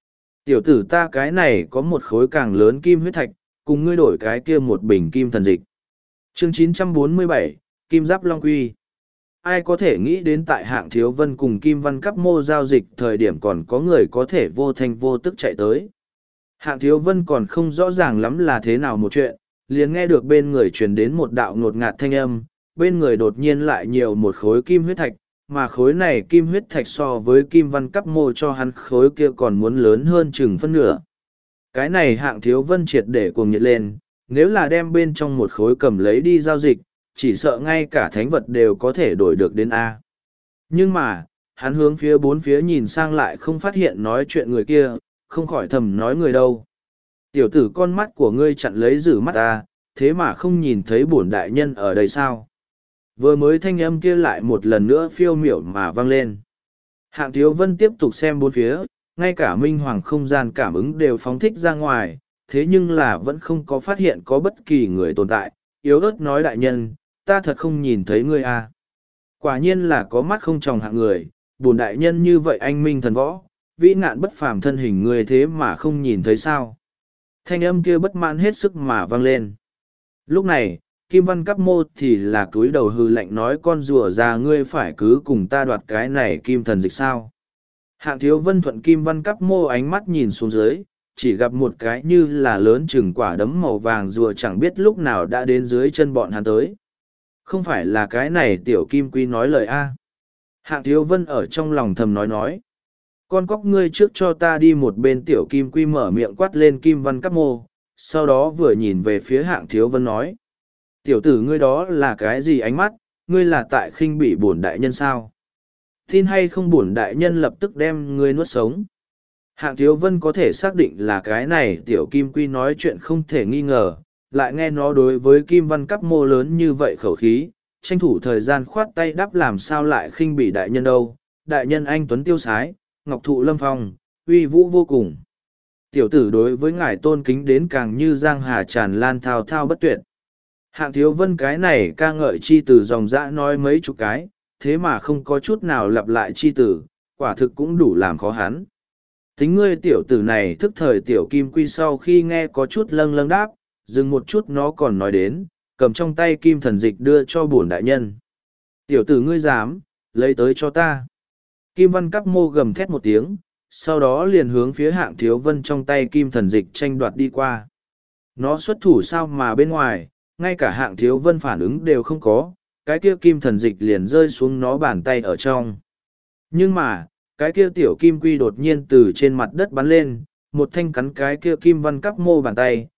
[SPEAKER 1] Tiểu tử ta cái này có một khối càng lớn kim huyết thạch, cùng ngươi đổi cái kia một bình kim thần dịch. Chương 947, Kim Giáp Long Quy. Ai có thể nghĩ đến tại Hạng Thiếu Vân cùng Kim Văn Cắp Mô giao dịch thời điểm còn có người có thể vô thanh vô tức chạy tới. Hạng Thiếu Vân còn không rõ ràng lắm là thế nào một chuyện, liền nghe được bên người truyền đến một đạo ngột ngạt thanh âm, bên người đột nhiên lại nhiều một khối kim huyết thạch, mà khối này kim huyết thạch so với Kim Văn Cắp Mô cho hắn khối kia còn muốn lớn hơn chừng phân nửa. Cái này Hạng Thiếu Vân triệt để cuồng nhiệt lên, nếu là đem bên trong một khối cầm lấy đi giao dịch, chỉ sợ ngay cả thánh vật đều có thể đổi được đến A. Nhưng mà, hắn hướng phía bốn phía nhìn sang lại không phát hiện nói chuyện người kia, không khỏi thầm nói người đâu. Tiểu tử con mắt của ngươi chặn lấy giữ mắt ta, thế mà không nhìn thấy bổn đại nhân ở đây sao? Vừa mới thanh âm kia lại một lần nữa phiêu miểu mà vang lên. Hạng Thiếu Vân tiếp tục xem bốn phía, ngay cả minh hoàng không gian cảm ứng đều phóng thích ra ngoài, thế nhưng là vẫn không có phát hiện có bất kỳ người tồn tại. Yếu ớt nói đại nhân, ta thật không nhìn thấy ngươi à. Quả nhiên là có mắt không tròng hạng người, bổn đại nhân như vậy anh minh thần võ, vĩ ngạn bất phàm thân hình ngươi thế mà không nhìn thấy sao. Thanh âm kia bất mãn hết sức mà vang lên. Lúc này, Kim Văn Cắp Mô thì là cúi đầu hư lạnh nói con rùa già ngươi phải cứ cùng ta đoạt cái này kim thần dịch sao. Hạng Thiếu Vân thuận Kim Văn Cắp Mô ánh mắt nhìn xuống dưới, chỉ gặp một cái như là lớn chừng quả đấm màu vàng rùa chẳng biết lúc nào đã đến dưới chân bọn hắn tới. Không phải là cái này tiểu kim quy nói lời A. Hạng Thiếu Vân ở trong lòng thầm nói. Con cóc ngươi trước cho ta đi một bên tiểu kim quy mở miệng quát lên Kim Văn Cắp Mô, sau đó vừa nhìn về phía Hạng Thiếu Vân nói. Tiểu tử ngươi đó là cái gì ánh mắt, ngươi là tại khinh bỉ bổn đại nhân sao? Tin hay không bổn đại nhân lập tức đem ngươi nuốt sống. Hạng Thiếu Vân có thể xác định là cái này tiểu kim quy nói chuyện không thể nghi ngờ, lại nghe nó đối với Kim Văn Cắp Mô lớn như vậy khẩu khí, tranh thủ thời gian khoát tay đáp làm sao lại khinh bỉ đại nhân đâu, đại nhân anh tuấn tiêu sái, ngọc thụ lâm phong, uy vũ vô cùng. Tiểu tử đối với ngài tôn kính đến càng như giang hà tràn lan thao thao bất tuyệt. Hạng Thiếu Vân cái này ca ngợi chi từ dòng dã nói mấy chục cái, thế mà không có chút nào lặp lại chi từ, quả thực cũng đủ làm khó hắn. Tính ngươi tiểu tử này thức thời tiểu kim quy sau khi nghe có chút lâng lâng đáp, dừng một chút nó còn nói đến, cầm trong tay kim thần dịch đưa cho bổn đại nhân. Tiểu tử ngươi dám, lấy tới cho ta. Kim Văn Cắp Mô gầm thét một tiếng, sau đó liền hướng phía Hạng Thiếu Vân trong tay kim thần dịch tranh đoạt đi qua. Nó xuất thủ sao mà bên ngoài, ngay cả Hạng Thiếu Vân phản ứng đều không có, cái kia kim thần dịch liền rơi xuống nó bàn tay ở trong. Nhưng mà, cái kia tiểu kim quy đột nhiên từ trên mặt đất bắn lên, một thanh cắn cái kia Kim Văn Cắp Mô bàn tay,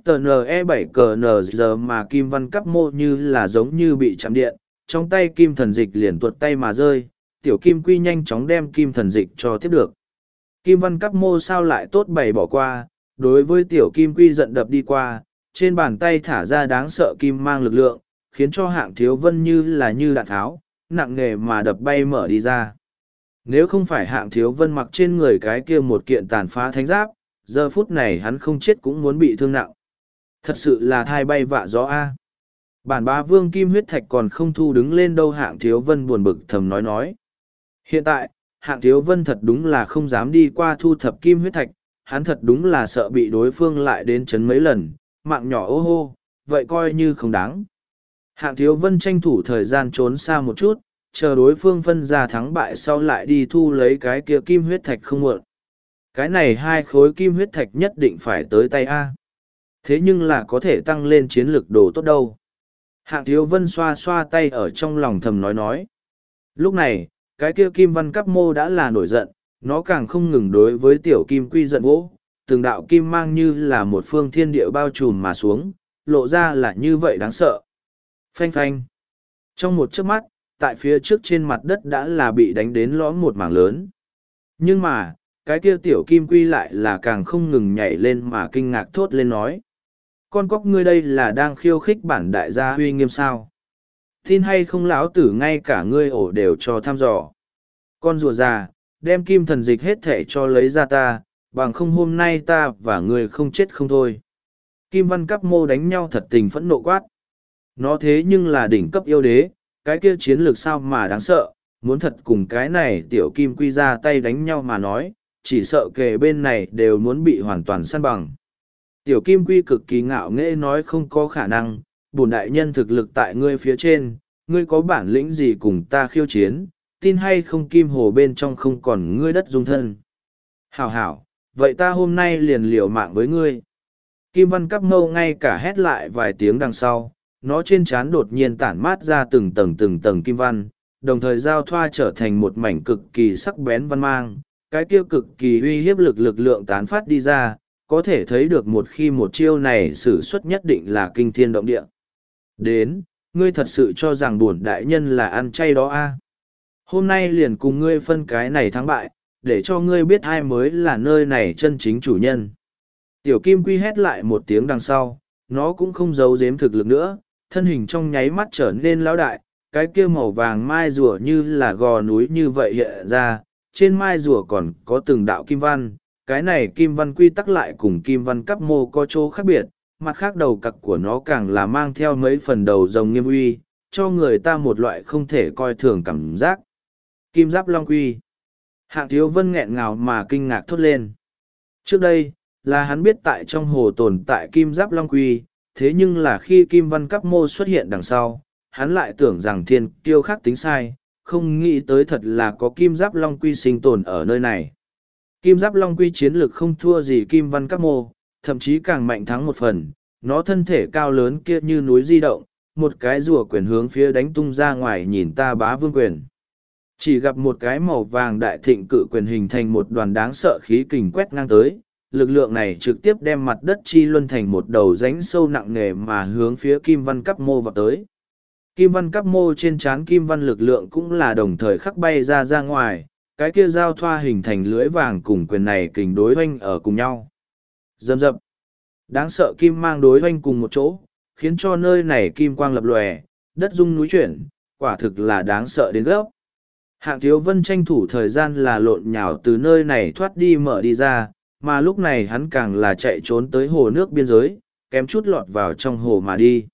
[SPEAKER 1] FTNE7CNG mà Kim Văn Cắp Mô như là giống như bị chạm điện, trong tay kim thần dịch liền tuột tay mà rơi, tiểu kim quy nhanh chóng đem kim thần dịch cho tiếp được. Kim Văn Cắp Mô sao lại tốt bày bỏ qua, đối với tiểu kim quy giận đập đi qua, trên bàn tay thả ra đáng sợ kim mang lực lượng, khiến cho Hạng Thiếu Vân như đạn tháo, nặng nề mà đập bay mở đi ra. Nếu không phải Hạng Thiếu Vân mặc trên người cái kia một kiện tàn phá thánh giáp, giờ phút này hắn không chết cũng muốn bị thương nặng. Thật sự là thai bay vạ gió A. Bản bá vương kim huyết thạch còn không thu đứng lên đâu Hạng Thiếu Vân buồn bực thầm nói. Hiện tại, Hạng Thiếu Vân thật đúng là không dám đi qua thu thập kim huyết thạch, hắn thật đúng là sợ bị đối phương lại đến chấn mấy lần, mạng nhỏ ô hô, vậy coi như không đáng. Hạng Thiếu Vân tranh thủ thời gian trốn xa một chút, chờ đối phương phân ra thắng bại sau lại đi thu lấy cái kia kim huyết thạch không muộn. Cái này hai khối kim huyết thạch nhất định phải tới tay A. Thế nhưng là có thể tăng lên chiến lực đồ tốt đâu. Hạng Thiếu Vân xoa xoa tay ở trong lòng thầm nói. Lúc này, cái kia Kim Văn Cắp Mô đã là nổi giận, nó càng không ngừng đối với tiểu kim quy giận vỗ, từng đạo kim mang như là một phương thiên địa bao trùm mà xuống, lộ ra là như vậy đáng sợ. Phanh phanh. Trong một chớp mắt, tại phía trước trên mặt đất đã là bị đánh đến lõm một mảng lớn. Nhưng mà, cái kia tiểu kim quy lại là càng không ngừng nhảy lên mà kinh ngạc thốt lên nói. Con cóc ngươi đây là đang khiêu khích bản đại gia uy nghiêm sao? Tin hay không lão tử ngay cả ngươi ổ đều cho thăm dò. Con rùa già, đem kim thần dịch hết thể cho lấy ra ta, bằng không hôm nay ta và ngươi không chết không thôi. Kim Văn Cắp Mô đánh nhau thật tình phẫn nộ quát. Nó thế nhưng là đỉnh cấp yêu đế, cái kia chiến lược sao mà đáng sợ, muốn thật cùng cái này tiểu kim quy ra tay đánh nhau mà nói, chỉ sợ kề bên này đều muốn bị hoàn toàn săn bằng. Tiểu Kim Quy cực kỳ ngạo nghễ nói không có khả năng, bổn đại nhân thực lực tại ngươi phía trên, ngươi có bản lĩnh gì cùng ta khiêu chiến, tin hay không Kim Hồ bên trong không còn ngươi đất dung thân. Hảo hảo, vậy ta hôm nay liền liều mạng với ngươi. Kim Văn Cắp Mâu ngay cả hét lại vài tiếng đằng sau, nó trên trán đột nhiên tản mát ra từng tầng kim văn, đồng thời giao thoa trở thành một mảnh cực kỳ sắc bén văn mang, cái kia cực kỳ uy hiếp lực lượng tán phát đi ra, có thể thấy được một khi một chiêu này sử xuất nhất định là kinh thiên động địa. Đến, ngươi thật sự cho rằng bổn đại nhân là ăn chay đó a? Hôm nay liền cùng ngươi phân cái này thắng bại, để cho ngươi biết ai mới là nơi này chân chính chủ nhân. Tiểu Kim Quy hét lại một tiếng đằng sau, nó cũng không giấu giếm thực lực nữa, thân hình trong nháy mắt trở nên lão đại, cái kia màu vàng mai rùa như là gò núi như vậy hiện ra, trên mai rùa còn có từng đạo kim văn, cái này kim văn quy tắc lại cùng kim văn cắp mô có chỗ khác biệt, mặt khác đầu cặc của nó càng là mang theo mấy phần đầu rồng nghiêm uy, cho người ta một loại không thể coi thường cảm giác. Kim Giáp Long Quy. Hạng Thiếu Vân nghẹn ngào mà kinh ngạc thốt lên. Trước đây, là hắn biết tại trong hồ tồn tại Kim Giáp Long Quy, thế nhưng là khi Kim Văn Cắp Mô xuất hiện đằng sau, hắn lại tưởng rằng thiên kiêu khác tính sai, không nghĩ tới thật là có Kim Giáp Long Quy sinh tồn ở nơi này. Kim Giáp Long Quy chiến lực không thua gì Kim Văn Cắp Mô, thậm chí càng mạnh thắng một phần, nó thân thể cao lớn kia như núi di động, một cái rùa quyền hướng phía đánh tung ra ngoài nhìn ta bá vương quyền. Chỉ gặp một cái màu vàng đại thịnh cự quyền hình thành một đoàn đáng sợ khí kình quét ngang tới, lực lượng này trực tiếp đem mặt đất chi luân thành một đầu rãnh sâu nặng nề mà hướng phía Kim Văn Cắp Mô vào tới. Kim Văn Cắp Mô trên trán Kim Văn lực lượng cũng là đồng thời khắc bay ra ngoài, cái kia giao thoa hình thành lưỡi vàng cùng quyền này kình đối hoanh ở cùng nhau. Dầm dập. Đáng sợ kim mang đối hoanh cùng một chỗ, khiến cho nơi này kim quang lập lòe, đất rung núi chuyển, quả thực là đáng sợ đến gấp. Hạng Thiếu Vân tranh thủ thời gian là lộn nhào từ nơi này thoát đi mở đi ra, mà lúc này hắn càng là chạy trốn tới hồ nước biên giới, kém chút lọt vào trong hồ mà đi.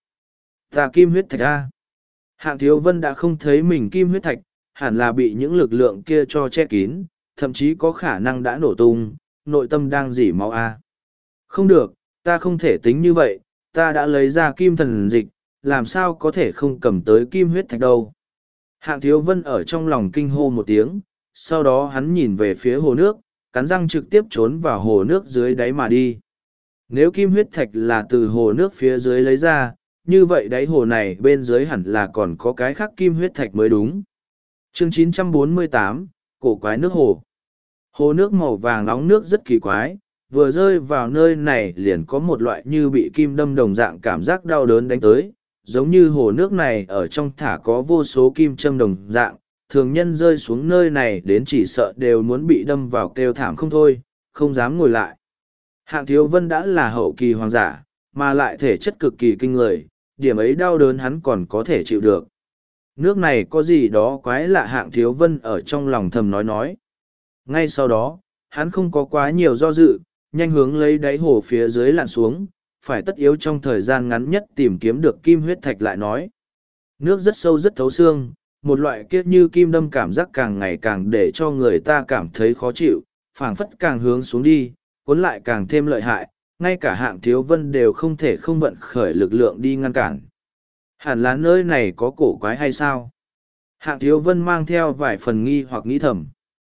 [SPEAKER 1] Ta kim huyết thạch A. Hạng Thiếu Vân đã không thấy mình kim huyết thạch, hẳn là bị những lực lượng kia cho che kín, thậm chí có khả năng đã nổ tung, nội tâm đang dỉ máu A. Không được, ta không thể tính như vậy, ta đã lấy ra kim thần dịch, làm sao có thể không cầm tới kim huyết thạch đâu. Hạng Thiếu Vân ở trong lòng kinh hô một tiếng, sau đó hắn nhìn về phía hồ nước, cắn răng trực tiếp trốn vào hồ nước dưới đáy mà đi. Nếu kim huyết thạch là từ hồ nước phía dưới lấy ra, như vậy đáy hồ này bên dưới hẳn là còn có cái khác kim huyết thạch mới đúng. Chương 948, Cổ quái nước hồ. Hồ nước màu vàng nóng nước rất kỳ quái, vừa rơi vào nơi này liền có một loại như bị kim đâm đồng dạng cảm giác đau đớn đánh tới, giống như hồ nước này ở trong thả có vô số kim châm đồng dạng, thường nhân rơi xuống nơi này đến chỉ sợ đều muốn bị đâm vào kêu thảm không thôi, không dám ngồi lại. Hạng Thiếu Vân đã là hậu kỳ hoàng giả, mà lại thể chất cực kỳ kinh người, điểm ấy đau đớn hắn còn có thể chịu được. Nước này có gì đó quái lạ, Hạng Thiếu Vân ở trong lòng thầm nói. Ngay sau đó, hắn không có quá nhiều do dự, nhanh hướng lấy đáy hồ phía dưới lặn xuống, phải tất yếu trong thời gian ngắn nhất tìm kiếm được kim huyết thạch lại nói. Nước rất sâu rất thấu xương, một loại kiết như kim đâm cảm giác càng ngày càng để cho người ta cảm thấy khó chịu, phảng phất càng hướng xuống đi, cuốn lại càng thêm lợi hại, ngay cả Hạng Thiếu Vân đều không thể không vận khởi lực lượng đi ngăn cản. Hẳn là nơi này có cổ quái hay sao? Hạng Thiếu Vân mang theo vài phần nghi hoặc nghĩ thầm.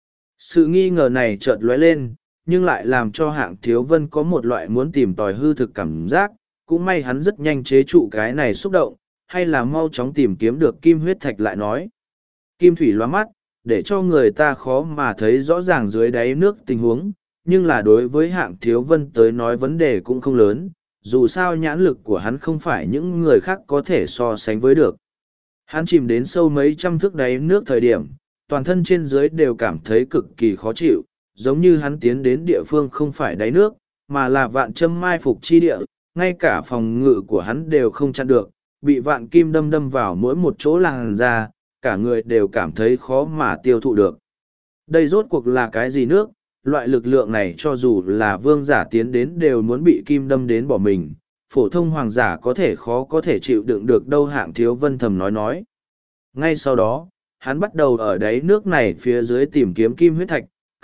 [SPEAKER 1] Sự nghi ngờ này chợt lóe lên, nhưng lại làm cho Hạng Thiếu Vân có một loại muốn tìm tòi hư thực cảm giác, cũng may hắn rất nhanh chế trụ cái này xúc động, hay là mau chóng tìm kiếm được kim huyết thạch lại nói. Kim thủy loa mắt, để cho người ta khó mà thấy rõ ràng dưới đáy nước tình huống, nhưng là đối với Hạng Thiếu Vân tới nói vấn đề cũng không lớn, dù sao nhãn lực của hắn không phải những người khác có thể so sánh với được. Hắn chìm đến sâu mấy trăm thước đáy nước thời điểm, toàn thân trên dưới đều cảm thấy cực kỳ khó chịu, giống như hắn tiến đến địa phương không phải đáy nước, mà là vạn châm mai phục chi địa, ngay cả phòng ngự của hắn đều không chặn được, bị vạn kim đâm vào mỗi một chỗ làn da, cả người đều cảm thấy khó mà tiêu thụ được. Đây rốt cuộc là cái gì nước, loại lực lượng này cho dù là vương giả tiến đến đều muốn bị kim đâm đến bỏ mình, phổ thông hoàng giả có thể khó có thể chịu đựng được đâu, Hạng Thiếu Vân thầm nói. Ngay sau đó, hắn bắt đầu ở đáy nước này phía dưới tìm kiếm kim huyết thạch,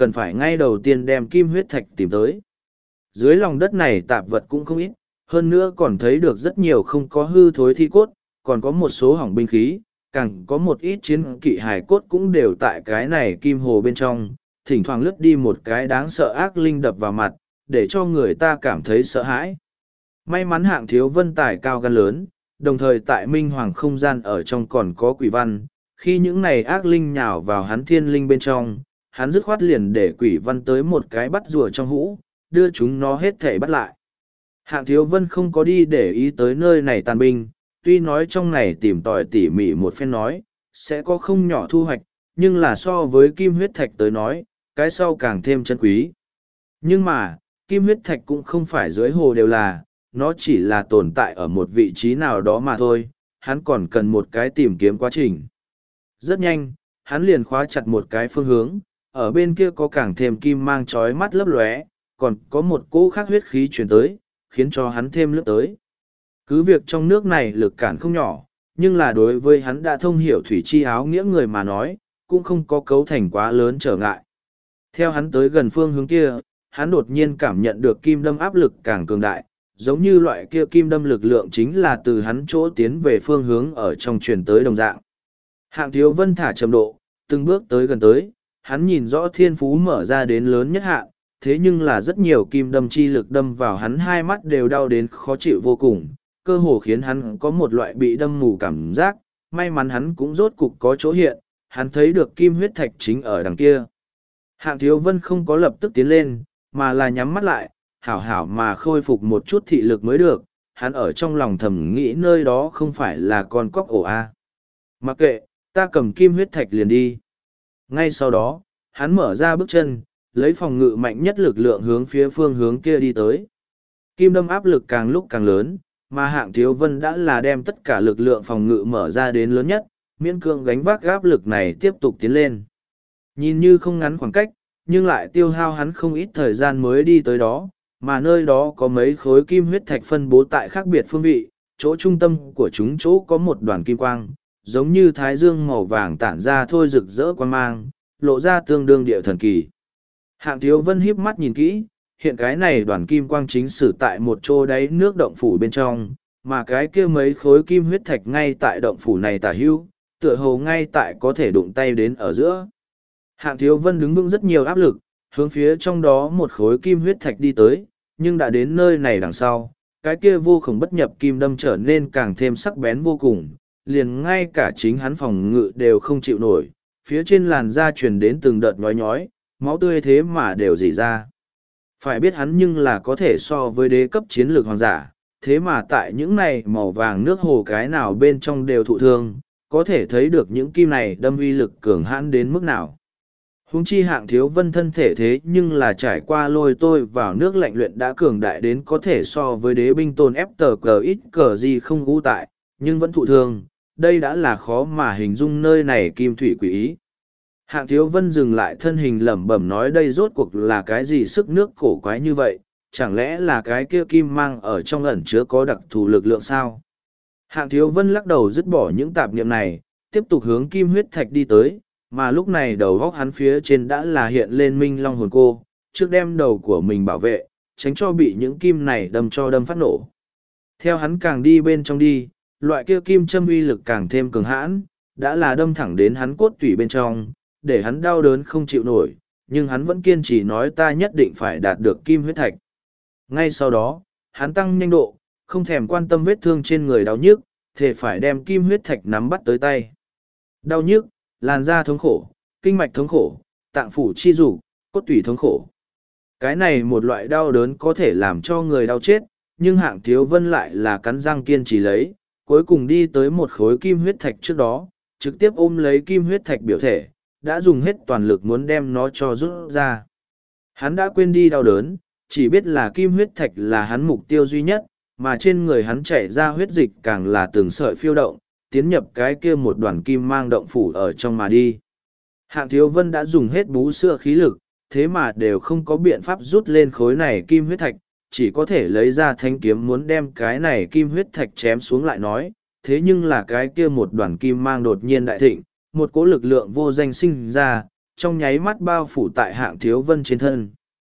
[SPEAKER 1] cần phải ngay đầu tiên đem kim huyết thạch tìm tới. Dưới lòng đất này tạp vật cũng không ít, hơn nữa còn thấy được rất nhiều không có hư thối thi cốt, còn có một số hỏng binh khí, càng có một ít chiến kỵ hài cốt cũng đều tại cái này kim hồ bên trong, thỉnh thoảng lướt đi một cái đáng sợ ác linh đập vào mặt, để cho người ta cảm thấy sợ hãi. May mắn Hạng Thiếu Vân tài cao gan lớn, đồng thời tại minh hoàng không gian ở trong còn có quỷ văn, khi những này ác linh nhào vào hắn thiên linh bên trong, hắn dứt khoát liền để quỷ văn tới một cái bắt rùa trong hũ, đưa chúng nó hết thể bắt lại. Hạng Thiếu Vân không có đi để ý tới nơi này tàn binh, tuy nói trong này tìm tòi tỉ mỉ một phen nói, sẽ có không nhỏ thu hoạch, nhưng là so với kim huyết thạch tới nói, cái sau càng thêm chân quý. Nhưng mà, kim huyết thạch cũng không phải dưới hồ đều là, nó chỉ là tồn tại ở một vị trí nào đó mà thôi, hắn còn cần một cái tìm kiếm quá trình. Rất nhanh, hắn liền khóa chặt một cái phương hướng, ở bên kia có càng thêm kim mang chói mắt lấp lóe, còn có một cỗ khác huyết khí chuyển tới, khiến cho hắn thêm lướt tới. Cứ việc trong nước này lực cản không nhỏ, nhưng là đối với hắn đã thông hiểu thủy chi áo nghĩa người mà nói, cũng không có cấu thành quá lớn trở ngại. Theo hắn tới gần phương hướng kia, hắn đột nhiên cảm nhận được kim đâm áp lực càng cường đại, giống như loại kia kim đâm lực lượng chính là từ hắn chỗ tiến về phương hướng ở trong truyền tới đồng dạng. Hạng Thiếu Vân thả chậm độ, từng bước tới gần tới, hắn nhìn rõ thiên phú mở ra đến lớn nhất hạn, thế nhưng là rất nhiều kim đâm chi lực đâm vào hắn hai mắt đều đau đến khó chịu vô cùng, cơ hồ khiến hắn có một loại bị đâm mù cảm giác, may mắn hắn cũng rốt cục có chỗ hiện, hắn thấy được kim huyết thạch chính ở đằng kia. Hạng Thiếu Vân không có lập tức tiến lên, mà là nhắm mắt lại, hảo hảo mà khôi phục một chút thị lực mới được, hắn ở trong lòng thầm nghĩ nơi đó không phải là con cóc ổ a. Mặc kệ, ta cầm kim huyết thạch liền đi. Ngay sau đó, hắn mở ra bước chân, lấy phòng ngự mạnh nhất lực lượng hướng phía phương hướng kia đi tới. Kim đâm áp lực càng lúc càng lớn, mà Hạng Thiếu Vân đã là đem tất cả lực lượng phòng ngự mở ra đến lớn nhất, miễn cưỡng gánh vác áp lực này tiếp tục tiến lên. Nhìn như không ngắn khoảng cách, nhưng lại tiêu hao hắn không ít thời gian mới đi tới đó, mà nơi đó có mấy khối kim huyết thạch phân bố tại khác biệt phương vị, chỗ trung tâm của chúng chỗ có một đoàn kim quang, giống như thái dương màu vàng tản ra thôi rực rỡ quang mang, lộ ra tương đương địa thần kỳ. Hạng Thiếu Vân híp mắt nhìn kỹ, hiện cái này đoàn kim quang chính sử tại một chỗ đáy nước động phủ bên trong, mà cái kia mấy khối kim huyết thạch ngay tại động phủ này tả hữu, tựa hồ ngay tại có thể đụng tay đến ở giữa. Hạng Thiếu Vân đứng vững rất nhiều áp lực, hướng phía trong đó một khối kim huyết thạch đi tới, nhưng đã đến nơi này đằng sau, cái kia vô khổng bất nhập kim đâm trở nên càng thêm sắc bén vô cùng, liền ngay cả chính hắn phòng ngự đều không chịu nổi, phía trên làn da truyền đến từng đợt nhói nhói, máu tươi thế mà đều rỉ ra. Phải biết hắn nhưng là có thể so với đế cấp chiến lược hoàng giả, thế mà tại những này màu vàng nước hồ cái nào bên trong đều thụ thương, có thể thấy được những kim này đâm uy lực cường hãn đến mức nào. Huống chi Hạng Thiếu Vân thân thể thế nhưng là trải qua lôi tôi vào nước lạnh luyện đã cường đại đến có thể so với đế binh tôn ép tờ cờ ít cờ gì không ưu tại, nhưng vẫn thụ thương, đây đã là khó mà hình dung nơi này kim thủy quỷ ý. Hạng Thiếu Vân dừng lại thân hình lẩm bẩm nói đây rốt cuộc là cái gì sức nước cổ quái như vậy, chẳng lẽ là cái kia kim mang ở trong ẩn chứa có đặc thù lực lượng sao? Hạng Thiếu Vân lắc đầu dứt bỏ những tạp niệm này, tiếp tục hướng kim huyết thạch đi tới, mà lúc này đầu góc hắn phía trên đã là hiện lên minh long hồn cô, trước đem đầu của mình bảo vệ, tránh cho bị những kim này đâm cho đâm phát nổ. Theo hắn càng đi bên trong đi, loại kia kim châm uy lực càng thêm cường hãn, đã là đâm thẳng đến hắn cốt tủy bên trong, để hắn đau đớn không chịu nổi, nhưng hắn vẫn kiên trì nói ta nhất định phải đạt được kim huyết thạch. Ngay sau đó, hắn tăng nhanh độ, không thèm quan tâm vết thương trên người đau nhức, thể phải đem kim huyết thạch nắm bắt tới tay. Đau nhức, làn da thống khổ, kinh mạch thống khổ, tạng phủ chi dục, cốt tủy thống khổ. Cái này một loại đau đớn có thể làm cho người đau chết, nhưng Hạng Thiếu Vân lại là cắn răng kiên trì lấy, cuối cùng đi tới một khối kim huyết thạch trước đó, trực tiếp ôm lấy kim huyết thạch biểu thể, đã dùng hết toàn lực muốn đem nó cho rút ra. Hắn đã quên đi đau đớn, chỉ biết là kim huyết thạch là hắn mục tiêu duy nhất, mà trên người hắn chảy ra huyết dịch càng là từng sợi phiêu động, tiến nhập cái kia một đoàn kim mang động phủ ở trong mà đi. Hạng Thiếu Vân đã dùng hết bú sữa khí lực, thế mà đều không có biện pháp rút lên khối này kim huyết thạch, chỉ có thể lấy ra thanh kiếm muốn đem cái này kim huyết thạch chém xuống lại nói, thế nhưng là cái kia một đoàn kim mang đột nhiên đại thịnh, một cỗ lực lượng vô danh sinh ra, trong nháy mắt bao phủ tại Hạng Thiếu Vân trên thân.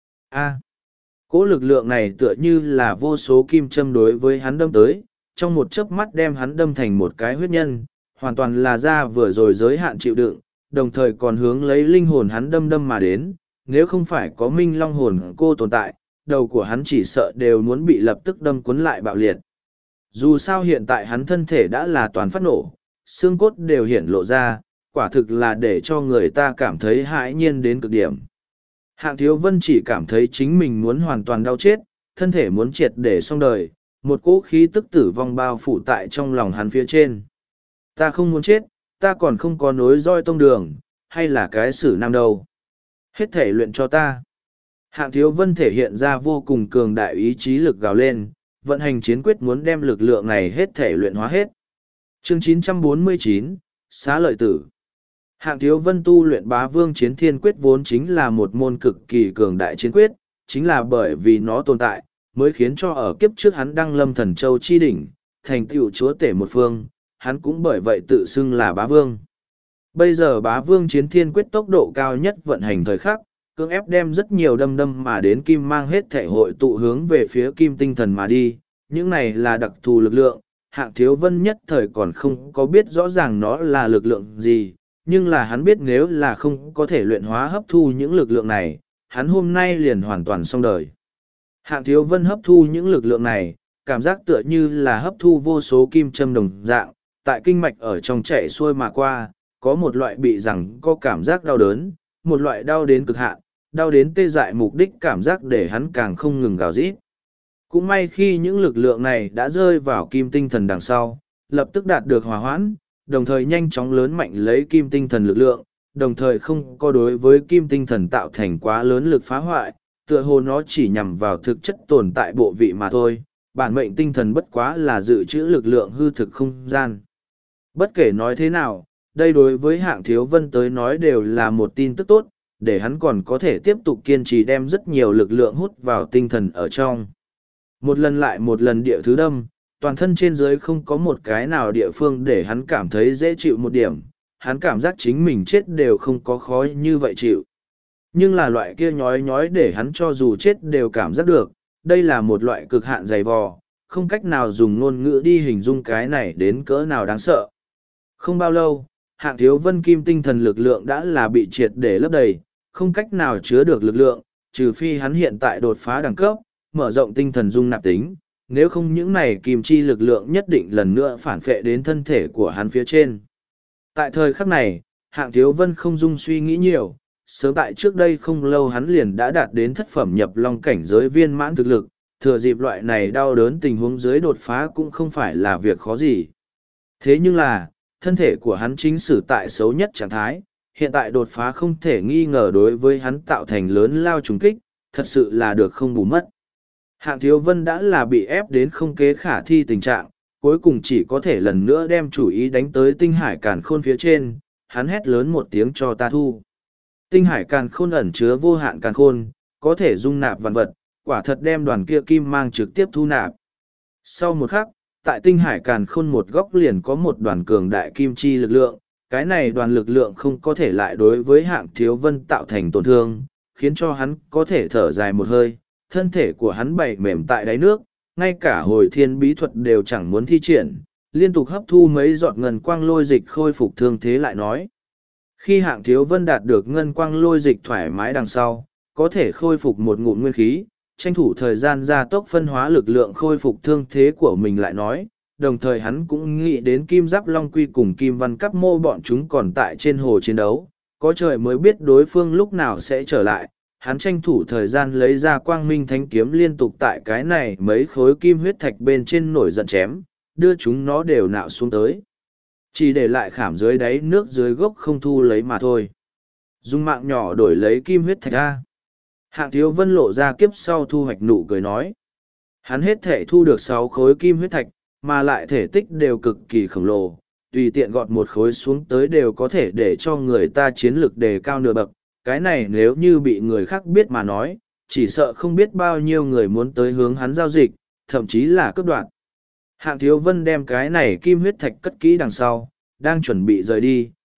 [SPEAKER 1] Cỗ lực lượng này tựa như là vô số kim châm đối với hắn đâm tới, trong một chớp mắt đem hắn đâm thành một cái huyết nhân, hoàn toàn là ra vừa rồi giới hạn chịu đựng, đồng thời còn hướng lấy linh hồn hắn đâm mà đến. Nếu không phải có Minh Long hồn cô tồn tại, đầu của hắn chỉ sợ đều muốn bị lập tức đâm cuốn lại bạo liệt. Dù sao hiện tại hắn thân thể đã là toàn phát nổ, xương cốt đều hiển lộ ra, quả thực là để cho người ta cảm thấy hãi nhiên đến cực điểm. Hạng Thiếu Vân chỉ cảm thấy chính mình muốn hoàn toàn đau chết, thân thể muốn triệt để xong đời, một cỗ khí tức tử vong bao phủ tại trong lòng hắn phía trên. Ta không muốn chết, ta còn không có nối roi tông đường, hay là cái sử nam đâu. Hết thể luyện cho ta. Hạng Thiếu Vân thể hiện ra vô cùng cường đại ý chí lực gào lên, vận hành chiến quyết muốn đem lực lượng này hết thể luyện hóa hết. Chương 949, Xá Lợi Tử. Hạng Thiếu Vân tu luyện Bá Vương Chiến Thiên Quyết vốn chính là một môn cực kỳ cường đại chiến quyết, chính là bởi vì nó tồn tại, mới khiến cho ở kiếp trước hắn đăng lâm Thần Châu chi đỉnh, thành tựu chúa tể một phương, hắn cũng bởi vậy tự xưng là Bá Vương. Bây giờ Bá Vương Chiến Thiên Quyết tốc độ cao nhất vận hành thời khắc, cưỡng ép đem rất nhiều đâm mà đến kim mang hết thể hội tụ hướng về phía kim tinh thần mà đi, những này là đặc thù lực lượng, Hạng Thiếu Vân nhất thời còn không có biết rõ ràng nó là lực lượng gì, nhưng là hắn biết nếu là không có thể luyện hóa hấp thu những lực lượng này, hắn hôm nay liền hoàn toàn xong đời. Hạng Thiếu Vân hấp thu những lực lượng này, cảm giác tựa như là hấp thu vô số kim châm đồng dạng, tại kinh mạch ở trong chạy xuôi mà qua, có một loại bị rằng có cảm giác đau đớn, một loại đau đến cực hạn, đau đến tê dại mục đích cảm giác để hắn càng không ngừng gào rít. Cũng may khi những lực lượng này đã rơi vào kim tinh thần đằng sau, lập tức đạt được hòa hoãn, đồng thời nhanh chóng lớn mạnh lấy kim tinh thần lực lượng, đồng thời không có đối với kim tinh thần tạo thành quá lớn lực phá hoại, tựa hồ nó chỉ nhằm vào thực chất tồn tại bộ vị mà thôi, bản mệnh tinh thần bất quá là dự trữ lực lượng hư thực không gian. Bất kể nói thế nào, đây đối với Hạng Thiếu Vân tới nói đều là một tin tức tốt, để hắn còn có thể tiếp tục kiên trì đem rất nhiều lực lượng hút vào tinh thần ở trong. Một lần lại một lần địa thứ đâm, toàn thân trên dưới không có một cái nào địa phương để hắn cảm thấy dễ chịu một điểm, hắn cảm giác chính mình chết đều không có khó như vậy chịu. Nhưng là loại kia nhói nhói để hắn cho dù chết đều cảm giác được, đây là một loại cực hạn dày vò, không cách nào dùng ngôn ngữ đi hình dung cái này đến cỡ nào đáng sợ. Không bao lâu, Hạng Thiếu Vân kim tinh thần lực lượng đã là bị triệt để lấp đầy, không cách nào chứa được lực lượng, trừ phi hắn hiện tại đột phá đẳng cấp, mở rộng tinh thần dung nạp tính, nếu không những này kim chi lực lượng nhất định lần nữa phản phệ đến thân thể của hắn phía trên. Tại thời khắc này, Hạng Thiếu Vân không dung suy nghĩ nhiều, sớm tại trước đây không lâu hắn liền đã đạt đến thất phẩm nhập long cảnh giới viên mãn thực lực, thừa dịp loại này đau đớn tình huống dưới đột phá cũng không phải là việc khó gì. Thế nhưng là, thân thể của hắn chính xử tại xấu nhất trạng thái, hiện tại đột phá không thể nghi ngờ đối với hắn tạo thành lớn lao trùng kích, thật sự là được không bù mất. Hạng Thiếu Vân đã là bị ép đến không kế khả thi tình trạng, cuối cùng chỉ có thể lần nữa đem chủ ý đánh tới tinh hải càn khôn phía trên, hắn hét lớn một tiếng cho ta thu. Tinh hải càn khôn ẩn chứa vô hạn càn khôn, có thể dung nạp vạn vật, quả thật đem đoàn kia kim mang trực tiếp thu nạp. Sau một khắc, tại tinh hải càn khôn một góc liền có một đoàn cường đại kim chi lực lượng, cái này đoàn lực lượng không có thể lại đối với Hạng Thiếu Vân tạo thành tổn thương, khiến cho hắn có thể thở dài một hơi, thân thể của hắn bày mềm tại đáy nước, ngay cả hồi thiên bí thuật đều chẳng muốn thi triển, liên tục hấp thu mấy giọt ngân quang lôi dịch khôi phục thương thế lại nói. Khi Hạng Thiếu Vân đạt được ngân quang lôi dịch thoải mái đằng sau, có thể khôi phục một ngụm nguyên khí, tranh thủ thời gian gia tốc phân hóa lực lượng khôi phục thương thế của mình lại nói, đồng thời hắn cũng nghĩ đến Kim Giáp Long Quy cùng Kim Văn Cắp Mô bọn chúng còn tại trên hồ chiến đấu, có trời mới biết đối phương lúc nào sẽ trở lại, hắn tranh thủ thời gian lấy ra Quang Minh Thánh Kiếm liên tục tại cái này mấy khối kim huyết thạch bên trên nổi giận chém, đưa chúng nó đều nạo xuống tới. Chỉ để lại khảm dưới đáy nước dưới gốc không thu lấy mà thôi. Dùng mạng nhỏ đổi lấy kim huyết thạch ra. Hạng Thiếu Vân lộ ra kiếp sau thu hoạch nụ cười nói. Hắn hết thể thu được 6 khối kim huyết thạch, mà lại thể tích đều cực kỳ khổng lồ, tùy tiện gọt một khối xuống tới đều có thể để cho người ta chiến lực đề cao nửa bậc. Cái này nếu như bị người khác biết mà nói, chỉ sợ không biết bao nhiêu người muốn tới hướng hắn giao dịch, thậm chí là cướp đoạt. Hạng Thiếu Vân đem cái này kim huyết thạch cất kỹ đằng sau, đang chuẩn bị rời đi,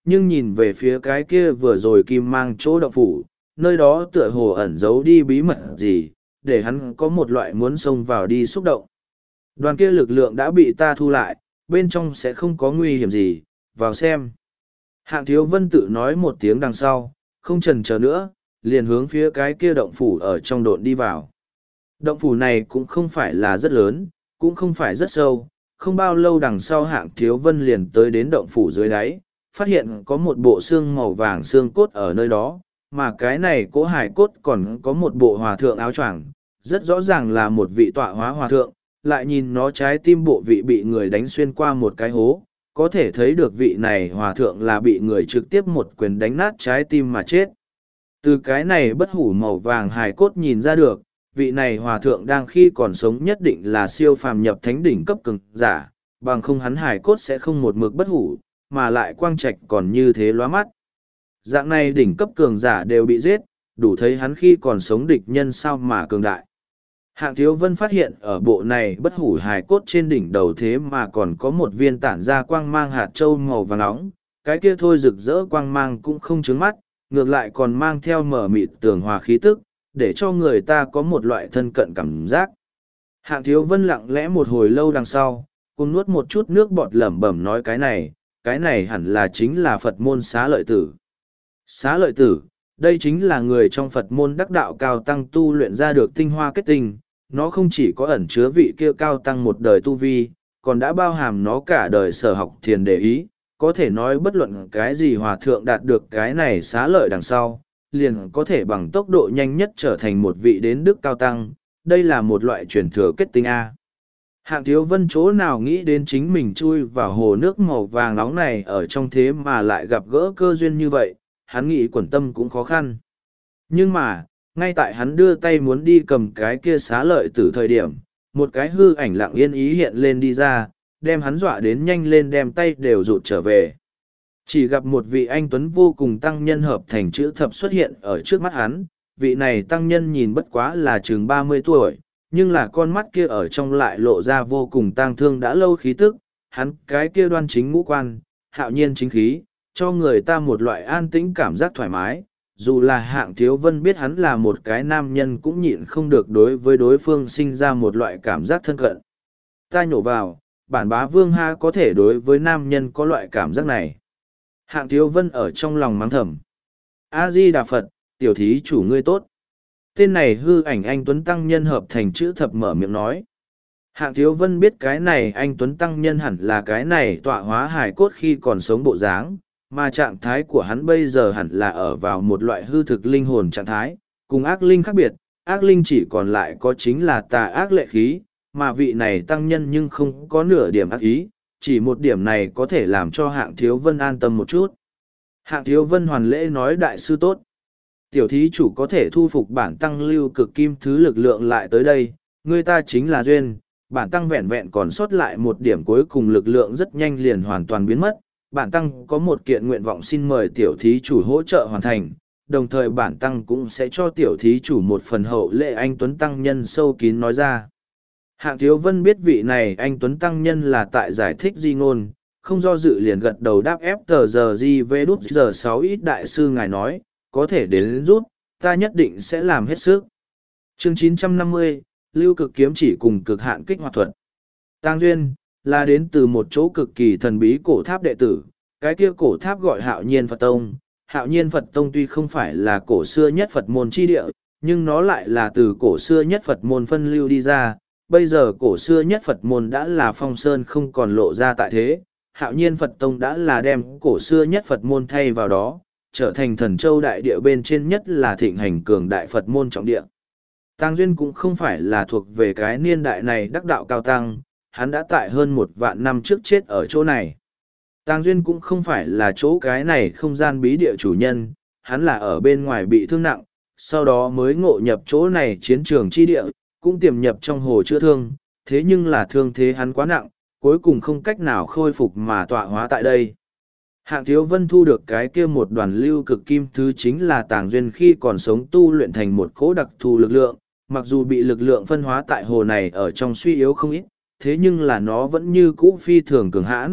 [SPEAKER 1] nhưng nhìn về phía cái kia vừa rồi kim mang chỗ động phủ, nơi đó tựa hồ ẩn giấu đi bí mật gì, để hắn có một loại muốn xông vào đi xúc động. Đoàn kia lực lượng đã bị ta thu lại, bên trong sẽ không có nguy hiểm gì, vào xem. Hạng Thiếu Vân tự nói một tiếng đằng sau, không chần chờ nữa, liền hướng phía cái kia động phủ ở trong độn đi vào. Động phủ này cũng không phải là rất lớn, cũng không phải rất sâu, không bao lâu đằng sau Hạng Thiếu Vân liền tới đến động phủ dưới đáy, phát hiện có một bộ xương màu vàng xương cốt ở nơi đó, mà cái này cỗ hải cốt còn có một bộ hòa thượng áo choàng, rất rõ ràng là một vị tọa hóa hòa thượng, lại nhìn nó trái tim bộ vị bị người đánh xuyên qua một cái hố, có thể thấy được vị này hòa thượng là bị người trực tiếp một quyền đánh nát trái tim mà chết. Từ cái này bất hủ màu vàng hài cốt nhìn ra được, vị này hòa thượng đang khi còn sống nhất định là siêu phàm nhập thánh đỉnh cấp cường giả, bằng không hắn hài cốt sẽ không một mực bất hủ, mà lại quang trạch còn như thế lóa mắt. Dạng này đỉnh cấp cường giả đều bị giết, đủ thấy hắn khi còn sống địch nhân sao mà cường đại. Hạng Thiếu Vân phát hiện ở bộ này bất hủ hài cốt trên đỉnh đầu thế mà còn có một viên tản ra quang mang hạt châu màu vàng nóng, cái kia thôi rực rỡ quang mang cũng không trướng mắt, ngược lại còn mang theo mở mịt tường hòa khí tức, để cho người ta có một loại thân cận cảm giác. Hạng Thiếu Vân lặng lẽ một hồi lâu đằng sau, cùng nuốt một chút nước bọt lẩm bẩm nói cái này hẳn là chính là Phật môn Xá Lợi Tử. Xá Lợi Tử, đây chính là người trong Phật môn đắc đạo cao tăng tu luyện ra được tinh hoa kết tinh, nó không chỉ có ẩn chứa vị kia cao tăng một đời tu vi, còn đã bao hàm nó cả đời sở học thiền để ý, có thể nói bất luận cái gì hòa thượng đạt được cái này xá lợi đằng sau, liền có thể bằng tốc độ nhanh nhất trở thành một vị đến đức cao tăng, đây là một loại truyền thừa kết tinh A. Hạng Thiếu Vân chỗ nào nghĩ đến chính mình chui vào hồ nước màu vàng nóng này ở trong thế mà lại gặp gỡ cơ duyên như vậy, hắn nghĩ quẩn tâm cũng khó khăn. Nhưng mà, ngay tại hắn đưa tay muốn đi cầm cái kia xá lợi từ thời điểm, một cái hư ảnh lặng yên ý hiện lên đi ra, đem hắn dọa đến nhanh lên đem tay đều rụt trở về. Chỉ gặp một vị anh tuấn vô cùng tăng nhân hợp thành chữ thập xuất hiện ở trước mắt hắn, vị này tăng nhân nhìn bất quá là chừng 30 tuổi, nhưng là con mắt kia ở trong lại lộ ra vô cùng tang thương đã lâu khí tức, hắn cái kia đoan chính ngũ quan, hạo nhiên chính khí, cho người ta một loại an tĩnh cảm giác thoải mái, dù là Hạng Thiếu Vân biết hắn là một cái nam nhân cũng nhịn không được đối với đối phương sinh ra một loại cảm giác thân cận. Ta nhổ vào, bản bá vương ha có thể đối với nam nhân có loại cảm giác này. Hạng Thiếu Vân ở trong lòng mắng thầm. A-di-đà Phật, tiểu thí chủ ngươi tốt. Tên này hư ảnh anh Tuấn Tăng Nhân hợp thành chữ thập mở miệng nói. Hạng Thiếu Vân biết cái này anh Tuấn Tăng Nhân hẳn là cái này tọa hóa hài cốt khi còn sống bộ dáng, mà trạng thái của hắn bây giờ hẳn là ở vào một loại hư thực linh hồn trạng thái, cùng ác linh khác biệt, ác linh chỉ còn lại có chính là tà ác lệ khí, mà vị này tăng nhân nhưng không có nửa điểm ác ý, chỉ một điểm này có thể làm cho Hạng Thiếu Vân an tâm một chút. Hạng Thiếu Vân hoàn lễ nói đại sư tốt. Tiểu thí chủ có thể thu phục bản tăng lưu cực kim thứ lực lượng lại tới đây, người ta chính là duyên, bản tăng vẹn vẹn còn sót lại một điểm cuối cùng lực lượng rất nhanh liền hoàn toàn biến mất. Bản tăng có một kiện nguyện vọng xin mời tiểu thí chủ hỗ trợ hoàn thành, đồng thời bản tăng cũng sẽ cho tiểu thí chủ một phần hậu lệ anh Tuấn Tăng Nhân sâu kín nói ra. Hạng Thiếu Vân biết vị này anh Tuấn Tăng Nhân là tại giải thích di ngôn, không do dự liền gật đầu đáp ép tờ giờ di vê đút giờ 6 ít đại sư ngài nói, có thể đến rút, ta nhất định sẽ làm hết sức. Chương 950, Lưu Cực Kiếm Chỉ cùng cực hạn kích hoạt thuật. Tang Duyên là đến từ một chỗ cực kỳ thần bí cổ tháp đệ tử, cái kia cổ tháp gọi Hạo Nhiên Phật Tông. Hạo Nhiên Phật Tông tuy không phải là cổ xưa nhất Phật môn chi địa, nhưng nó lại là từ cổ xưa nhất Phật môn phân lưu đi ra. Bây giờ cổ xưa nhất Phật môn đã là phong sơn không còn lộ ra tại thế, Hạo Nhiên Phật Tông đã là đem cổ xưa nhất Phật môn thay vào đó, trở thành thần châu đại địa bên trên nhất là thịnh hành cường đại Phật môn trọng địa. Tang Duyên cũng không phải là thuộc về cái niên đại này đắc đạo cao tăng, hắn đã tại hơn 1.000 năm trước chết ở chỗ này. Tang Duyên cũng không phải là chỗ cái này không gian bí địa chủ nhân, hắn là ở bên ngoài bị thương nặng, sau đó mới ngộ nhập chỗ này chiến trường chi địa, cũng tiềm nhập trong hồ chữa thương, thế nhưng là thương thế hắn quá nặng, cuối cùng không cách nào khôi phục mà tọa hóa tại đây. Hạng Thiếu Vân thu được cái kia một đoàn lưu cực kim thứ chính là Tang Duyên khi còn sống tu luyện thành một cỗ đặc thù lực lượng, mặc dù bị lực lượng phân hóa tại hồ này ở trong suy yếu không ít, thế nhưng là nó vẫn như cũ phi thường cường hãn,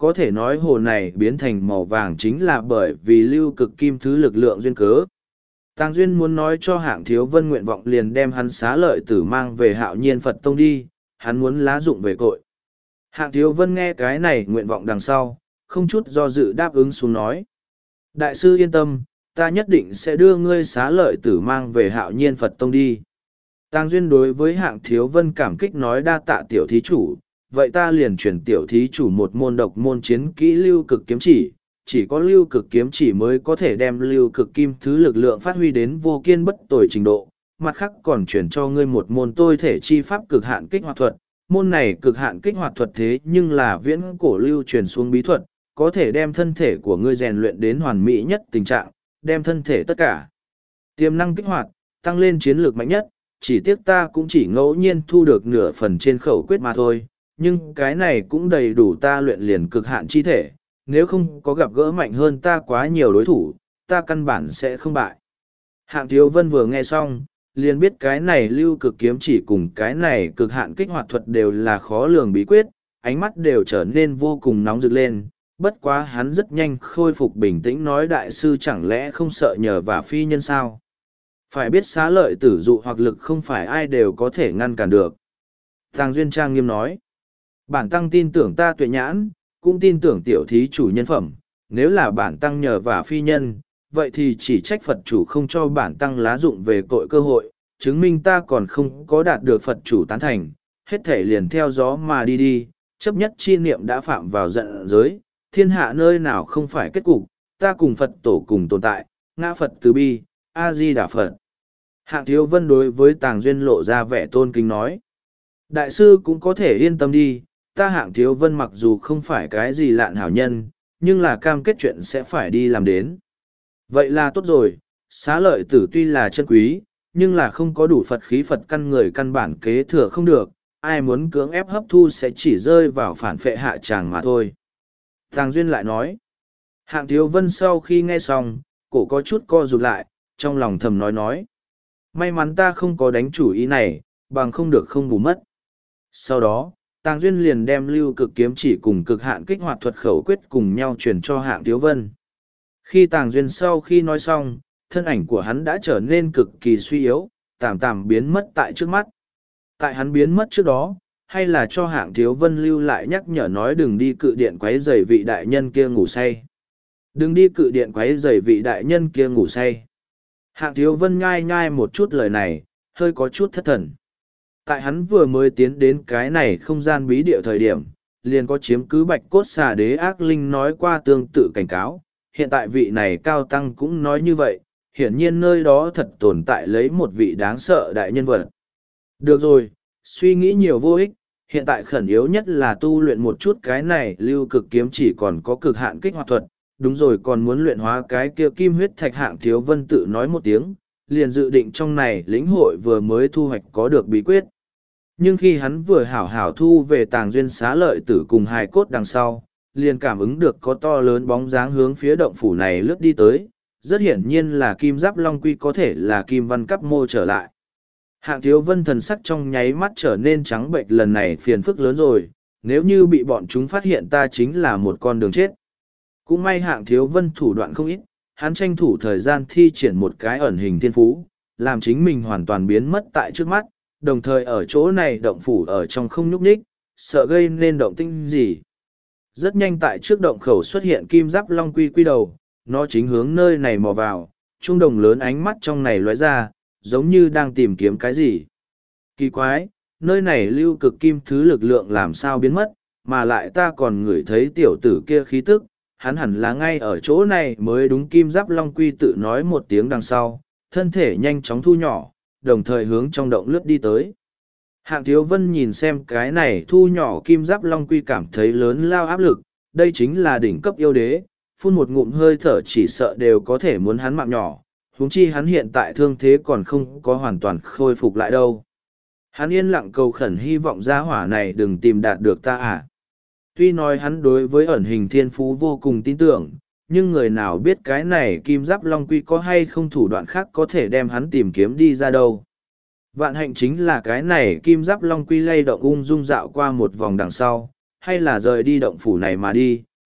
[SPEAKER 1] có thể nói hồ này biến thành màu vàng chính là bởi vì lưu cực kim thứ lực lượng duyên cớ. Tàng Duyên muốn nói cho Hạng Thiếu Vân nguyện vọng liền đem hắn xá lợi tử mang về Hạo Nhiên Phật Tông đi, hắn muốn lá dụng về cội. Hạng Thiếu Vân nghe cái này nguyện vọng đằng sau, không chút do dự đáp ứng xuống nói. Đại sư yên tâm, ta nhất định sẽ đưa ngươi xá lợi tử mang về Hạo Nhiên Phật Tông đi. Tàng Duyên đối với Hạng Thiếu Vân cảm kích nói đa tạ tiểu thí chủ, vậy ta liền chuyển tiểu thí chủ một môn độc môn chiến kỹ lưu cực kiếm chỉ có lưu cực kiếm chỉ mới có thể đem lưu cực kim thứ lực lượng phát huy đến vô kiên bất tồi trình độ, mặt khác còn chuyển cho ngươi một môn tôi thể chi pháp cực hạn kích hoạt thuật. Môn này cực hạn kích hoạt thuật thế nhưng là viễn cổ lưu truyền xuống bí thuật, có thể đem thân thể của ngươi rèn luyện đến hoàn mỹ nhất tình trạng, đem thân thể tất cả tiềm năng kích hoạt, tăng lên chiến lược mạnh nhất, chỉ tiếc ta cũng chỉ ngẫu nhiên thu được nửa phần trên khẩu quyết mà thôi, nhưng cái này cũng đầy đủ ta luyện liền cực hạn chi thể, nếu không có gặp gỡ mạnh hơn ta quá nhiều đối thủ, ta căn bản sẽ không bại. Hạng Thiếu Vân vừa nghe xong, liền biết cái này lưu cực kiếm chỉ cùng cái này cực hạn kích hoạt thuật đều là khó lường bí quyết, ánh mắt đều trở nên vô cùng nóng rực lên, bất quá hắn rất nhanh khôi phục bình tĩnh nói đại sư chẳng lẽ không sợ nhờ và phi nhân sao? Phải biết xá lợi tử dụ hoặc lực không phải ai đều có thể ngăn cản được. Tàng Duyên trang nghiêm nói, bản tăng tin tưởng ta tuệ nhãn, cũng tin tưởng tiểu thí chủ nhân phẩm, nếu là bản tăng nhờ và phi nhân, vậy thì chỉ trách Phật chủ không cho bản tăng lá dụng về cội cơ hội, chứng minh ta còn không có đạt được Phật chủ tán thành, hết thể liền theo gió mà đi đi, chấp nhất chi niệm đã phạm vào giận giới, thiên hạ nơi nào không phải kết cục, ta cùng Phật tổ cùng tồn tại, ngã Phật từ bi, A-di-đà Phật. Hạng Thiếu Vân đối với Tàng Duyên lộ ra vẻ tôn kính nói, đại sư cũng có thể yên tâm đi, ta Hạng Thiếu Vân mặc dù không phải cái gì lạn hảo nhân, nhưng là cam kết chuyện sẽ phải đi làm đến. Vậy là tốt rồi, xá lợi tử tuy là chân quý, nhưng là không có đủ Phật khí Phật căn người căn bản kế thừa không được, ai muốn cưỡng ép hấp thu sẽ chỉ rơi vào phản phệ hạ tràng mà thôi. Tàng Duyên lại nói, Hạng Thiếu Vân sau khi nghe xong, cổ có chút co rụt lại, trong lòng thầm nói. May mắn ta không có đánh chủ ý này, bằng không được không bù mất. Sau đó, Tàng Duyên liền đem lưu cực kiếm chỉ cùng cực hạn kích hoạt thuật khẩu quyết cùng nhau truyền cho Hạng Thiếu Vân. Khi Tàng Duyên sau khi nói xong, thân ảnh của hắn đã trở nên cực kỳ suy yếu, tạm tạm biến mất tại trước mắt. Tại hắn biến mất trước đó, hay là cho Hạng Thiếu Vân lưu lại nhắc nhở nói đừng đi cự điện quấy rầy vị đại nhân kia ngủ say. Đừng đi cự điện quấy rầy vị đại nhân kia ngủ say. Hạng Thiếu Vân nhai một chút lời này, hơi có chút thất thần. Tại hắn vừa mới tiến đến cái này không gian bí địa thời điểm, liền có chiếm cứ bạch cốt xà đế ác linh nói qua tương tự cảnh cáo. Hiện tại vị này cao tăng cũng nói như vậy, hiển nhiên nơi đó thật tồn tại lấy một vị đáng sợ đại nhân vật. Được rồi, suy nghĩ nhiều vô ích, hiện tại khẩn yếu nhất là tu luyện một chút cái này lưu cực kiếm chỉ còn có cực hạn kích hoạt thuật, đúng rồi còn muốn luyện hóa cái kia kim huyết thạch. Hạng Thiếu Vân tự nói một tiếng, liền dự định trong này lĩnh hội vừa mới thu hoạch có được bí quyết. Nhưng khi hắn vừa hảo hảo thu về Tàng Duyên xá lợi tử cùng hài cốt đằng sau, liền cảm ứng được có to lớn bóng dáng hướng phía động phủ này lướt đi tới, rất hiển nhiên là kim giáp long quy có thể là kim văn cấp mô trở lại. Hạng Thiếu Vân thần sắc trong nháy mắt trở nên trắng bệch, lần này phiền phức lớn rồi, nếu như bị bọn chúng phát hiện ta chính là một con đường chết. Cũng may Hạng Thiếu Vân thủ đoạn không ít, hắn tranh thủ thời gian thi triển một cái ẩn hình thiên phú, làm chính mình hoàn toàn biến mất tại trước mắt, đồng thời ở chỗ này động phủ ở trong không nhúc nhích, sợ gây nên động tĩnh gì. Rất nhanh tại trước động khẩu xuất hiện kim giáp long quy quy đầu, nó chính hướng nơi này mò vào, trung đồng lớn ánh mắt trong này lóe ra, giống như đang tìm kiếm cái gì. Kỳ quái, nơi này lưu cực kim thứ lực lượng làm sao biến mất, mà lại ta còn ngửi thấy tiểu tử kia khí tức, hắn hẳn là ngay ở chỗ này mới đúng. Kim giáp long quy tự nói một tiếng đằng sau, thân thể nhanh chóng thu nhỏ, đồng thời hướng trong động lướt đi tới. Hạng Thiếu Vân nhìn xem cái này thu nhỏ kim giáp long quy cảm thấy lớn lao áp lực, đây chính là đỉnh cấp yêu đế, phun một ngụm hơi thở chỉ sợ đều có thể muốn hắn mạng nhỏ, huống chi hắn hiện tại thương thế còn không có hoàn toàn khôi phục lại đâu. Hắn yên lặng cầu khẩn hy vọng gia hỏa này đừng tìm đạt được ta à. Tuy nói hắn đối với ẩn hình thiên phú vô cùng tin tưởng, nhưng người nào biết cái này kim giáp long quy có hay không thủ đoạn khác có thể đem hắn tìm kiếm đi ra đâu. Vạn hạnh chính là cái này kim giáp long quy lay động ung dung dạo qua một vòng đằng sau, hay là rời đi động phủ này mà đi,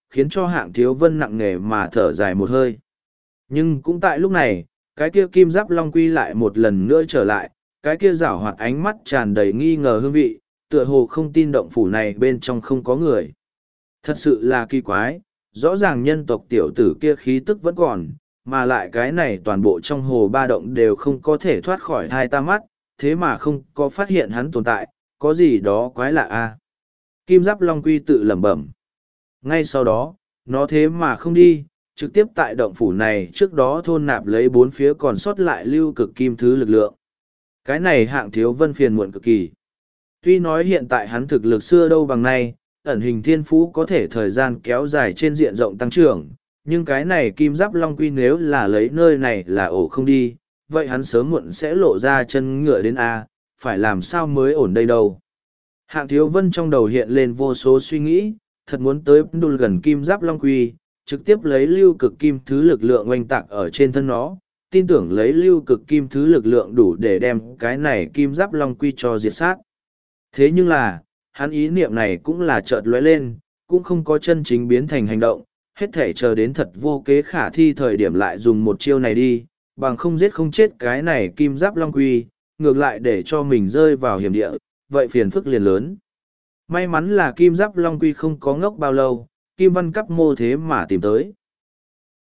[SPEAKER 1] khiến cho Hạng Thiếu Vân nặng nề mà thở dài một hơi. Nhưng cũng tại lúc này, cái kia kim giáp long quy lại một lần nữa trở lại, cái kia giảo hoạt ánh mắt tràn đầy nghi ngờ hương vị, tựa hồ không tin động phủ này bên trong không có người. Thật sự là kỳ quái, rõ ràng nhân tộc tiểu tử kia khí tức vẫn còn, mà lại cái này toàn bộ trong hồ ba động đều không có thể thoát khỏi hai ta mắt, thế mà không có phát hiện hắn tồn tại, có gì đó quái lạ a. Kim giáp long quy tự lẩm bẩm. Ngay sau đó, nó thế mà không đi, trực tiếp tại động phủ này trước đó thôn nạp lấy bốn phía còn sót lại lưu cực kim thứ lực lượng. Cái này Hạng Thiếu Vân phiền muộn cực kỳ. Tuy nói hiện tại hắn thực lực xưa đâu bằng nay, ẩn hình thiên phú có thể thời gian kéo dài trên diện rộng tăng trưởng, nhưng cái này kim giáp long quy nếu là lấy nơi này là ổ không đi, vậy hắn sớm muộn sẽ lộ ra chân ngựa đến A, phải làm sao mới ổn đây đâu. Hạng Thiếu Vân trong đầu hiện lên vô số suy nghĩ, thật muốn tới đùn gần kim giáp long quy, trực tiếp lấy lưu cực kim thứ lực lượng oanh tạc ở trên thân nó, tin tưởng lấy lưu cực kim thứ lực lượng đủ để đem cái này kim giáp long quy cho diệt sát. Thế nhưng là, hắn ý niệm này cũng là chợt lóe lên, cũng không có chân chính biến thành hành động, hết thể chờ đến thật vô kế khả thi thời điểm lại dùng một chiêu này đi, bằng không giết không chết cái này kim giáp long quy, ngược lại để cho mình rơi vào hiểm địa, vậy phiền phức liền lớn. May mắn là kim giáp long quy không có ngốc bao lâu, kim văn cắp mô thế mà tìm tới.